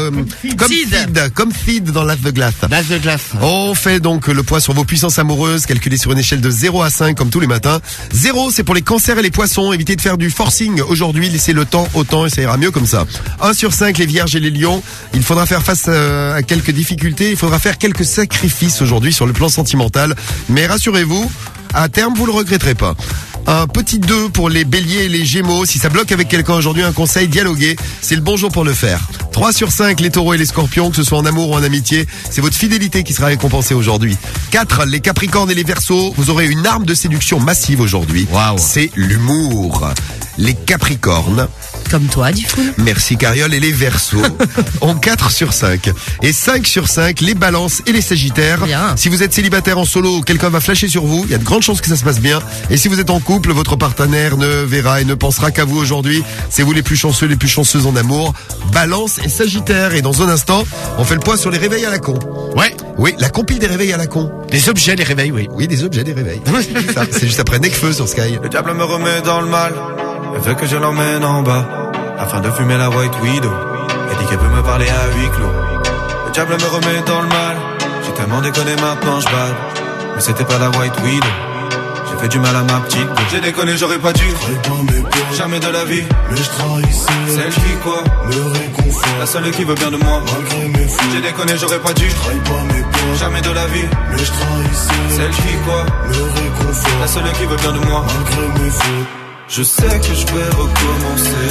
feed dans l'as de glace.
L'as de glace.
On fait donc le poids sur vos puissances amoureuses, calculées sur une échelle de 0 à 5 comme tous les matins. 0, c'est pour les cancers et les poissons. Évitez de faire du forcing aujourd'hui, laissez le temps au temps et ça ira mieux comme ça. 1 sur 5, les vierges et les lions. Il faudra faire face à quelques difficultés, il faudra faire quelques sacrifices aujourd'hui sur le plan sentimental. Mais rassurez-vous, à terme, vous le regretterez pas. Un petit 2 pour les béliers et les gémeaux. Si ça bloque avec quelqu'un aujourd'hui, un conseil, dialoguer. C'est le bon jour pour le faire. 3 sur 5, les taureaux et les scorpions, que ce soit en amour ou en amitié. C'est votre fidélité qui sera récompensée aujourd'hui. 4, les capricornes et les verseaux. Vous aurez une arme de séduction massive aujourd'hui.
Waouh.
C'est l'humour. Les capricornes.
Comme toi, du coup.
Merci Cariole. Et les verseaux ont 4 sur 5. Et 5 sur 5, les balances et les sagittaires.
Bien.
Si vous êtes célibataire en solo, quelqu'un va flasher sur vous. Il y a de grandes chances que ça se passe bien. Et si vous êtes en couple, votre partenaire ne verra et ne pensera qu'à vous aujourd'hui. C'est vous les plus chanceux, les plus chanceuses en amour. Balance et sagittaire. Et dans un instant, on fait le point sur les réveils à la con.
Ouais.
Oui, la compile des réveils à la con.
Des objets, des réveils, oui.
Oui, des objets, des réveils. C'est ça. C'est juste après Necfeu sur Sky.
Le diable me remet dans le mal. Elle veut que je l'emmène en bas afin de fumer la White Widow. Elle dit qu'elle peut me parler à huis clos. Le diable me remet dans le mal. J'ai tellement déconné, maintenant je bade. Mais c'était pas la White Widow. J'ai fait du mal à ma petite. J'ai déconné, j'aurais pas dû. Jamais de la vie. Mais je trahissais. Celle qui quoi me réconfort. La seule qui veut bien de moi. Malgré mes fautes. J'ai déconné, j'aurais pas dû. Jamais de la vie. Mais je trahissais. Celle qui quoi me réconfort. La seule qui veut bien de moi. Malgré mes fautes. Je sais que je vais recommencer.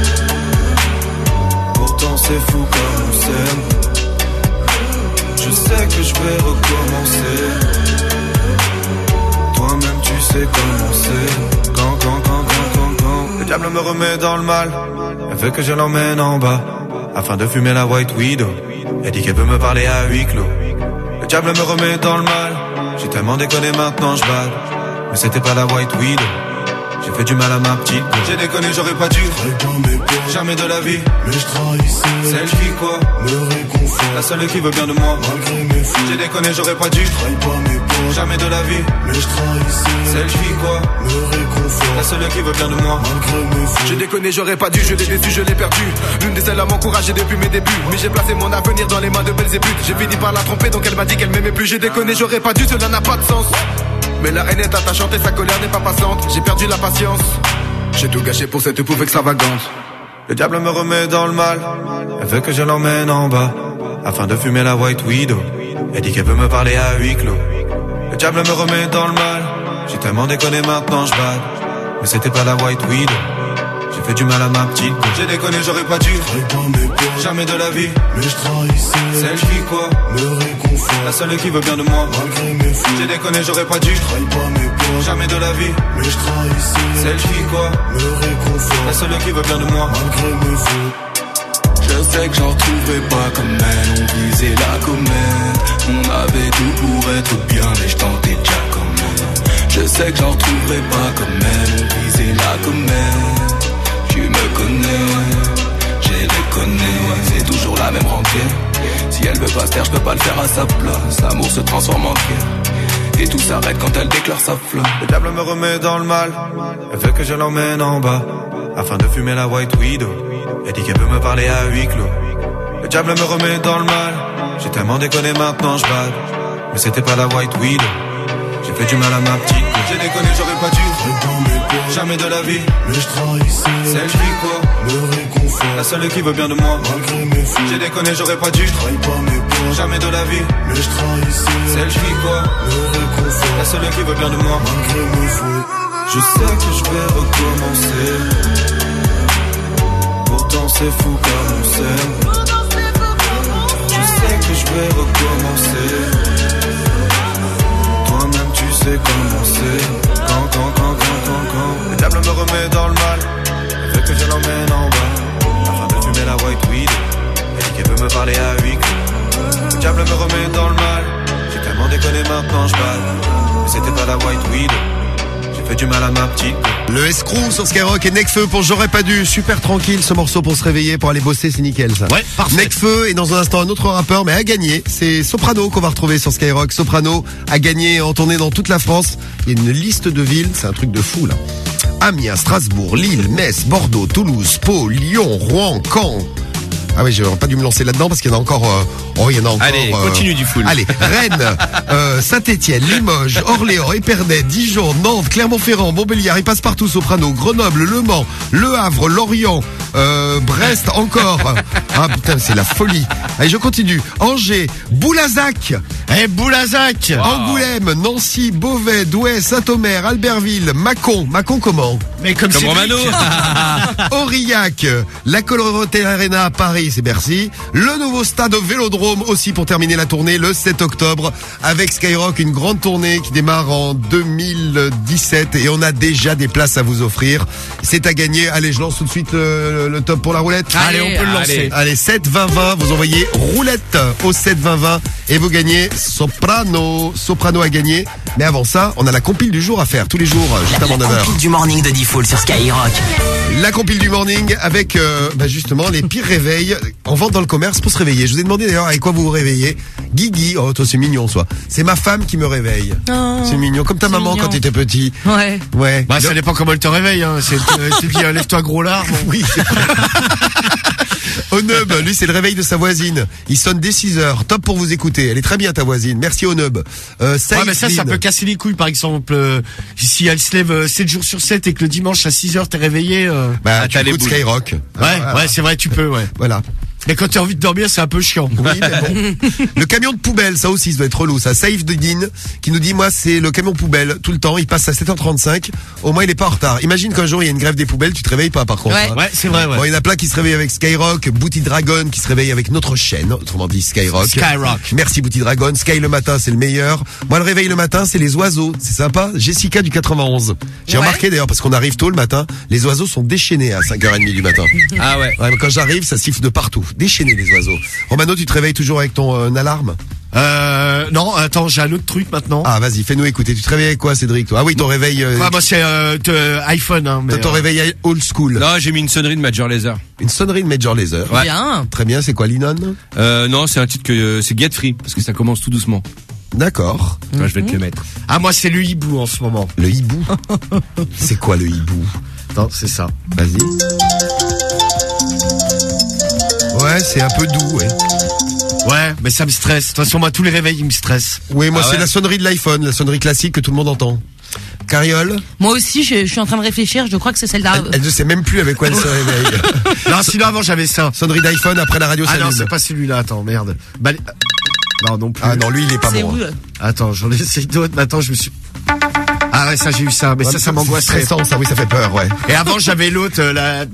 Pourtant c'est fou comme on s'aime. Je sais que je vais recommencer. Toi-même tu sais comment c'est. Quand le diable me remet dans le mal. Elle veut que je l'emmène en bas afin de fumer la White Widow. Elle dit qu'elle peut me parler à huis clos. Le diable me remet dans le mal. J'ai tellement déconné, maintenant je bade. Mais c'était pas la White Widow. J'ai fait du mal à ma petite. J'ai déconné, j'aurais pas dû. Jamais de la vie. Mais je trahissais. Celle qui quoi me réconfort. La seule qui veut bien de moi. Malgré mes fautes. J'ai déconné, j'aurais pas dû. Jamais de la vie. Mais je trahissais. Celle qui quoi me réconfort. La seule qui veut bien de moi. Malgré mes fautes. J'ai déconné, j'aurais pas dû. Je l'ai déçu, je l'ai perdu. L'une des seules à m'encourager depuis mes débuts. Mais j'ai placé mon avenir dans les mains de Belzébuth. J'ai fini par la tromper, donc elle m'a dit qu'elle m'aimait plus. J'ai déconné, j'aurais pas dû. Cela n'a pas de sens. Mais la haine est attachante et sa colère n'est pas passante. J'ai perdu la patience. J'ai tout gâché pour cette épouve extravagante.
Le diable me remet dans le mal. Elle veut que je l'emmène en bas afin de fumer la White Widow. Elle dit qu'elle peut me parler à huis clos. Le diable me remet dans le mal. J'ai tellement déconné, maintenant je bade. Mais c'était pas la White Widow. J'ai fait du mal à ma petite. J'ai déconné, j'aurais pas dû. Jamais de la vie. Mais je trahissais. Celle qui quoi me réconfort. La seule qui veut bien de moi. Malgré mes fautes. J'ai déconné, j'aurais pas dû. Trahis pas mes peurs. Jamais de la vie. Mais je trahissais. Celle qui quoi me réconfort. La seule qui veut bien de moi. Malgré mes fautes.
Je sais que j'en retrouverai pas comme elle. On visait la comète. On avait tout pour être bien, mais je tentais déjà quand même. Je sais que j'en retrouverai pas comme elle. On visait la comète. Tu me connais, j'ai déconné. C'est toujours la même rengaine. Si elle veut pas se taire, je peux pas le faire à sa place. L'amour se transforme en guerre. Et tout s'arrête quand elle déclare sa flamme.
Le diable me remet dans le mal. Elle veut que je l'emmène en bas afin de fumer la White Widow. Elle dit qu'elle peut me parler à huis clos. Le diable me remet dans le mal. J'ai tellement déconné, maintenant je bade. Mais c'était pas la White Widow. J'ai fait du mal à ma petite. J'ai déconné, j'aurais pas dû. Jamais de la vie. Mais je trahissais. Celle qui quoi me réconfort. La seule qui veut bien de moi. Malgré mes fautes. J'ai déconné, j'aurais pas dû. Trahis pas mes peurs. Jamais de la vie. Mais je trahissais. Celle qui quoi me réconfort. La seule qui veut bien de moi. Malgré mes fautes. Je sais que je vais recommencer. Pourtant c'est fou comme on s'aime. Je sais que je vais recommencer. Toi-même tu sais comment c'est. Quand le diable me remet dans le mal. Elle veut que je l'emmène en bas afin de fumer la White Widow. Elle dit qu'elle veut me parler à huis clos. Le diable me remet dans le mal. J'ai tellement déconné, maintenant je bade. Mais c'était pas la White Widow. J'ai fait du mal à ma petite.
Le escroc sur Skyrock et Necfeu pour J'aurais pas dû. Super tranquille ce morceau pour se réveiller, pour aller bosser, c'est nickel ça.
Ouais, parfait.
Necfeu et dans un instant un autre rappeur mais a gagné. C'est Soprano qu'on va retrouver sur Skyrock. Soprano a gagné en tournée dans toute la France. Il y a une liste de villes, c'est un truc de fou là. Amiens, Strasbourg, Lille, Metz, Bordeaux, Toulouse, Pau, Lyon, Rouen, Caen. Ah oui, j'aurais pas dû me lancer là-dedans parce qu'il y en a encore. Il y en a encore.
Allez, continue du full.
Allez, Rennes, Saint-Étienne, Limoges, Orléans, Épernay, Dijon, Nantes, Clermont-Ferrand, Montbéliard, il passe partout. Soprano, Grenoble, Le Mans, Le Havre, Lorient, Brest, encore. Ah putain, c'est la folie. Allez, je continue. Angers, Boulazac.
Boulazac.
Angoulême, Nancy, Beauvais, Douai, Saint-Omer, Albertville, Mâcon. Mâcon comment?
Mais comme
Romano.
Aurillac, la Colorotel Arena à Paris, c'est Bercy. Le nouveau stade au Vélodrome aussi pour terminer la tournée le 7 octobre avec Skyrock, une grande tournée qui démarre en 2017 et on a déjà des places à vous offrir. C'est à gagner. Allez, je lance tout de suite le top pour la roulette.
Allez, on peut le lancer.
Allez, 7 20 20, vous envoyez roulette au 7 20 20 et vous gagnez Soprano. Soprano a gagné. Mais avant ça, on a la compile du jour à faire tous les jours juste avant 9h.
La compile du morning de D-Fool sur Skyrock.
La compile du morning avec justement les pires réveils en vente dans le commerce pour se réveiller. Je vous ai demandé d'ailleurs avec quoi vous vous réveillez. Guigui, oh toi c'est mignon ça. C'est ma femme qui me réveille. Oh, c'est mignon, comme ta maman mignon. Quand tu étais petit.
Ouais.
Ouais.
Bah ça dépend comment elle te réveille. Hein. C'est dit lève-toi gros lard. Bon.
Oui. Onub, lui c'est le réveil de sa voisine. Il sonne dès 6h. Top pour vous écouter. Elle est très bien ta voisine. Merci Onub.
Ouais mais ça peut casser les couilles par exemple. Si elle se lève 7 jours sur 7 et que le dimanche à 6h t'es réveillé.
Tu écoutes Skyrock.
Ouais, c'est vrai, tu peux, ouais.
Voilà.
Mais quand t'as envie de dormir, c'est un peu chiant.
Oui, mais bon. Le camion de poubelle, ça aussi, ça doit être relou. Ça, Saïf Dedine, qui nous dit, moi, c'est le camion poubelle, tout le temps. Il passe à 7h35. Au moins, il est pas en retard. Imagine qu'un jour, il y a une grève des poubelles, tu te réveilles pas, par contre.
Ouais,
hein.
Ouais, c'est vrai, ouais.
Bon, il y en a plein qui se réveillent avec Skyrock, Booty Dragon, qui se réveille avec notre chaîne, autrement dit Skyrock.
Skyrock.
Merci Booty Dragon. Sky le matin, c'est le meilleur. Moi, le réveil le matin, c'est les oiseaux. C'est sympa. Jessica du 91. J'ai remarqué d'ailleurs, parce qu'on arrive tôt le matin, les oiseaux sont déchaînés à 5h30 du matin.
Ah ouais.
Ouais, quand j'arrive, ça siffle de partout. Déchaînés les oiseaux. Romano, tu te réveilles toujours avec ton alarme?
Non, attends, j'ai un autre truc maintenant.
Ah, vas-y, fais-nous écouter. Tu te réveilles avec quoi, Cédric, toi? Ah oui, ton réveil...
moi, c'est iPhone. Hein,
ton réveil old school.
Non, j'ai mis une sonnerie de Major Lazer.
Une sonnerie de Major Lazer.
Ouais.
Bien.
Très bien, c'est quoi, Linon?
Non, c'est un titre que c'est Get Free, parce que ça commence tout doucement.
D'accord.
Enfin, je vais te le mettre.
Ah, moi, c'est le hibou en ce moment.
Le hibou? C'est quoi le hibou?
Non, c'est ça.
Vas-y. Ouais, c'est un peu doux, ouais.
Ouais, mais ça me stresse. De toute façon, moi, tous les réveils, ils me stressent.
Oui, moi, c'est la sonnerie de l'iPhone, la sonnerie classique que tout le monde entend. Carriole?
Moi aussi, je suis en train de réfléchir, je crois que c'est celle-là.
Elle ne sait même plus avec quoi elle se réveille.
Non, sinon avant j'avais ça.
Sonnerie d'iPhone après la radio
Ah
s'allume.
non, c'est pas celui-là, attends, merde. Non, non plus.
Ah non, lui il est pas bon. Hein.
Attends, j'en ai essayé d'autres, mais attends, je me suis... Ah ouais, ça j'ai eu ça, mais ça m'angoisserait.
C'est stressant, ça, oui, ça fait peur, ouais.
Et avant j'avais l'autre, la...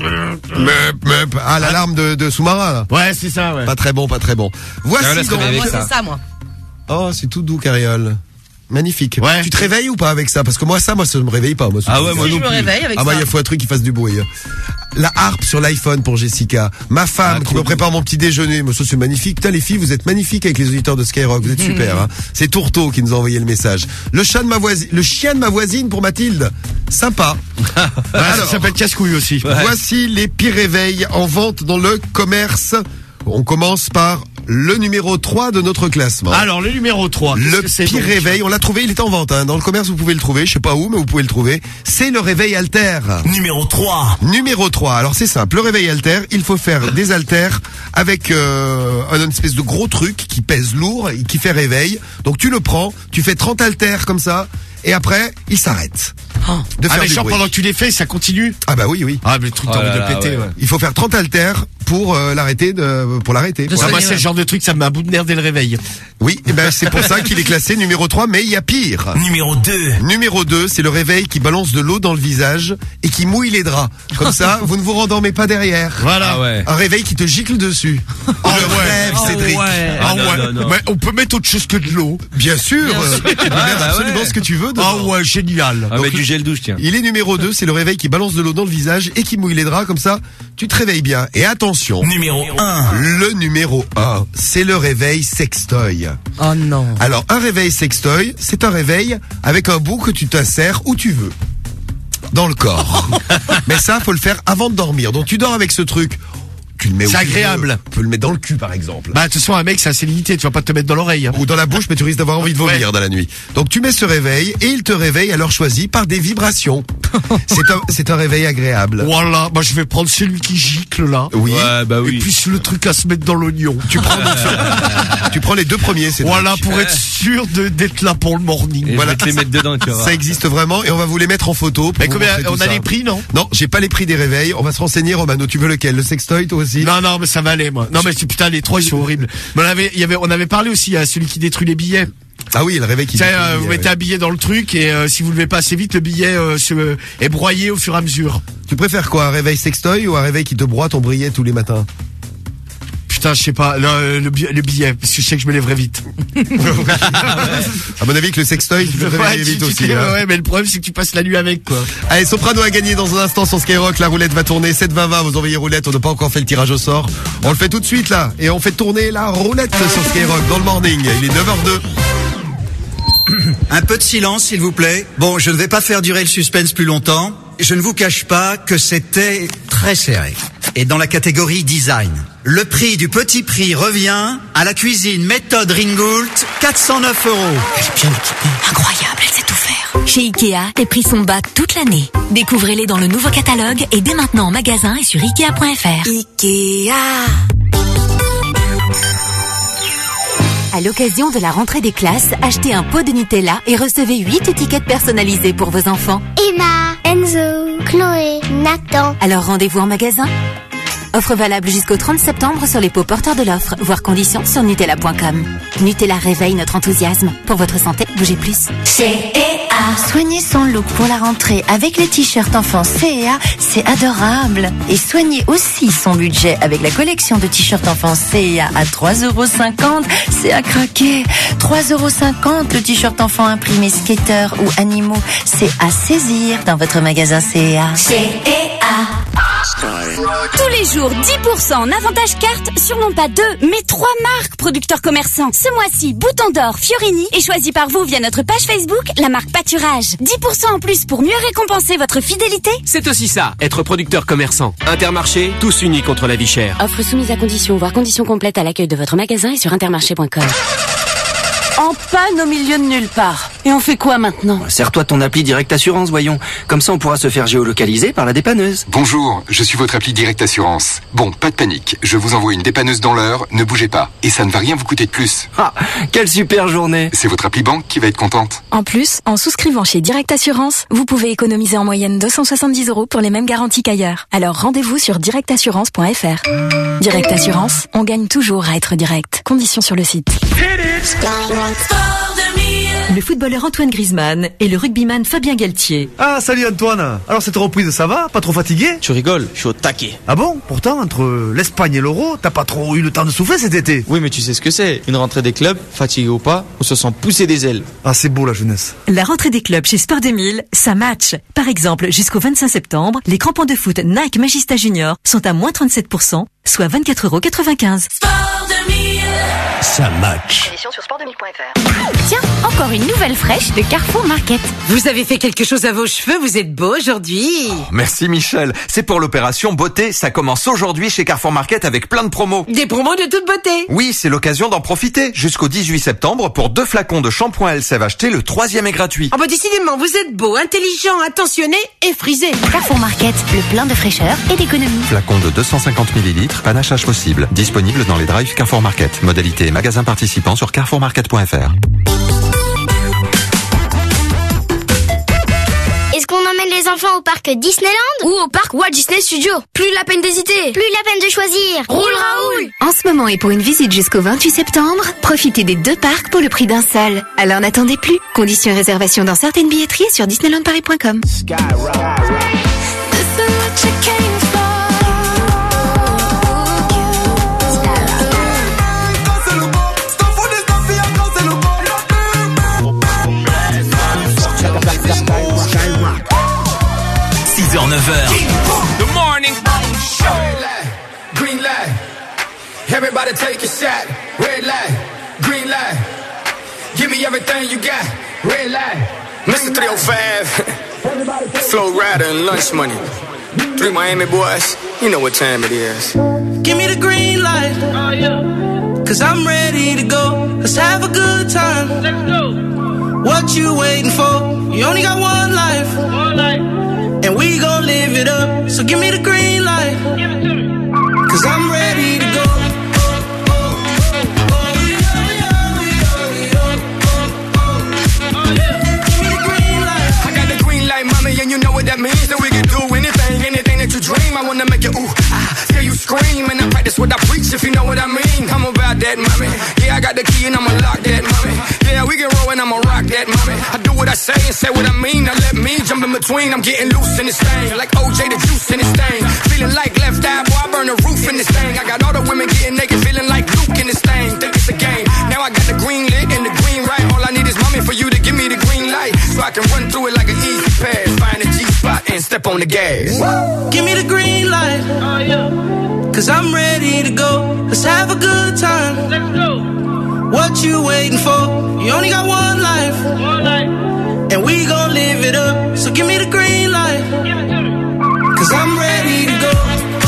Ah, l'alarme de sous-marin, là.
Ouais, c'est ça, ouais.
Pas très bon, pas très bon. Voici donc...
Moi, c'est ça, moi.
Oh, c'est tout doux, Carriole. Magnifique.
Ouais.
Tu te réveilles ou pas avec ça? Parce que moi, ça me réveille pas. Moi,
Ah ouais, moi
Si,
non
je me
plus.
réveille avec
Ah bah,
ça.
il faut un truc qui fasse du bruit. La harpe sur l'iPhone pour Jessica. Ma femme qui me prépare mon petit déjeuner. Mais ça, c'est magnifique. Putain, les filles, vous êtes magnifiques avec les auditeurs de Skyrock. Vous êtes super, hein. C'est Tourteau qui nous a envoyé le message. Le chien de ma voisine pour Mathilde. Sympa.
Alors, ça s'appelle casse-couille aussi.
Voici les pires réveils en vente dans le commerce. On commence par le numéro 3 de notre classement.
Alors, le numéro 3.
Le pire réveil, on l'a trouvé, il est en vente, hein. Dans le commerce, vous pouvez le trouver, je sais pas où, mais vous pouvez le trouver. C'est le réveil haltère.
Numéro 3.
Numéro 3. Alors, c'est simple. Le réveil haltère, il faut faire des haltères avec, une espèce de gros truc qui pèse lourd et qui fait réveil. Donc, tu le prends, tu fais 30 haltères comme ça, et après, il s'arrête. De faire
mais
du
genre
bruit.
pendant que tu les fais, ça continue?
Ah bah oui, oui.
Ah, mais le truc, t'as envie de le péter, ouais.
Il faut faire 30 haltères pour l'arrêter.
Moi, c'est le genre de truc, ça me met un bout de nerf dès le réveil.
Oui, et ben c'est pour ça qu'il est classé numéro 3, mais il y a pire.
Numéro 2.
Numéro 2, c'est le réveil qui balance de l'eau dans le visage et qui mouille les draps. Comme ça, vous ne vous rendormez pas derrière.
Voilà.
Ah ouais.
Un réveil qui te gicle dessus.
Oh,
le rêve, Cédric.
Ah
non,
ouais.
non, non.
Mais on peut mettre autre chose que de l'eau.
Bien sûr. Tu peux mettre absolument
ouais.
ce que tu veux dedans.
Ah ouais, génial.
Ah, mais du gel douche, tiens.
Il est numéro 2, c'est le réveil qui balance de l'eau dans le visage et qui mouille les draps. Comme ça, tu te réveilles bien. Et attention.
Numéro 1.
Le numéro 1, c'est le réveil sextoy.
Oh non.
Alors, un réveil sextoy, c'est un réveil avec un bout que tu t'insères où tu veux. Dans le corps. Mais ça, faut le faire avant de dormir. Donc, tu dors avec ce truc. Tu le mets où
C'est
tu veux.
agréable.
Tu peux le mettre dans le cul, par exemple.
Bah, de toute façon, un mec, c'est assez limité, tu vas pas te mettre dans l'oreille. Hein.
Ou dans la bouche, mais tu risques d'avoir envie de vomir dans la nuit. Donc, tu mets ce réveil et il te réveille à l'heure choisie par des vibrations. C'est un réveil agréable.
Voilà, bah, je vais prendre celui qui gicle, là.
Oui.
Ouais, bah oui.
Et puis, le truc à se mettre dans l'oignon.
Tu prends les deux premiers, c'est
Voilà, pour être sûr d'être là pour le morning.
Et
Voilà.
je vais te les mettre dedans, tu vois.
Ça existe vraiment et on va vous les mettre en photo. Pour
Mais
vous
combien,
montrer tout
on a
ça.
les prix, non?
Non, j'ai pas les prix des réveils. On va se renseigner, Romano. Tu veux lequel? Le sextoy, toi aussi?
Non, non, mais ça va aller, moi. Non, mais putain, les trois, ils sont horribles. Mais on avait parlé aussi à celui qui détruit les billets.
Ah oui, le réveil qui...
Tu sais, vous mettez un billet dans le truc et si vous le levez pas assez vite, le billet est broyé au fur et à mesure.
Tu préfères quoi? Un réveil sextoy ou un réveil qui te broie ton brillet tous les matins?
Putain, je sais pas, le billet, parce que je sais que je me lèverai vite.
À mon avis que le sextoy, tu peux te réveiller vite aussi. Hein.
Ouais, mais le problème, c'est que tu passes la nuit avec, quoi.
Allez, Soprano a gagné dans un instant sur Skyrock. La roulette va tourner. 7-20-20, vous envoyez roulette. On n'a pas encore fait le tirage au sort. On le fait tout de suite, là. Et on fait tourner la roulette sur Skyrock dans le morning. Il est 9h02.
Un peu de silence, s'il vous plaît. Bon, je ne vais pas faire durer le suspense plus longtemps. Je ne vous cache pas que c'était très serré. Et dans la catégorie design, le prix du petit prix revient à la cuisine méthode Ringgold, 409 €.
Elle est bien équipée. Incroyable, elle sait tout faire. Chez Ikea, les prix sont bas toute l'année. Découvrez-les dans le nouveau catalogue et dès maintenant en magasin et sur Ikea.fr. Ikea. À l'occasion de la rentrée des classes, achetez un pot de Nutella et recevez 8 étiquettes personnalisées pour vos enfants.
Emma, Enzo, Chloé, Nathan.
Alors rendez-vous en magasin. Offre valable jusqu'au 30 septembre sur les pots porteurs de l'offre, voire conditions sur Nutella.com. Nutella réveille notre enthousiasme. Pour votre santé, bougez plus.
CEA. Soigner son look pour la rentrée avec les t-shirts enfants CEA, c'est adorable. Et soigner aussi son budget avec la collection de t-shirts enfants CEA à 3,50 €, c'est à craquer. 3,50 € le t-shirt enfant imprimé skater ou animaux, c'est à saisir dans votre magasin CEA.
Tous les jours, 10% en avantage carte sur non pas 2, mais 3 marques producteurs commerçants. Ce mois-ci, Bouton d'Or, Fiorini est choisi par vous via notre page Facebook, la marque Pâturage. 10% en plus pour mieux récompenser votre fidélité.
C'est aussi ça, être producteur commerçant. Intermarché, tous unis contre la vie chère.
Offre soumise à conditions, voire conditions complètes à l'accueil de votre magasin et sur intermarché.com.
En panne au milieu de nulle part.
Et on fait quoi maintenant?
Sers-toi de ton appli Direct Assurance, voyons. Comme ça, on pourra se faire géolocaliser par la dépanneuse.
Bonjour, je suis votre appli Direct Assurance. Bon, pas de panique, je vous envoie une dépanneuse dans l'heure, ne bougez pas. Et ça ne va rien vous coûter de plus.
Ah, quelle super journée.
C'est votre appli banque qui va être contente.
En plus, en souscrivant chez Direct Assurance, vous pouvez économiser en moyenne 270 € pour les mêmes garanties qu'ailleurs. Alors rendez-vous sur directassurance.fr. Direct Assurance, on gagne toujours à être direct. Conditions sur le site.
Le footballeur Antoine Griezmann et le rugbyman Fabien Galtier.
Ah, salut Antoine. Alors cette reprise, ça va? Pas trop fatigué?
Tu rigoles, je suis au taquet.
Ah bon? Pourtant, entre l'Espagne et l'Euro, t'as pas trop eu le temps de souffler cet été?
Oui, mais tu sais ce que c'est. Une rentrée des clubs, fatigué ou pas, on se sent pousser des ailes.
Ah, c'est beau la jeunesse.
La rentrée des clubs chez Sport 2000, ça match. Par exemple, jusqu'au 25 septembre, les crampons de foot Nike Magista Junior sont à moins 37%, soit 24,95 €.
Sport 2000.
Ça match.
Édition sur sport2000.fr. Tiens, encore une nouvelle fraîche de Carrefour Market.
Vous avez fait quelque chose à vos cheveux, vous êtes beau aujourd'hui.
Merci Michel. C'est pour l'opération beauté. Ça commence aujourd'hui chez Carrefour Market avec plein de promos.
Des promos de toute beauté.
Oui, c'est l'occasion d'en profiter. Jusqu'au 18 septembre, pour 2 flacons de shampoing Elseve achetés, le 3e est gratuit.
Oh bah décidément, vous êtes beau, intelligent, attentionné et frisé.
Carrefour Market, le plein de fraîcheur et d'économie.
Flacon de 250 ml, panachage possible. Disponible dans les drives Carrefour Market. Modalité et magasin participant sur carrefourmarket.fr.
Est-ce qu'on emmène les enfants au parc Disneyland ou au parc Walt Disney Studio? Plus la peine d'hésiter. Plus la peine de choisir. Roule Raoul!
En ce moment et pour une visite jusqu'au 28 septembre, profitez des 2 parcs pour le prix d'un seul. Alors n'attendez plus. Conditions et réservations dans certaines billetteries sur disneylandparis.com.
H 9h.
Good morning. Green light. Everybody take a shot. Red light. Green light. Give me everything you got. Red light. Mr. 305. Flow Rider and Lunch Money. 3 Miami boys. You know what time it is.
Give me the green light. Oh, yeah. 'Cause I'm ready to go. Let's have a good time. Let's go. What you waiting for? You only got one life. One life. And we gon' live it up. So give me the green light. Give it to me. 'Cause I'm ready to go.
And you know what that means, that we can do anything that you dream. I wanna make you ooh, hear you scream, and I practice what I preach, if you know what I mean. I'm about that, mommy. Yeah, I got the key and I'ma lock that, mommy. Yeah, we can roll and I'ma rock that, mommy. I do what I say and say what I mean. Now let me jump in between. I'm getting loose in this thing, like OJ the juice in this thing. Feeling like left eye, boy, I burn the roof in this thing. I got all the women getting naked, feeling like Luke in this thing. Think it's a game. Now I got the green lit and the green right. All I need is mommy for you to give me the green light, so I can run through it like an easy pass. Find a G-spot and step on the gas.
Give me the green light. Oh, yeah. 'Cause I'm ready to go. Let's have a good time. Let's go. What you waiting for? You only got one life. One life. And we gon' live it up. So give me the green light. Give it to me. 'Cause I'm ready to go.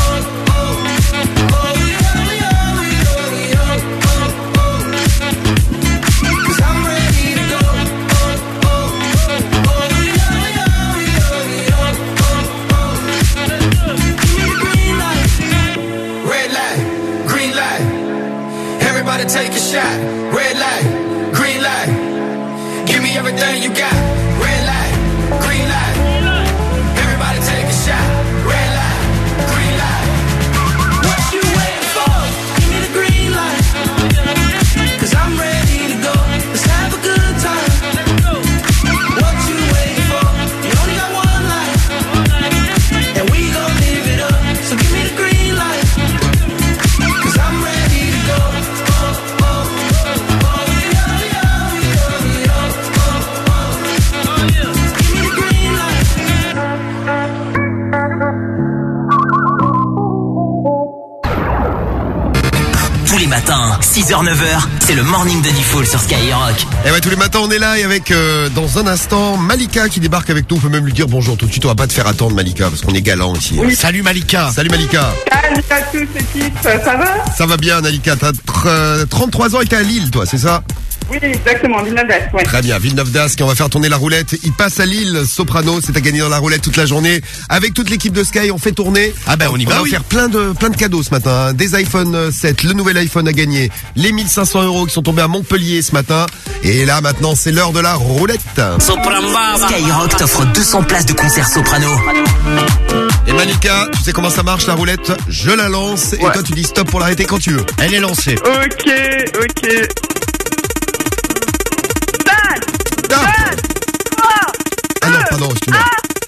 Take a shot, red light, green light. Give me everything you got. Red light, green light. Everybody take a shot, red light, green light.
What you waiting for? Give me the green light. 'Cause I'm ready to go. Let's have a good time. What you waiting for? You only got one life. And we gon' live it up. So give me the green light. 'Cause I'm ready to go.
Tous les matins, 6h, 9h, c'est le morning de Diffoul sur Skyrock.
Et ouais, tous les matins on est là et avec dans un instant Malika qui débarque avec nous. On peut même lui dire bonjour tout de suite, on va pas te faire attendre Malika parce qu'on est galant ici.
Oui. Salut Malika.
Salut Malika.
Salut à tous l'équipe, ça va?
Ça va bien Malika, t'as 33 ans et t'es à Lille toi, c'est ça?
Oui, exactement, Villeneuve d'Ascq, ouais.
Très bien, Villeneuve d'Ascq, on va faire tourner la roulette. Il passe à Lille, Soprano, c'est à gagner dans la roulette toute la journée. Avec toute l'équipe de Sky, on fait tourner.
Ah ben on y va,
va
oui.
faire plein de cadeaux ce matin. Hein. Des iPhone 7, le nouvel iPhone à gagner. Les 1500 € qui sont tombés à Montpellier ce matin. Et là, maintenant, c'est l'heure de la roulette.
Skyrock t'offre 200 places de concert soprano.
Et Malika, tu sais comment ça marche la roulette? Je la lance et toi tu dis stop pour l'arrêter quand tu veux. Elle est lancée.
Ok.
Ah non, pardon, excuse-moi.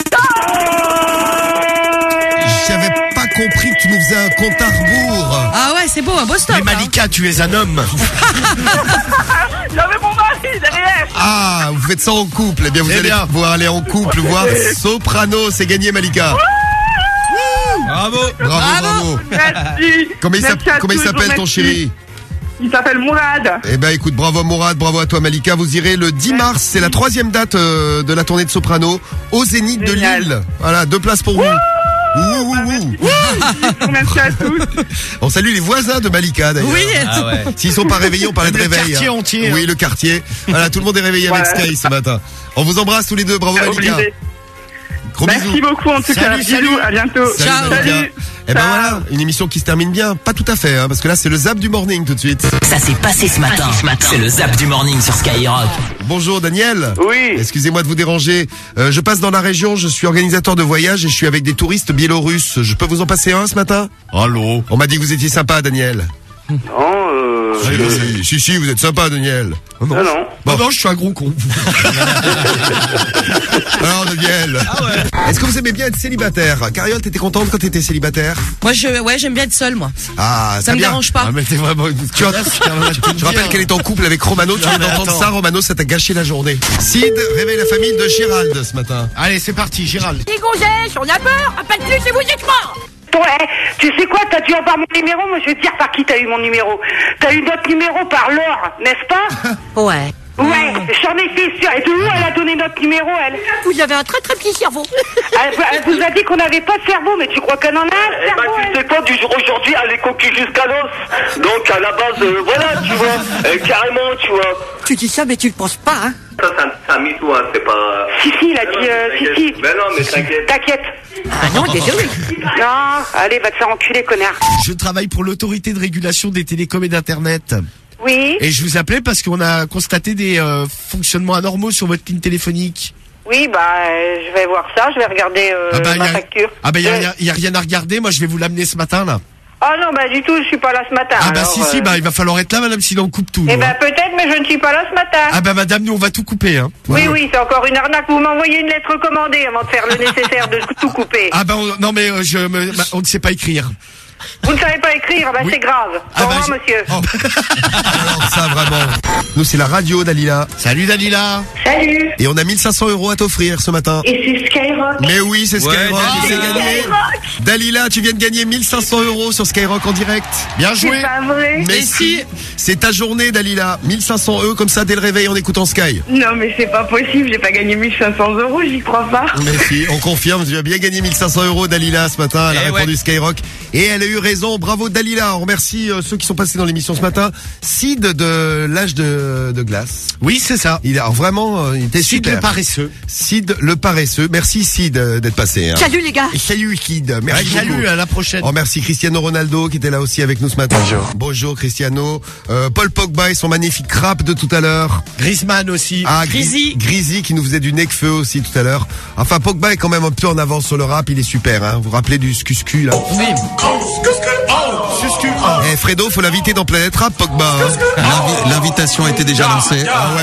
J'avais pas compris que tu nous faisais un compte à rebours.
Ah ouais, c'est beau, un beau stop.
Mais Malika, tu es un homme.
J'avais mon mari derrière.
Ah, vous faites ça en couple. Eh bien, vous allez pouvoir aller en couple, voir Soprano. C'est gagné, Malika.
Bravo.
Bravo.
Merci.
Comment il s'appelle ton chéri?
Il s'appelle Mourad.
Eh ben écoute, bravo Mourad, bravo à toi Malika. Vous irez le 10 mars, c'est la 3e date de la tournée de Soprano au Zénith de Lille. Voilà, 2 places pour vous.
Merci à tous.
On salue les voisins de Malika d'ailleurs.
Oui. Ah ouais.
S'ils sont pas réveillés, on parlait de
Le
réveil.
quartier entier.
Oui, le quartier. Voilà, tout le monde est réveillé avec Sky ce matin. On vous embrasse tous les deux, bravo Malika. Gros
Merci
bisous.
beaucoup en tout cas. Bisous, à bientôt.
Salut, Malika. Et ben voilà, une émission qui se termine bien. Pas tout à fait, hein, parce que là c'est le zap du morning tout de suite.
Ça s'est passé ce matin. C'est le zap du morning sur Skyrock.
Bonjour Daniel.
Oui.
Excusez-moi de vous déranger. Je passe dans la région, je suis organisateur de voyage et je suis avec des touristes biélorusses. Je peux vous en passer un ce matin? Allô. On m'a dit que vous étiez sympa Daniel.
Non,
Si, vous êtes sympa Daniel.
Non.
Bon, non, je suis un gros con. Alors Daniel. Est-ce que vous aimez bien être célibataire? Cariole, t'étais contente quand t'étais célibataire?
Moi, j'aime bien être seule, moi.
Ah,
Ça me
bien.
dérange pas.
Ah, mais t'es vraiment... Je rappelle qu'elle est en couple avec Romano. Tu viens d'entendre ça, Romano, ça t'a gâché la journée. Sid réveille la famille de Gérald ce matin.
Allez, c'est parti, Gérald.
Les gonzesses, on a peur, appelle plus et vous êtes morts.
Ouais, tu sais quoi, t'as dû avoir mon numéro, moi je vais te dire par qui t'as eu mon numéro. T'as eu notre numéro par Laure, n'est-ce pas?
Ouais.
Ouais, j'en ai fait sûr. Et de où elle a donné notre numéro, elle?
Vous avez un très très petit cerveau.
Elle vous a dit qu'on n'avait pas de cerveau, mais tu crois qu'elle en a un cerveau,
tu sais quoi, du jour aujourd'hui, elle est coquille jusqu'à l'os. Donc à la base, voilà, tu vois, carrément, tu vois.
Tu dis ça, mais tu le penses pas, hein.
Ça, c'est un mytho, hein, c'est pas...
Si, il a dit, si.
Ben non, mais t'inquiète.
T'inquiète.
Ah non, désolé.
Non, allez, va te faire enculer, connard.
Je travaille pour l'autorité de régulation des télécoms et d'internet.
Oui.
Et je vous appelais parce qu'on a constaté des fonctionnements anormaux sur votre ligne téléphonique.
Oui, je vais voir ça, je vais regarder ma facture.
Ah bah y a rien à regarder, moi je vais vous l'amener ce matin là.
Ah non, du tout, je suis pas là ce matin.
Ah bah
alors,
si, il va falloir être là madame, sinon on coupe tout.
Eh peut-être, mais je ne suis pas là ce matin.
Ah bah madame, nous on va tout couper hein.
Oui, c'est encore une arnaque. Vous m'envoyez une lettre recommandée avant de faire le nécessaire de tout couper.
Ah bah non mais on ne sait pas écrire.
Vous ne savez pas écrire, c'est grave. Au revoir, monsieur.
Alors ça vraiment. Nous c'est la radio Dalila. Salut Dalila.
Salut.
Et on a 1500 € à t'offrir ce matin.
Et c'est Skyrock.
Mais oui, c'est Skyrock.
Ouais,
c'est gagné. Dalila, tu viens de gagner 1500 € sur Skyrock en direct. Bien joué.
C'est pas vrai.
Mais si, c'est ta journée Dalila. 1500 € comme ça dès le réveil en écoutant Sky.
Non, mais c'est pas possible, j'ai pas gagné 1500 €, j'y crois pas.
Mais si, on confirme, tu as bien gagné 1500 € Dalila ce matin. Elle a répondu Skyrock. Et elle a eu raison. Bravo Dalila. On remercie ceux qui sont passés dans l'émission ce matin. Sid de l'âge de glace.
Oui, c'est ça.
Il a vraiment, il était
Sid
super.
le paresseux.
Sid le paresseux. Merci Sid d'être passé. Hein.
Salut les gars.
Et salut Sid. Merci
salut,
beaucoup.
à la prochaine.
On remercie Cristiano Ronaldo qui était là aussi avec nous ce matin. Bonjour Cristiano. Paul Pogba et son magnifique rap de tout à l'heure.
Griezmann aussi.
Ah, Grisy qui nous faisait du Necfeu aussi tout à l'heure. Enfin, Pogba est quand même un peu en avance sur le rap, il est super, hein. Vous vous rappelez du Skusku, là?
Oui.
Eh, Fredo, faut l'inviter dans Planète Rap, Pogba. Hein.
L'invitation a été déjà lancée.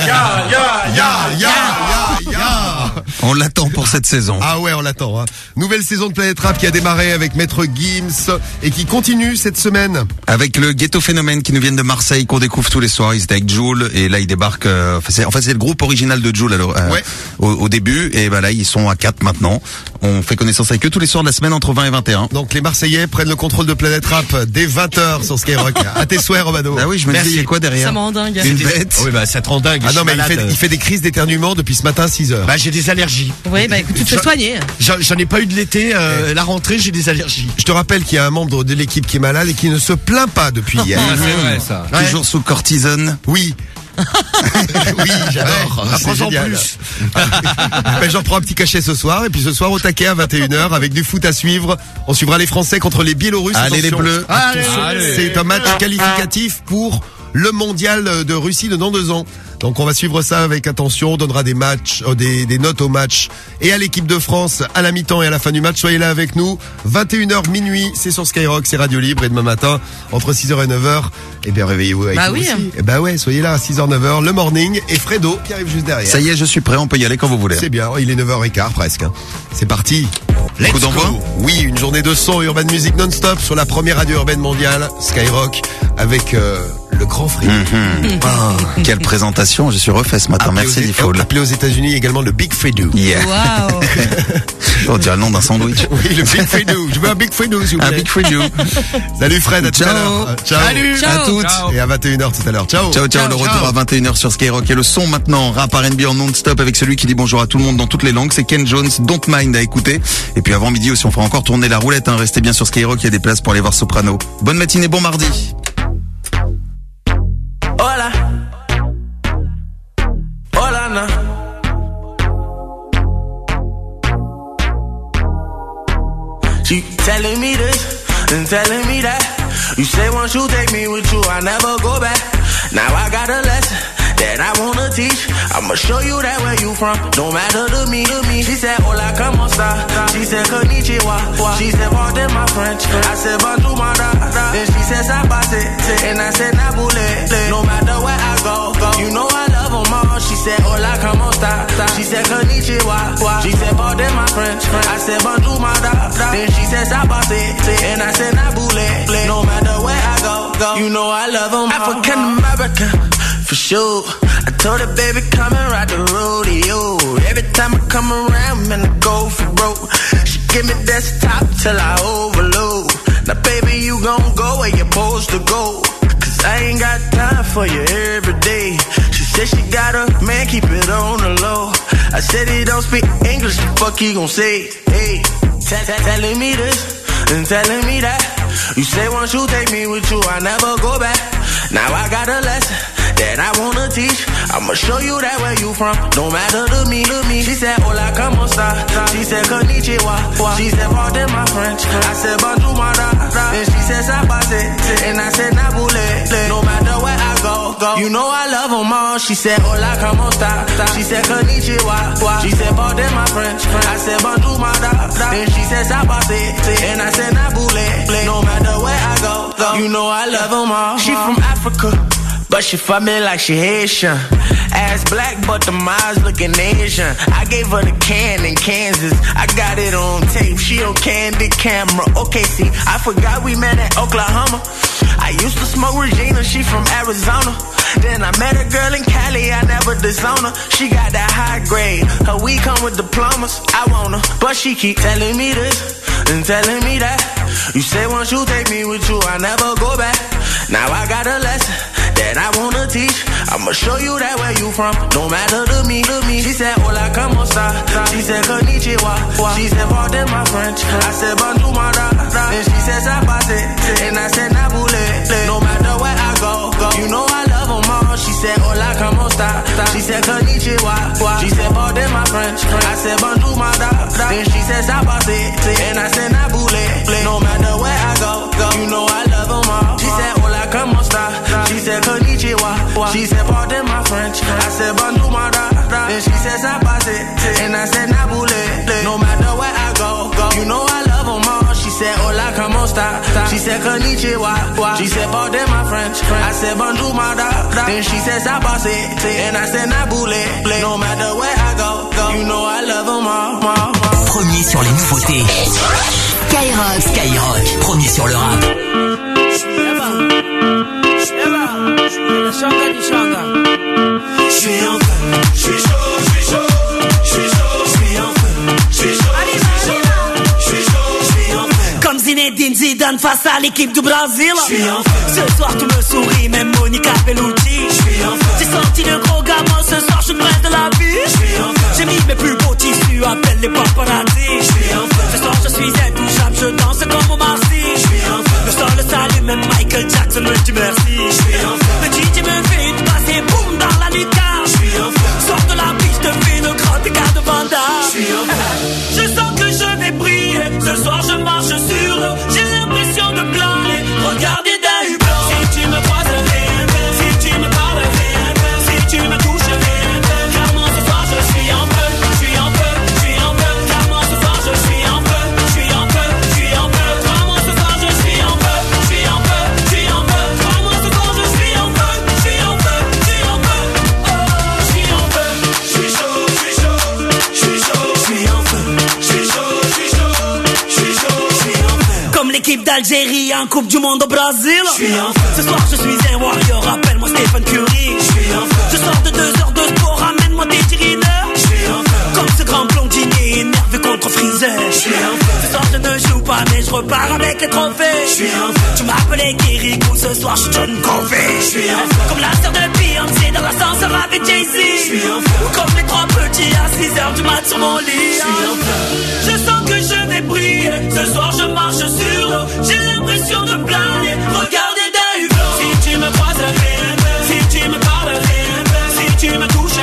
On l'attend pour cette saison.
Ah ouais, on l'attend. Hein. Nouvelle saison de Planète Rap qui a démarré avec Maître Gims et qui continue cette semaine.
Avec le Ghetto Phénomène qui nous viennent de Marseille, qu'on découvre tous les soirs. Ils étaient avec Jul et là ils débarquent. C'est le groupe original de Jul au début et là ils sont à 4 maintenant. On fait connaissance avec eux tous les soirs de la semaine entre 20 et 21.
Donc les Marseillais prennent le contrôle de Planète Rap dès 20h sur Skyrock. À tes souhaits, Romano.
Ah oui, je me dis il y a quoi derrière?
Ça me rend dingue.
Une bête.
Oui, ça te rend dingue.
Ah non, mais il fait des crises d'éternuement depuis ce matin à 6h.
Bah j'ai des allergies.
Oui, écoute, tu te fais soigner.
J'en ai pas eu de l'été, la rentrée, j'ai des allergies.
Je te rappelle qu'il y a un membre de l'équipe qui est malade et qui ne se plaint pas depuis hier.
C'est vrai ça. Toujours sous cortisone.
Oui. Oui, j'adore. C'est génial. Ben, j'en prends un petit cachet ce soir. Et puis ce soir, au taquet à 21h, avec du foot à suivre. On suivra les Français contre les Biélorusses.
Allez,
Attention.
les Bleus.
Allez. C'est un match qualificatif pour le mondial de Russie de dans 2 ans. Donc on va suivre ça avec attention, on donnera des matchs, des notes au match et à l'équipe de France à la mi-temps et à la fin du match. Soyez là avec nous, 21h minuit, c'est sur Skyrock, c'est Radio Libre et demain matin, entre 6h et 9h, eh bien réveillez-vous avec nous aussi. Eh ben ouais, soyez là à 6h, 9h, le morning et Fredo qui arrive juste derrière.
Ça y est, je suis prêt, on peut y aller quand vous voulez.
C'est bien, il est 9h15 presque. C'est parti. Let's
Coup d'envoi.
Oui, une journée de son urban music non-stop sur la première radio urbaine mondiale, Skyrock, avec le grand Fredo.
Quelle présentation, je suis refait ce matin. Merci Diffoul.
Appelé aux États-Unis également le Big Fredo.
Yeah.
Waouh.
On dirait le nom d'un sandwich.
Oui, le Big Fredo. Je veux un Big Fredo, s'il vous plaît.
Un Big Fredo.
Salut Fred, à tout à l'heure. Ciao.
Salut.
À toutes.
Ciao.
Et à 21h tout à l'heure. Ciao.
Ciao, le retour à 21h sur Skyrock. Et le son maintenant, rap R&B en non-stop avec celui qui dit bonjour à tout le monde dans toutes les langues. C'est Ken Jones, Don't Mind à écouter. Et puis avant midi aussi, on fera encore tourner la roulette. Restez bien sur Skyrock, il y a des places pour aller voir Soprano. Bonne matinée, bon mardi.
Hola. Hola, na. She telling me this and telling me that. You say once you take me with you, I never go back. Now I got a lesson that I wanna teach. I'ma show you that where you from, don't matter to me. She said, hola, como esta? She said, konnichiwa. She said, pardon my French. I said, bonjour, mada. Then she said, sabase. And I said, nabule. No matter where I go, you know I love them all. She said, hola, como esta? She said, konnichiwa. She said, pardon my French. I said, bonjour, mada. Then she said, sabase. And I said, nabule. No matter where I go, you know I love them all. African American, for sure. I told her, baby, come and ride the rodeo. Every time I come around, man, I go for broke. She give me desktop till I overload. Now, baby, you gon' go where you're supposed to go. Cause I ain't got time for you every day. She said she got a man, keep it on the low. I said he don't speak English, the fuck he gon' say? Hey, telling me this and telling me that. You say once you take me with you, I never go back. Now I got a lesson that I wanna teach. I'ma show you that where you from, don't matter to me. She said, hola, como esta? She said, konnichiwa. She said, pardon my French. I said, bonjour, mada. Then she said, sabase. And I said, nabule. No matter where I go, you know I love them all. She said, hola, como esta? She said, konnichiwa. She said, pardon my French. I said, bonjour, mada. Then she said, sabase. And I said, nabule. No matter where I go, you know I love them all. She from Africa, but she fuck me like she Haitian. Ass black, but the eyes looking Asian. I gave her the can in Kansas. I got it on tape. She on candid camera. Okay, see, I forgot we met at Oklahoma. I used to smoke Regina. She from Arizona. Then I met a girl in Cali. I never disown her. She got that high grade. Her weed come with diplomas. I want her, but she keep telling me this and telling me that. You say once you take me with you, I never go back. Now I got a lesson that I wanna teach. I'ma show you that where you from, don't matter to me. She said, hola, como esta? She said, konnichiwa. She said, pardon my French. I said, bonjour, mada. Then she said, sabase. And I said, nabule. No matter where I go, you know I love them all. She said, hola, como esta? She said, konnichiwa. She said, pardon my French. I said, bonjour, mada. Then she said, sabase. And I said, nabule. No matter where I go, you know I love them all. She said, hola, como esta? She said, konnichiwa. She said, pardon my French. I said, bonjour, mada. Then she said, sabase. And I said, nabule. No matter where I go, you know I love them all. She said, hola, como esta? She said, konnichiwa. She said, pardon my French. I said, bonjour, mada. Then she said, sabase. And I said, nabule. No matter where I go, you know I love them all.
Premier sur les nouveautés. Skyrock, premier sur le rap.
Je suis en feu, je suis chaud, je suis chaud, je suis chaud, je suis en feu, je suis chaud, je suis chaud, je suis en feu.
Comme Zinedine Zidane face à l'équipe du Brésil.
Je suis en feu.
Ce soir tu me souris, même Monica Bellucci.
Je suis en feu.
J'ai sorti le gros gamin, ce soir je suis près de la vie.
Je suis en feu.
J'ai mis mes plus beaux tissus, appelle les paparazzi.
Je suis en feu.
Ce soir je suis intouchable, je danse comme au Marcy.
Je suis en feu.
Le sol le s'allume, même Michael Jackson me dit merci.
Je suis en feu.
Le DJ me fait une passe et boum dans
nuit car je suis en feu. Sors de la piste, te fais une crotte et garde Vanda. Je suis en feu. Je sens que je vais briller. Ce soir je marche sur l'eau. J'ai l'impression de planer. Regardez d'un hublot. Si tu me croises, si tu me parles, si tu me touches, car moi ce soir je suis en feu. Je suis en feu, je suis en feu. Car moi ce soir je suis en feu. Je suis en feu, je suis en feu. Car moi ce soir je suis en feu. Je suis en feu, je suis en feu. Car moi ce soir je suis en feu. Je suis en feu, je suis en feu. Oh, je suis en feu. Je suis chaud, je suis chaud. Je suis chaud, je suis en feu. Je suis chaud, je suis chaud. Je suis chaud, je suis en feu. Comme l'équipe d'Algérie en Coupe du Monde au Brésil. Je suis en feu. Ce soir je suis un warrior, appelle-moi Stephen Curry. Je suis en feu. Je sors de 2 heures de sport, ramène-moi des tirineurs. Je suis en feu. Comme ce grand blondinier énervé contre Freezer. Je suis en feu. Ce soir je ne joue pas mais je repars avec les trophées. Je suis en feu. Tu m'appelais Kirikou, ce soir je suis John Covey. Je suis en feu. Comme la sœur de Beyoncé dans l'ascenseur avec Jay-Z. Je suis en feu. Ou comme les 3 petits à 6 heures du mat sur mon lit. Je suis en feu. Je sens que je vais briller. Ce soir je marche sur l'eau. J'ai l'impression de planer. Regardez d'un hublot. Si tu me croises, si tu me parles, si tu me touches,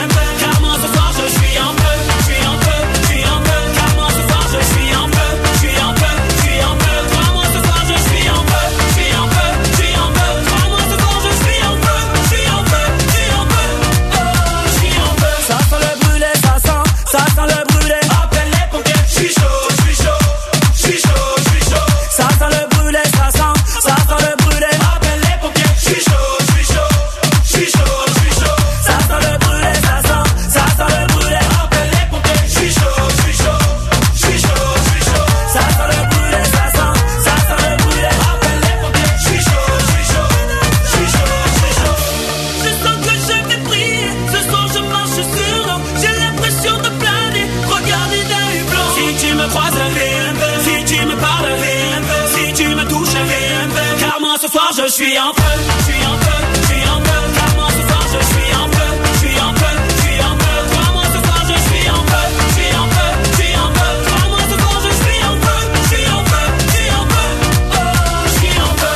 car moi ce soir je suis en feu. Je suis en feu, je suis en feu. Car moi ce soir je suis en feu. Je suis en feu, je suis en feu. Car moi ce soir je suis en feu. Je suis en feu, je suis en feu. Car moi ce soir je suis en feu. Je suis en feu, je suis en feu. Oh, je suis en feu. Ça sent le brûlé, ça sent le brûlé. Appelle les pompiers. Je suis chaud, je suis chaud. Je suis chaud, je suis chaud. Ça sent le brûlé, ça sent le brûlé. Appelle les pompiers. Je suis chaud, je suis chaud. Je suis chaud, je suis chaud. Ça sent le brûlé, ça sent le brûlé. Appelle les pompiers. Je suis chaud, je suis chaud. Je suis chaud, je suis chaud. Ça sent le brûlé, ça sent le brûlé. Appelle les pompiers. Je suis chaud, je suis chaud. Je suis chaud, je suis chaud. Je sens que je vais briller. Ce soir je marche sur l'eau. J'ai l'impression de planer. Regardez d'un hublot. Si tu me croises, si tu me parles, si tu me touches, car moi ce soir je suis en feu. Je suis en feu, je suis en feu. Car moi ce soir je suis en feu. Je suis en feu, je suis en feu. Car moi ce soir je suis en feu. Je suis en feu, je suis en feu. Car moi ce soir je suis en feu. Je suis en feu, je suis en feu. Oh, je suis en feu.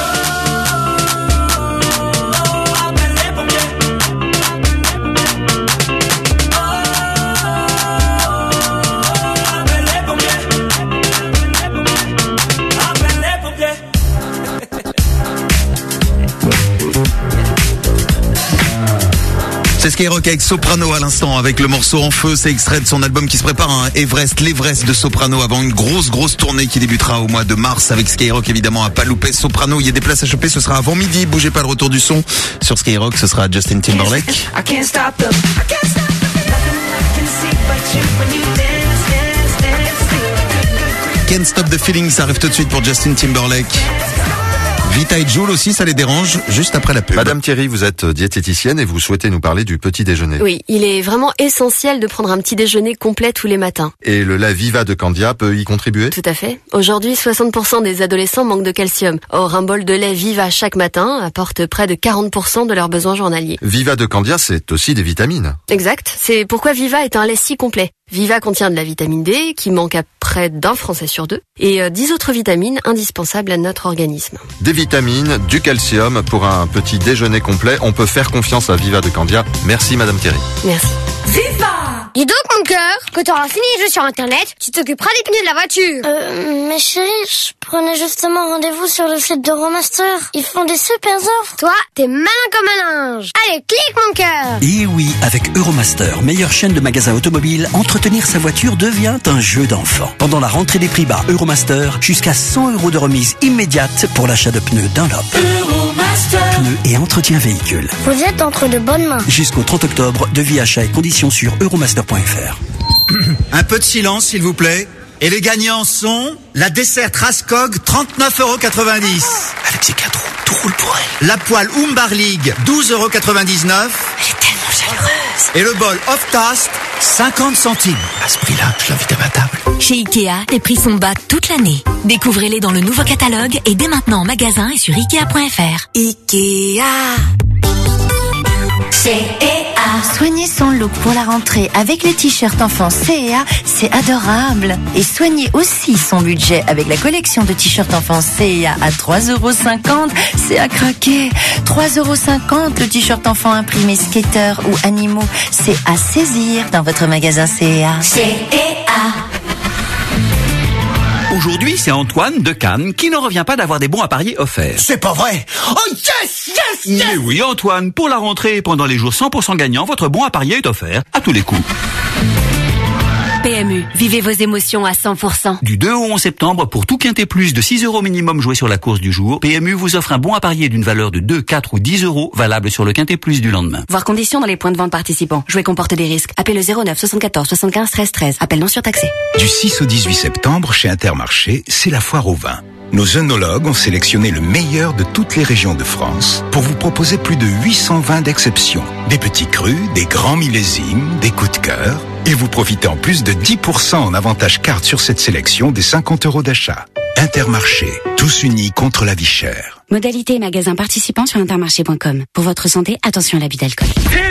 Oh, appelle les pompiers. Appelle les pompiers. Appelle les pompiers.
C'est Skyrock avec Soprano à l'instant, avec le morceau En Feu. C'est extrait de son album qui se prépare, hein, Everest, l'Everest de Soprano, avant une grosse tournée qui débutera au mois de mars avec Skyrock, évidemment, à pas louper. Soprano, il y a des places à choper, ce sera avant midi. Bougez pas, le retour du son sur Skyrock, ce sera Justin Timberlake.
I can't stop them. I can't stop them. Nothing I can see but you when you dance.
Can't Stop the Feeling, ça arrive tout de suite pour Justin Timberlake. Vita et Jul aussi, ça les dérange, juste après la pub.
Madame Thierry, vous êtes diététicienne et vous souhaitez nous parler du petit déjeuner.
Oui, il est vraiment essentiel de prendre un petit déjeuner complet tous les matins.
Et le lait Viva de Candia peut y contribuer?
Tout à fait. Aujourd'hui, 60% des adolescents manquent de calcium. Or, un bol de lait Viva chaque matin apporte près de 40% de leurs besoins journaliers.
Viva de Candia, c'est aussi des vitamines.
Exact. C'est pourquoi Viva est un lait si complet. Viva contient de la vitamine D, qui manque à près d'un Français sur 2, et 10 autres vitamines indispensables à notre organisme.
Des vitamines, du calcium, pour un petit déjeuner complet, on peut faire confiance à Viva de Candia. Merci Madame Thierry.
Merci.
Viva! Dis donc, mon cœur, quand t'auras fini les jeux sur Internet, tu t'occuperas des pneus de la voiture. Mais chérie, je prenais justement rendez-vous sur le site d'Euromaster. Ils font des super offres. Toi, t'es malin comme un linge. Allez, clique, mon cœur.
Et oui, avec Euromaster, meilleure chaîne de magasins automobiles, entretenir sa voiture devient un jeu d'enfant. Pendant la rentrée des prix bas Euromaster, jusqu'à 100 € de remise immédiate pour l'achat de pneus Dunlop.
Euromaster.
Pneus et entretien véhicule.
Vous êtes entre de bonnes mains.
Jusqu'au 30 octobre, devis, achat et conditions sur euromaster.fr.
Un peu de silence, s'il vous plaît. Et les gagnants sont la dessert Rascog, 39,90 €.
Avec ses 4 roues, tout roule pour elle.
La poêle Umbar League, 12,99 €.
Elle est tellement chaleureuse.
Et le bol Off Toast, 50 centimes.
À ce prix-là, je l'invite à ma table.
Chez Ikea, les prix sont bas toute l'année. Découvrez-les dans le nouveau catalogue et dès maintenant en magasin et sur Ikea.fr.
Ikea.
CEA. Soigner son look pour la rentrée avec les t-shirts enfants CEA, c'est adorable. Et soigner aussi son budget avec la collection de t-shirts enfants CEA à 3,50€, c'est à craquer. 3,50€ le t-shirt enfant imprimé skater ou animaux, c'est à saisir dans votre magasin CEA. CEA.
Aujourd'hui, c'est Antoine de Cannes qui ne revient pas d'avoir des bons à parier offerts.
C'est pas vrai. Oh yes, yes, yes.
Mais oui, Antoine, pour la rentrée et pendant les jours 100% gagnants, votre bon à parier est offert à tous les coups.
PMU, vivez vos émotions à 100%.
Du 2 au 11 septembre, pour tout quintet plus de 6€ minimum joué sur la course du jour, PMU vous offre un bon à parier d'une valeur de 2, 4 ou 10€, valable sur le quintet plus du lendemain.
Voir conditions dans les points de vente participants. Jouer comporte des risques. Appelez le 09 74 75 13 13. Appel non surtaxé.
Du 6 au 18 septembre, chez Intermarché, c'est la foire au vin. Nos œnologues ont sélectionné le meilleur de toutes les régions de France pour vous proposer plus de 800 vins d'exception. Des petits crus, des grands millésimes, des coups de cœur. Et vous profitez en plus de 10% en avantage carte sur cette sélection des 50€ d'achat. Intermarché, tous unis contre la vie chère.
Modalité et magasins participants sur intermarché.com. Pour votre santé, attention à l'abus d'alcool.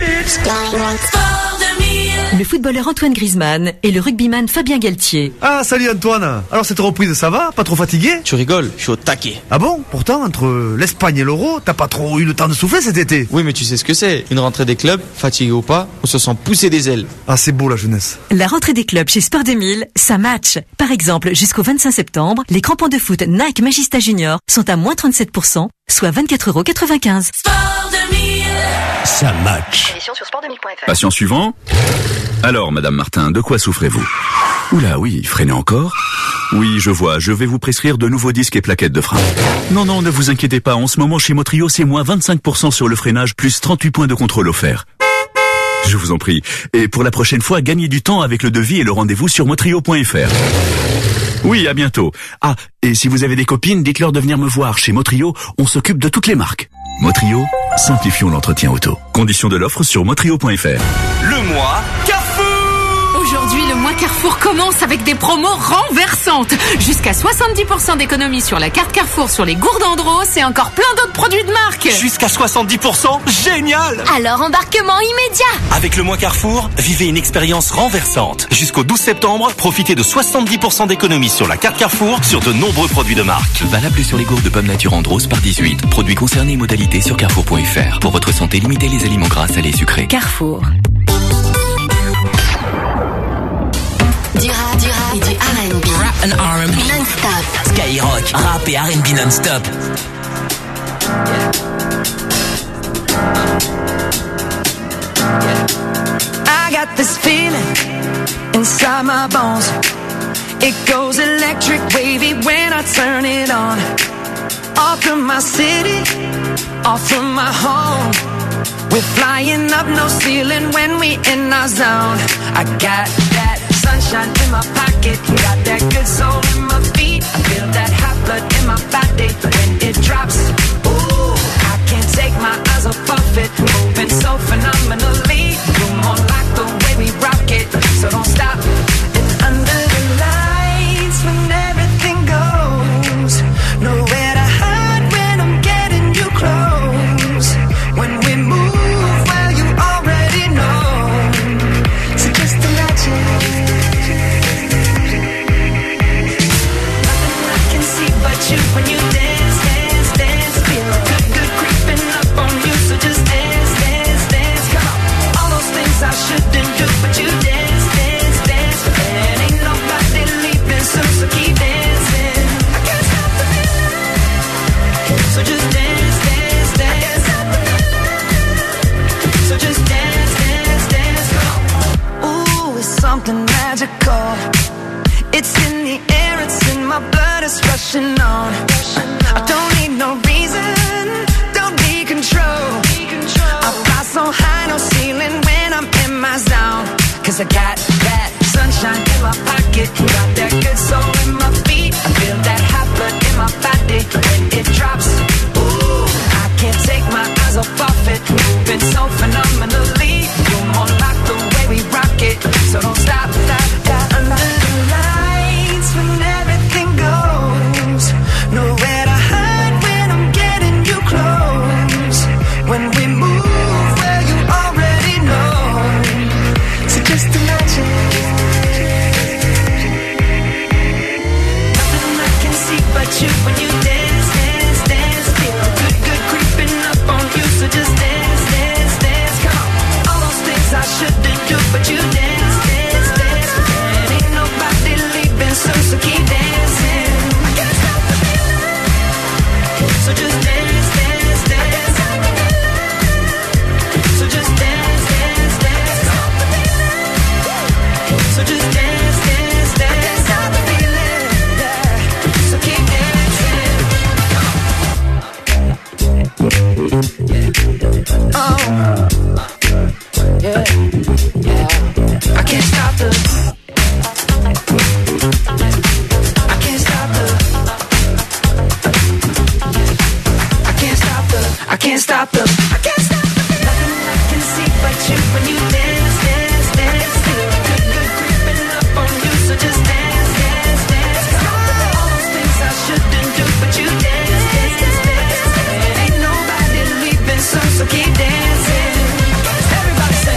Le footballeur Antoine Griezmann et le rugbyman Fabien Galtier.
Ah, salut Antoine. Alors cette reprise, ça va? Pas trop fatigué?
Tu rigoles, je suis au taquet.
Ah bon? Pourtant, entre l'Espagne et l'Euro, t'as pas trop eu le temps de souffler cet été?
Oui, mais tu sais ce que c'est. Une rentrée des clubs, fatigué ou pas, on se sent pousser des ailes.
Ah, c'est beau la jeunesse.
La rentrée des clubs chez Sport 2000, ça match. Par exemple, jusqu'au 25 septembre, les crampons de foot Nike Magista Junior sont à moins 37%, soit 24,95€.
Sport 2000.
Ça match.
Émission sur sport2000.fr.
Patient suivant. Alors, Madame Martin, de quoi souffrez-vous? Oula, oui, freinez encore. Oui, je vois, je vais vous prescrire de nouveaux disques et plaquettes de frein. Non, ne vous inquiétez pas, en ce moment chez Motrio, c'est moins 25% sur le freinage, plus 38 points de contrôle offerts. Je vous en prie. Et pour la prochaine fois, gagnez du temps avec le devis et le rendez-vous sur motrio.fr. Oui, à bientôt. Ah, et si vous avez des copines, dites-leur de venir me voir. Chez Motrio, on s'occupe de toutes les marques. Motrio, simplifions l'entretien auto. Conditions de l'offre sur motrio.fr.
Le mois Carrefour.
Aujourd'hui, le mois Carrefour commence avec des promos renversantes. Jusqu'à 70% d'économie sur la carte Carrefour sur les gourdes Andros et encore plein d'autres produits de marque.
Jusqu'à 70%, génial.
Alors embarquement immédiat.
Avec le mois Carrefour, vivez une expérience renversante. Jusqu'au 12 septembre, profitez de 70% d'économie sur la carte Carrefour sur de nombreux produits de marque.
Valable sur les gourdes de pommes nature Andros par 18. Produits concernés, modalités sur carrefour.fr. Pour votre santé, limitez les aliments gras, salés, sucrés.
Carrefour.
Du rap et du R&B.
Rap and R&B.
Non-stop.
Skyrock, rap et R&B non-stop. I got this feeling inside my bones. It goes electric wavy when I turn it on. Off from my city, off from my home. We're flying up no ceiling when we in our zone. I got that sunshine in my pocket, got that good soul in my feet. I feel that hot blood in my body when it drops. Ooh, I can't take my eyes off of it, moving so phenomenally. You're more like the way we rock it, so don't stop. And under the lights when everything goes, nowhere to hide when I'm getting you close. When we move, well you already know. So just imagine. Nothing I can see but you when you dance, dance, dance. Feel good, good creeping up on you. So just dance, dance, dance. Come on, all those things I shouldn't do, but you dance, dance, dance. And ain't nobody leaving soon, so keep dancing. I can't stop the feeling. So just dance, dance, dance. I can't stop the feeling. So just dance, dance, dance. Come on. Ooh, it's something magical. It's in the air, it's in my blood, it's rushing on. I don't need no reason, don't need control. I fly so high, no ceiling when I'm in my zone. Cause I got that sunshine in my pocket, got that good soul in my feet. I feel that hot blood in my body when it drops. Ooh, I can't take my eyes off of it, moving so phenomenally. You're more like the way we rock it, so don't stop, stop, stop. Under the lights when everything goes, nowhere to hide when I'm getting you close. When we move, well you I can't stop the nothing I can see but you when you dance, dance, dance. Good creeping up on you, so just dance, dance, dance. All those things I shouldn't do, but you dance, dance, dance. Ain't nobody leaving soon, so keep dancing. Everybody say.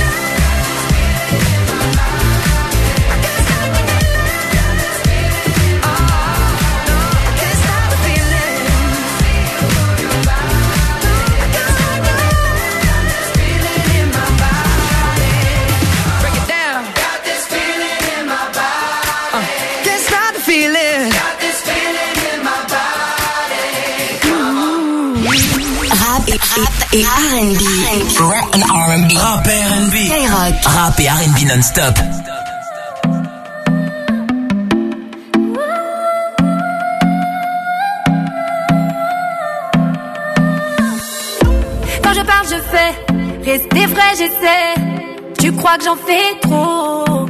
Rap et R&B.
Rap and R&B. Rap et R&B.
Skyrock.
Rap et R&B non-stop.
Quand je parle, je fais. Rester vrai, j'essaie. Tu crois que j'en fais trop?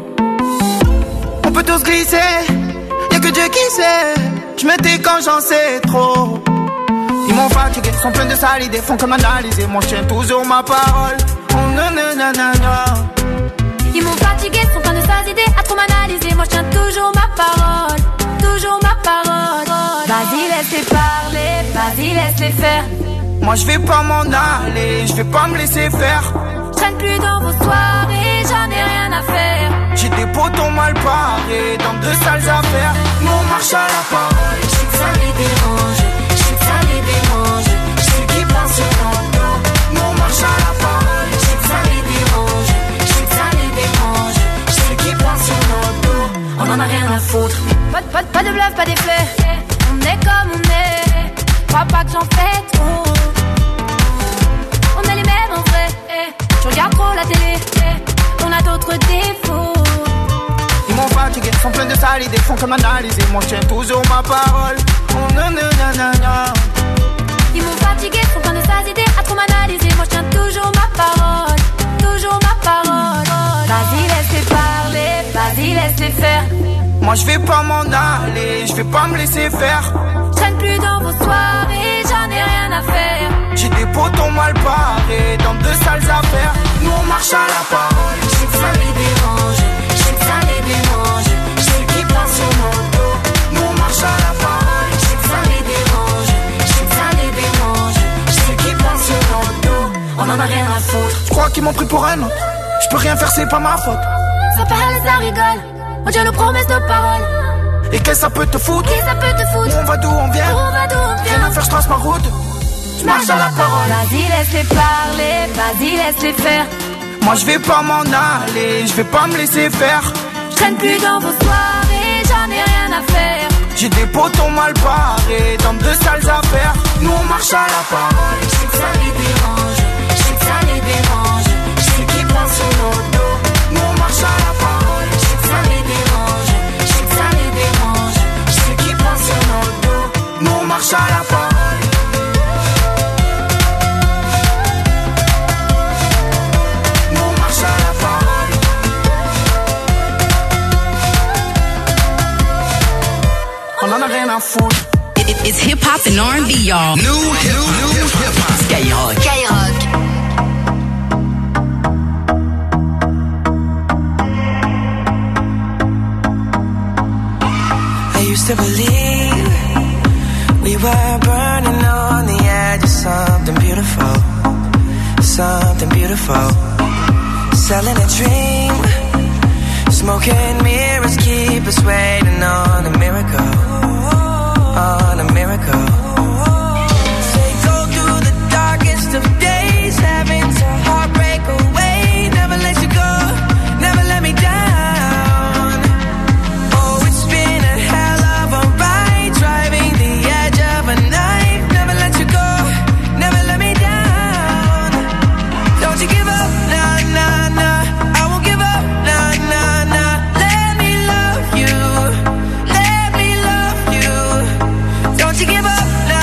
On peut tous glisser. Y'a que Dieu qui sait. Je me tais quand j'en sais trop. Ils m'ont fatigué, sont pleins de sales idées, font que m'analyser. Moi je tiens toujours ma parole. Oh nanana.
Ils m'ont fatigué, sont pleins de sales idées, à trop m'analyser. Moi je tiens toujours ma parole. Toujours ma parole. Vas-y laisse-les parler, vas-y laisse-les faire.
Moi je vais pas m'en aller, je vais pas me laisser faire.
Je traîne plus dans vos soirées, j'en ai rien à faire.
J'ai des potons mal parés, dans de sales affaires. Nous on marche à la parole.
Je sais que ça les dérange. Ça les dérange, je sais qui pense sur ton dos.
Nous on marche à la parole.
Je sais que ça les dérange, je sais que ça les dérange, je sais qui pense sur notre dos. On en a rien à foutre. Pas de bluff, pas d'effet. On est comme on est. Crois pas que j'en fais trop. On est les mêmes en vrai. Je regarde trop la télé. On a d'autres défauts.
Ils m'ont fatigué, sont pleins de sales idées, font que m'analyser. Moi je tiens toujours ma parole. Oh nanana.
Ils m'ont fatigué, sont plein de sales idées, à trop m'analyser. Moi je tiens toujours ma parole. Toujours ma parole. Vas-y laisse-les parler, vas-y laisse-les faire.
Moi je vais pas m'en aller, je vais pas me laisser faire.
Je traîne plus dans vos soirées, j'en ai rien à faire.
J'ai des potons mal parés, dans de sales affaires. Nous on marche à la parole.
Je sais que ça les dérange, je sais que ça les dérange, je sais qui pense sur mon dos.
Nous on marche à la parole.
Je sais que ça les dérange, je sais que ça les dérange, je sais qui pense sur mon dos. On en a rien à foutre.
Je crois qu'ils m'ont pris pour un autre. Je peux rien faire, c'est pas ma faute.
Ça parle, ça rigole. On tient nos promesses, nos paroles.
Et qu'est-ce que ça peut te foutre?
Qu'est-ce que ça peut te foutre?
On va d'où on vient?
On va d'où on vient?
Rien à faire, je trace ma route. Je marche à la parole.
Vas-y laisse-les parler, vas-y laisse-les faire.
Moi je vais pas m'en aller, je vais pas me laisser faire.
Je traîne plus dans vos soirées, j'en ai rien à faire.
J'ai des potons mal parés, dans de sales affaires. Nous on marche à la parole.
Je sais que ça les dérange, je sais que ça les dérange, je sais qui pense sur nos dos.
Nous on marche à la parole.
Je sais que ça les dérange, je sais que ça les dérange, je sais qui pense sur nos dos.
Nous on marche à la parole. On en a rien à foutre.
It's hip-hop and R&B, y'all.
New hip-hop.
Skyrock.
I used to believe we were burning on the edge of something beautiful. Something beautiful. Selling a dream. Smoking mirrors keep us waiting on a miracle. On a miracle. Say go through the darkest of days, having to heartbreak away. Never let you go, never let me down. Oh, it's been a hell of a ride, driving the edge of a knife. Never let you go, never let me down. Don't you give up, nah, nah, nah. I won't give up, nah, nah, nah. Let me love you, let me love you. Don't you give up,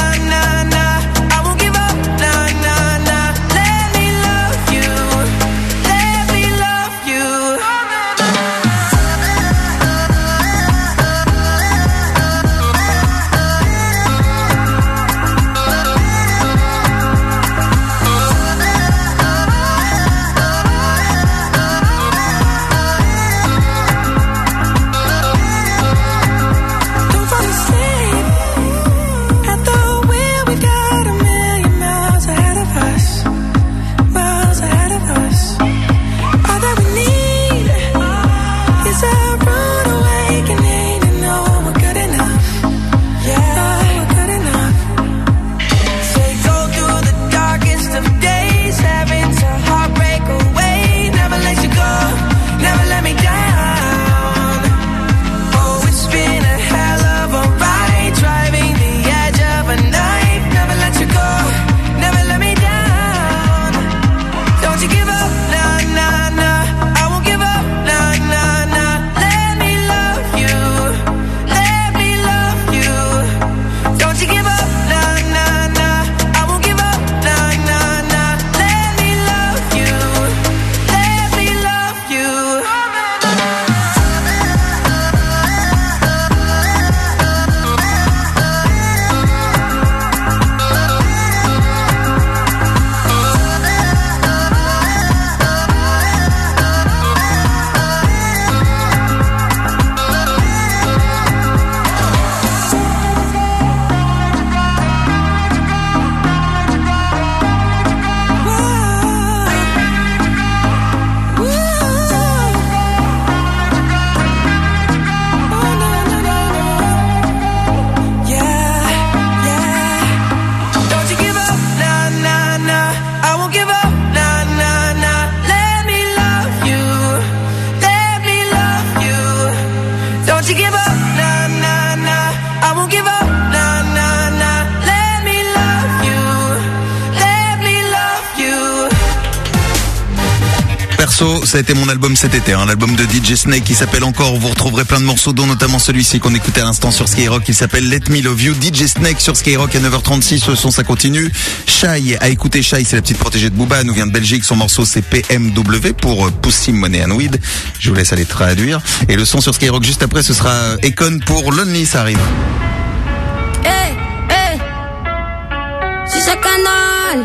morceau, ça a été mon album cet été, l'album de DJ Snake qui s'appelle Encore. Vous retrouverez plein de morceaux, dont notamment celui-ci qu'on écoutait à l'instant sur Skyrock, qui s'appelle Let Me Love You. DJ Snake sur Skyrock à 9h36, le son ça continue. Shai, à écouter Shai, c'est la petite protégée de Booba, elle nous vient de Belgique, son morceau c'est PMW pour Pussy Money and Weed. Je vous laisse aller traduire. Et le son sur Skyrock juste après, ce sera Econ pour Lonely, ça arrive.
Hey, hey, c'est ce canal.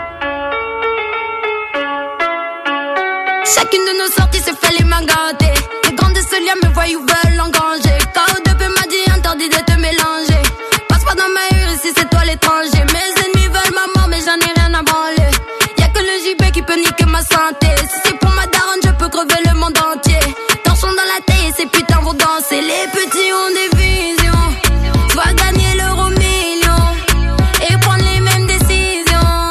Chacune de nos sorties s'est fait les mains gâtées. Les grands de ce lien me voient ou veulent engranger. KO2 m'a dit interdit de te mélanger. Passe pas dans ma rue ici c'est toi l'étranger. Mes ennemis veulent ma mort mais j'en ai rien à branler. Y'a que le JB qui peut niquer ma santé. Si c'est pour ma daronne je peux crever le monde entier. Torchons dans la tête et ces putains vont danser. Les petits ont des visions, soit gagner l'euro million et prendre les mêmes décisions.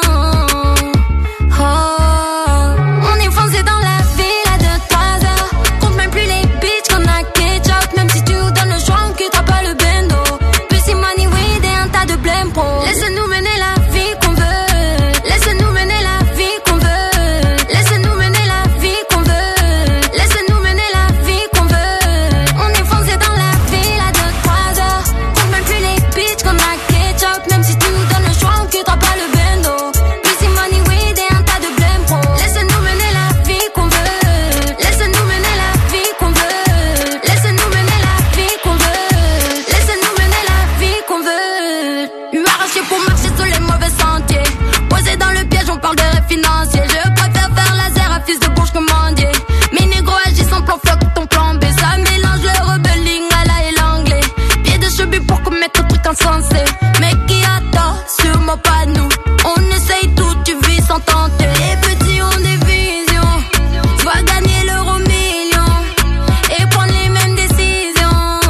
Oh, on est foncé dans la ville à 2-3 heures. Compte même plus les bitches qu'on a ketchup. Même si tu nous donnes le choix on quittera pas le bendo. Pussy money weed et un tas de blême pro. Laisse-nous mener la vie qu'on veut. Laisse-nous mener la vie qu'on veut. Laisse-nous mener la vie qu'on veut. Laisse-nous mener la vie qu'on veut. On est foncé dans la ville à 2-3 heures. Compte même plus les bitches qu'on a ketchup. Même si tu nous donnes le choix on quittera pas le bendo. Pussy money weed et un tas de blême pro. Laisse-nous mener la vie qu'on veut. Laisse-nous mener la vie qu'on veut. Laisse-nous mener la vie qu'on veut. Laisse-nous mener la vie qu'on veut. Lui arracher pour marcher sur les mauvais sentiers. Posé dans le piège, on parle de rêves financiers. Je préfère faire laser à fils de bourge commandier. Mes négros agissent en plan floc, ton plan B. Ça mélange le rebelling à la et l'anglais. Pied de cheveux pour commettre un truc insensé. Mais qui a tort, sûrement pas nous. On essaye tout, tu vis sans tenter. Les petits ont des visions, soit gagner l'euro million et prendre les mêmes décisions.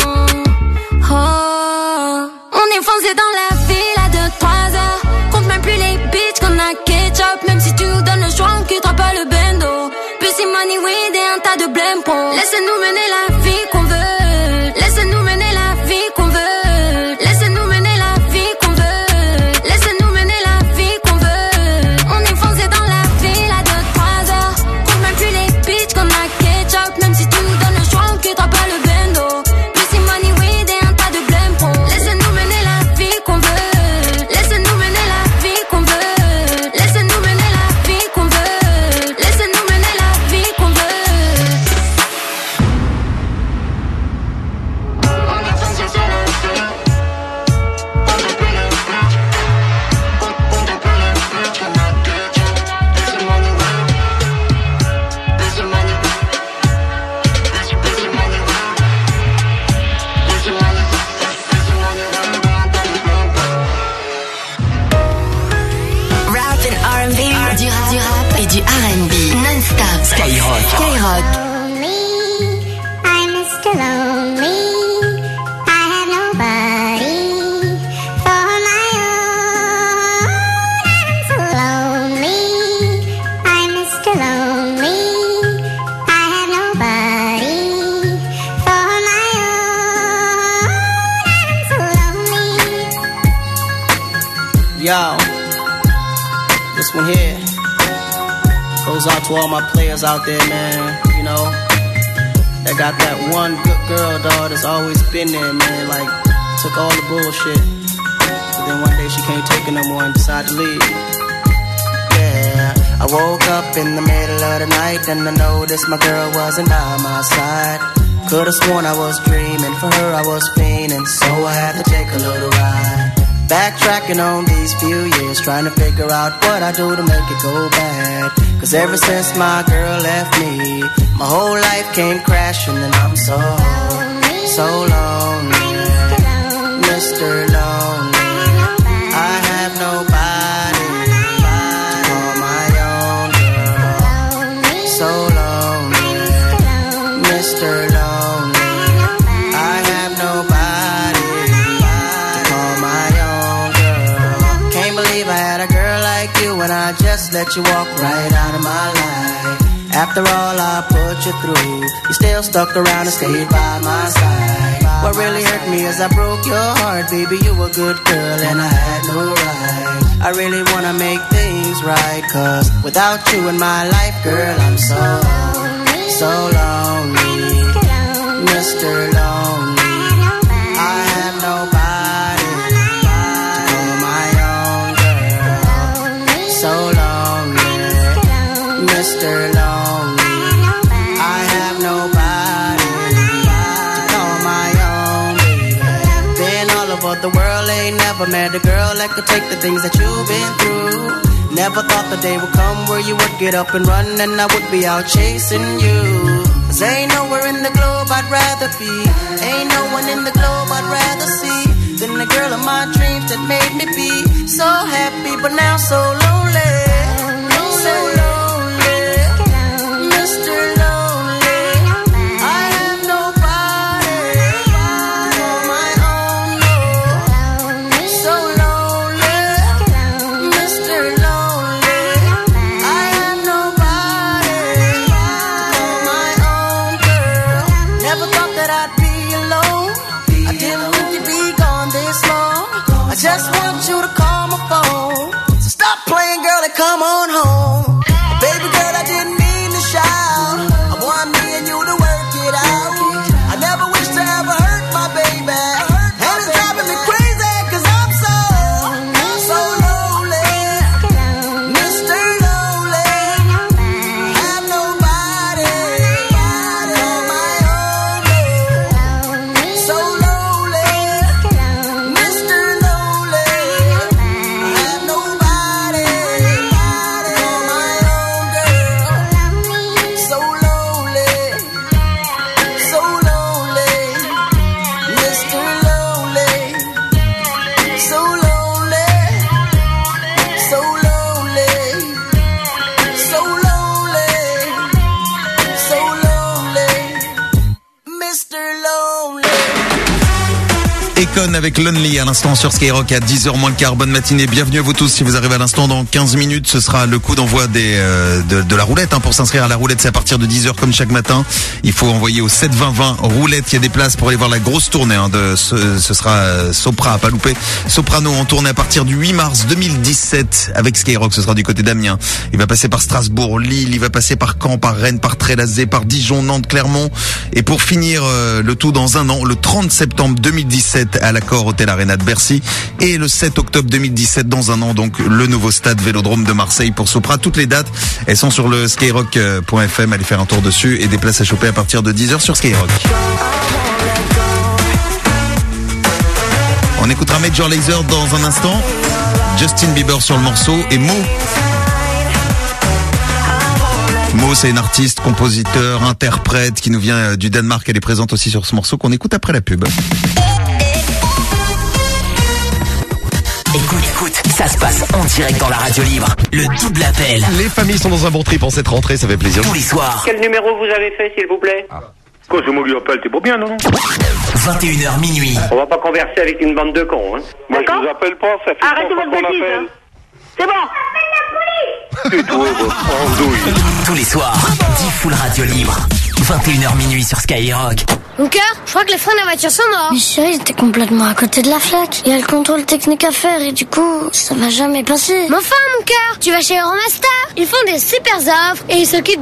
Oh, on est foncé dans la ville à 2-3 heures. Compte même plus les bitches qu'on a ketchup. Même si tu nous donnes le choix on quittera pas le bendo. Pussy money weed et un tas de blême pro. Laisse-nous mener la vie qu'on veut. Laisse-nous mener la vie qu'on veut. Laisse-nous mener la vie qu'on veut. Laisse-nous mener la vie qu'on veut. On est foncé dans la ville à 2-3 heures. Compte même plus les bitches qu'on a ketchup. Même si tu nous donnes le choix on quittera pas le bendo. Pussy money weed et un tas de blême pro. Laisse-nous mener la vie qu'on veut. Laisse-nous mener la vie qu'on veut. Laisse-nous mener la vie qu'on veut. Laisse-nous mener la vie qu'on veut. On est foncé sur la vie. On est plus les bitches. On est plus les bitches qu'on a ketchup. Laisse-nous money weed. Laisse-nous money weed. Laisse-nous money weed. Laisse-nous money weed. Laisse-nous money weed.
Rap and R&B, du rap et du R&B non-stop. Skyrock.
I'm Mr. Lonely. I have nobody for my own. I'm so lonely. I'm Mr. Lonely. I have nobody for my own. I'm so lonely.
Yo, this one here goes out to all my players out there, man. You know, that got that one good girl, dog, that's always been there, man. Like, took all the bullshit. But then one day she can't take it no more and decided to leave. Yeah, I woke up in the middle of the night and I noticed my girl wasn't by my side. Could've sworn I was dreaming, for her I was fiending, so I had to take a little ride. Backtracking on these few years, trying to figure out what I do to make it go bad. Cause ever since my girl left me, my whole life came crashing and I'm so lonely, Mr. Lonely. I have nobody to call my own girl. So lonely, Mr. Lonely. I have nobody to call my own girl. Can't believe I had a girl like you and I just let you walk right out of my life. After all I put you through, you still stuck around and stayed by my side. What really hurt me is I broke your heart, baby. You were a good girl and I had no right. I really wanna make things feels right. Cause without you in my life, girl, I'm so lonely. Mr. Lonely. I have nobody to call my own, girl. So lonely. Mr. Lonely. I have nobody to call my own, baby. Been all over the world, ain't never met a girl that could take the things that you've been through. Never thought the day would come where you would get up and run and I would be out chasing you. Cause ain't nowhere in the globe I'd rather be. Ain't no one in the globe I'd rather see than the girl of my dreams that made me be so happy but now so lonely. So lonely. Mr. Lonely. I have nobody on my own, no. So lonely. Mr. Lonely. I have nobody on my own, girl. Never thought that I'd be alone. I didn't think you'd be gone this long. I just want you to call my phone. So stop playing, girl, and come on home. Baby girl, I didn't mean to shout. I want me and you to work it out. I never wish to ever hurt my baby. And it's driving me crazy, cause I'm so lonely. Mr. Lonely. Have nobody on my own. So lonely. Mr. Lonely. Have nobody on my own, girl. So lonely. So lonely. Mr. Lonely. So lonely. So lonely. So lonely. So lonely. Mr. Lonely.
Econ avec Lonely à l'instant sur Skyrock à 10h moins le quart. Bonne matinée, bienvenue à vous tous. Si vous arrivez à l'instant, dans 15 minutes, ce sera le coup d'envoi de la roulette. Pour s'inscrire à la roulette, c'est à partir de 10h comme chaque matin. Il faut envoyer au 7 20 20 roulette. Il y a des places pour aller voir la grosse tournée. Ce sera Sopra, à pas louper. Soprano en tournée à partir du 8 mars 2017 avec Skyrock. Ce sera du côté d'Amiens. Il va passer par Strasbourg, Lille. Il va passer par Caen, par Rennes, par Trélazé, par Dijon, Nantes, Clermont. Et pour finir le tout dans un an, le 30 septembre 2017 à l'Accor Hôtel Arena de Bercy et le 7 octobre 2017 dans un an, donc le nouveau stade Vélodrome de Marseille pour Sopra. Toutes les dates, elles sont sur le skyrock.fm. Allez faire un tour dessus et des places à choper à partir de 10h sur Skyrock. On écoutera Major Lazer dans un instant. Justin Bieber sur le morceau et Mo. Mo, c'est une artiste, compositeur, interprète qui nous vient du Danemark. Elle est présente aussi sur ce morceau qu'on écoute après la pub.
Écoute, ça se passe en direct dans la radio libre. Le double appel.
Les familles sont dans un bon trip en cette rentrée, ça fait plaisir.
Tous les soirs.
Quel numéro vous avez fait, s'il vous plaît? Quoi, c'est moi qui appelle, t'es pas bien, non?
21h minuit.
On va pas converser avec une bande de cons, hein. Moi, je vous appelle pas, ça fait
Arrêtez votre bêtise, hein. C'est bon.
Tous les soirs, 10 full radio libre. 21h minuit sur Skyrock.
Mon cœur, je crois que les freins de la voiture sont morts. Mais chérie, j'étais complètement à côté de la flaque. Il y a le contrôle technique à faire et du coup, ça m'a jamais passé. Mais enfin, mon cœur, tu vas chez Euromasters. Ils font des super offres et ils s'occupent